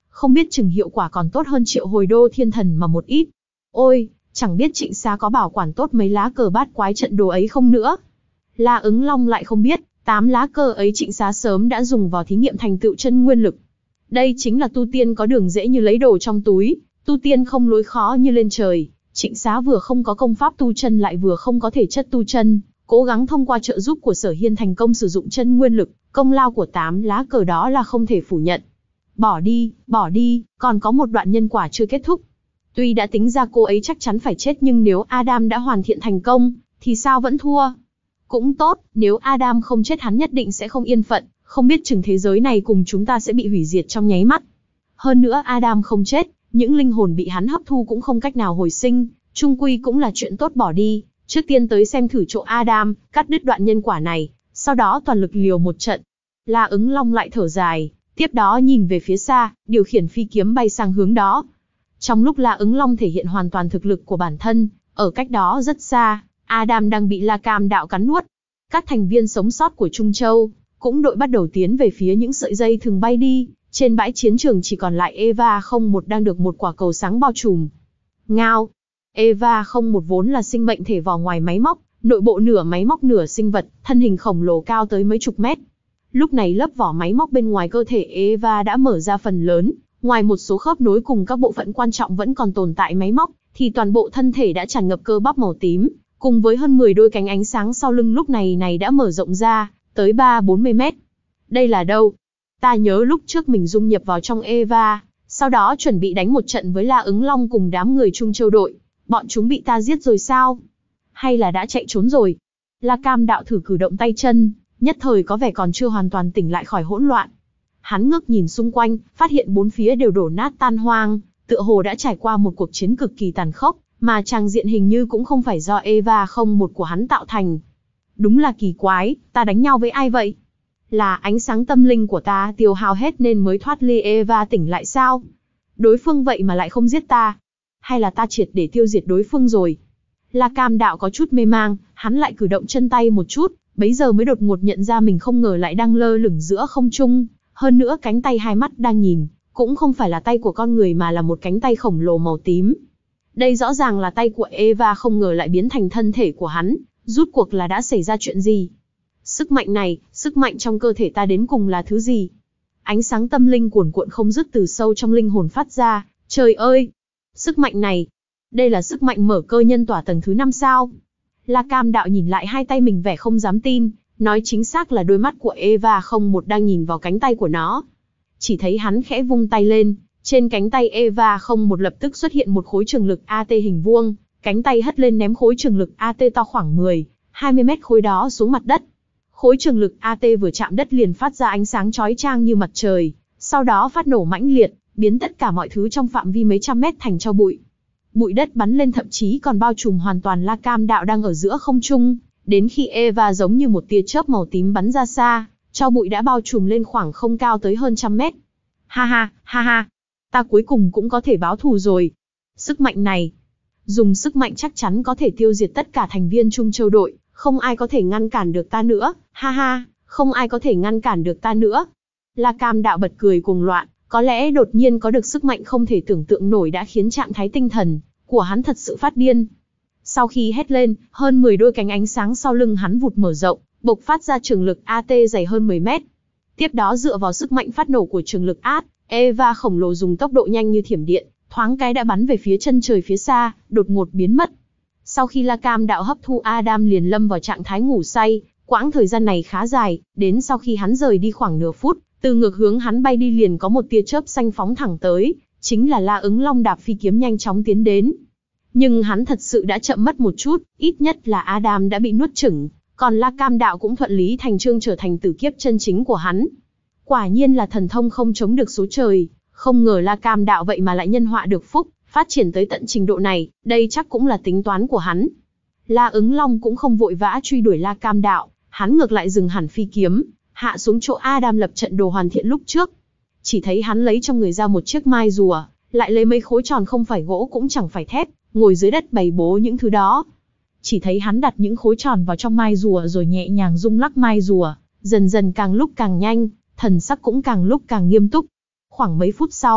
không biết chừng hiệu quả còn tốt hơn triệu hồi đô thiên thần mà một ít. Ôi, chẳng biết Trịnh Xá có bảo quản tốt mấy lá cờ bát quái trận đồ ấy không nữa. La Ứng Long lại không biết, tám lá cờ ấy Trịnh Xá sớm đã dùng vào thí nghiệm thành tựu chân nguyên lực. Đây chính là tu tiên có đường dễ như lấy đồ trong túi, tu tiên không lối khó như lên trời. Trịnh Xá vừa không có công pháp tu chân lại vừa không có thể chất tu chân, cố gắng thông qua trợ giúp của Sở Hiên thành công sử dụng chân nguyên lực, công lao của tám lá cờ đó là không thể phủ nhận. Bỏ đi, bỏ đi, còn có một đoạn nhân quả chưa kết thúc. Tuy đã tính ra cô ấy chắc chắn phải chết nhưng nếu Adam đã hoàn thiện thành công, thì sao vẫn thua? Cũng tốt, nếu Adam không chết hắn nhất định sẽ không yên phận, không biết chừng thế giới này cùng chúng ta sẽ bị hủy diệt trong nháy mắt. Hơn nữa Adam không chết, những linh hồn bị hắn hấp thu cũng không cách nào hồi sinh, chung quy cũng là chuyện tốt bỏ đi. Trước tiên tới xem thử chỗ Adam, cắt đứt đoạn nhân quả này, sau đó toàn lực liều một trận. La Ứng Long lại thở dài, tiếp đó nhìn về phía xa, điều khiển phi kiếm bay sang hướng đó. Trong lúc La Ứng Long thể hiện hoàn toàn thực lực của bản thân, ở cách đó rất xa, Adam đang bị La Cam Đạo cắn nuốt. Các thành viên sống sót của Trung Châu cũng đội bắt đầu tiến về phía những sợi dây thường bay đi. Trên bãi chiến trường chỉ còn lại Eva không một đang được một quả cầu sáng bao trùm. Ngao. Eva không một vốn là sinh mệnh thể vỏ ngoài máy móc, nội bộ nửa máy móc nửa sinh vật, thân hình khổng lồ cao tới mấy chục mét. Lúc này lớp vỏ máy móc bên ngoài cơ thể Eva đã mở ra phần lớn, ngoài một số khớp nối cùng các bộ phận quan trọng vẫn còn tồn tại máy móc, thì toàn bộ thân thể đã tràn ngập cơ bắp màu tím, cùng với hơn mười đôi cánh ánh sáng sau lưng lúc này này đã mở rộng ra, tới ba bốn mươi mét. Đây là đâu? Ta nhớ lúc trước mình dung nhập vào trong Eva, sau đó chuẩn bị đánh một trận với La Ứng Long cùng đám người Trung Châu đội. Bọn chúng bị ta giết rồi sao? Hay là đã chạy trốn rồi? La Cam Đạo thử cử động tay chân, nhất thời có vẻ còn chưa hoàn toàn tỉnh lại khỏi hỗn loạn. Hắn ngước nhìn xung quanh, phát hiện bốn phía đều đổ nát tan hoang, tựa hồ đã trải qua một cuộc chiến cực kỳ tàn khốc, mà tràng diện hình như cũng không phải do Eva không một của hắn tạo thành. Đúng là kỳ quái, ta đánh nhau với ai vậy? Là ánh sáng tâm linh của ta tiêu hao hết nên mới thoát ly Eva tỉnh lại sao? Đối phương vậy mà lại không giết ta? Hay là ta triệt để tiêu diệt đối phương rồi? La Cam Đạo có chút mê mang, hắn lại cử động chân tay một chút, bấy giờ mới đột ngột nhận ra mình không ngờ lại đang lơ lửng giữa không trung, hơn nữa cánh tay hai mắt đang nhìn, cũng không phải là tay của con người mà là một cánh tay khổng lồ màu tím. Đây rõ ràng là tay của Eva không ngờ lại biến thành thân thể của hắn, rút cuộc là đã xảy ra chuyện gì? Sức mạnh này, sức mạnh trong cơ thể ta đến cùng là thứ gì? Ánh sáng tâm linh cuồn cuộn không dứt từ sâu trong linh hồn phát ra, trời ơi! Sức mạnh này, đây là sức mạnh mở cơ nhân tỏa tầng thứ năm sao? La Cam Đạo nhìn lại hai tay mình vẻ không dám tin, nói chính xác là đôi mắt của Eva không một đang nhìn vào cánh tay của nó. Chỉ thấy hắn khẽ vung tay lên, trên cánh tay Eva không một lập tức xuất hiện một khối trường lực a tê hình vuông, cánh tay hất lên ném khối trường lực a tê to khoảng mười, hai mươi mét khối đó xuống mặt đất. Khối trường lực a tê vừa chạm đất liền phát ra ánh sáng chói chang như mặt trời, sau đó phát nổ mãnh liệt, biến tất cả mọi thứ trong phạm vi mấy trăm mét thành tro bụi. Bụi đất bắn lên thậm chí còn bao trùm hoàn toàn La Cam Đạo đang ở giữa không trung, đến khi Eva giống như một tia chớp màu tím bắn ra xa, tro bụi đã bao trùm lên khoảng không cao tới hơn trăm mét. Ha ha, ha ha, ta cuối cùng cũng có thể báo thù rồi. Sức mạnh này, dùng sức mạnh chắc chắn có thể tiêu diệt tất cả thành viên Trung Châu đội, không ai có thể ngăn cản được ta nữa, ha ha, không ai có thể ngăn cản được ta nữa. La Cam Đạo bật cười cuồng loạn, có lẽ đột nhiên có được sức mạnh không thể tưởng tượng nổi đã khiến trạng thái tinh thần của hắn thật sự phát điên. Sau khi hét lên, hơn mười đôi cánh ánh sáng sau lưng hắn vụt mở rộng, bộc phát ra trường lực a tê dày hơn mười mét. Tiếp đó dựa vào sức mạnh phát nổ của trường lực át, Eva khổng lồ dùng tốc độ nhanh như thiểm điện, thoáng cái đã bắn về phía chân trời phía xa, đột ngột biến mất. Sau khi La Cam Đạo hấp thu Adam liền lâm vào trạng thái ngủ say, quãng thời gian này khá dài, đến sau khi hắn rời đi khoảng nửa phút, từ ngược hướng hắn bay đi liền có một tia chớp xanh phóng thẳng tới, chính là La Ứng Long đạp phi kiếm nhanh chóng tiến đến. Nhưng hắn thật sự đã chậm mất một chút, ít nhất là Adam đã bị nuốt chửng, còn La Cam Đạo cũng thuận lý thành chương trở thành tử kiếp chân chính của hắn. Quả nhiên là thần thông không chống được số trời, không ngờ La Cam Đạo vậy mà lại nhân họa được phúc, phát triển tới tận trình độ này, đây chắc cũng là tính toán của hắn. La Ứng Long cũng không vội vã truy đuổi La Cam Đạo, hắn ngược lại dừng hẳn phi kiếm, hạ xuống chỗ Adam lập trận đồ hoàn thiện lúc trước. Chỉ thấy hắn lấy trong người ra một chiếc mai rùa, lại lấy mấy khối tròn không phải gỗ cũng chẳng phải thép, ngồi dưới đất bày bố những thứ đó. Chỉ thấy hắn đặt những khối tròn vào trong mai rùa rồi nhẹ nhàng rung lắc mai rùa, dần dần càng lúc càng nhanh, thần sắc cũng càng lúc càng nghiêm túc. Khoảng mấy phút sau,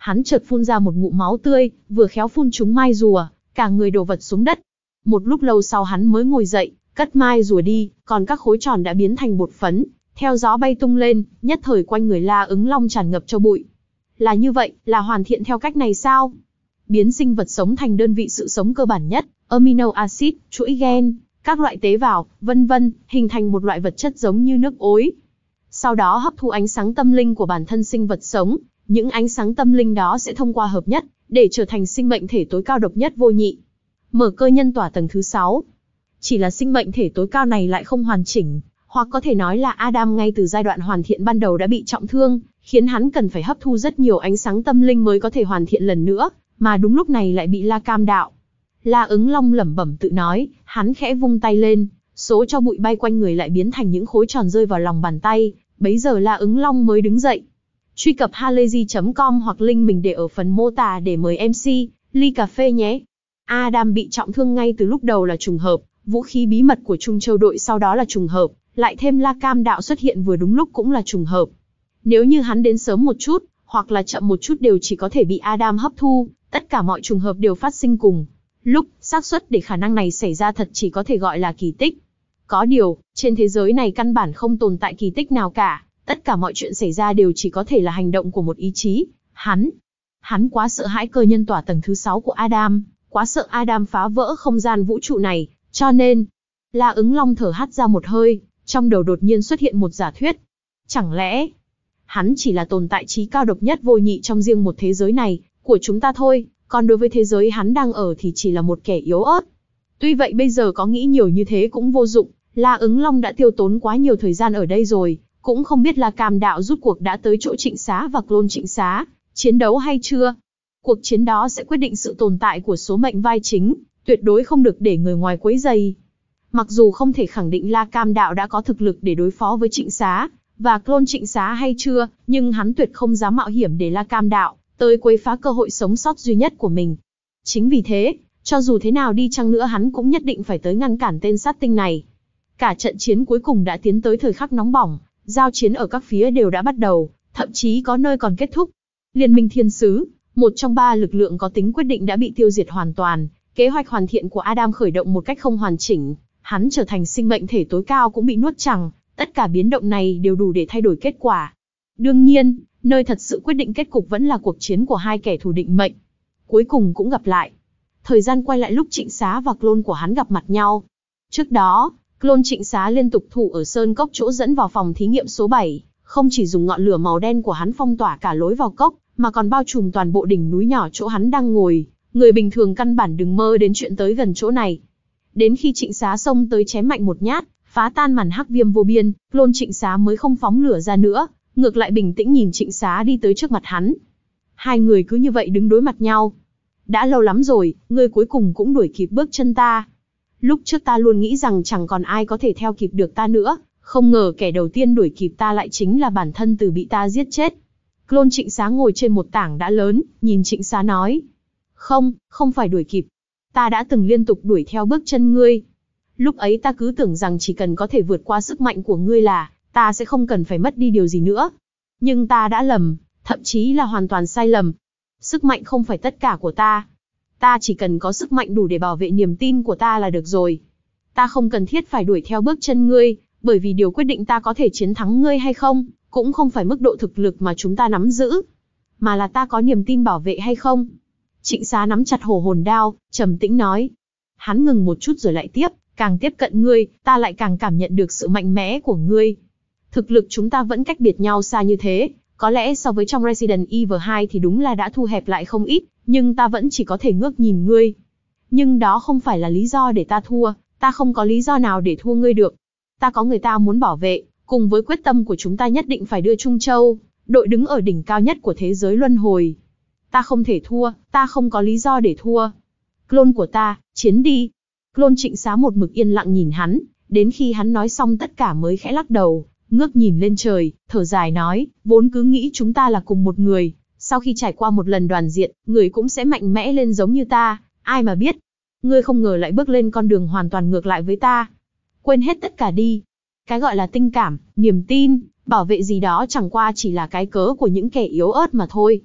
Hắn chợt phun ra một ngụm máu tươi, vừa khéo phun trúng mai rùa, cả người đổ vật xuống đất. Một lúc lâu sau hắn mới ngồi dậy, cất mai rùa đi, còn các khối tròn đã biến thành bột phấn, theo gió bay tung lên, nhất thời quanh người La Ứng Long tràn ngập cho bụi. Là như vậy, là hoàn thiện theo cách này sao? Biến sinh vật sống thành đơn vị sự sống cơ bản nhất, amino acid, chuỗi gen, các loại tế bào, vân vân, hình thành một loại vật chất giống như nước ối. Sau đó hấp thu ánh sáng tâm linh của bản thân sinh vật sống, những ánh sáng tâm linh đó sẽ thông qua hợp nhất, để trở thành sinh mệnh thể tối cao độc nhất vô nhị. Mở cơ nhân tỏa tầng thứ sáu. Chỉ là sinh mệnh thể tối cao này lại không hoàn chỉnh, hoặc có thể nói là Adam ngay từ giai đoạn hoàn thiện ban đầu đã bị trọng thương, khiến hắn cần phải hấp thu rất nhiều ánh sáng tâm linh mới có thể hoàn thiện lần nữa, mà đúng lúc này lại bị La Cam đạo. La Ứng Long lẩm bẩm tự nói, hắn khẽ vung tay lên, số cho bụi bay quanh người lại biến thành những khối tròn rơi vào lòng bàn tay, bấy giờ La Ứng Long mới đứng dậy. Truy cập halayzi chấm com hoặc link mình để ở phần mô tả để mời em xê, ly cà phê nhé. Adam bị trọng thương ngay từ lúc đầu là trùng hợp, vũ khí bí mật của Trung Châu đội sau đó là trùng hợp, lại thêm La Cam đạo xuất hiện vừa đúng lúc cũng là trùng hợp. Nếu như hắn đến sớm một chút, hoặc là chậm một chút đều chỉ có thể bị Adam hấp thu, tất cả mọi trùng hợp đều phát sinh cùng lúc, xác suất để khả năng này xảy ra thật chỉ có thể gọi là kỳ tích. Có điều, trên thế giới này căn bản không tồn tại kỳ tích nào cả, tất cả mọi chuyện xảy ra đều chỉ có thể là hành động của một ý chí. Hắn, hắn quá sợ hãi cơ nhân tỏa tầng thứ sáu của Adam, quá sợ Adam phá vỡ không gian vũ trụ này, cho nên, La Ứng Long thở hắt ra một hơi, trong đầu đột nhiên xuất hiện một giả thuyết. Chẳng lẽ, hắn chỉ là tồn tại trí cao độc nhất vô nhị trong riêng một thế giới này, của chúng ta thôi, còn đối với thế giới hắn đang ở thì chỉ là một kẻ yếu ớt. Tuy vậy bây giờ có nghĩ nhiều như thế cũng vô dụng, La Ứng Long đã tiêu tốn quá nhiều thời gian ở đây rồi, cũng không biết La Cam đạo rút cuộc đã tới chỗ Trịnh Xá và clone Trịnh Xá, chiến đấu hay chưa. Cuộc chiến đó sẽ quyết định sự tồn tại của số mệnh vai chính, tuyệt đối không được để người ngoài quấy rầy. Mặc dù không thể khẳng định La Cam đạo đã có thực lực để đối phó với Trịnh Xá và clone Trịnh Xá hay chưa, nhưng hắn tuyệt không dám mạo hiểm để La Cam đạo tới quấy phá cơ hội sống sót duy nhất của mình. Chính vì thế, cho dù thế nào đi chăng nữa hắn cũng nhất định phải tới ngăn cản tên sát tinh này. Cả trận chiến cuối cùng đã tiến tới thời khắc nóng bỏng, giao chiến ở các phía đều đã bắt đầu, thậm chí có nơi còn kết thúc. Liên minh Thiên Sứ, một trong ba lực lượng có tính quyết định đã bị tiêu diệt hoàn toàn, kế hoạch hoàn thiện của Adam khởi động một cách không hoàn chỉnh, hắn trở thành sinh mệnh thể tối cao cũng bị nuốt chửng, tất cả biến động này đều đủ để thay đổi kết quả. Đương nhiên, nơi thật sự quyết định kết cục vẫn là cuộc chiến của hai kẻ thù định mệnh. Cuối cùng cũng gặp lại. Thời gian quay lại lúc Trịnh Xá và clone của hắn gặp mặt nhau. Trước đó, clone Trịnh Xá liên tục thủ ở sơn cốc chỗ dẫn vào phòng thí nghiệm số bảy, không chỉ dùng ngọn lửa màu đen của hắn phong tỏa cả lối vào cốc, mà còn bao trùm toàn bộ đỉnh núi nhỏ chỗ hắn đang ngồi, người bình thường căn bản đừng mơ đến chuyện tới gần chỗ này. Đến khi Trịnh Xá xông tới chém mạnh một nhát, phá tan màn hắc viêm vô biên, clone Trịnh Xá mới không phóng lửa ra nữa, ngược lại bình tĩnh nhìn Trịnh Xá đi tới trước mặt hắn. Hai người cứ như vậy đứng đối mặt nhau. Đã lâu lắm rồi, ngươi cuối cùng cũng đuổi kịp bước chân ta. Lúc trước ta luôn nghĩ rằng chẳng còn ai có thể theo kịp được ta nữa, không ngờ kẻ đầu tiên đuổi kịp ta lại chính là bản thân Từ bị ta giết chết. Clone Trịnh Xá ngồi trên một tảng đá lớn, nhìn Trịnh Xá nói. Không, không phải đuổi kịp. Ta đã từng liên tục đuổi theo bước chân ngươi. Lúc ấy ta cứ tưởng rằng chỉ cần có thể vượt qua sức mạnh của ngươi là, ta sẽ không cần phải mất đi điều gì nữa. Nhưng ta đã lầm, thậm chí là hoàn toàn sai lầm. Sức mạnh không phải tất cả của ta. Ta chỉ cần có sức mạnh đủ để bảo vệ niềm tin của ta là được rồi. Ta không cần thiết phải đuổi theo bước chân ngươi, bởi vì điều quyết định ta có thể chiến thắng ngươi hay không, cũng không phải mức độ thực lực mà chúng ta nắm giữ, mà là ta có niềm tin bảo vệ hay không. Trịnh Xá nắm chặt hổ hồn đao, trầm tĩnh nói. Hắn ngừng một chút rồi lại tiếp, càng tiếp cận ngươi, ta lại càng cảm nhận được sự mạnh mẽ của ngươi. Thực lực chúng ta vẫn cách biệt nhau xa như thế, có lẽ so với trong Resident Evil hai thì đúng là đã thu hẹp lại không ít, nhưng ta vẫn chỉ có thể ngước nhìn ngươi. Nhưng đó không phải là lý do để ta thua, ta không có lý do nào để thua ngươi được. Ta có người ta muốn bảo vệ, cùng với quyết tâm của chúng ta nhất định phải đưa Trung Châu, đội đứng ở đỉnh cao nhất của thế giới luân hồi. Ta không thể thua, ta không có lý do để thua. Clone của ta, chiến đi. Clone Trịnh Xá một mực yên lặng nhìn hắn, đến khi hắn nói xong tất cả mới khẽ lắc đầu, ngước nhìn lên trời, thở dài nói, vốn cứ nghĩ chúng ta là cùng một người, sau khi trải qua một lần đoàn diện, người cũng sẽ mạnh mẽ lên giống như ta, ai mà biết. Ngươi không ngờ lại bước lên con đường hoàn toàn ngược lại với ta. Quên hết tất cả đi. Cái gọi là tình cảm, niềm tin, bảo vệ gì đó chẳng qua chỉ là cái cớ của những kẻ yếu ớt mà thôi.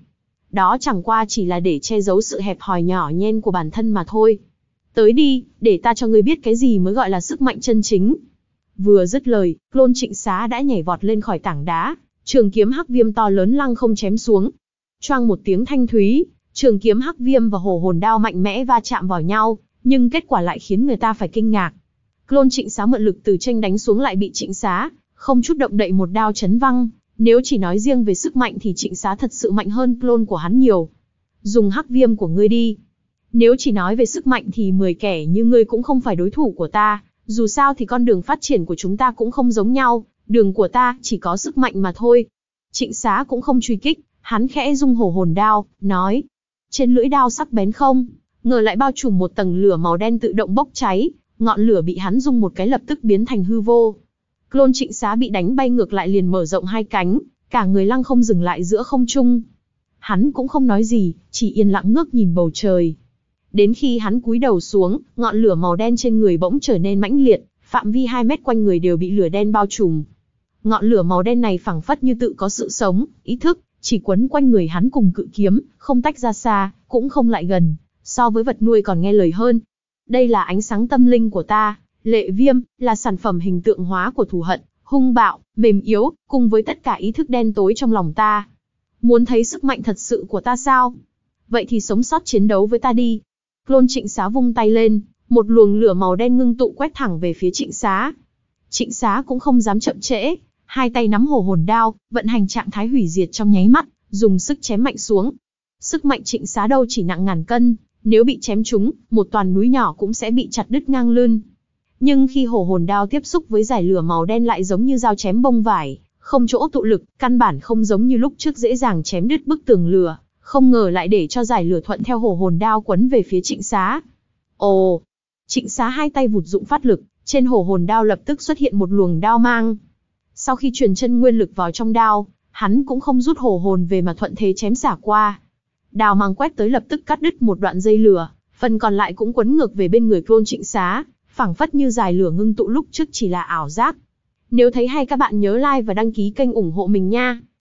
đó chẳng qua chỉ là để che giấu sự hẹp hòi nhỏ nhen của bản thân mà thôi. Tới đi, để ta cho ngươi biết cái gì mới gọi là sức mạnh chân chính. Vừa dứt lời, Clone Trịnh Xá đã nhảy vọt lên khỏi tảng đá, trường kiếm hắc viêm to lớn lăng không chém xuống. Choang một tiếng thanh thúy, trường kiếm hắc viêm và hổ hồn đao mạnh mẽ va chạm vào nhau, nhưng kết quả lại khiến người ta phải kinh ngạc. Clone Trịnh Xá mượn lực từ tranh đánh xuống lại bị Trịnh Xá không chút động đậy một đao chấn văng. Nếu chỉ nói riêng về sức mạnh thì Trịnh Xá thật sự mạnh hơn clone của hắn nhiều. Dùng hắc viêm của ngươi đi. Nếu chỉ nói về sức mạnh thì mười kẻ như ngươi cũng không phải đối thủ của ta, dù sao thì con đường phát triển của chúng ta cũng không giống nhau, đường của ta chỉ có sức mạnh mà thôi. Trịnh Xá cũng không truy kích, hắn khẽ rung hổ hồn đao, nói. Trên lưỡi đao sắc bén không, ngờ lại bao trùm một tầng lửa màu đen tự động bốc cháy, ngọn lửa bị hắn rung một cái lập tức biến thành hư vô. Clone Trịnh Xá bị đánh bay ngược lại liền mở rộng hai cánh, cả người lăng không dừng lại giữa không trung. Hắn cũng không nói gì, chỉ yên lặng ngước nhìn bầu trời. Đến khi hắn cúi đầu xuống, ngọn lửa màu đen trên người bỗng trở nên mãnh liệt, phạm vi hai mét quanh người đều bị lửa đen bao trùm. Ngọn lửa màu đen này phảng phất như tự có sự sống, ý thức, chỉ quấn quanh người hắn cùng cự kiếm, không tách ra xa, cũng không lại gần, so với vật nuôi còn nghe lời hơn. Đây là ánh sáng tâm linh của ta, Lệ Viêm, là sản phẩm hình tượng hóa của thù hận, hung bạo, mềm yếu, cùng với tất cả ý thức đen tối trong lòng ta. Muốn thấy sức mạnh thật sự của ta sao? Vậy thì sống sót chiến đấu với ta đi. Clone Trịnh Xá vung tay lên, một luồng lửa màu đen ngưng tụ quét thẳng về phía Trịnh Xá. Trịnh Xá cũng không dám chậm trễ, hai tay nắm hổ hồn đao, vận hành trạng thái hủy diệt trong nháy mắt, dùng sức chém mạnh xuống. Sức mạnh Trịnh Xá đâu chỉ nặng ngàn cân, nếu bị chém trúng, một toàn núi nhỏ cũng sẽ bị chặt đứt ngang lưng. Nhưng khi hổ hồn đao tiếp xúc với dải lửa màu đen lại giống như dao chém bông vải, không chỗ tụ lực, căn bản không giống như lúc trước dễ dàng chém đứt bức tường lửa, không ngờ lại để cho dải lửa thuận theo hổ hồn đao quấn về phía Trịnh Xá. Ồ! Trịnh Xá hai tay vụt dụng phát lực, trên hổ hồn đao lập tức xuất hiện một luồng đao mang. Sau khi truyền chân nguyên lực vào trong đao, hắn cũng không rút hổ hồn về mà thuận thế chém xả qua. Đao mang quét tới lập tức cắt đứt một đoạn dây lửa, phần còn lại cũng quấn ngược về bên người Clone Trịnh Xá, phảng phất như dải lửa ngưng tụ lúc trước chỉ là ảo giác. Nếu thấy hay các bạn nhớ like và đăng ký kênh ủng hộ mình nha.